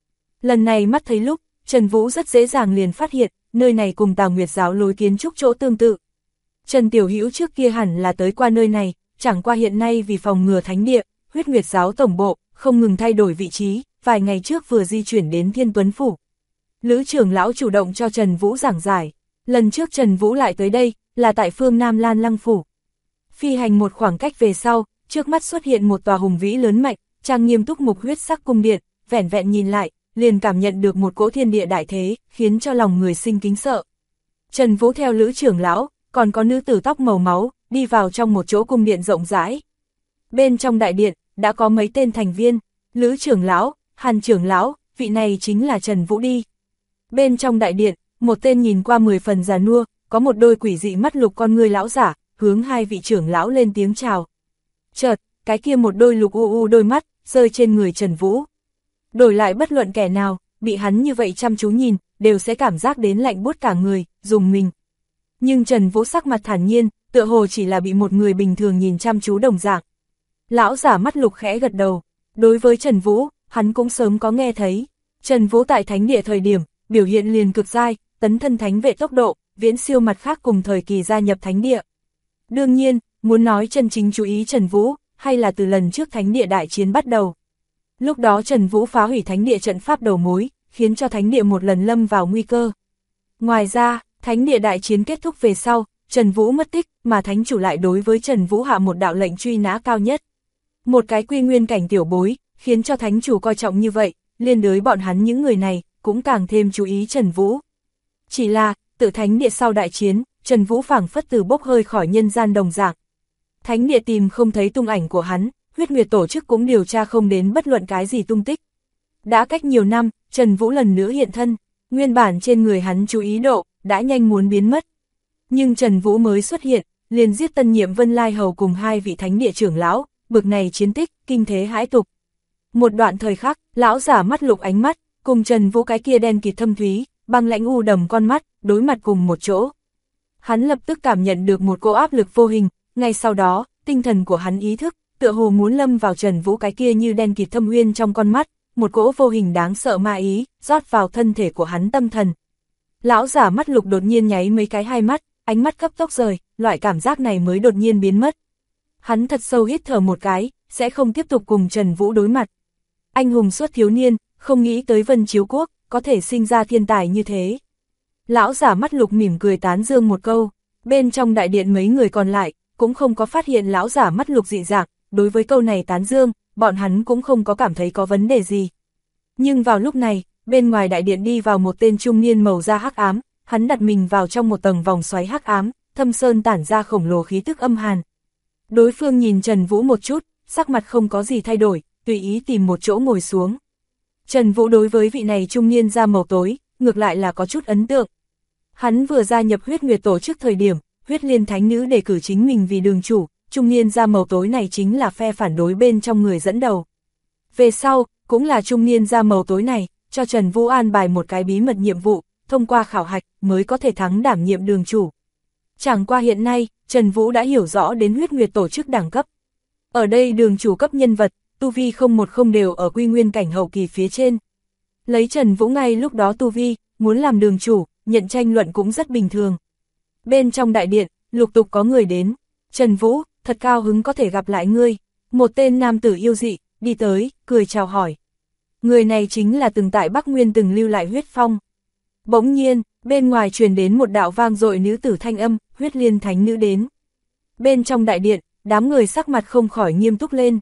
Lần này mắt thấy lúc, Trần Vũ rất dễ dàng liền phát hiện, nơi này cùng Tào Nguyệt giáo lối kiến trúc chỗ tương tự. Trần Tiểu Hữu trước kia hẳn là tới qua nơi này, chẳng qua hiện nay vì phòng ngừa thánh địa, Huyết Nguyệt giáo tổng bộ, không ngừng thay đổi vị trí, vài ngày trước vừa di chuyển đến Thiên Tuấn Phủ. Lữ trưởng lão chủ động cho Trần Vũ giảng giải, lần trước Trần Vũ lại tới đây, là tại phương Nam Lan Lăng Phủ. Phi hành một khoảng cách về sau, trước mắt xuất hiện một tòa hùng vĩ lớn mạnh, trang nghiêm túc mục huyết sắc cung điện, vẻn vẹn nhìn lại, liền cảm nhận được một cỗ thiên địa đại thế, khiến cho lòng người sinh kính sợ. Trần Vũ theo Lữ trưởng lão, còn có nữ tử tóc màu máu, đi vào trong một chỗ cung điện rộng rãi. Bên trong đại điện, đã có mấy tên thành viên, Lữ trưởng lão, Hàn trưởng lão, vị này chính là Trần Vũ đi. Bên trong đại điện, một tên nhìn qua 10 phần già nua, có một đôi quỷ dị mắt lục con ngươi lão giả, hướng hai vị trưởng lão lên tiếng chào. Chợt, cái kia một đôi lục u đôi mắt, rơi trên người Trần Vũ. Đổi lại bất luận kẻ nào, bị hắn như vậy chăm chú nhìn, đều sẽ cảm giác đến lạnh buốt cả người, dùng mình. Nhưng Trần Vũ sắc mặt thản nhiên, tựa hồ chỉ là bị một người bình thường nhìn chăm chú đồng dạng. Lão giả mắt lục khẽ gật đầu, đối với Trần Vũ, hắn cũng sớm có nghe thấy. Trần Vũ tại thánh địa thời điểm, biểu hiện liền cực dai, tấn thân thánh vệ tốc độ, viễn siêu mặt khác cùng thời kỳ gia nhập thánh địa. Đương nhiên, muốn nói chân chính chú ý Trần Vũ, hay là từ lần trước thánh địa đại chiến bắt đầu. Lúc đó Trần Vũ phá hủy thánh địa trận pháp đầu mối, khiến cho thánh địa một lần lâm vào nguy cơ. Ngoài ra, thánh địa đại chiến kết thúc về sau, Trần Vũ mất tích, mà thánh chủ lại đối với Trần Vũ hạ một đạo lệnh truy nã cao nhất. Một cái quy nguyên cảnh tiểu bối, khiến cho thánh chủ coi trọng như vậy, liên đới bọn hắn những người này, cũng càng thêm chú ý Trần Vũ. Chỉ là, tự thánh địa sau đại chiến, Trần Vũ phảng phất từ bốc hơi khỏi nhân gian đồng dạng. Thánh địa tìm không thấy tung ảnh của hắn, Huyết Nguyệt tổ chức cũng điều tra không đến bất luận cái gì tung tích. Đã cách nhiều năm, Trần Vũ lần nữa hiện thân, nguyên bản trên người hắn chú ý độ, đã nhanh muốn biến mất. Nhưng Trần Vũ mới xuất hiện, liền giết tân nhiệm Vân Lai Hầu cùng hai vị thánh địa trưởng lão, bực này chiến tích, kinh thế hãi tục. Một đoạn thời khắc, lão giả mắt lục ánh mắt, cùng Trần Vũ cái kia đen kịt thâm thúy, băng lãnh u đầm con mắt, đối mặt cùng một chỗ. Hắn lập tức cảm nhận được một cỗ áp lực vô hình, ngay sau đó, tinh thần của hắn ý thức, tựa hồ muốn lâm vào Trần Vũ cái kia như đen kịt thâm uyên trong con mắt, một cỗ vô hình đáng sợ ma ý, rót vào thân thể của hắn tâm thần. Lão giả mắt lục đột nhiên nháy mấy cái hai mắt, ánh mắt cấp tốc rời, loại cảm giác này mới đột nhiên biến mất. Hắn thật sâu hít thở một cái, sẽ không tiếp tục cùng Trần Vũ đối mặt. Anh hùng xuất thiếu niên, không nghĩ tới Vân Chiếu Quốc, có thể sinh ra thiên tài như thế. Lão giả mắt lục mỉm cười tán dương một câu, bên trong đại điện mấy người còn lại, cũng không có phát hiện lão giả mắt lục dị dạng, đối với câu này tán dương, bọn hắn cũng không có cảm thấy có vấn đề gì. Nhưng vào lúc này, bên ngoài đại điện đi vào một tên trung niên màu da hắc ám, hắn đặt mình vào trong một tầng vòng xoáy hắc ám, thâm sơn tản ra khổng lồ khí tức âm hàn. Đối phương nhìn Trần Vũ một chút, sắc mặt không có gì thay đổi, tùy ý tìm một chỗ ngồi xuống. Trần Vũ đối với vị này trung niên da màu tối, ngược lại là có chút ấn tượng. Hắn vừa gia nhập Huyết Nguyệt tổ chức thời điểm, Huyết Liên Thánh Nữ đề cử chính mình vì đường chủ, trung niên da màu tối này chính là phe phản đối bên trong người dẫn đầu. Về sau, cũng là trung niên da màu tối này, cho Trần Vũ an bài một cái bí mật nhiệm vụ, thông qua khảo hạch mới có thể thắng đảm nhiệm đường chủ. Chẳng qua hiện nay, Trần Vũ đã hiểu rõ đến Huyết Nguyệt tổ chức đẳng cấp. Ở đây đường chủ cấp nhân vật, tu vi 010 đều ở quy nguyên cảnh hậu kỳ phía trên. Lấy Trần Vũ ngay lúc đó tu vi, muốn làm đường chủ, nhận tranh luận cũng rất bình thường. Bên trong đại điện, lục tục có người đến. Trần Vũ, thật cao hứng có thể gặp lại ngươi. Một tên nam tử yêu dị, đi tới, cười chào hỏi. Người này chính là từng tại Bắc Nguyên từng lưu lại huyết phong. Bỗng nhiên, bên ngoài truyền đến một đạo vang dội nữ tử thanh âm, Huyết Liên Thánh Nữ đến. Bên trong đại điện, đám người sắc mặt không khỏi nghiêm túc lên.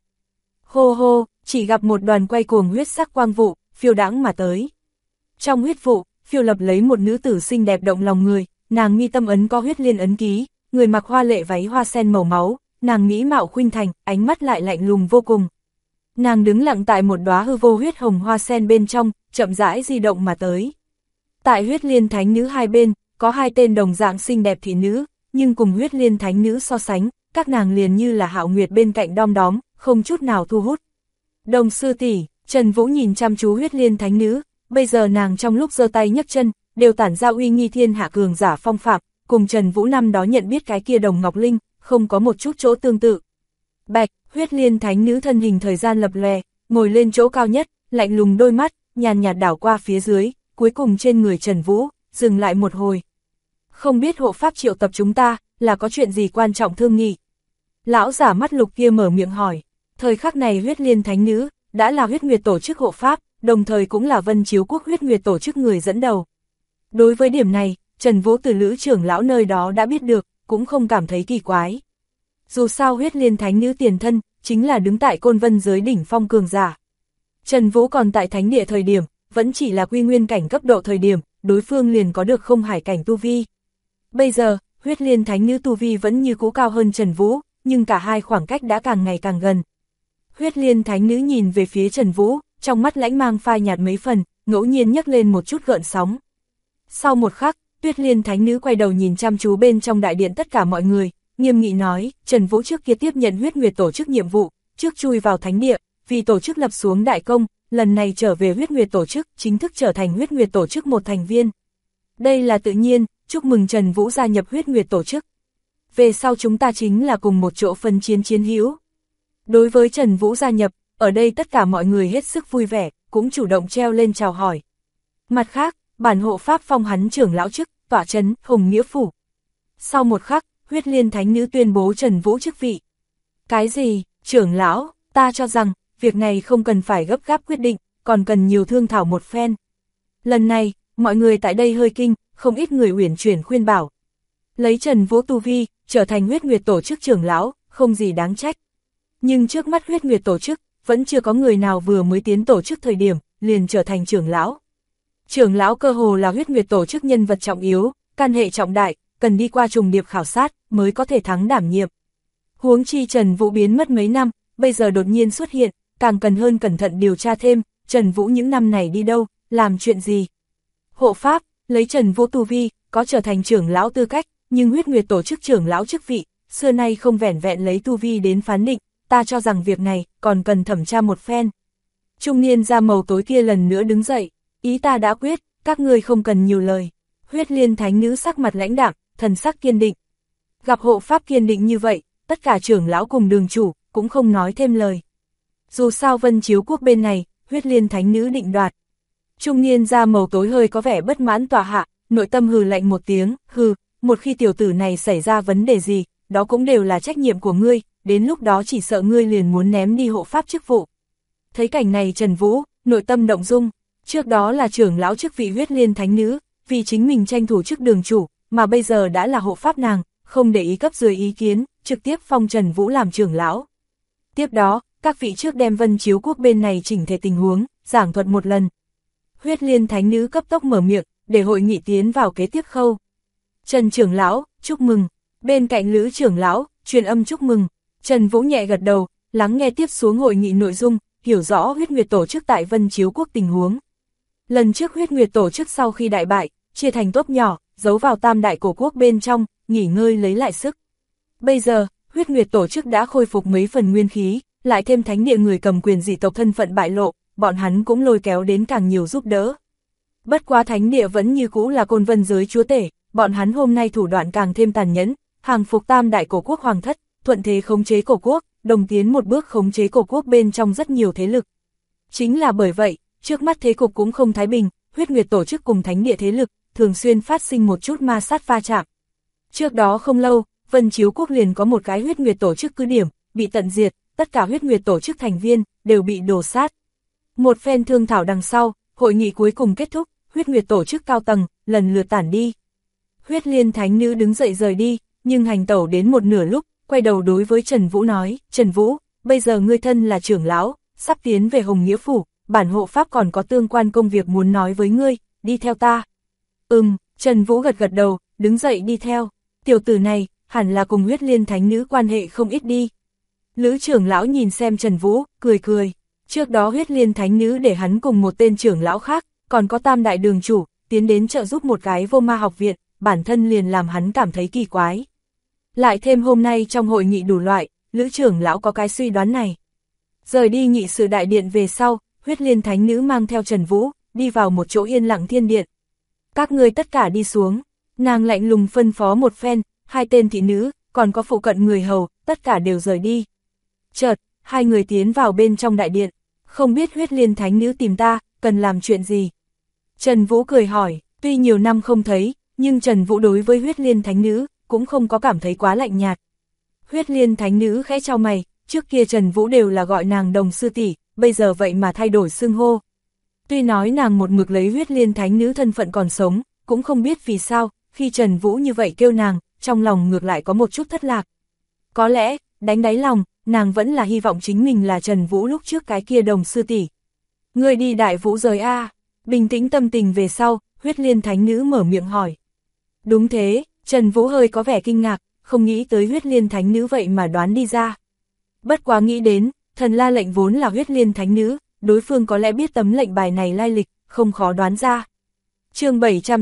Hô hô, chỉ gặp một đoàn quay cuồng huyết sắc quang vụ, phiêu đãng mà tới. Trong huyết vụ, phiêu lập lấy một nữ tử xinh đẹp động lòng người, nàng mi tâm ấn có huyết liên ấn ký, người mặc hoa lệ váy hoa sen màu máu, nàng mỹ mạo khuynh thành, ánh mắt lại lạnh lùng vô cùng. Nàng đứng lặng tại một đóa hư vô huyết hồng hoa sen bên trong, chậm rãi di động mà tới. Tại Huyết Liên Thánh Nữ hai bên, có hai tên đồng dạng xinh đẹp thị nữ, nhưng cùng Huyết Liên Thánh Nữ so sánh, các nàng liền như là Hạo Nguyệt bên cạnh đom đóm, không chút nào thu hút. Đồng sư tỷ, Trần Vũ nhìn chăm chú Huyết Liên Thánh Nữ, bây giờ nàng trong lúc giơ tay nhấc chân, đều tản ra uy nghi thiên hạ cường giả phong phạm, cùng Trần Vũ năm đó nhận biết cái kia Đồng Ngọc Linh, không có một chút chỗ tương tự. Bạch, Huyết Liên Thánh Nữ thân hình thời gian lập lòe, ngồi lên chỗ cao nhất, lạnh lùng đôi mắt, nhàn nhạt đảo qua phía dưới, cuối cùng trên người Trần Vũ, dừng lại một hồi. Không biết hộ pháp triệu tập chúng ta, là có chuyện gì quan trọng thương nghị? Lão giả mắt lục kia mở miệng hỏi. Thời khắc này Huyết Liên Thánh Nữ, đã là Huyết Nguyệt tổ chức hộ pháp, đồng thời cũng là Vân Chiếu Quốc Huyết Nguyệt tổ chức người dẫn đầu. Đối với điểm này, Trần Vũ từ Lữ trưởng lão nơi đó đã biết được, cũng không cảm thấy kỳ quái. Dù sao Huyết Liên Thánh Nữ tiền thân, chính là đứng tại Côn Vân giới đỉnh phong cường giả. Trần Vũ còn tại thánh địa thời điểm, vẫn chỉ là quy nguyên cảnh cấp độ thời điểm, đối phương liền có được không hải cảnh tu vi. Bây giờ, Huyết Liên Thánh Nữ tu vi vẫn như cũ cao hơn Trần Vũ, nhưng cả hai khoảng cách đã càng ngày càng gần. Huyết Liên Thánh Nữ nhìn về phía Trần Vũ, trong mắt lãnh mang phai nhạt mấy phần, ngẫu nhiên nhấc lên một chút gợn sóng. Sau một khắc, Huyết Liên Thánh Nữ quay đầu nhìn chăm chú bên trong đại điện tất cả mọi người, nghiêm nghị nói, Trần Vũ trước kia tiếp nhận Huyết Nguyệt tổ chức nhiệm vụ, trước chui vào thánh địa, vì tổ chức lập xuống đại công, lần này trở về Huyết Nguyệt tổ chức, chính thức trở thành Huyết Nguyệt tổ chức một thành viên. Đây là tự nhiên, chúc mừng Trần Vũ gia nhập Huyết Nguyệt tổ chức. Về sau chúng ta chính là cùng một chỗ phân chiến chiến hữu. Đối với Trần Vũ gia nhập, ở đây tất cả mọi người hết sức vui vẻ, cũng chủ động treo lên chào hỏi. Mặt khác, bản hộ pháp phong hắn trưởng lão chức, tọa trấn Hồng Nghĩa Phủ. Sau một khắc, Huyết Liên Thánh Nữ tuyên bố Trần Vũ chức vị. Cái gì, trưởng lão, ta cho rằng, việc này không cần phải gấp gáp quyết định, còn cần nhiều thương thảo một phen. Lần này, mọi người tại đây hơi kinh, không ít người uyển chuyển khuyên bảo. Lấy Trần Vũ tu vi, trở thành Huyết Nguyệt tổ chức trưởng lão, không gì đáng trách. Nhưng trước mắt Huyết Nguyệt tổ chức, vẫn chưa có người nào vừa mới tiến tổ chức thời điểm, liền trở thành trưởng lão. Trưởng lão cơ hồ là Huyết Nguyệt tổ chức nhân vật trọng yếu, can hệ trọng đại, cần đi qua trùng điệp khảo sát, mới có thể thắng đảm nhiệm. Huống chi Trần Vũ biến mất mấy năm, bây giờ đột nhiên xuất hiện, càng cần hơn cẩn thận điều tra thêm, Trần Vũ những năm này đi đâu, làm chuyện gì. Hộ pháp, lấy Trần Vũ tu vi, có trở thành trưởng lão tư cách, nhưng Huyết Nguyệt tổ chức trưởng lão chức vị, xưa nay không vẻn vẹn lấy tu vi đến phán định, ta cho rằng việc này còn cần thẩm tra một phen. Trung niên da màu tối kia lần nữa đứng dậy, ý ta đã quyết, các ngươi không cần nhiều lời. Huyết Liên Thánh Nữ sắc mặt lãnh đạm, thần sắc kiên định. Gặp hộ pháp kiên định như vậy, tất cả trưởng lão cùng đường chủ, cũng không nói thêm lời. Dù sao Vân Chiếu Quốc bên này, Huyết Liên Thánh Nữ định đoạt. Trung niên da màu tối hơi có vẻ bất mãn tòa hạ, nội tâm hừ lạnh một tiếng, hừ, một khi tiểu tử này xảy ra vấn đề gì, đó cũng đều là trách nhiệm của ngươi, đến lúc đó chỉ sợ ngươi liền muốn ném đi hộ pháp chức vụ. Thấy cảnh này Trần Vũ, nội tâm động dung, trước đó là trưởng lão chức vị Huyết Liên Thánh Nữ, vì chính mình tranh thủ chức đường chủ, mà bây giờ đã là hộ pháp nàng, không để ý cấp dưới ý kiến, trực tiếp phong Trần Vũ làm trưởng lão. Tiếp đó, các vị trước đem Vân Chiếu Quốc bên này chỉnh thể tình huống, giảng thuật một lần. Huyết Liên Thánh Nữ cấp tốc mở miệng, để hội nghị tiến vào kế tiếp khâu. Trần trưởng lão, chúc mừng. Bên cạnh Lữ trưởng lão, truyền âm chúc mừng. Trần Vũ nhẹ gật đầu, lắng nghe tiếp xuống hội nghị nội dung, hiểu rõ Huyết Nguyệt tổ chức tại Vân Chiếu Quốc tình huống. Lần trước Huyết Nguyệt tổ chức sau khi đại bại, chia thành tốp nhỏ, giấu vào Tam Đại Cổ Quốc bên trong, nghỉ ngơi lấy lại sức. Bây giờ, Huyết Nguyệt tổ chức đã khôi phục mấy phần nguyên khí, lại thêm thánh địa người cầm quyền dị tộc thân phận bại lộ, bọn hắn cũng lôi kéo đến càng nhiều giúp đỡ. Bất quá thánh địa vẫn như cũ là Côn Vân giới chúa tể, bọn hắn hôm nay thủ đoạn càng thêm tàn nhẫn, hàng phục Tam Đại Cổ Quốc hoàng thất, thuận thế khống chế cổ quốc, đồng tiến một bước khống chế cổ quốc bên trong rất nhiều thế lực. Chính là bởi vậy, trước mắt thế cục cũng không thái bình, Huyết Nguyệt tổ chức cùng thánh địa thế lực, thường xuyên phát sinh một chút ma sát va chạm. Trước đó không lâu, Vân Chiếu Quốc liền có một cái Huyết Nguyệt tổ chức cứ điểm, bị tận diệt, tất cả Huyết Nguyệt tổ chức thành viên, đều bị đổ sát. Một phen thương thảo đằng sau, hội nghị cuối cùng kết thúc, Huyết Nguyệt tổ chức cao tầng, lần lượt tản đi. Huyết Liên Thánh Nữ đứng dậy rời đi, nhưng hành tẩu đến một nửa lúc, quay đầu đối với Trần Vũ nói, Trần Vũ, bây giờ ngươi thân là trưởng lão, sắp tiến về Hồng Nghĩa Phủ, bản hộ pháp còn có tương quan công việc muốn nói với ngươi, đi theo ta. Trần Vũ gật gật đầu, đứng dậy đi theo, tiểu tử này, hẳn là cùng Huyết Liên Thánh Nữ quan hệ không ít đi. Lữ trưởng lão nhìn xem Trần Vũ, cười cười, trước đó Huyết Liên Thánh Nữ để hắn cùng một tên trưởng lão khác, còn có Tam Đại đường chủ, tiến đến trợ giúp một cái Vô Ma học viện, bản thân liền làm hắn cảm thấy kỳ quái. Lại thêm hôm nay trong hội nghị đủ loại, Lữ trưởng lão có cái suy đoán này. Rời đi nghị sự đại điện về sau, Huyết Liên Thánh Nữ mang theo Trần Vũ, đi vào một chỗ yên lặng thiên điện. Các ngươi tất cả đi xuống, nàng lạnh lùng phân phó một phen, hai tên thị nữ, còn có phụ cận người hầu, tất cả đều rời đi. Chợt, hai người tiến vào bên trong đại điện, không biết Huyết Liên Thánh Nữ tìm ta, cần làm chuyện gì? Trần Vũ cười hỏi, tuy nhiều năm không thấy, nhưng Trần Vũ đối với huyết liên thánh nữ, cũng không có cảm thấy quá lạnh nhạt. Huyết liên thánh nữ khẽ chau mày, trước kia Trần Vũ đều là gọi nàng đồng sư tỷ, bây giờ vậy mà thay đổi xưng hô. Tuy nói nàng một mực lấy huyết liên thánh nữ thân phận còn sống, cũng không biết vì sao, khi Trần Vũ như vậy kêu nàng, trong lòng ngược lại có một chút thất lạc. Có lẽ, đánh đáy lòng, nàng vẫn là hy vọng chính mình là Trần Vũ lúc trước cái kia đồng sư tỷ. Ngươi đi Đại Vũ giới a? Bình tĩnh tâm tình về sau, huyết liên thánh nữ mở miệng hỏi. Đúng thế, Trần Vũ hơi có vẻ kinh ngạc, không nghĩ tới huyết liên thánh nữ vậy mà đoán đi ra. Bất quá nghĩ đến, thần la lệnh vốn là huyết liên thánh nữ, đối phương có lẽ biết tấm lệnh bài này lai lịch, không khó đoán ra. Chương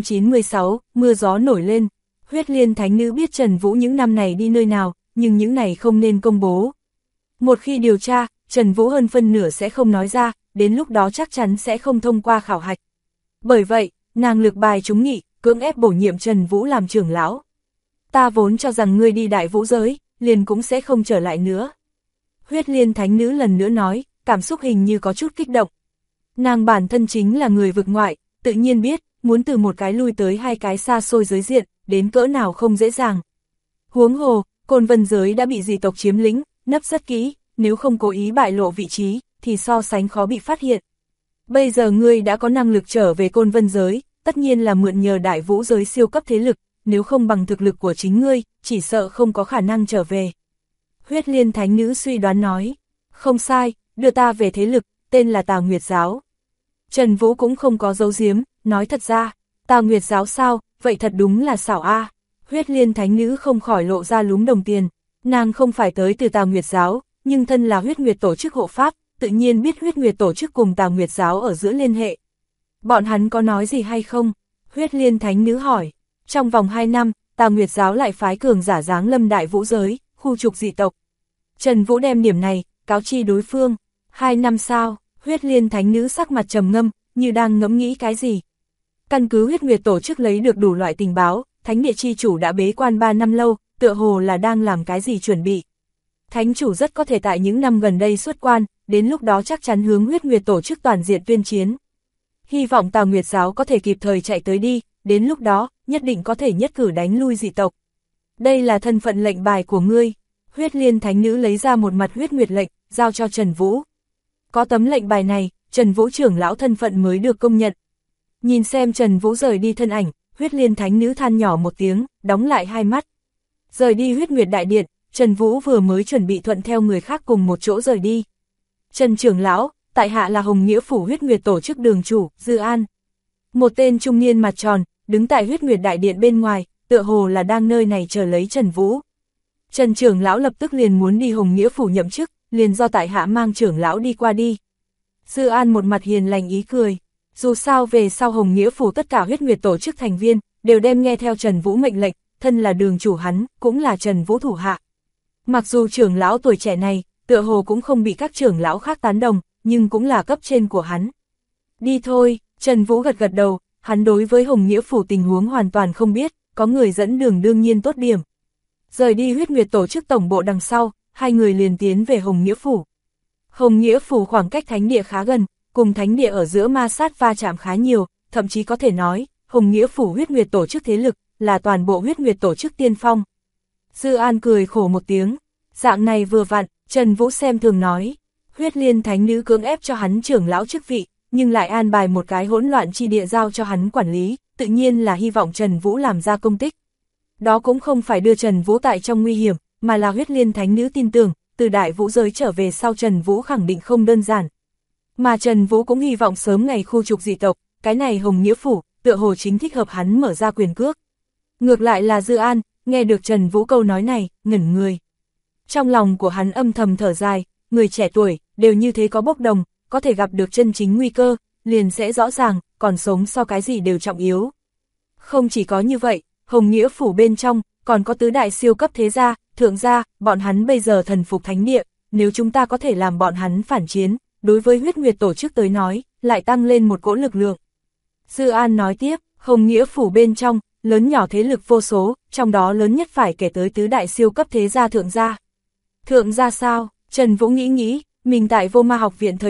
796, mưa gió nổi lên. Huyết liên thánh nữ biết Trần Vũ những năm này đi nơi nào, nhưng những này không nên công bố. Một khi điều tra, Trần Vũ hơn phân nửa sẽ không nói ra, đến lúc đó chắc chắn sẽ không thông qua khảo hạch. Bởi vậy, nàng lược bài trúng nghị, cưỡng ép bổ nhiệm Trần Vũ làm trưởng lão. Ta vốn cho rằng ngươi đi Đại Vũ giới, liền cũng sẽ không trở lại nữa. Huyết liên thánh nữ lần nữa nói, cảm xúc hình như có chút kích động. Nàng bản thân chính là người vực ngoại, tự nhiên biết, muốn từ một cái lui tới hai cái xa xôi giới diện, đến cỡ nào không dễ dàng. Huống hồ, Côn Vân giới đã bị dị tộc chiếm lĩnh, nấp rất kỹ, nếu không cố ý bại lộ vị trí, thì so sánh khó bị phát hiện. Bây giờ ngươi đã có năng lực trở về Côn Vân giới, tất nhiên là mượn nhờ Đại Vũ giới siêu cấp thế lực, nếu không bằng thực lực của chính ngươi, chỉ sợ không có khả năng trở về. Huyết liên thánh nữ suy đoán nói, không sai, đưa ta về thế lực, tên là Tà Nguyệt Giáo. Trần Vũ cũng không có giấu giếm, nói thật ra, Tà Nguyệt Giáo sao, vậy thật đúng là xảo a. Huyết liên thánh nữ không khỏi lộ ra lúm đồng tiền, nàng không phải tới từ Tà Nguyệt Giáo, nhưng thân là huyết nguyệt tổ chức hộ pháp, tự nhiên biết huyết nguyệt tổ chức cùng Tà Nguyệt Giáo ở giữa liên hệ. Bọn hắn có nói gì hay không? Huyết liên thánh nữ hỏi, trong vòng 2 năm, Tà Nguyệt Giáo lại phái cường giả giáng lâm Đại Vũ giới, khu trục dị tộc. Trần Vũ đem điểm này, cáo chi đối phương. 2 năm sau, huyết liên thánh nữ sắc mặt trầm ngâm, như đang ngẫm nghĩ cái gì. Căn cứ huyết nguyệt tổ chức lấy được đủ loại tình báo, thánh địa chi chủ đã bế quan 3 năm lâu, tựa hồ là đang làm cái gì chuẩn bị. Thánh chủ rất có thể tại những năm gần đây xuất quan, đến lúc đó chắc chắn hướng huyết nguyệt tổ chức toàn diện tuyên chiến. Hy vọng Tà Nguyệt Giáo có thể kịp thời chạy tới đi, đến lúc đó, nhất định có thể nhất cử đánh lui dị tộc. Đây là thân phận lệnh bài của ngươi. Huyết liên thánh nữ lấy ra một mặt huyết nguyệt lệnh, giao cho Trần Vũ. Có tấm lệnh bài này, Trần Vũ trưởng lão thân phận mới được công nhận. Nhìn xem Trần Vũ rời đi thân ảnh, huyết liên thánh nữ than nhỏ một tiếng, đóng lại hai mắt. Rời đi huyết nguyệt đại điện, Trần Vũ vừa mới chuẩn bị thuận theo người khác cùng một chỗ rời đi. Trần trưởng lão, tại hạ là Hồng Nghĩa phủ huyết nguyệt tổ chức đường chủ, Dư An. Một tên trung niên mặt tròn, đứng tại huyết nguyệt đại điện bên ngoài, tựa hồ là đang nơi này chờ lấy Trần Vũ. Trần trưởng lão lập tức liền muốn đi Hồng Nghĩa phủ nhậm chức, liền do tại hạ mang trưởng lão đi qua đi. Dư An một mặt hiền lành ý cười, dù sao về sau Hồng Nghĩa phủ tất cả huyết nguyệt tổ chức thành viên, đều đem nghe theo Trần Vũ mệnh lệnh, thân là đường chủ hắn, cũng là Trần Vũ thủ hạ. Mặc dù trưởng lão tuổi trẻ này, tựa hồ cũng không bị các trưởng lão khác tán đồng, nhưng cũng là cấp trên của hắn. Đi thôi, Trần Vũ gật gật đầu, hắn đối với Hồng Nghĩa phủ tình huống hoàn toàn không biết, có người dẫn đường đương nhiên tốt điểm. Rời đi huyết nguyệt tổ chức tổng bộ đằng sau, hai người liền tiến về Hồng Nghĩa phủ. Hồng Nghĩa phủ khoảng cách thánh địa khá gần, cùng thánh địa ở giữa ma sát va chạm khá nhiều, thậm chí có thể nói, Hồng Nghĩa phủ huyết nguyệt tổ chức thế lực, là toàn bộ huyết nguyệt tổ chức tiên phong. Dư An cười khổ một tiếng, dạng này vừa vặn, Trần Vũ xem thường nói, huyết liên thánh nữ cưỡng ép cho hắn trưởng lão chức vị, nhưng lại an bài một cái hỗn loạn chi địa giao cho hắn quản lý, tự nhiên là hy vọng Trần Vũ làm ra công tích. Đó cũng không phải đưa Trần Vũ tại trong nguy hiểm, mà là huyết liên thánh nữ tin tưởng, từ Đại Vũ giới trở về sau Trần Vũ khẳng định không đơn giản. Mà Trần Vũ cũng hy vọng sớm ngày khu trục dị tộc, cái này Hồng Nghĩa phủ, tựa hồ chính thích hợp hắn mở ra quyền cước. Ngược lại là Dư An, nghe được Trần Vũ câu nói này, ngẩn người. Trong lòng của hắn âm thầm thở dài, người trẻ tuổi, đều như thế có bốc đồng, có thể gặp được chân chính nguy cơ, liền sẽ rõ ràng, còn sống so cái gì đều trọng yếu. Không chỉ có như vậy, Hồng Nghĩa phủ bên trong, còn có tứ đại siêu cấp thế gia, thượng gia, bọn hắn bây giờ thần phục thánh địa, nếu chúng ta có thể làm bọn hắn phản chiến, đối với huyết nguyệt tổ chức tới nói, lại tăng lên một cỗ lực lượng. Dư An nói tiếp, Hồng Nghĩa phủ bên trong, lớn nhỏ thế lực vô số, trong đó lớn nhất phải kể tới tứ đại siêu cấp thế gia thượng gia. Thượng gia sao? Trần Vũ nghĩ, mình tại Vô Ma học viện thời điểm,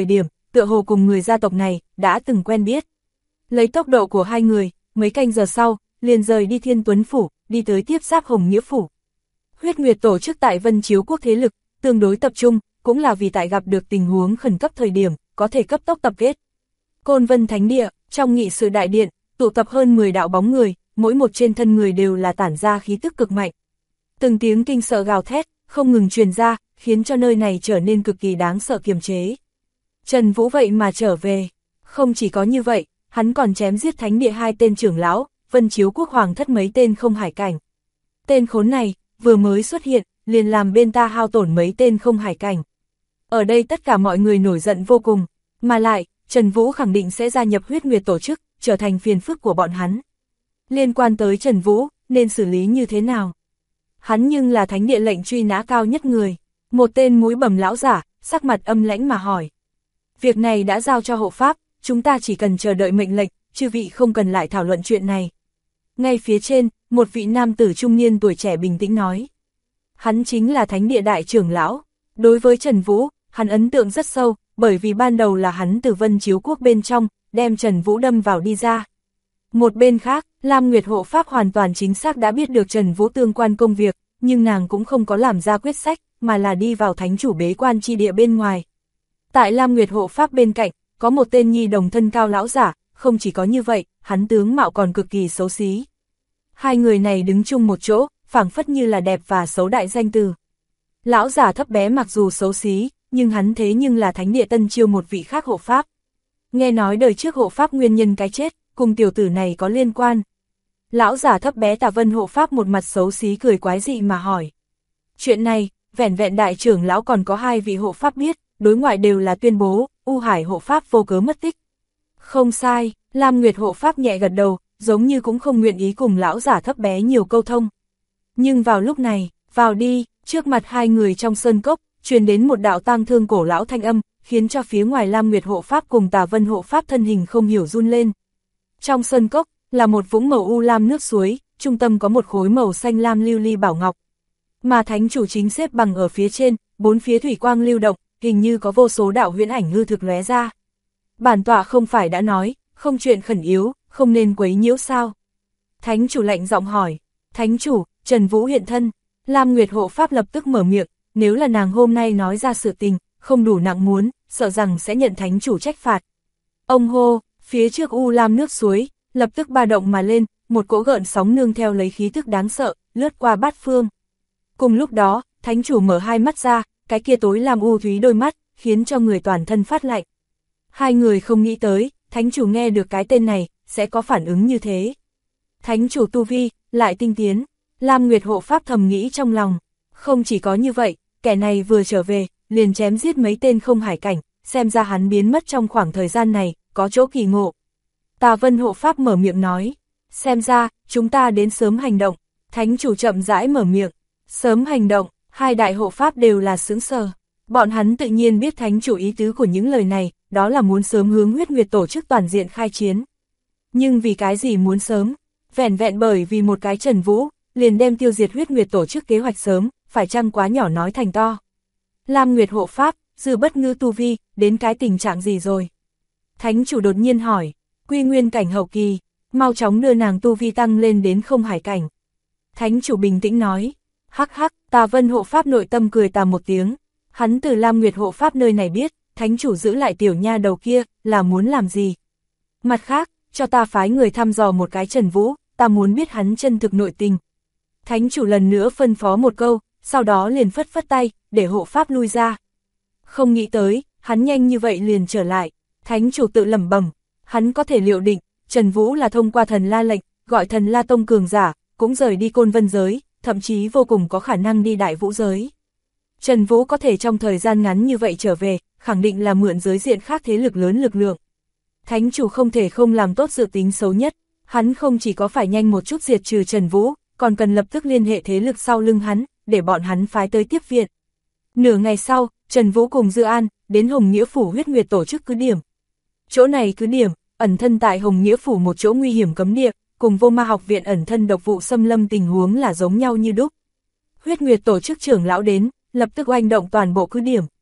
tựa hồ cùng người gia tộc này, đã từng quen biết. Lấy tốc độ của hai người, mấy canh giờ sau, liền rời đi Thiên Tuấn Phủ, đi tới tiếp giáp Hồng Nghĩa Phủ. Huyết Nguyệt tổ chức tại Vân Chiếu Quốc thế lực, tương đối tập trung, cũng là vì tại gặp được tình huống khẩn cấp thời điểm, có thể cấp tốc tập kết. Côn Vân Thánh Địa, trong nghị sự đại điện, tụ tập hơn 10 đạo bóng người, mỗi một trên thân người đều là tản ra khí tức cực mạnh. Từng tiếng kinh sợ gào thét, không ngừng truyền ra, khiến cho nơi này trở nên cực kỳ đáng sợ kiềm chế. Trần Vũ vậy mà trở về, không chỉ có như vậy, hắn còn chém giết Thánh Địa 2 tên trưởng lão, Vân Chiếu Quốc Hoàng thất mấy tên không hải cảnh. Tên khốn này, vừa mới xuất hiện, liền làm bên ta hao tổn mấy tên không hải cảnh. Ở đây tất cả mọi người nổi giận vô cùng, mà lại, Trần Vũ khẳng định sẽ gia nhập Huyết Nguyệt tổ chức, trở thành phiền phức của bọn hắn. Liên quan tới Trần Vũ, nên xử lý như thế nào? Hắn nhưng là Thánh Địa lệnh truy nã cao nhất người. Một tên mũi bầm lão giả, sắc mặt âm lãnh mà hỏi. Việc này đã giao cho hộ pháp, chúng ta chỉ cần chờ đợi mệnh lệnh, chư vị không cần lại thảo luận chuyện này. Ngay phía trên, một vị nam tử trung niên tuổi trẻ bình tĩnh nói. Hắn chính là Thánh Địa đại trưởng lão. Đối với Trần Vũ, hắn ấn tượng rất sâu, bởi vì ban đầu là hắn từ Vân Chiếu Quốc bên trong, đem Trần Vũ đâm vào đi ra. Một bên khác, Lam Nguyệt hộ pháp hoàn toàn chính xác đã biết được Trần Vũ tương quan công việc, nhưng nàng cũng không có làm ra quyết sách, mà là đi vào thánh chủ bế quan chi địa bên ngoài. Tại Lam Nguyệt hộ pháp bên cạnh, có một tên nhi đồng thân cao lão giả, không chỉ có như vậy, hắn tướng mạo còn cực kỳ xấu xí. Hai người này đứng chung một chỗ, phảng phất như là đẹp và xấu đại danh từ. Lão giả thấp bé mặc dù xấu xí, nhưng hắn thế nhưng là Thánh Địa tân chiêu một vị khác hộ pháp. Nghe nói đời trước hộ pháp nguyên nhân cái chết, cùng tiểu tử này có liên quan. Lão giả thấp bé Tà Vân hộ pháp một mặt xấu xí cười quái dị mà hỏi. Chuyện này, vẻn vẹn đại trưởng lão còn có 2 vị hộ pháp biết, đối ngoại đều là tuyên bố, U Hải hộ pháp vô cớ mất tích. Không sai, Lam Nguyệt hộ pháp nhẹ gật đầu, giống như cũng không nguyện ý cùng lão giả thấp bé nhiều câu thông. Nhưng vào lúc này, vào đi, trước mặt hai người trong sơn cốc, truyền đến một đạo tang thương cổ lão thanh âm, khiến cho phía ngoài Lam Nguyệt hộ pháp cùng Tà Vân hộ pháp thân hình không hiểu run lên. Trong sơn cốc, là một vũng màu u lam nước suối, trung tâm có một khối màu xanh lam lưu ly bảo ngọc. Mà thánh chủ chính xếp bằng ở phía trên, 4 phía thủy quang lưu động, hình như có vô số đạo huyễn ảnh hư thực lóe ra. Bản tọa không phải đã nói, không chuyện khẩn yếu, không nên quấy nhiễu sao? Thánh chủ lạnh giọng hỏi. Thánh chủ, Trần Vũ hiện thân. Lam Nguyệt hộ pháp lập tức mở miệng, nếu là nàng hôm nay nói ra sự tình, không đủ nặng muốn, sợ rằng sẽ nhận thánh chủ trách phạt. Ông hô, phía trước u lam nước suối, lập tức ba động mà lên, một cỗ gợn sóng nương theo lấy khí thức đáng sợ, lướt qua bát phương. Cùng lúc đó, thánh chủ mở hai mắt ra, cái kia tối làm u thúy đôi mắt, khiến cho người toàn thân phát lạnh. Hai người không nghĩ tới, thánh chủ nghe được cái tên này, sẽ có phản ứng như thế. Thánh chủ tu vi, lại tinh tiến, Lam Nguyệt hộ pháp thầm nghĩ trong lòng. Không chỉ có như vậy, kẻ này vừa trở về, liền chém giết mấy tên không hải cảnh, xem ra hắn biến mất trong khoảng thời gian này, có chỗ kỳ ngộ. Tà Vân hộ pháp mở miệng nói, xem ra, chúng ta đến sớm hành động. Thánh chủ chậm rãi mở miệng, sớm hành động, hai đại hộ pháp đều là sững sờ. Bọn hắn tự nhiên biết thánh chủ ý tứ của những lời này, đó là muốn sớm hướng Huyết Nguyệt tổ chức toàn diện khai chiến. Nhưng vì cái gì muốn sớm? Vẻn vẹn bởi vì một cái Trần Vũ, liền đem tiêu diệt Huyết Nguyệt tổ chức kế hoạch sớm, phải chăng quá nhỏ nói thành to. Lam Nguyệt hộ pháp, dư bất ngư tu vi, đến cái tình trạng gì rồi? Thánh chủ đột nhiên hỏi, quy nguyên cảnh hậu kỳ, mau chóng đưa nàng tu vi tăng lên đến không hải cảnh. Thánh chủ bình tĩnh nói, hắc hắc, Tà Vân hộ pháp nội tâm cười tà một tiếng, hắn từ Lam Nguyệt hộ pháp nơi này biết, thánh chủ giữ lại tiểu nha đầu kia, là muốn làm gì? Mặt khác, cho ta phái người thăm dò một cái Trần Vũ, ta muốn biết hắn chân thực nội tình. Thánh chủ lần nữa phân phó một câu, sau đó liền phất phất tay, để hộ pháp lui ra. Không nghĩ tới, hắn nhanh như vậy liền trở lại, thánh chủ tự lẩm bẩm, hắn có thể liệu định, Trần Vũ là thông qua thần La lệnh, gọi thần La tông cường giả, cũng rời đi Côn Vân giới, thậm chí vô cùng có khả năng đi Đại Vũ giới. Trần Vũ có thể trong thời gian ngắn như vậy trở về, khẳng định là mượn giới diện khác thế lực lớn lực lượng. Thánh chủ không thể không làm tốt dự tính xấu nhất, hắn không chỉ có phải nhanh một chút diệt trừ Trần Vũ, còn cần lập tức liên hệ thế lực sau lưng hắn, để bọn hắn phái tới tiếp viện. Nửa ngày sau, Trần Vũ cùng Dư An, đến Hồng Nghĩa Phủ Huyết Nguyệt tổ chức cứ điểm. Chỗ này cứ điểm, ẩn thân tại Hồng Nghĩa Phủ một chỗ nguy hiểm cấm địa, cùng Vô Ma học viện ẩn thân độc vụ xâm lâm tình huống là giống nhau như đúc. Huyết Nguyệt tổ chức trưởng lão đến, lập tức oanh động toàn bộ cứ điểm.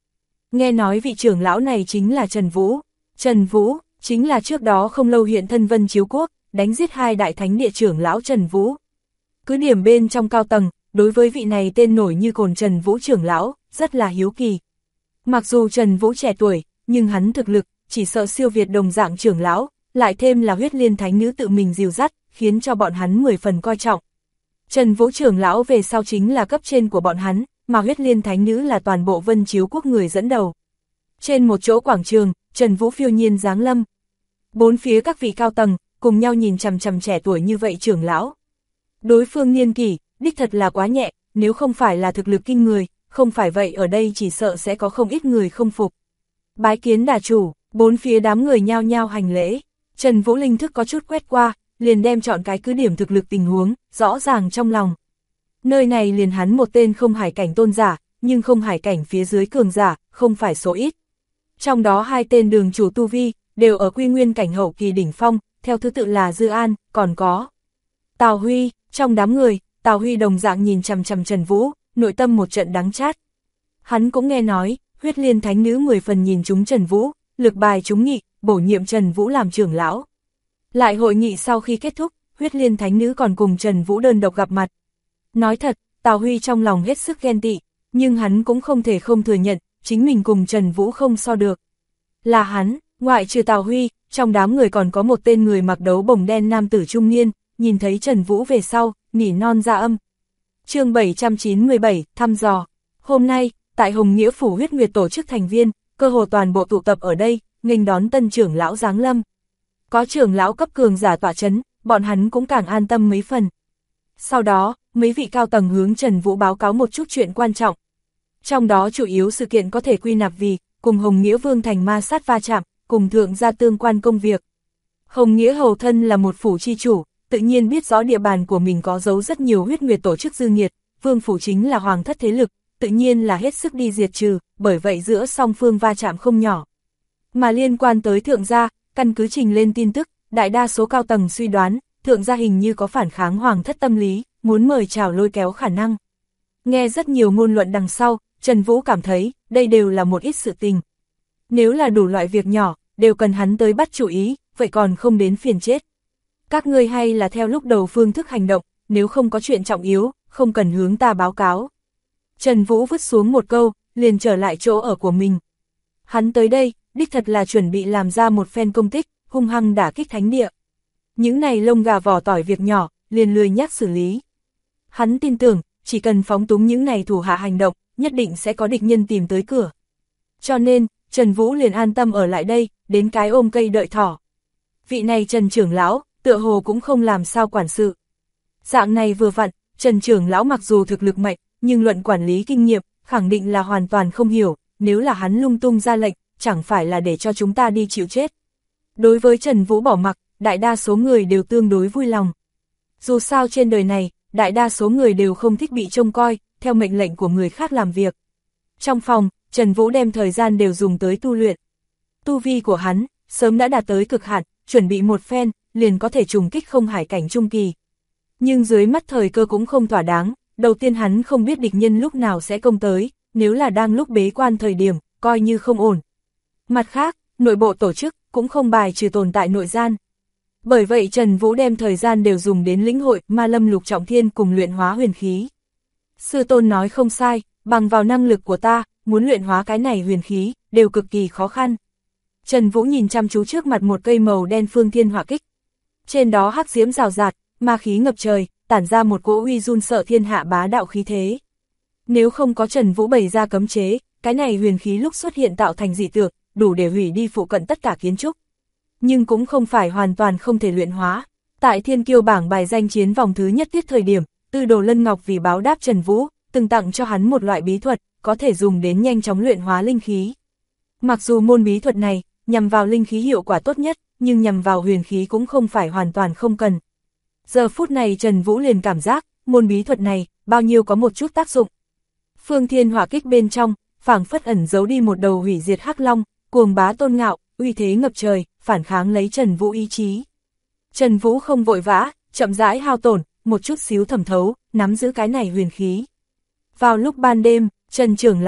Nghe nói vị trưởng lão này chính là Trần Vũ. Trần Vũ, chính là trước đó không lâu hiện thân Vân Chiếu Quốc, đánh giết 2 đại thánh địa trưởng lão Trần Vũ. Cứ điểm bên trong cao tầng, đối với vị này tên nổi như cồn Trần Vũ trưởng lão, rất là hiếu kỳ. Mặc dù Trần Vũ trẻ tuổi, nhưng hắn thực lực, chỉ sợ siêu việt đồng dạng trưởng lão, lại thêm là huyết liên thánh nữ tự mình dìu dắt, khiến cho bọn hắn 10 phần coi trọng. Trần Vũ trưởng lão về sau chính là cấp trên của bọn hắn, mà huyết liên thánh nữ là toàn bộ Vân Chiếu Quốc người dẫn đầu. Trên một chỗ quảng trường, Trần Vũ phiêu nhiên giáng lâm. Bốn phía các vị cao tầng, cùng nhau nhìn chằm chằm trẻ tuổi như vậy trưởng lão. Đối phương niên kỷ, đích thật là quá nhẹ, nếu không phải là thực lực kinh người, không phải vậy ở đây chỉ sợ sẽ có không ít người không phục. Bái kiến đà chủ, bốn phía đám người nhao nhao hành lễ. Trần Vũ linh thức có chút quét qua, liền đem chọn cái cứ điểm thực lực tình huống, rõ ràng trong lòng. Nơi này liền hắn một tên không hải cảnh tôn giả, nhưng không hải cảnh phía dưới cường giả, không phải số ít. Trong đó 2 tên đường chủ tu vi, đều ở quy nguyên cảnh hậu kỳ đỉnh phong, theo thứ tự là Dư An, còn có Tào Huy. Trong đám người, Tào Huy đồng dạng nhìn chằm chằm Trần Vũ, nội tâm một trận đắng chát. Hắn cũng nghe nói, huyết liên thánh nữ 10 phần nhìn chúng Trần Vũ, lực bài chúng nghị, bổ nhiệm Trần Vũ làm trưởng lão. Lại hội nghị sau khi kết thúc, huyết liên thánh nữ còn cùng Trần Vũ đơn độc gặp mặt. Nói thật, Tào Huy trong lòng hết sức ghen tị, nhưng hắn cũng không thể không thừa nhận, chính mình cùng Trần Vũ không so được. Là hắn, ngoại trừ Tào Huy, trong đám người còn có một tên người mặc đấu bồng đen nam tử trung niên, nhìn thấy Trần Vũ về sau, nỉ non ra âm. Chương 797, thăm dò. Hôm nay, tại Hồng Nghĩa Phủ Huyết Nguyệt tổ chức thành viên, cơ hồ toàn bộ tụ tập ở đây, nghênh đón tân trưởng lão giáng lâm. Có trưởng lão cấp cường giả tọa chấn, bọn hắn cũng càng an tâm mấy phần. Sau đó, mấy vị cao tầng hướng Trần Vũ báo cáo một chút chuyện quan trọng. Trong đó chủ yếu sự kiện có thể quy nạp vì, cùng Hồng Nghĩa Vương thành ma sát va chạm, cùng thượng gia tương quan công việc. Hồng Nghĩa hầu thân là một phủ chi chủ, tự nhiên biết rõ địa bàn của mình có giấu rất nhiều huyết nguyệt tổ chức dư nghiệt, vương phủ chính là hoàng thất thế lực, tự nhiên là hết sức đi diệt trừ, bởi vậy giữa song phương va chạm không nhỏ. Mà liên quan tới thượng gia, căn cứ trình lên tin tức, đại đa số cao tầng suy đoán, thượng gia hình như có phản kháng hoàng thất tâm lý, muốn mời chào lôi kéo khả năng. Nghe rất nhiều ngôn luận đằng sau, Trần Vũ cảm thấy, đây đều là một ít sự tình. Nếu là đủ loại việc nhỏ, đều cần hắn tới bắt chủ ý, vậy còn không đến phiền chết. Các ngươi hay là theo lúc đầu phương thức hành động, nếu không có chuyện trọng yếu, không cần hướng ta báo cáo. Trần Vũ vứt xuống một câu, liền trở lại chỗ ở của mình. Hắn tới đây, đích thật là chuẩn bị làm ra một phen công tích, hung hăng đả kích thánh địa. Những này lông gà vỏ tỏi việc nhỏ, liền lười nhác xử lý. Hắn tin tưởng, chỉ cần phóng túng những này thủ hạ hành động, nhất định sẽ có địch nhân tìm tới cửa. Cho nên, Trần Vũ liền an tâm ở lại đây, đến cái ôm cây đợi thỏ. Vị này Trần trưởng lão, tựa hồ cũng không làm sao quản sự. Dạng này vừa vặn, Trần trưởng lão mặc dù thực lực mạnh, nhưng luận quản lý kinh nghiệm, khẳng định là hoàn toàn không hiểu, nếu là hắn lung tung ra lệnh, chẳng phải là để cho chúng ta đi chịu chết. Đối với Trần Vũ bỏ mặc, đại đa số người đều tương đối vui lòng. Dù sao trên đời này, đại đa số người đều không thích bị trông coi, theo mệnh lệnh của người khác làm việc. Trong phòng, Trần Vũ đem thời gian đều dùng tới tu luyện. Tu vi của hắn, sớm đã đạt tới cực hạn, chuẩn bị một phen, liền có thể trùng kích không hải cảnh trung kỳ. Nhưng dưới mắt thời cơ cũng không thỏa đáng, đầu tiên hắn không biết địch nhân lúc nào sẽ công tới, nếu là đang lúc bế quan thời điểm, coi như không ổn. Mặt khác, nội bộ tổ chức cũng không bài trừ tồn tại nội gian. Bởi vậy Trần Vũ đem thời gian đều dùng đến lĩnh hội Ma Lâm Lục Trọng Thiên cùng luyện hóa huyền khí. Sư tôn nói không sai, bằng vào năng lực của ta, muốn luyện hóa cái này huyền khí, đều cực kỳ khó khăn. Trần Vũ nhìn chăm chú trước mặt một cây màu đen phương thiên hỏa kích. Trên đó hắc diễm rào rạt, ma khí ngập trời, tản ra một cỗ uy run sợ thiên hạ bá đạo khí thế. Nếu không có Trần Vũ bày ra cấm chế, cái này huyền khí lúc xuất hiện tạo thành dị tượng, đủ để hủy đi phụ cận tất cả kiến trúc. Nhưng cũng không phải hoàn toàn không thể luyện hóa. Tại Thiên Kiêu bảng bài danh chiến vòng thứ nhất tiết thời điểm, Tư Đồ Lân Ngọc vì báo đáp Trần Vũ, từng tặng cho hắn một loại bí thuật, có thể dùng đến nhanh chóng luyện hóa linh khí. Mặc dù môn bí thuật này, nhằm vào linh khí hiệu quả tốt nhất, nhưng nhằm vào huyền khí cũng không phải hoàn toàn không cần. Giờ phút này Trần Vũ liền cảm giác, môn bí thuật này, bao nhiêu có một chút tác dụng. Phương thiên hỏa kích bên trong, phảng phất ẩn giấu đi một đầu hủy diệt hắc long, cuồng bá tôn ngạo, uy thế ngập trời, phản kháng lấy Trần Vũ ý chí. Trần Vũ không vội vã, chậm rãi hao tổn, một chút xíu thẩm thấu, nắm giữ cái này huyền khí. Vào lúc ban đêm, Trần trưởng lão,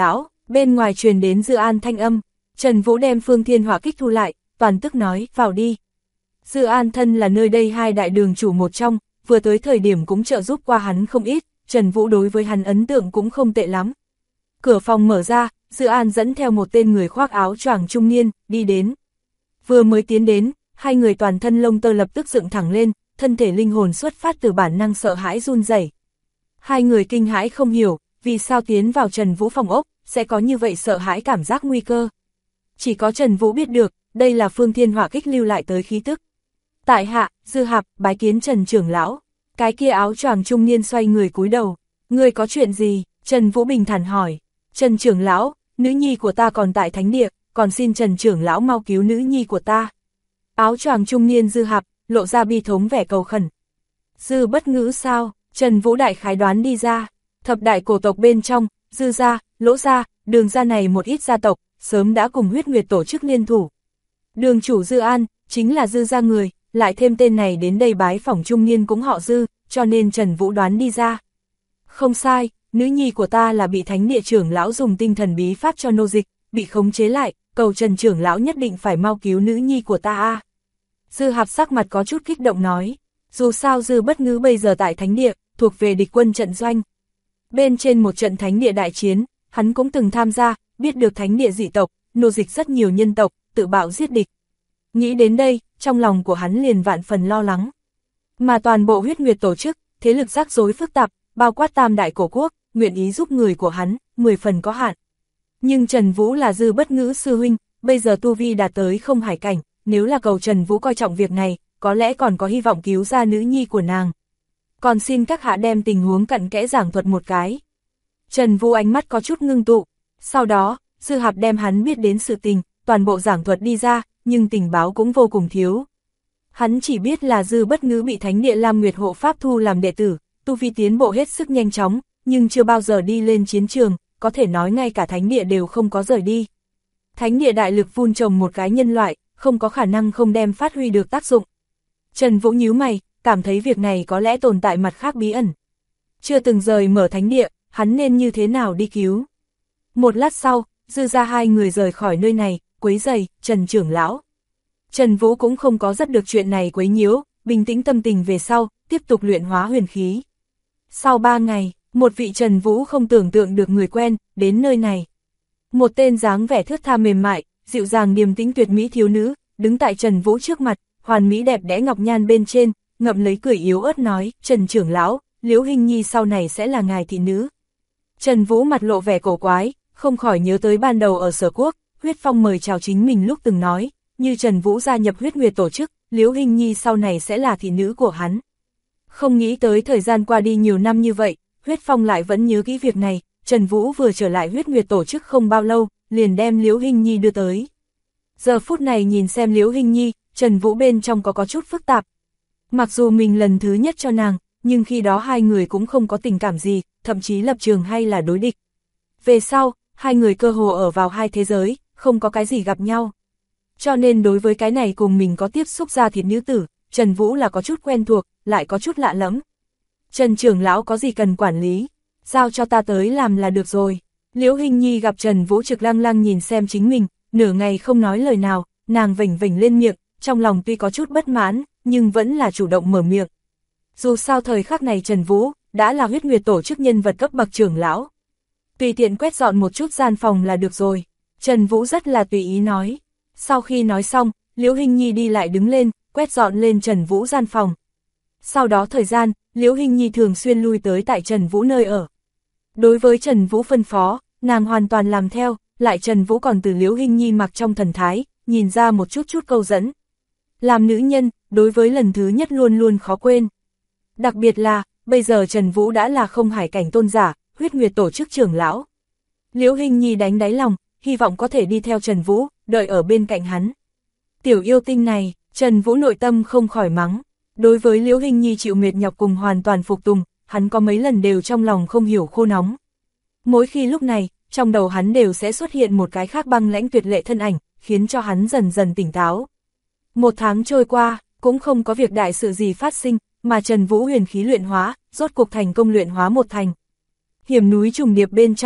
Bên ngoài truyền đến Dư An thanh âm, Trần Vũ đem phương thiên hỏa kích thu lại, toàn tức nói, vào đi. Dư An thân là nơi đây hai đại đường chủ một trong, vừa tới thời điểm cũng trợ giúp qua hắn không ít, Trần Vũ đối với hắn ấn tượng cũng không tệ lắm. Cửa phòng mở ra, Dư An dẫn theo một tên người khoác áo choàng trung niên, đi đến. Vừa mới tiến đến, hai người toàn thân lông tơ lập tức dựng thẳng lên, thân thể linh hồn xuất phát từ bản năng sợ hãi run rẩy. Hai người kinh hãi không hiểu, vì sao tiến vào Trần Vũ phòng ốc, sẽ có như vậy sợ hãi cảm giác nguy cơ. Chỉ có Trần Vũ biết được, đây là phương thiên hỏa kích lưu lại tới khí tức. Tại hạ, Dư Hạp, bái kiến Trần trưởng lão. Cái kia áo choàng trung niên xoay người cúi đầu. Ngươi có chuyện gì? Trần Vũ bình thản hỏi. Trần trưởng lão, nữ nhi của ta còn tại thánh địa, còn xin Trần trưởng lão mau cứu nữ nhi của ta. Áo choàng trung niên Dư Hạp, lộ ra bi thống vẻ cầu khẩn. Dư bất ngữ sao? Trần Vũ đại khái đoán đi ra. Thập đại cổ tộc bên trong, Dư gia, Lỗ gia, Đường gia này một ít gia tộc, sớm đã cùng huyết nguyệt tổ chức liên thủ. Đường chủ Dư An, chính là Dư gia người, lại thêm tên này đến đây bái phỏng trung niên cũng họ Dư, cho nên Trần Vũ đoán đi ra. Không sai, nữ nhi của ta là bị thánh địa trưởng lão dùng tinh thần bí pháp cho nô dịch, bị khống chế lại, cầu Trần trưởng lão nhất định phải mau cứu nữ nhi của ta a. Dư Hạp sắc mặt có chút kích động nói, dù sao Dư bất ngữ bây giờ tại thánh địa, thuộc về địch quân trận doanh. Bên trên một trận thánh địa đại chiến, hắn cũng từng tham gia, biết được thánh địa dị tộc, nô dịch rất nhiều nhân tộc, tự bạo giết địch. Nghĩ đến đây, trong lòng của hắn liền vạn phần lo lắng. Mà toàn bộ huyết nguyệt tổ chức, thế lực rắc rối phức tạp, bao quát tam đại cổ quốc, nguyện ý giúp người của hắn, 10 phần có hạn. Nhưng Trần Vũ là Dư bất ngữ sư huynh, bây giờ tu vi đạt tới không hải cảnh, nếu là cầu Trần Vũ coi trọng việc này, có lẽ còn có hy vọng cứu ra nữ nhi của nàng. Còn xin các hạ đem tình huống cặn kẽ giảng thuật một cái. Trần Vũ ánh mắt có chút ngưng tụ, sau đó, Dư Hạp đem hắn biết đến sự tình, toàn bộ giảng thuật đi ra, nhưng tình báo cũng vô cùng thiếu. Hắn chỉ biết là Dư bất ngữ bị thánh địa Lam Nguyệt hộ pháp thu làm đệ tử, tu vi tiến bộ hết sức nhanh chóng, nhưng chưa bao giờ đi lên chiến trường, có thể nói ngay cả thánh địa đều không có rời đi. Thánh địa đại lực vun trồng một cái nhân loại, không có khả năng không đem phát huy được tác dụng. Trần Vũ nhíu mày, cảm thấy việc này có lẽ tồn tại mặt khác bí ẩn. Chưa từng rời mở thánh địa, hắn nên như thế nào đi cứu? Một lát sau, Dư ra hai người rời khỏi nơi này, quấy rầy, Trần trưởng lão. Trần Vũ cũng không có rất được chuyện này quấy nhiễu, bình tĩnh tâm tình về sau, tiếp tục luyện hóa huyền khí. Sau 3 ngày, một vị Trần Vũ không tưởng tượng được người quen, đến nơi này. Một tên dáng vẻ thướt tha mềm mại, dịu dàng điềm tĩnh tuyệt mỹ thiếu nữ, đứng tại Trần Vũ trước mặt, hoàn mỹ đẹp đẽ ngọc nhan bên trên, ngậm lấy cười yếu ớt nói, Trần trưởng lão, Liễu Hinh Nhi sau này sẽ là ngài thị nữ. Trần Vũ mặt lộ vẻ cổ quái, không khỏi nhớ tới ban đầu ở Sở Quốc, Huyết Phong mời chào chính mình lúc từng nói, như Trần Vũ gia nhập huyết nguyệt tổ chức, Liễu Hinh Nhi sau này sẽ là thị nữ của hắn. Không nghĩ tới thời gian qua đi nhiều năm như vậy, Huyết Phong lại vẫn nhớ kỹ việc này, Trần Vũ vừa trở lại huyết nguyệt tổ chức không bao lâu, liền đem Liễu Hinh Nhi đưa tới. Giờ phút này nhìn xem Liễu Hinh Nhi, Trần Vũ bên trong có chút phức tạp. Mặc dù mình lần thứ nhất cho nàng, nhưng khi đó hai người cũng không có tình cảm gì, thậm chí lập trường hay là đối địch. Về sau, hai người cơ hồ ở vào hai thế giới, không có cái gì gặp nhau. Cho nên đối với cái này cùng mình có tiếp xúc ra thịt nữ tử, Trần Vũ là có chút quen thuộc, lại có chút lạ lẫm. Trần trưởng lão có gì cần quản lý, giao cho ta tới làm là được rồi. Liễu Hinh Nhi gặp Trần Vũ trực lăng lăng nhìn xem chính mình, nửa ngày không nói lời nào, nàng vểnh vểnh lên miệng, trong lòng tuy có chút bất mãn, nhưng vẫn là chủ động mở miệng. Dù sao thời khắc này Trần Vũ, đã là huyết nguyệt tổ chức nhân vật cấp bậc trưởng lão. Tùy tiện quét dọn một chút gian phòng là được rồi, Trần Vũ rất là tùy ý nói. Sau khi nói xong, Liễu Hinh Nhi đi lại đứng lên, quét dọn lên Trần Vũ gian phòng. Sau đó thời gian, Liễu Hinh Nhi thường xuyên lui tới tại Trần Vũ nơi ở. Đối với Trần Vũ phân phó, nàng hoàn toàn làm theo, lại Trần Vũ còn từ Liễu Hinh Nhi mặc trong thần thái, nhìn ra một chút câu dẫn. Làm nữ nhân, đối với lần thứ nhất luôn luôn khó quên. Đặc biệt là, bây giờ Trần Vũ đã là không hải cảnh tôn giả, huyết nguyệt tổ chức trưởng lão. Liễu Hinh Nhi đánh đáy lòng, hy vọng có thể đi theo Trần Vũ, đợi ở bên cạnh hắn. Tiểu yêu tinh này, Trần Vũ nội tâm không khỏi mắng. Đối với Liễu Hinh Nhi chịu mệt nhọc cùng hoàn toàn phục tùng, hắn có mấy lần đều trong lòng không hiểu khô nóng. Mỗi khi lúc này, trong đầu hắn đều sẽ xuất hiện một cái khác băng lãnh tuyệt lệ thân ảnh, khiến cho hắn dần dần tỉnh táo. 1 tháng trôi qua, cũng không có việc đại sự gì phát sinh, mà Trần Vũ huyền khí luyện hóa, rốt cuộc thành công luyện hóa một thành. Hiểm núi trùng điệp bên trong,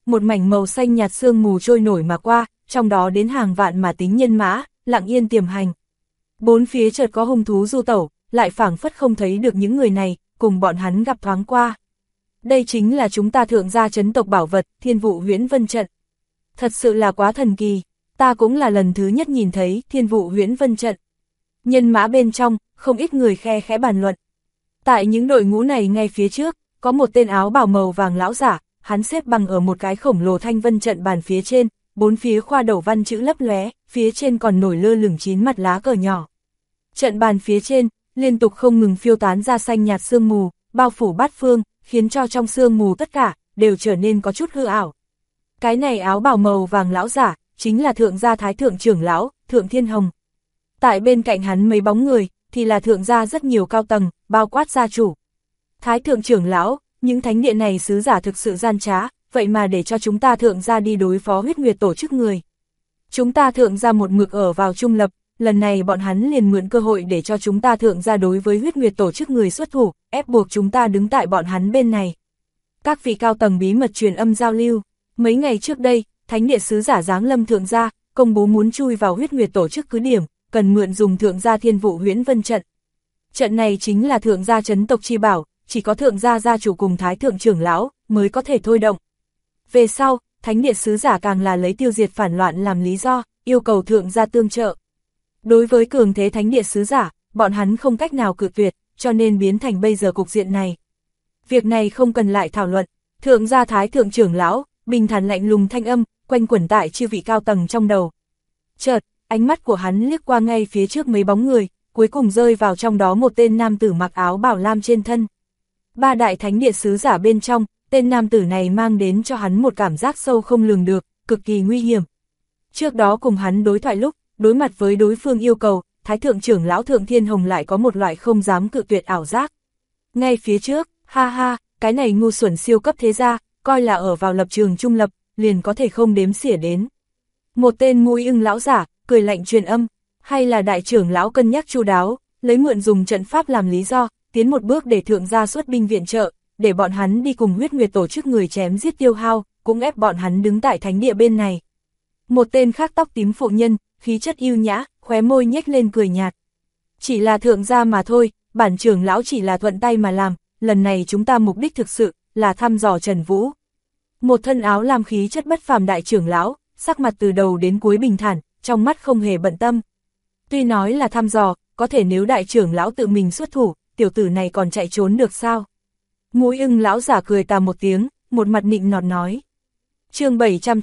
một mảnh màu xanh nhạt sương mù trôi nổi mà qua, trong đó đến hàng vạn mà tính nhân mã, lặng yên tiềm hành. Bốn phía chợt có hung thú du tẩu, lại phảng phất không thấy được những người này, cùng bọn hắn gặp thoáng qua. Đây chính là chúng ta thượng gia chấn tộc bảo vật, Thiên Vụ Huyễn Vân Trận. Thật sự là quá thần kỳ, ta cũng là lần thứ nhất nhìn thấy Thiên Vụ Huyễn Vân Trận. Nhân mã bên trong, không ít người khe khẽ bàn luận. Tại những đội ngũ này ngay phía trước, có một tên áo bào màu vàng lão giả, hắn xếp bằng ở một cái khổng lồ thanh vân trận bàn phía trên, bốn phía khoa đầu văn chữ lấp lóe, phía trên còn nổi lơ lửng 9 mặt lá cờ nhỏ. Trận bàn phía trên, liên tục không ngừng phiêu tán ra xanh nhạt sương mù, bao phủ bát phương, khiến cho trong sương mù tất cả, đều trở nên có chút hư ảo. Cái này áo bào màu vàng lão giả, chính là thượng gia thái thượng trưởng lão, Thượng Thiên Hồng. Tại bên cạnh hắn mấy bóng người, thì là thượng gia rất nhiều cao tầng, bao quát gia chủ. Thái thượng trưởng lão, những thánh địa này sứ giả thực sự gian trá, vậy mà để cho chúng ta thượng gia đi đối phó huyết nguyệt tổ chức người. Chúng ta thượng gia một mực ở vào trung lập, lần này bọn hắn liền mượn cơ hội để cho chúng ta thượng gia đối với huyết nguyệt tổ chức người xuất thủ, ép buộc chúng ta đứng tại bọn hắn bên này. Các vị cao tầng bí mật truyền âm giao lưu, mấy ngày trước đây, thánh địa sứ giả giáng lâm thượng gia, công bố muốn chui vào huyết nguyệt tổ chức cứ điểm, cần mượn dùng thượng gia Thiên Vụ Huyễn Vân Trận. Trận này chính là thượng gia chấn tộc chi bảo, chỉ có thượng gia gia chủ cùng thái thượng trưởng lão mới có thể thôi động. Về sau, thánh địa sứ giả càng là lấy tiêu diệt phản loạn làm lý do, yêu cầu thượng gia tương trợ. Đối với cường thế thánh địa sứ giả, bọn hắn không cách nào cự tuyệt, cho nên biến thành bây giờ cục diện này. Việc này không cần lại thảo luận, thượng gia thái thượng trưởng lão, bình thản lạnh lùng thanh âm, quanh quẩn tại chư vị cao tầng trong đầu. Chợt, ánh mắt của hắn liếc qua ngay phía trước mấy bóng người, cuối cùng rơi vào trong đó một tên nam tử mặc áo bảo lam trên thân. Ba đại thánh địa sứ giả bên trong, tên nam tử này mang đến cho hắn một cảm giác sâu không lường được, cực kỳ nguy hiểm. Trước đó cùng hắn đối thoại lúc, đối mặt với đối phương yêu cầu, thái thượng trưởng lão Thượng Thiên Hồng lại có một loại không dám cự tuyệt ảo giác. Ngay phía trước, ha ha, cái này ngu xuẩn siêu cấp thế gia, coi là ở vào lập trường trung lập, liền có thể không đếm xỉa đến. Một tên mũi ưng lão giả, cười lạnh truyền âm, hay là đại trưởng lão cân nhắc chu đáo, lấy mượn dùng trận pháp làm lý do, tiến một bước để thượng gia xuất binh viện trợ, để bọn hắn đi cùng huyết nguyệt tổ chức người chém giết tiêu hao, cũng ép bọn hắn đứng tại thánh địa bên này. Một tên khác tóc tím phụ nhân, khí chất yêu nhã, khóe môi nhếch lên cười nhạt. Chỉ là thượng gia mà thôi, bản trưởng lão chỉ là thuận tay mà làm, lần này chúng ta mục đích thực sự là thăm dò Trần Vũ. Một thân áo lam khí chất bất phàm đại trưởng lão, sắc mặt từ đầu đến cuối bình thản, trong mắt không hề bận tâm. Tuy nói là thăm dò, có thể nếu đại trưởng lão tự mình xuất thủ, tiểu tử này còn chạy trốn được sao? Mũi ưng lão giả cười tà một tiếng, một mặt nịnh nọt nói. Chương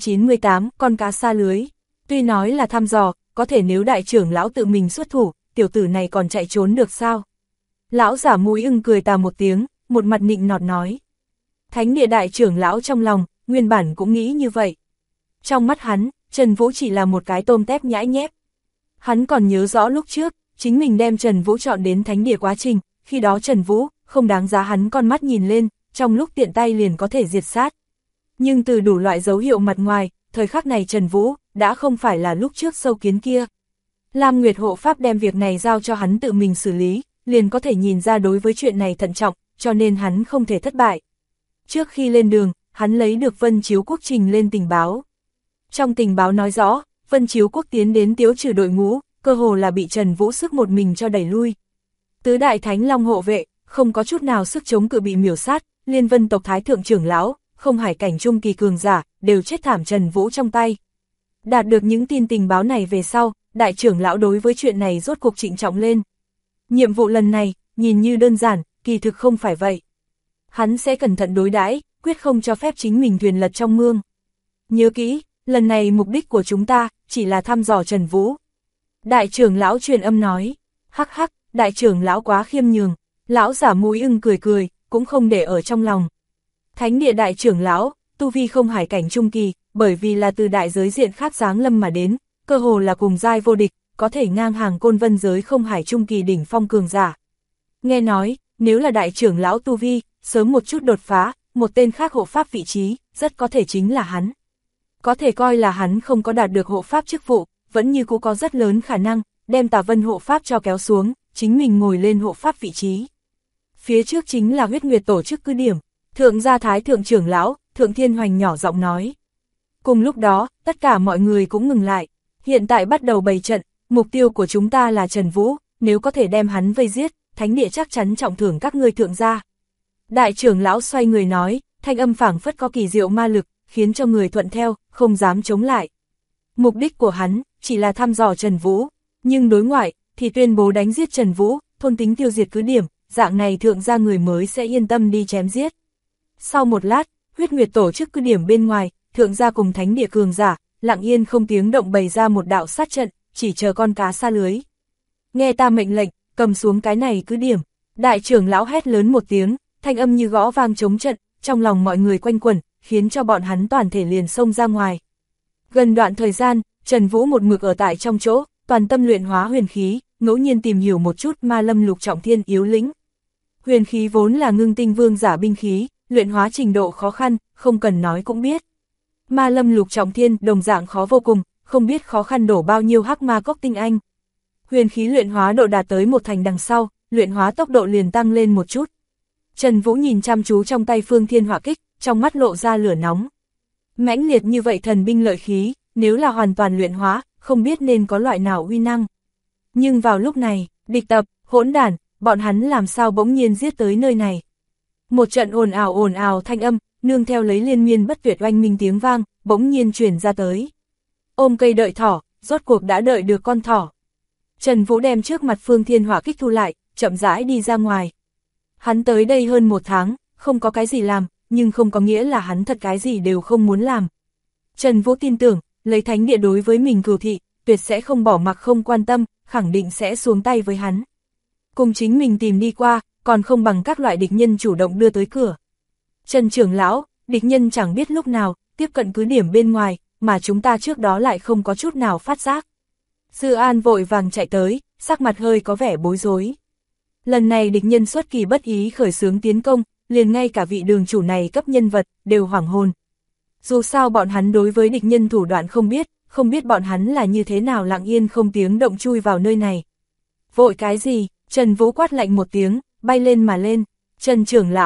798, con cá xa lưới. Tuy nói là thăm dò, có thể nếu đại trưởng lão tự mình xuất thủ, tiểu tử này còn chạy trốn được sao? Lão giả mũi ưng cười tà một tiếng, một mặt nịnh nọt nói. Thánh địa đại trưởng lão trong lòng, nguyên bản cũng nghĩ như vậy. Trong mắt hắn, Trần Vũ chỉ là một cái tôm tép nhãi nhép. Hắn còn nhớ rõ lúc trước, chính mình đem Trần Vũ chọn đến thánh địa quá trình, khi đó Trần Vũ không đáng giá hắn con mắt nhìn lên, trong lúc tiện tay liền có thể diệt sát. Nhưng từ đủ loại dấu hiệu mặt ngoài, thời khắc này Trần Vũ đã không phải là lúc trước sâu kiến kia. Lam Nguyệt hộ pháp đem việc này giao cho hắn tự mình xử lý, liền có thể nhìn ra đối với chuyện này thận trọng, cho nên hắn không thể thất bại. Trước khi lên đường, hắn lấy được Vân Chiếu Quốc trình lên tình báo. Trong tình báo nói rõ, Vân Chiếu Quốc tiến đến tiêu trừ đội ngũ, cơ hồ là bị Trần Vũ sức một mình cho đẩy lui. Tứ đại thánh long hộ vệ, không có chút nào sức chống cự bị miểu sát, Liên Vân tộc thái thượng trưởng lão, không hải cảnh trung kỳ cường giả, đều chết thảm Trần Vũ trong tay. Đạt được những tin tình báo này về sau, đại trưởng lão đối với chuyện này rốt cuộc trịnh trọng lên. Nhiệm vụ lần này, nhìn như đơn giản, kỳ thực không phải vậy. Hắn sẽ cẩn thận đối đãi, quyết không cho phép chính mình thuyền lật trong mương. Nhớ kỹ, lần này mục đích của chúng ta, chỉ là thăm dò Trần Vũ. Đại trưởng lão truyền âm nói, hắc hắc, đại trưởng lão quá khiêm nhường, lão giả mũi ưng cười cười, cũng không để ở trong lòng. Thánh địa đại trưởng lão, tu vi không hải cảnh trung kỳ, bởi vì là từ đại giới diện khác giáng lâm mà đến, cơ hồ là cùng giai vô địch, có thể ngang hàng côn vân giới không hải trung kỳ đỉnh phong cường giả. Nghe nói, nếu là đại trưởng lão tu vi, sớm một chút đột phá, một tên khác hộ pháp vị trí, rất có thể chính là hắn. Có thể coi là hắn không có đạt được hộ pháp chức vụ, vẫn như cũng có rất lớn khả năng, đem Tà Vân hộ pháp cho kéo xuống, chính mình ngồi lên hộ pháp vị trí. Phía trước chính là huyết nguyệt tổ chức cứ điểm, thượng gia thái thượng trưởng lão, Thượng Thiên Hoành nhỏ giọng nói. Cùng lúc đó, tất cả mọi người cũng ngừng lại. Hiện tại bắt đầu bày trận, mục tiêu của chúng ta là Trần Vũ, nếu có thể đem hắn vây giết, thánh địa chắc chắn trọng thưởng các ngươi thượng gia. Đại trưởng lão xoay người nói, thanh âm phảng phất có kỳ diệu ma lực, khiến cho người thuận theo, không dám chống lại. Mục đích của hắn, chỉ là thăm dò Trần Vũ, nhưng đối ngoại, thì tuyên bố đánh giết Trần Vũ, thôn tính tiêu diệt cứ điểm, dạng này thượng gia người mới sẽ yên tâm đi chém giết. Sau một lát, Huyết Nguyệt tổ chức cứ điểm bên ngoài, thượng gia cùng thánh địa cường giả, lặng yên không tiếng động bày ra một đạo sát trận, chỉ chờ con cá xa lưới. Nghe ta mệnh lệnh, cầm xuống cái này cứ điểm. Đại trưởng lão hét lớn một tiếng, thanh âm như gõ vang chống trận, trong lòng mọi người quanh quẩn, khiến cho bọn hắn toàn thể liền xông ra ngoài. Gần đoạn thời gian, Trần Vũ một mực ở tại trong chỗ, toàn tâm luyện hóa huyền khí, ngẫu nhiên tìm hiểu một chút ma lâm lục trọng thiên yếu lĩnh. Huyền khí vốn là ngưng tinh vương giả binh khí, luyện hóa trình độ khó khăn, không cần nói cũng biết. Ma lâm lục trọng thiên đồng dạng khó vô cùng, không biết khó khăn đổ bao nhiêu hắc ma cốc tinh anh. Huyền khí luyện hóa độ đạt tới một thành đằng sau, luyện hóa tốc độ liền tăng lên một chút. Trần Vũ nhìn chăm chú trong tay Phương Thiên Hỏa Kích, trong mắt lộ ra lửa nóng. Mãnh liệt như vậy thần binh lợi khí, nếu là hoàn toàn luyện hóa, không biết nên có loại nào uy năng. Nhưng vào lúc này, địch tập, hỗn đản, bọn hắn làm sao bỗng nhiên giết tới nơi này. Một trận ồn ào thanh âm, nương theo lấy liên miên bất tuyệt oanh minh tiếng vang, bỗng nhiên truyền ra tới. Ôm cây đợi thỏ, rốt cuộc đã đợi được con thỏ. Trần Vũ đem trước mặt Phương Thiên Hỏa Kích thu lại, chậm rãi đi ra ngoài. Hắn tới đây hơn 1 tháng, không có cái gì làm, nhưng không có nghĩa là hắn thật cái gì đều không muốn làm. Trần Vũ tin tưởng, lấy thánh địa đối với mình cừu thị, tuyệt sẽ không bỏ mặc không quan tâm, khẳng định sẽ xuống tay với hắn. Cùng chính mình tìm đi qua, còn không bằng các loại địch nhân chủ động đưa tới cửa. Trần trưởng lão, địch nhân chẳng biết lúc nào, tiếp cận cứ điểm bên ngoài, mà chúng ta trước đó lại không có chút nào phát giác. Dư An vội vàng chạy tới, sắc mặt hơi có vẻ bối rối. Lần này địch nhân xuất kỳ bất ý khởi xướng tiến công, liền ngay cả vị đường chủ này cấp nhân vật, đều hoảng hồn. Dù sao bọn hắn đối với địch nhân thủ đoạn không biết bọn hắn là như thế nào lặng yên không tiếng động chui vào nơi này. Vội cái gì, Trần Vũ quát lạnh một tiếng, bay lên mà lên. Trần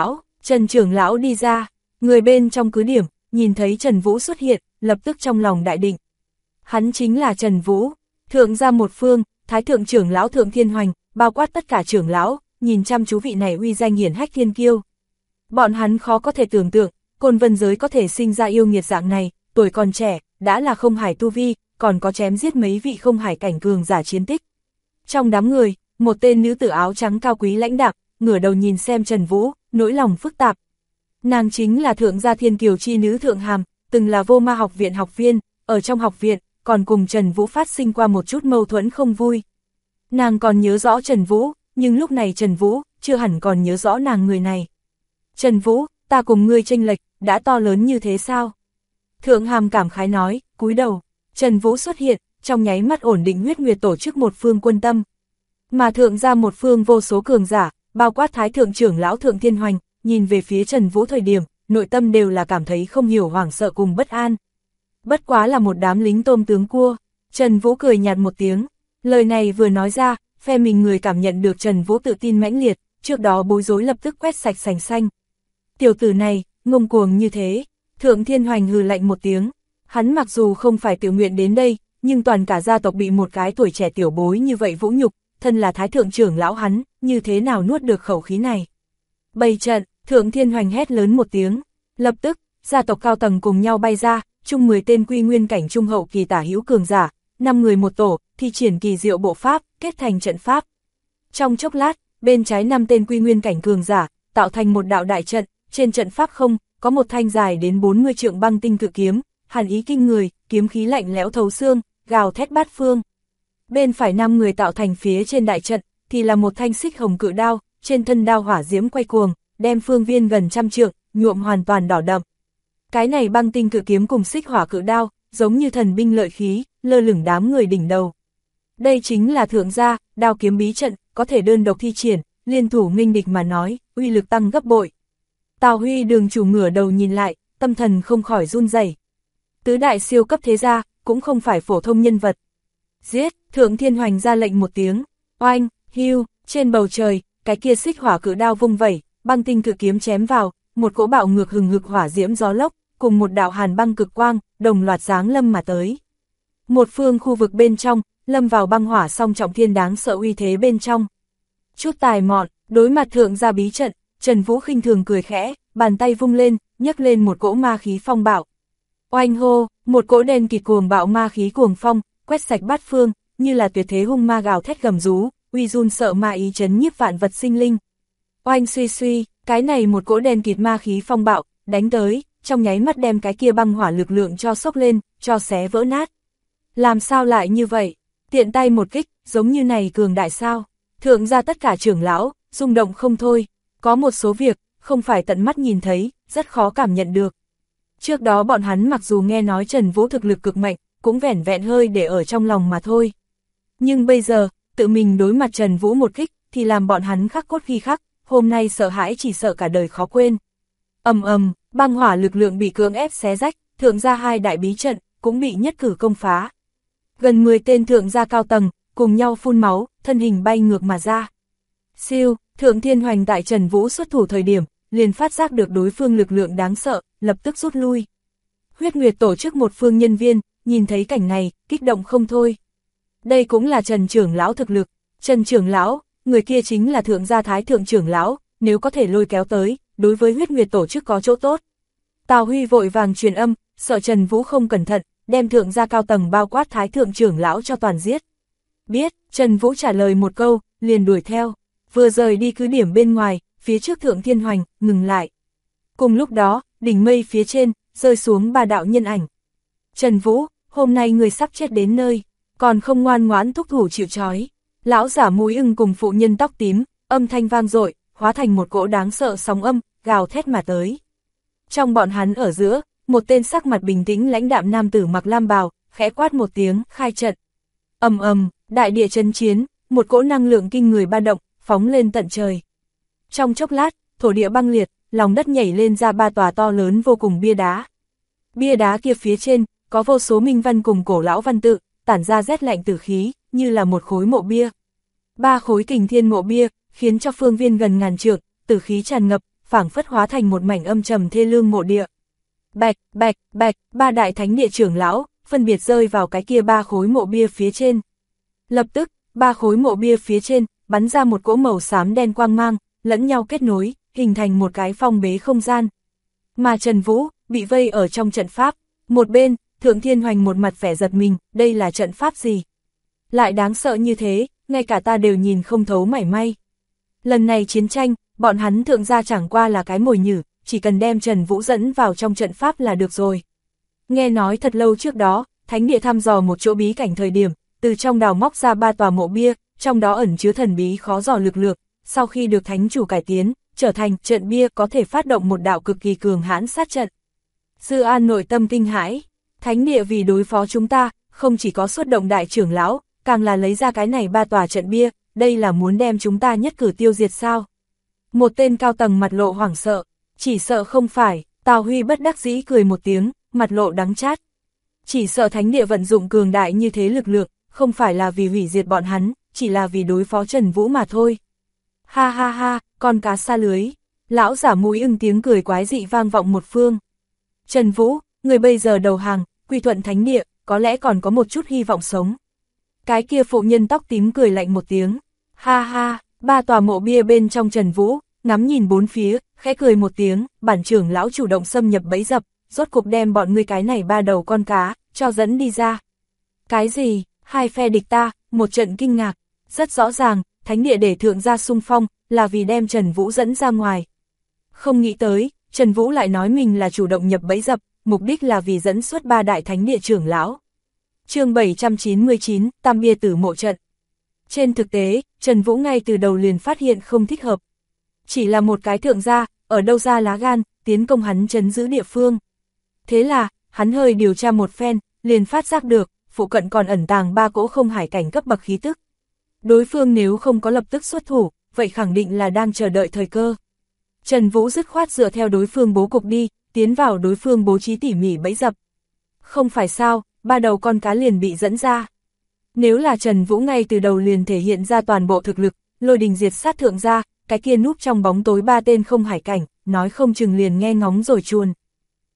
trưởng lão đi ra, người bên trong cứ điểm, nhìn thấy Trần Vũ xuất hiện, lập tức trong lòng đại định. Hắn chính là Trần Vũ, thượng gia một phương, thái thượng trưởng lão Thượng Thiên Hoành, bao quát tất cả trưởng lão, nhìn chăm chú vị này uy danh hiển hách thiên kiêu. Bọn hắn khó có thể tưởng tượng, Côn Vân giới có thể sinh ra yêu nghiệt dạng này, tuổi còn trẻ, đã là không hải tu vi, còn có chém giết mấy vị không hải cảnh cường giả chiến tích. Trong đám người, một tên nữ tử áo trắng cao quý lãnh đạm, ngửa đầu nhìn xem Trần Vũ, nỗi lòng phức tạp. Nàng chính là thượng gia thiên kiều chi nữ Thượng Hàm, từng là Vô Ma học viện học viên, ở trong học viện, còn cùng Trần Vũ phát sinh qua một chút mâu thuẫn không vui. Nàng còn nhớ rõ Trần Vũ, nhưng lúc này Trần Vũ, chưa hẳn còn nhớ rõ nàng người này. Trần Vũ, ta cùng ngươi chênh lệch, đã to lớn như thế sao? Thượng Hàm cảm khái nói, cúi đầu. Trần Vũ xuất hiện, trong nháy mắt ổn định Huyết Nguyệt tổ chức một phương quân tâm. Mà thượng ra một phương vô số cường giả, bao quát thái thượng trưởng lão Thượng Thiên Hoành, nhìn về phía Trần Vũ thời điểm, nội tâm đều là cảm thấy không hiểu hoảng sợ cùng bất an. Bất quá là một đám lính tôm tướng cua. Trần Vũ cười nhạt một tiếng, lời này vừa nói ra, phe mình người cảm nhận được Trần Vũ tự tin mãnh liệt, trước đó bối rối lập tức quét sạch sành xanh. Tiểu tử này, ngông cuồng như thế. Thượng Thiên Hoành hừ lạnh một tiếng, hắn mặc dù không phải tự nguyện đến đây, nhưng toàn cả gia tộc bị một cái tuổi trẻ tiểu bối như vậy vũ nhục, thân là thái thượng trưởng lão hắn, như thế nào nuốt được khẩu khí này. Bày trận, Thượng Thiên Hoành hét lớn một tiếng, lập tức, gia tộc cao tầng cùng nhau bay ra, chung 10 tên quy nguyên cảnh trung hậu kỳ tả hữu cường giả, 5 người một tổ, thi triển kỳ diệu bộ pháp, kết thành trận pháp. Trong chốc lát, bên trái 5 tên quy nguyên cảnh cường giả, tạo thành một đạo đại trận, trên trận pháp không, có một thanh dài đến 40 trượng băng tinh cự kiếm, hàn ý kinh người, kiếm khí lạnh lẽo thấu xương, gào thét bát phương. Bên phải 5 người tạo thành phía trên đại trận, thì là một thanh xích hồng cự đao, trên thân đao hỏa diễm quay cuồng, đem phương viên gần 100 trượng, nhuộm hoàn toàn đỏ đậm. Cái này băng tinh cự kiếm cùng xích hỏa cự đao, giống như thần binh lợi khí, lơ lửng đám người đỉnh đầu. Đây chính là thượng gia, đao kiếm bí trận, có thể đơn độc thi triển, liên thủ nghênh địch mà nói, uy lực tăng gấp bội. Tào Huy đường chủ ngửa đầu nhìn lại, tâm thần không khỏi run rẩy. Tứ đại siêu cấp thế gia, cũng không phải phổ thông nhân vật. Giết, Thượng Thiên Hoành ra lệnh một tiếng, oanh, hưu, trên bầu trời, cái kia xích hỏa cự đao vung vẩy, băng tinh cự kiếm chém vào, một cỗ bạo ngược hừng hực hỏa diễm gió lốc, cùng một đạo hàn băng cực quang, đồng loạt giáng lâm mà tới. Một phương khu vực bên trong, lâm vào băng hỏa song trọng thiên đáng sợ uy thế bên trong. Chút tài mọn, đối mặt thượng gia bí trận, Trần Vũ khinh thường cười khẽ, bàn tay vung lên, nhấc lên một cỗ ma khí phong bạo. Oanh hô, một cỗ đen kịt cuồng bạo ma khí cuồng phong, quét sạch bát phương, như là tuyệt thế hung ma gào thét gầm rú, uy run sợ ma ý chấn nhiếp vạn vật sinh linh. Oanh suy suy, cái này một cỗ đen kịt ma khí phong bạo, đánh tới, trong nháy mắt đem cái kia băng hỏa lực lượng cho sốc lên, cho xé vỡ nát. Làm sao lại như vậy? Tiện tay một kích, giống như này cường đại sao? Thượng ra tất cả trưởng lão, rung động không thôi. Có một số việc, không phải tận mắt nhìn thấy, rất khó cảm nhận được. Trước đó bọn hắn mặc dù nghe nói Trần Vũ thực lực cực mạnh, cũng vẻn vẹn hơi để ở trong lòng mà thôi. Nhưng bây giờ, tự mình đối mặt Trần Vũ một kích, thì làm bọn hắn khắc cốt ghi khắc, hôm nay sợ hãi chỉ sợ cả đời khó quên. Băng hỏa lực lượng bị cưỡng ép xé rách, thượng gia hai đại bí trận, cũng bị nhất cử công phá. Gần 10 tên thượng gia cao tầng, cùng nhau phun máu, thân hình bay ngược mà ra. Siêu, Thượng Thiên Hoành tại Trần Vũ xuất thủ thời điểm, liền phát giác được đối phương lực lượng đáng sợ, lập tức rút lui. Huyết Nguyệt tổ chức một phương nhân viên, nhìn thấy cảnh này, kích động không thôi. Đây cũng là Trần trưởng lão thực lực. Trần trưởng lão, người kia chính là thượng gia Thái thượng trưởng lão, nếu có thể lôi kéo tới, đối với Huyết Nguyệt tổ chức có chỗ tốt. Tào Huy vội vàng truyền âm, sợ Trần Vũ không cẩn thận, đem thượng gia cao tầng bao quát Thái thượng trưởng lão cho toàn giết. Biết, Trần Vũ trả lời một câu, liền đuổi theo. Vừa rời đi cứ điểm bên ngoài, phía trước Thượng Thiên Hoành, ngừng lại. Cùng lúc đó, đỉnh mây phía trên, rơi xuống 3 đạo nhân ảnh. Trần Vũ, hôm nay người sắp chết đến nơi, còn không ngoan ngoãn thúc thủ chịu trói. Lão giả mũi ưng cùng phụ nhân tóc tím, âm thanh vang dội, hóa thành một cỗ đáng sợ sóng âm, gào thét mà tới. Trong bọn hắn ở giữa, một tên sắc mặt bình tĩnh lãnh đạm nam tử mặc lam bào, khẽ quát một tiếng, khai trận. Đại địa chấn chiến, một cỗ năng lượng kinh người ba động, phóng lên tận trời. Trong chốc lát, thổ địa băng liệt, lòng đất nhảy lên ra 3 tòa to lớn vô cùng bia đá. Bia đá kia phía trên, có vô số minh văn cùng cổ lão văn tự, tản ra rét lạnh tử khí, như là một khối mộ bia. 3 khối kình thiên mộ bia, khiến cho phương viên gần ngàn trượng, tử khí tràn ngập, phảng phất hóa thành một mảnh âm trầm thê lương mộ địa. Bạch, bạch, bạch, 3 đại thánh địa trưởng lão, phân biệt rơi vào cái kia 3 khối mộ bia phía trên. Lập tức, 3 khối mộ bia phía trên, bắn ra một cỗ màu xám đen quang mang, lẫn nhau kết nối, hình thành một cái phong bế không gian. Mà Trần Vũ, bị vây ở trong trận pháp. Một bên, Thượng Thiên Hoành một mặt vẻ giật mình, đây là trận pháp gì? Lại đáng sợ như thế, ngay cả ta đều nhìn không thấu mảy may. Lần này chiến tranh, bọn hắn thượng gia chẳng qua là cái mồi nhử, chỉ cần đem Trần Vũ dẫn vào trong trận pháp là được rồi. Nghe nói thật lâu trước đó, thánh địa thăm dò một chỗ bí cảnh thời điểm, từ trong đào móc ra 3 tòa mộ bia, trong đó ẩn chứa thần bí khó dò lực lượng, sau khi được thánh chủ cải tiến, trở thành trận bia có thể phát động một đạo cực kỳ cường hãn sát trận. Dư An nội tâm kinh hãi, thánh địa vì đối phó chúng ta, không chỉ có xuất động đại trưởng lão, càng là lấy ra cái này 3 tòa trận bia, đây là muốn đem chúng ta nhất cử tiêu diệt sao? Một tên cao tầng mặt lộ hoảng sợ, chỉ sợ không phải, Tào Huy bất đắc dĩ cười một tiếng, mặt lộ đắng chát. Chỉ sợ thánh địa vận dụng cường đại như thế lực lượng, không phải là vì hủy diệt bọn hắn, chỉ là vì đối phó Trần Vũ mà thôi. Ha ha ha, con cá xa lưới. Lão giả mũi ưng tiếng cười quái dị vang vọng một phương. Trần Vũ, người bây giờ đầu hàng, quy thuận thánh địa, có lẽ còn có một chút hy vọng sống. Cái kia phụ nhân tóc tím cười lạnh một tiếng. Ha ha, 3 tòa mộ bia bên trong Trần Vũ, ngắm nhìn bốn phía, khẽ cười một tiếng, bản trưởng lão chủ động xâm nhập bẫy dập, rốt cục đem bọn ngươi cái này 3 đầu con cá, cho dẫn đi ra. Cái gì? Hai phe địch ta, một trận kinh ngạc. Rất rõ ràng, thánh địa để thượng gia xung phong, là vì đem Trần Vũ dẫn ra ngoài. Không nghĩ tới, Trần Vũ lại nói mình là chủ động nhập bẫy dập, mục đích là vì dẫn xuất 3 đại thánh địa trưởng lão. Chương 799, Tam bia tử mộ trận. Trên thực tế, Trần Vũ ngay từ đầu liền phát hiện không thích hợp. Chỉ là một cái thượng gia, ở đâu ra lá gan, tiến công hắn trấn giữ địa phương. Thế là, hắn hơi điều tra một phen, liền phát giác được, phụ cận còn ẩn tàng 3 cỗ không hải cảnh cấp bậc khí tức. Đối phương nếu không có lập tức xuất thủ, vậy khẳng định là đang chờ đợi thời cơ. Trần Vũ dứt khoát dựa theo đối phương bố cục đi, tiến vào đối phương bố trí tỉ mỉ bẫy dập. Không phải sao, 3 đầu con cá liền bị dẫn ra. Nếu là Trần Vũ ngay từ đầu liền thể hiện ra toàn bộ thực lực, lôi đình diệt sát thượng gia, cái kia núp trong bóng tối 3 tên không hải cảnh, nói không chừng liền nghe ngóng rồi chuồn.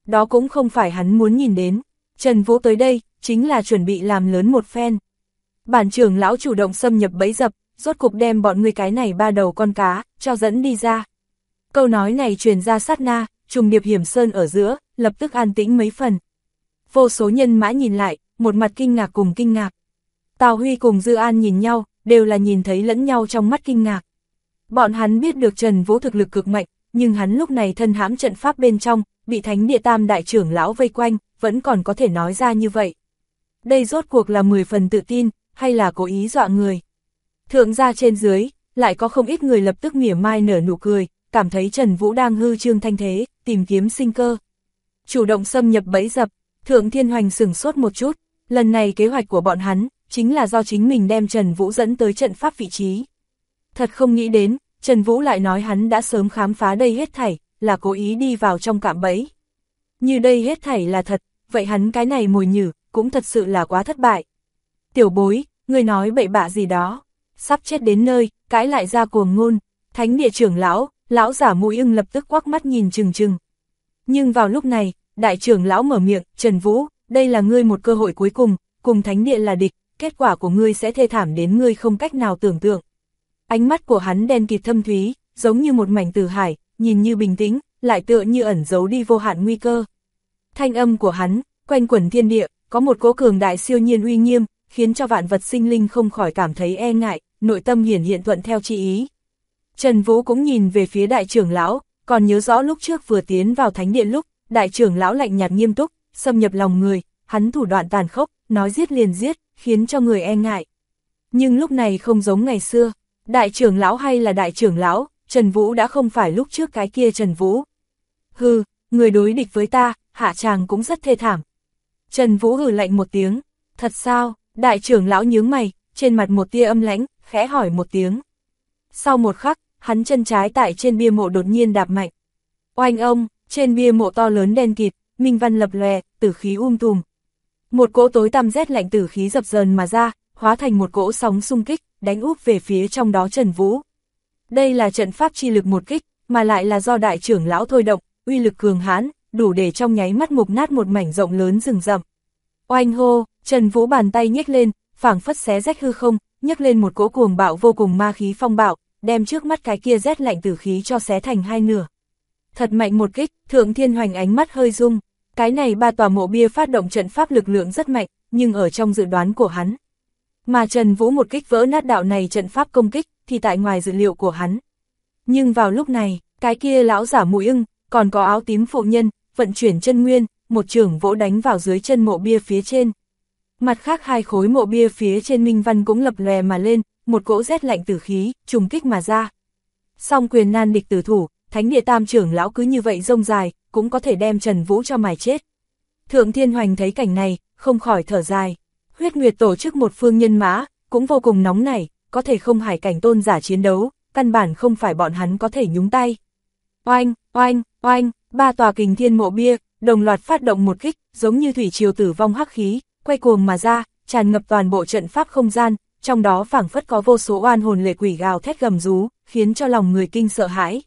đó cũng không phải hắn muốn nhìn đến. Trần Vũ tới đây, chính là chuẩn bị làm lớn một phen. Bản trưởng lão chủ động xâm nhập bẫy dập, rốt cục đem bọn ngươi cái này ba đầu con cá, cho dẫn đi ra. Câu nói này truyền ra sát na, trùng điệp hiểm sơn ở giữa, lập tức an tĩnh mấy phần. Vô số nhân mã nhìn lại, một mặt kinh ngạc cùng kinh ngạc. Tào Huy cùng Dư An nhìn nhau, đều là nhìn thấy lẫn nhau trong mắt kinh ngạc. Bọn hắn biết được Trần Vũ thực lực cực mạnh, nhưng hắn lúc này thân hãm trận pháp bên trong, bị Thánh Địa Tam đại trưởng lão vây quanh, vẫn còn có thể nói ra như vậy. Đây rốt cuộc là 10 phần tự tin, hay là cố ý dọa người. Thượng gia trên dưới, lại có không ít người lập tức mỉa mai nở nụ cười, cảm thấy Trần Vũ đang hư trương thanh thế, tìm kiếm sinh cơ. Chủ động xâm nhập bẫy dập, Thượng Thiên Hoành sửng sốt một chút, lần này kế hoạch của bọn hắn, chính là do chính mình đem Trần Vũ dẫn tới trận pháp vị trí. Thật không nghĩ đến, Trần Vũ lại nói hắn đã sớm khám phá đây hết thảy, là cố ý đi vào trong cạm bẫy. Như đây hết thảy là thật, vậy hắn cái này mồi nhử, cũng thật sự là quá thất bại. Tiểu bối, người nói bậy bạ gì đó, sắp chết đến nơi, cãi lại ra cuồng ngôn, Thánh Địa trưởng lão, lão giả Mũi Ưng lập tức quắc mắt nhìn chừng chừng. Nhưng vào lúc này, đại trưởng lão mở miệng, Trần Vũ, đây là ngươi một cơ hội cuối cùng Thánh Địa là địch, kết quả của ngươi sẽ thê thảm đến ngươi không cách nào tưởng tượng. Ánh mắt của hắn đen kịt thâm thúy, giống như một mảnh tử hải, nhìn như bình tĩnh, lại tựa như ẩn giấu đi vô hạn nguy cơ. Thanh âm của hắn, quanh quẩn thiên địa, có một cỗ cường đại siêu nhiên uy nghiêm, khiến cho vạn vật sinh linh không khỏi cảm thấy e ngại, nội tâm hiển hiện thuận theo chi ý. Trần Vũ cũng nhìn về phía đại trưởng lão, còn nhớ rõ lúc trước vừa tiến vào Thánh Địa lúc, đại trưởng lão lạnh nhạt nghiêm túc, xâm nhập lòng người, hắn thủ đoạn tàn khốc, nói giết liền giết, khiến cho người e ngại. Nhưng lúc này không giống ngày xưa, đại trưởng lão hay là đại trưởng lão, Trần Vũ đã không phải lúc trước cái kia Trần Vũ. Hừ, người đối địch với ta, hạ tràng cũng rất thê thảm. Trần Vũ hừ lạnh một tiếng, thật sao, đại trưởng lão nhướng mày, trên mặt một tia âm lãnh, khẽ hỏi một tiếng. Sau một khắc, hắn chân trái tại trên bia mộ đột nhiên đạp mạnh. Oanh ông, trên bia mộ to lớn đen kịt, minh văn lập lòe, tử khí tùm. Một cỗ tối tăm rét lạnh tử khí dập dờn mà ra, hóa thành một cỗ sóng xung kích, đánh úp về phía trong đó Trần Vũ. Đây là trận pháp chi lực một kích, mà lại là do đại trưởng lão thôi động, uy lực cường hãn, đủ để trong nháy mắt mục nát một mảnh rộng lớn rừng rậm. Oanh hô, Trần Vũ bàn tay nhếch lên, phảng phất xé rách hư không, nhấc lên một cỗ cuồng bạo vô cùng ma khí phong bạo, đem trước mắt cái kia rét lạnh tử khí cho xé thành hai nửa. Thật mạnh một kích, Thượng Thiên Hoành ánh mắt hơi rung, cái này ba tòa mộ bia phát động trận pháp lực lượng rất mạnh, nhưng ở trong dự đoán của hắn. Mà Trần Vũ một kích vỡ nát đạo này trận pháp công kích, thì tại ngoài dự liệu của hắn. Nhưng vào lúc này, cái kia lão giả Mũi Ưng, còn có áo tím phụ nhân, vận chuyển chân nguyên, một chưởng vỗ đánh vào dưới chân mộ bia phía trên. Mặt khác hai khối mộ bia phía trên minh văn cũng lập lòe mà lên, một cỗ rét lạnh tử khí, trùng kích mà ra. Song quyền nan địch tử thủ, Thánh Địa Tam trưởng lão cứ như vậy rông dài, cũng có thể đem Trần Vũ cho mài chết. Thượng Thiên Hoành thấy cảnh này, không khỏi thở dài. Huyết Nguyệt tổ chức một phương nhân mã, cũng vô cùng nóng nảy, có thể không hải cảnh tôn giả chiến đấu, căn bản không phải bọn hắn có thể nhúng tay. Oanh, oanh, oanh, ba tòa kình thiên mộ bia, đồng loạt phát động một kích, giống như thủy triều tử vong hắc khí, quay cuồng mà ra, tràn ngập toàn bộ trận pháp không gian, trong đó phảng phất có vô số oan hồn lệ quỷ gào thét gầm rú, khiến cho lòng người kinh sợ hãi.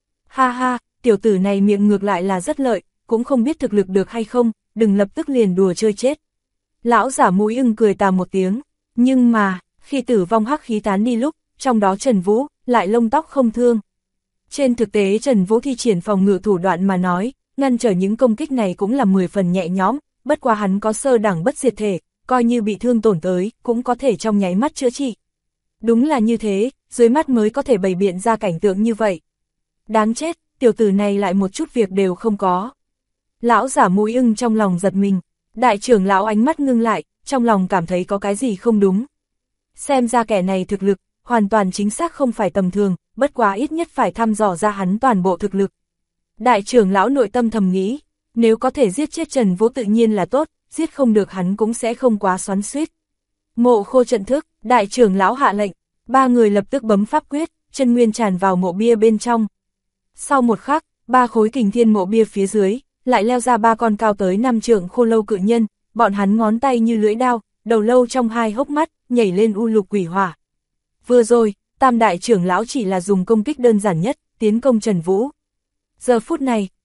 Ha ha, tiểu tử này miệng ngược lại là rất lợi, cũng không biết thực lực được hay không, đừng lập tức liền đùa chơi chết. Lão giả Mũi Ưng cười tà một tiếng, nhưng mà, khi tử vong hắc khí tán đi lúc, trong đó Trần Vũ, lại lông tóc không thương. Trên thực tế Trần Vũ thi triển phòng ngự thủ đoạn mà nói, ngăn trở những công kích này cũng là 10 phần nhẹ nhõm, bất quá hắn có sơ đẳng bất diệt thể, coi như bị thương tổn tới, cũng có thể trong nháy mắt chữa trị. Đúng là như thế, dưới mắt mới có thể bày biện ra cảnh tượng như vậy. Đáng chết, tiểu tử này lại một chút việc đều không có. Lão giả Mũi Ưng trong lòng giật mình, đại trưởng lão ánh mắt ngưng lại, trong lòng cảm thấy có cái gì không đúng. Xem ra kẻ này thực lực, hoàn toàn chính xác không phải tầm thường, bất quá ít nhất phải thăm dò ra hắn toàn bộ thực lực. Đại trưởng lão nội tâm thầm nghĩ, nếu có thể giết chết Trần Vũ tự nhiên là tốt, giết không được hắn cũng sẽ không quá xoắn xuýt. Mộ khô trận thức, đại trưởng lão hạ lệnh, ba người lập tức bấm pháp quyết, chân nguyên tràn vào mộ bia bên trong. Sau một khắc, ba khối kình thiên mộ bia phía dưới, lại leo ra ba con cao tới 5 trượng khô lâu cự nhân, bọn hắn ngón tay như lưỡi đao, đầu lâu trong hai hốc mắt, nhảy lên u lục quỷ hỏa. Vừa rồi, tam đại trưởng lão chỉ là dùng công kích đơn giản nhất, tiến công Trần Vũ. Giờ phút này,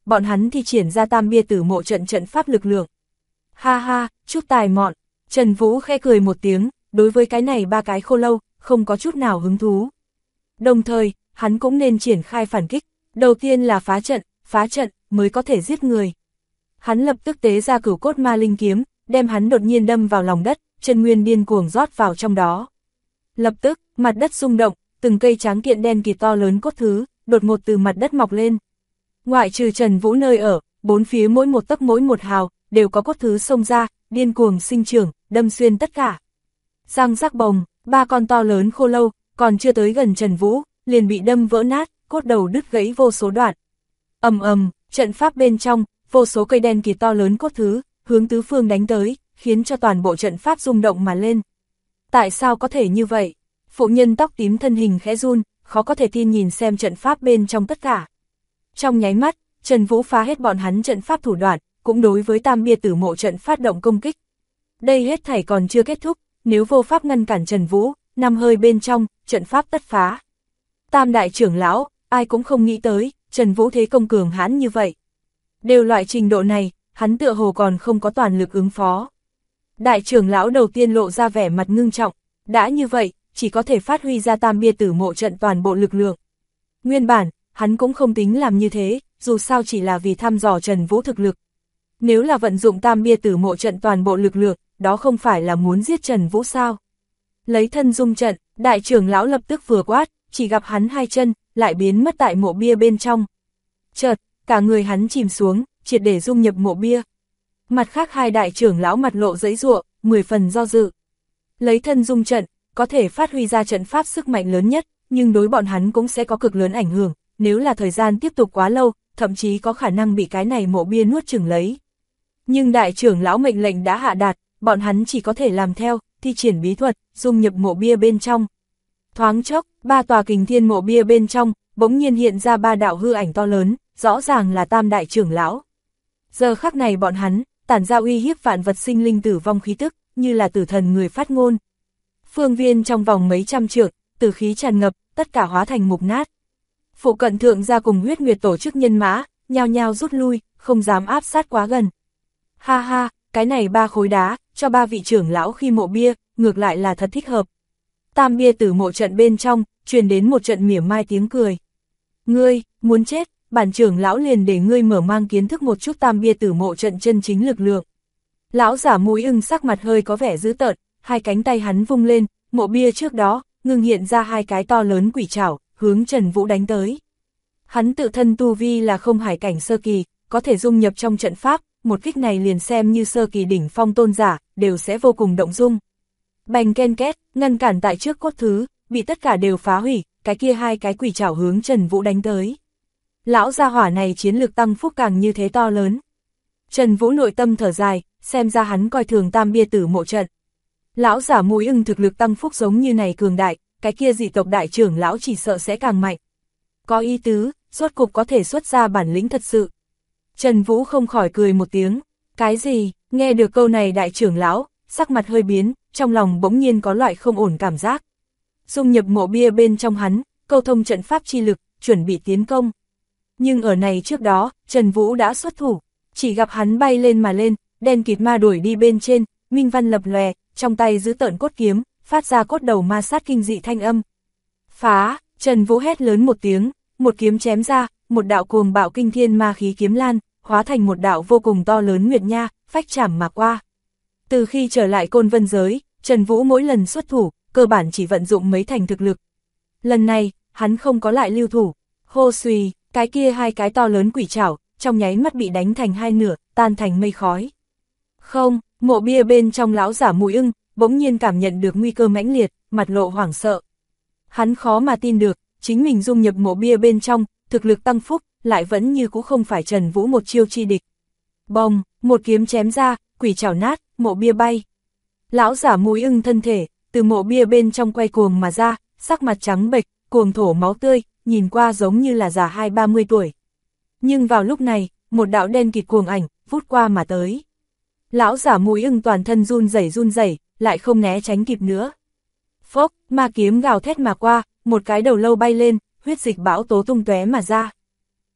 bọn hắn thi triển ra Tam Bia Tử Mộ trận trận pháp lực lượng. Ha ha, chút tài mọn, Trần Vũ khẽ cười một tiếng, đối với cái này ba cái khô lâu, không có chút nào hứng thú. Đồng thời, hắn cũng nên triển khai phản kích, đầu tiên là phá trận mới có thể giết người. Hắn lập tức tế ra Cửu Cốt Ma Linh kiếm, đem hắn đột nhiên đâm vào lòng đất, chân nguyên điên cuồng rót vào trong đó. Lập tức, mặt đất rung động, từng cây tráng kiện đen kịt to lớn cốt thứ, đột ngột từ mặt đất mọc lên. Ngoại trừ Trần Vũ nơi ở, bốn phía mỗi một tấc mỗi một hào, đều có cốt thứ xông ra, điên cuồng sinh trưởng, đâm xuyên tất cả. Răng rắc bồng, ba con to lớn khô lâu, còn chưa tới gần Trần Vũ, liền bị đâm vỡ nát, cốt đầu đứt gãy vô số đoạn. Ầm ầm, trận pháp bên trong, vô số cây đen kịt to lớn cốt thứ, hướng tứ phương đánh tới, khiến cho toàn bộ trận pháp rung động mà lên. Tại sao có thể như vậy? Phụ nhân tóc tím thân hình khẽ run, khó có thể tin nhìn xem trận pháp bên trong tất cả. Trong nháy mắt, Trần Vũ phá hết bọn hắn trận pháp thủ đoạn, cũng đối với Tam Bia Tử Mộ trận phát động công kích. Đây hết thảy còn chưa kết thúc, nếu vô pháp ngăn cản Trần Vũ, năm hơi bên trong, trận pháp tất phá. Tam đại trưởng lão, ai cũng không nghĩ tới, Trần Vũ thế công cường hãn như vậy. Đều loại trình độ này, hắn tựa hồ còn không có toàn lực ứng phó. Đại trưởng lão đầu tiên lộ ra vẻ mặt ngưng trọng, đã như vậy, chỉ có thể phát huy ra Tam Bia Tử Mộ trận toàn bộ lực lượng. Nguyên bản, hắn cũng không tính làm như thế, dù sao chỉ là vì thăm dò Trần Vũ thực lực. Nếu là vận dụng Tam Bia Tử Mộ trận toàn bộ lực lượng, đó không phải là muốn giết Trần Vũ sao? Lấy thân dung trận, đại trưởng lão lập tức vừa quát, chỉ gặp hắn hai chân, lại biến mất tại mộ bia bên trong. Chợt, cả người hắn chìm xuống, triệt để dung nhập mộ bia. Mặt khác hai đại trưởng lão mặt lộ giãy giụa, 10 phần do dự. Lấy thân dung trận, có thể phát huy ra trận pháp sức mạnh lớn nhất, nhưng đối bọn hắn cũng sẽ có cực lớn ảnh hưởng, nếu là thời gian tiếp tục quá lâu, thậm chí có khả năng bị cái này mộ bia nuốt chửng lấy. Nhưng đại trưởng lão mệnh lệnh đã hạ đạt, bọn hắn chỉ có thể làm theo, thi triển bí thuật, dung nhập mộ bia bên trong. Thoáng chốc, ba tòa kình thiên mộ bia bên trong, bỗng nhiên hiện ra ba đạo hư ảnh to lớn, rõ ràng là tam đại trưởng lão. Giờ khắc này bọn hắn, tản ra uy hiếp vạn vật sinh linh tử vong khí tức, như là tử thần người phát ngôn. Phương viên trong vòng mấy trăm trượng, tử khí tràn ngập, tất cả hóa thành mục nát. Phụ cận thượng gia cùng huyết nguyệt tổ chức nhân mã, nhao nhao rút lui, không dám áp sát quá gần. Ha ha, cái này ba khối đá, cho ba vị trưởng lão khi mộ bia, ngược lại là thật thích hợp. Tam Bia Tử Mộ trận bên trong, truyền đến một trận mỉa mai tiếng cười. Ngươi, muốn chết, bản trưởng lão liền để ngươi mở mang kiến thức một chút Tam Bia Tử Mộ trận chân chính lực lượng. Lão giả Mũi Ưng sắc mặt hơi có vẻ dữ tợn, hai cánh tay hắn vung lên, mộ bia trước đó, ngưng hiện ra hai cái to lớn quỷ trảo, hướng Trần Vũ đánh tới. Hắn tự thân tu vi là không hải cảnh sơ kỳ, có thể dung nhập trong trận pháp, một kích này liền xem như sơ kỳ đỉnh phong tôn giả, đều sẽ vô cùng động dung. Bành ken két, ngăn cản tại trước cốt thứ, bị tất cả đều phá hủy, cái kia hai cái quỷ trảo hướng Trần Vũ đánh tới. Lão gia hỏa này chiến lược tăng phúc càng như thế to lớn. Trần Vũ nội tâm thở dài, xem ra hắn coi thường Tam Bia Tử Mộ trận. Lão giả Mũi Ưng thực lực tăng phúc giống như này cường đại, cái kia dị tộc đại trưởng lão chỉ sợ sẽ càng mạnh. Có ý tứ, rốt cục có thể xuất ra bản lĩnh thật sự. Trần Vũ không khỏi cười một tiếng, cái gì, nghe được câu này đại trưởng lão, sắc mặt hơi biến, trong lòng bỗng nhiên có loại không ổn cảm giác. Dung nhập mộ bia bên trong hắn, câu thông trận pháp chi lực, chuẩn bị tiến công. Nhưng ở này trước đó, Trần Vũ đã xuất thủ, chỉ gặp hắn bay lên mà lên, đen kịt ma đuổi đi bên trên, minh văn lập lòe, trong tay giữ tợn cốt kiếm, phát ra cốt đầu ma sát kinh dị thanh âm. Phá, Trần Vũ hét lớn một tiếng, một kiếm chém ra, một đạo cuồng bạo kinh thiên ma khí kiếm lan, hóa thành một đạo vô cùng to lớn nguyệt nha, phách chảm mà qua. Từ khi trở lại Côn Vân giới, Trần Vũ mỗi lần xuất thủ, cơ bản chỉ vận dụng mấy thành thực lực. Lần này, hắn không có lại lưu thủ, hô xùy, cái kia hai cái to lớn quỷ trảo, trong nháy mắt bị đánh thành hai nửa, tan thành mây khói. Không, mộ bia bên trong lão giả Mũi Ưng, bỗng nhiên cảm nhận được nguy cơ mãnh liệt, mặt lộ hoảng sợ. Hắn khó mà tin được, chính mình dung nhập mộ bia bên trong, thực lực tăng phúc, lại vẫn như cũ không phải Trần Vũ một chiêu chi địch. Bồng, một kiếm chém ra, quỷ trảo nát, mộ bia bay. Lão giả Mũi Ưng thân thể, từ mộ bia bên trong quay cuồng mà ra, sắc mặt trắng bệch, cuồng thổ máu tươi, nhìn qua giống như là già 20-30 tuổi. Nhưng vào lúc này, một đạo đen kịt cuồng ảnh, vút qua mà tới. Lão giả Mũi Ưng toàn thân run rẩy, lại không né tránh kịp nữa. Phốc, ma kiếm gào thét mà qua, một cái đầu lâu bay lên, huyết dịch bão tố tung tóe mà ra.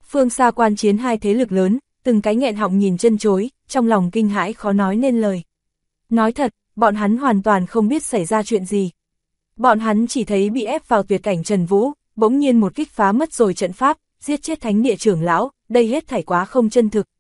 Phương xa quan chiến hai thế lực lớn, từng cái nghẹn họng nhìn chân chối, trong lòng kinh hãi khó nói nên lời. Nói thật, bọn hắn hoàn toàn không biết xảy ra chuyện gì. Bọn hắn chỉ thấy bị ép vào tuyệt cảnh Trần Vũ, bỗng nhiên một kích phá mất rồi trận pháp, giết chết thánh địa trưởng lão, đây hết thảy quá không chân thực.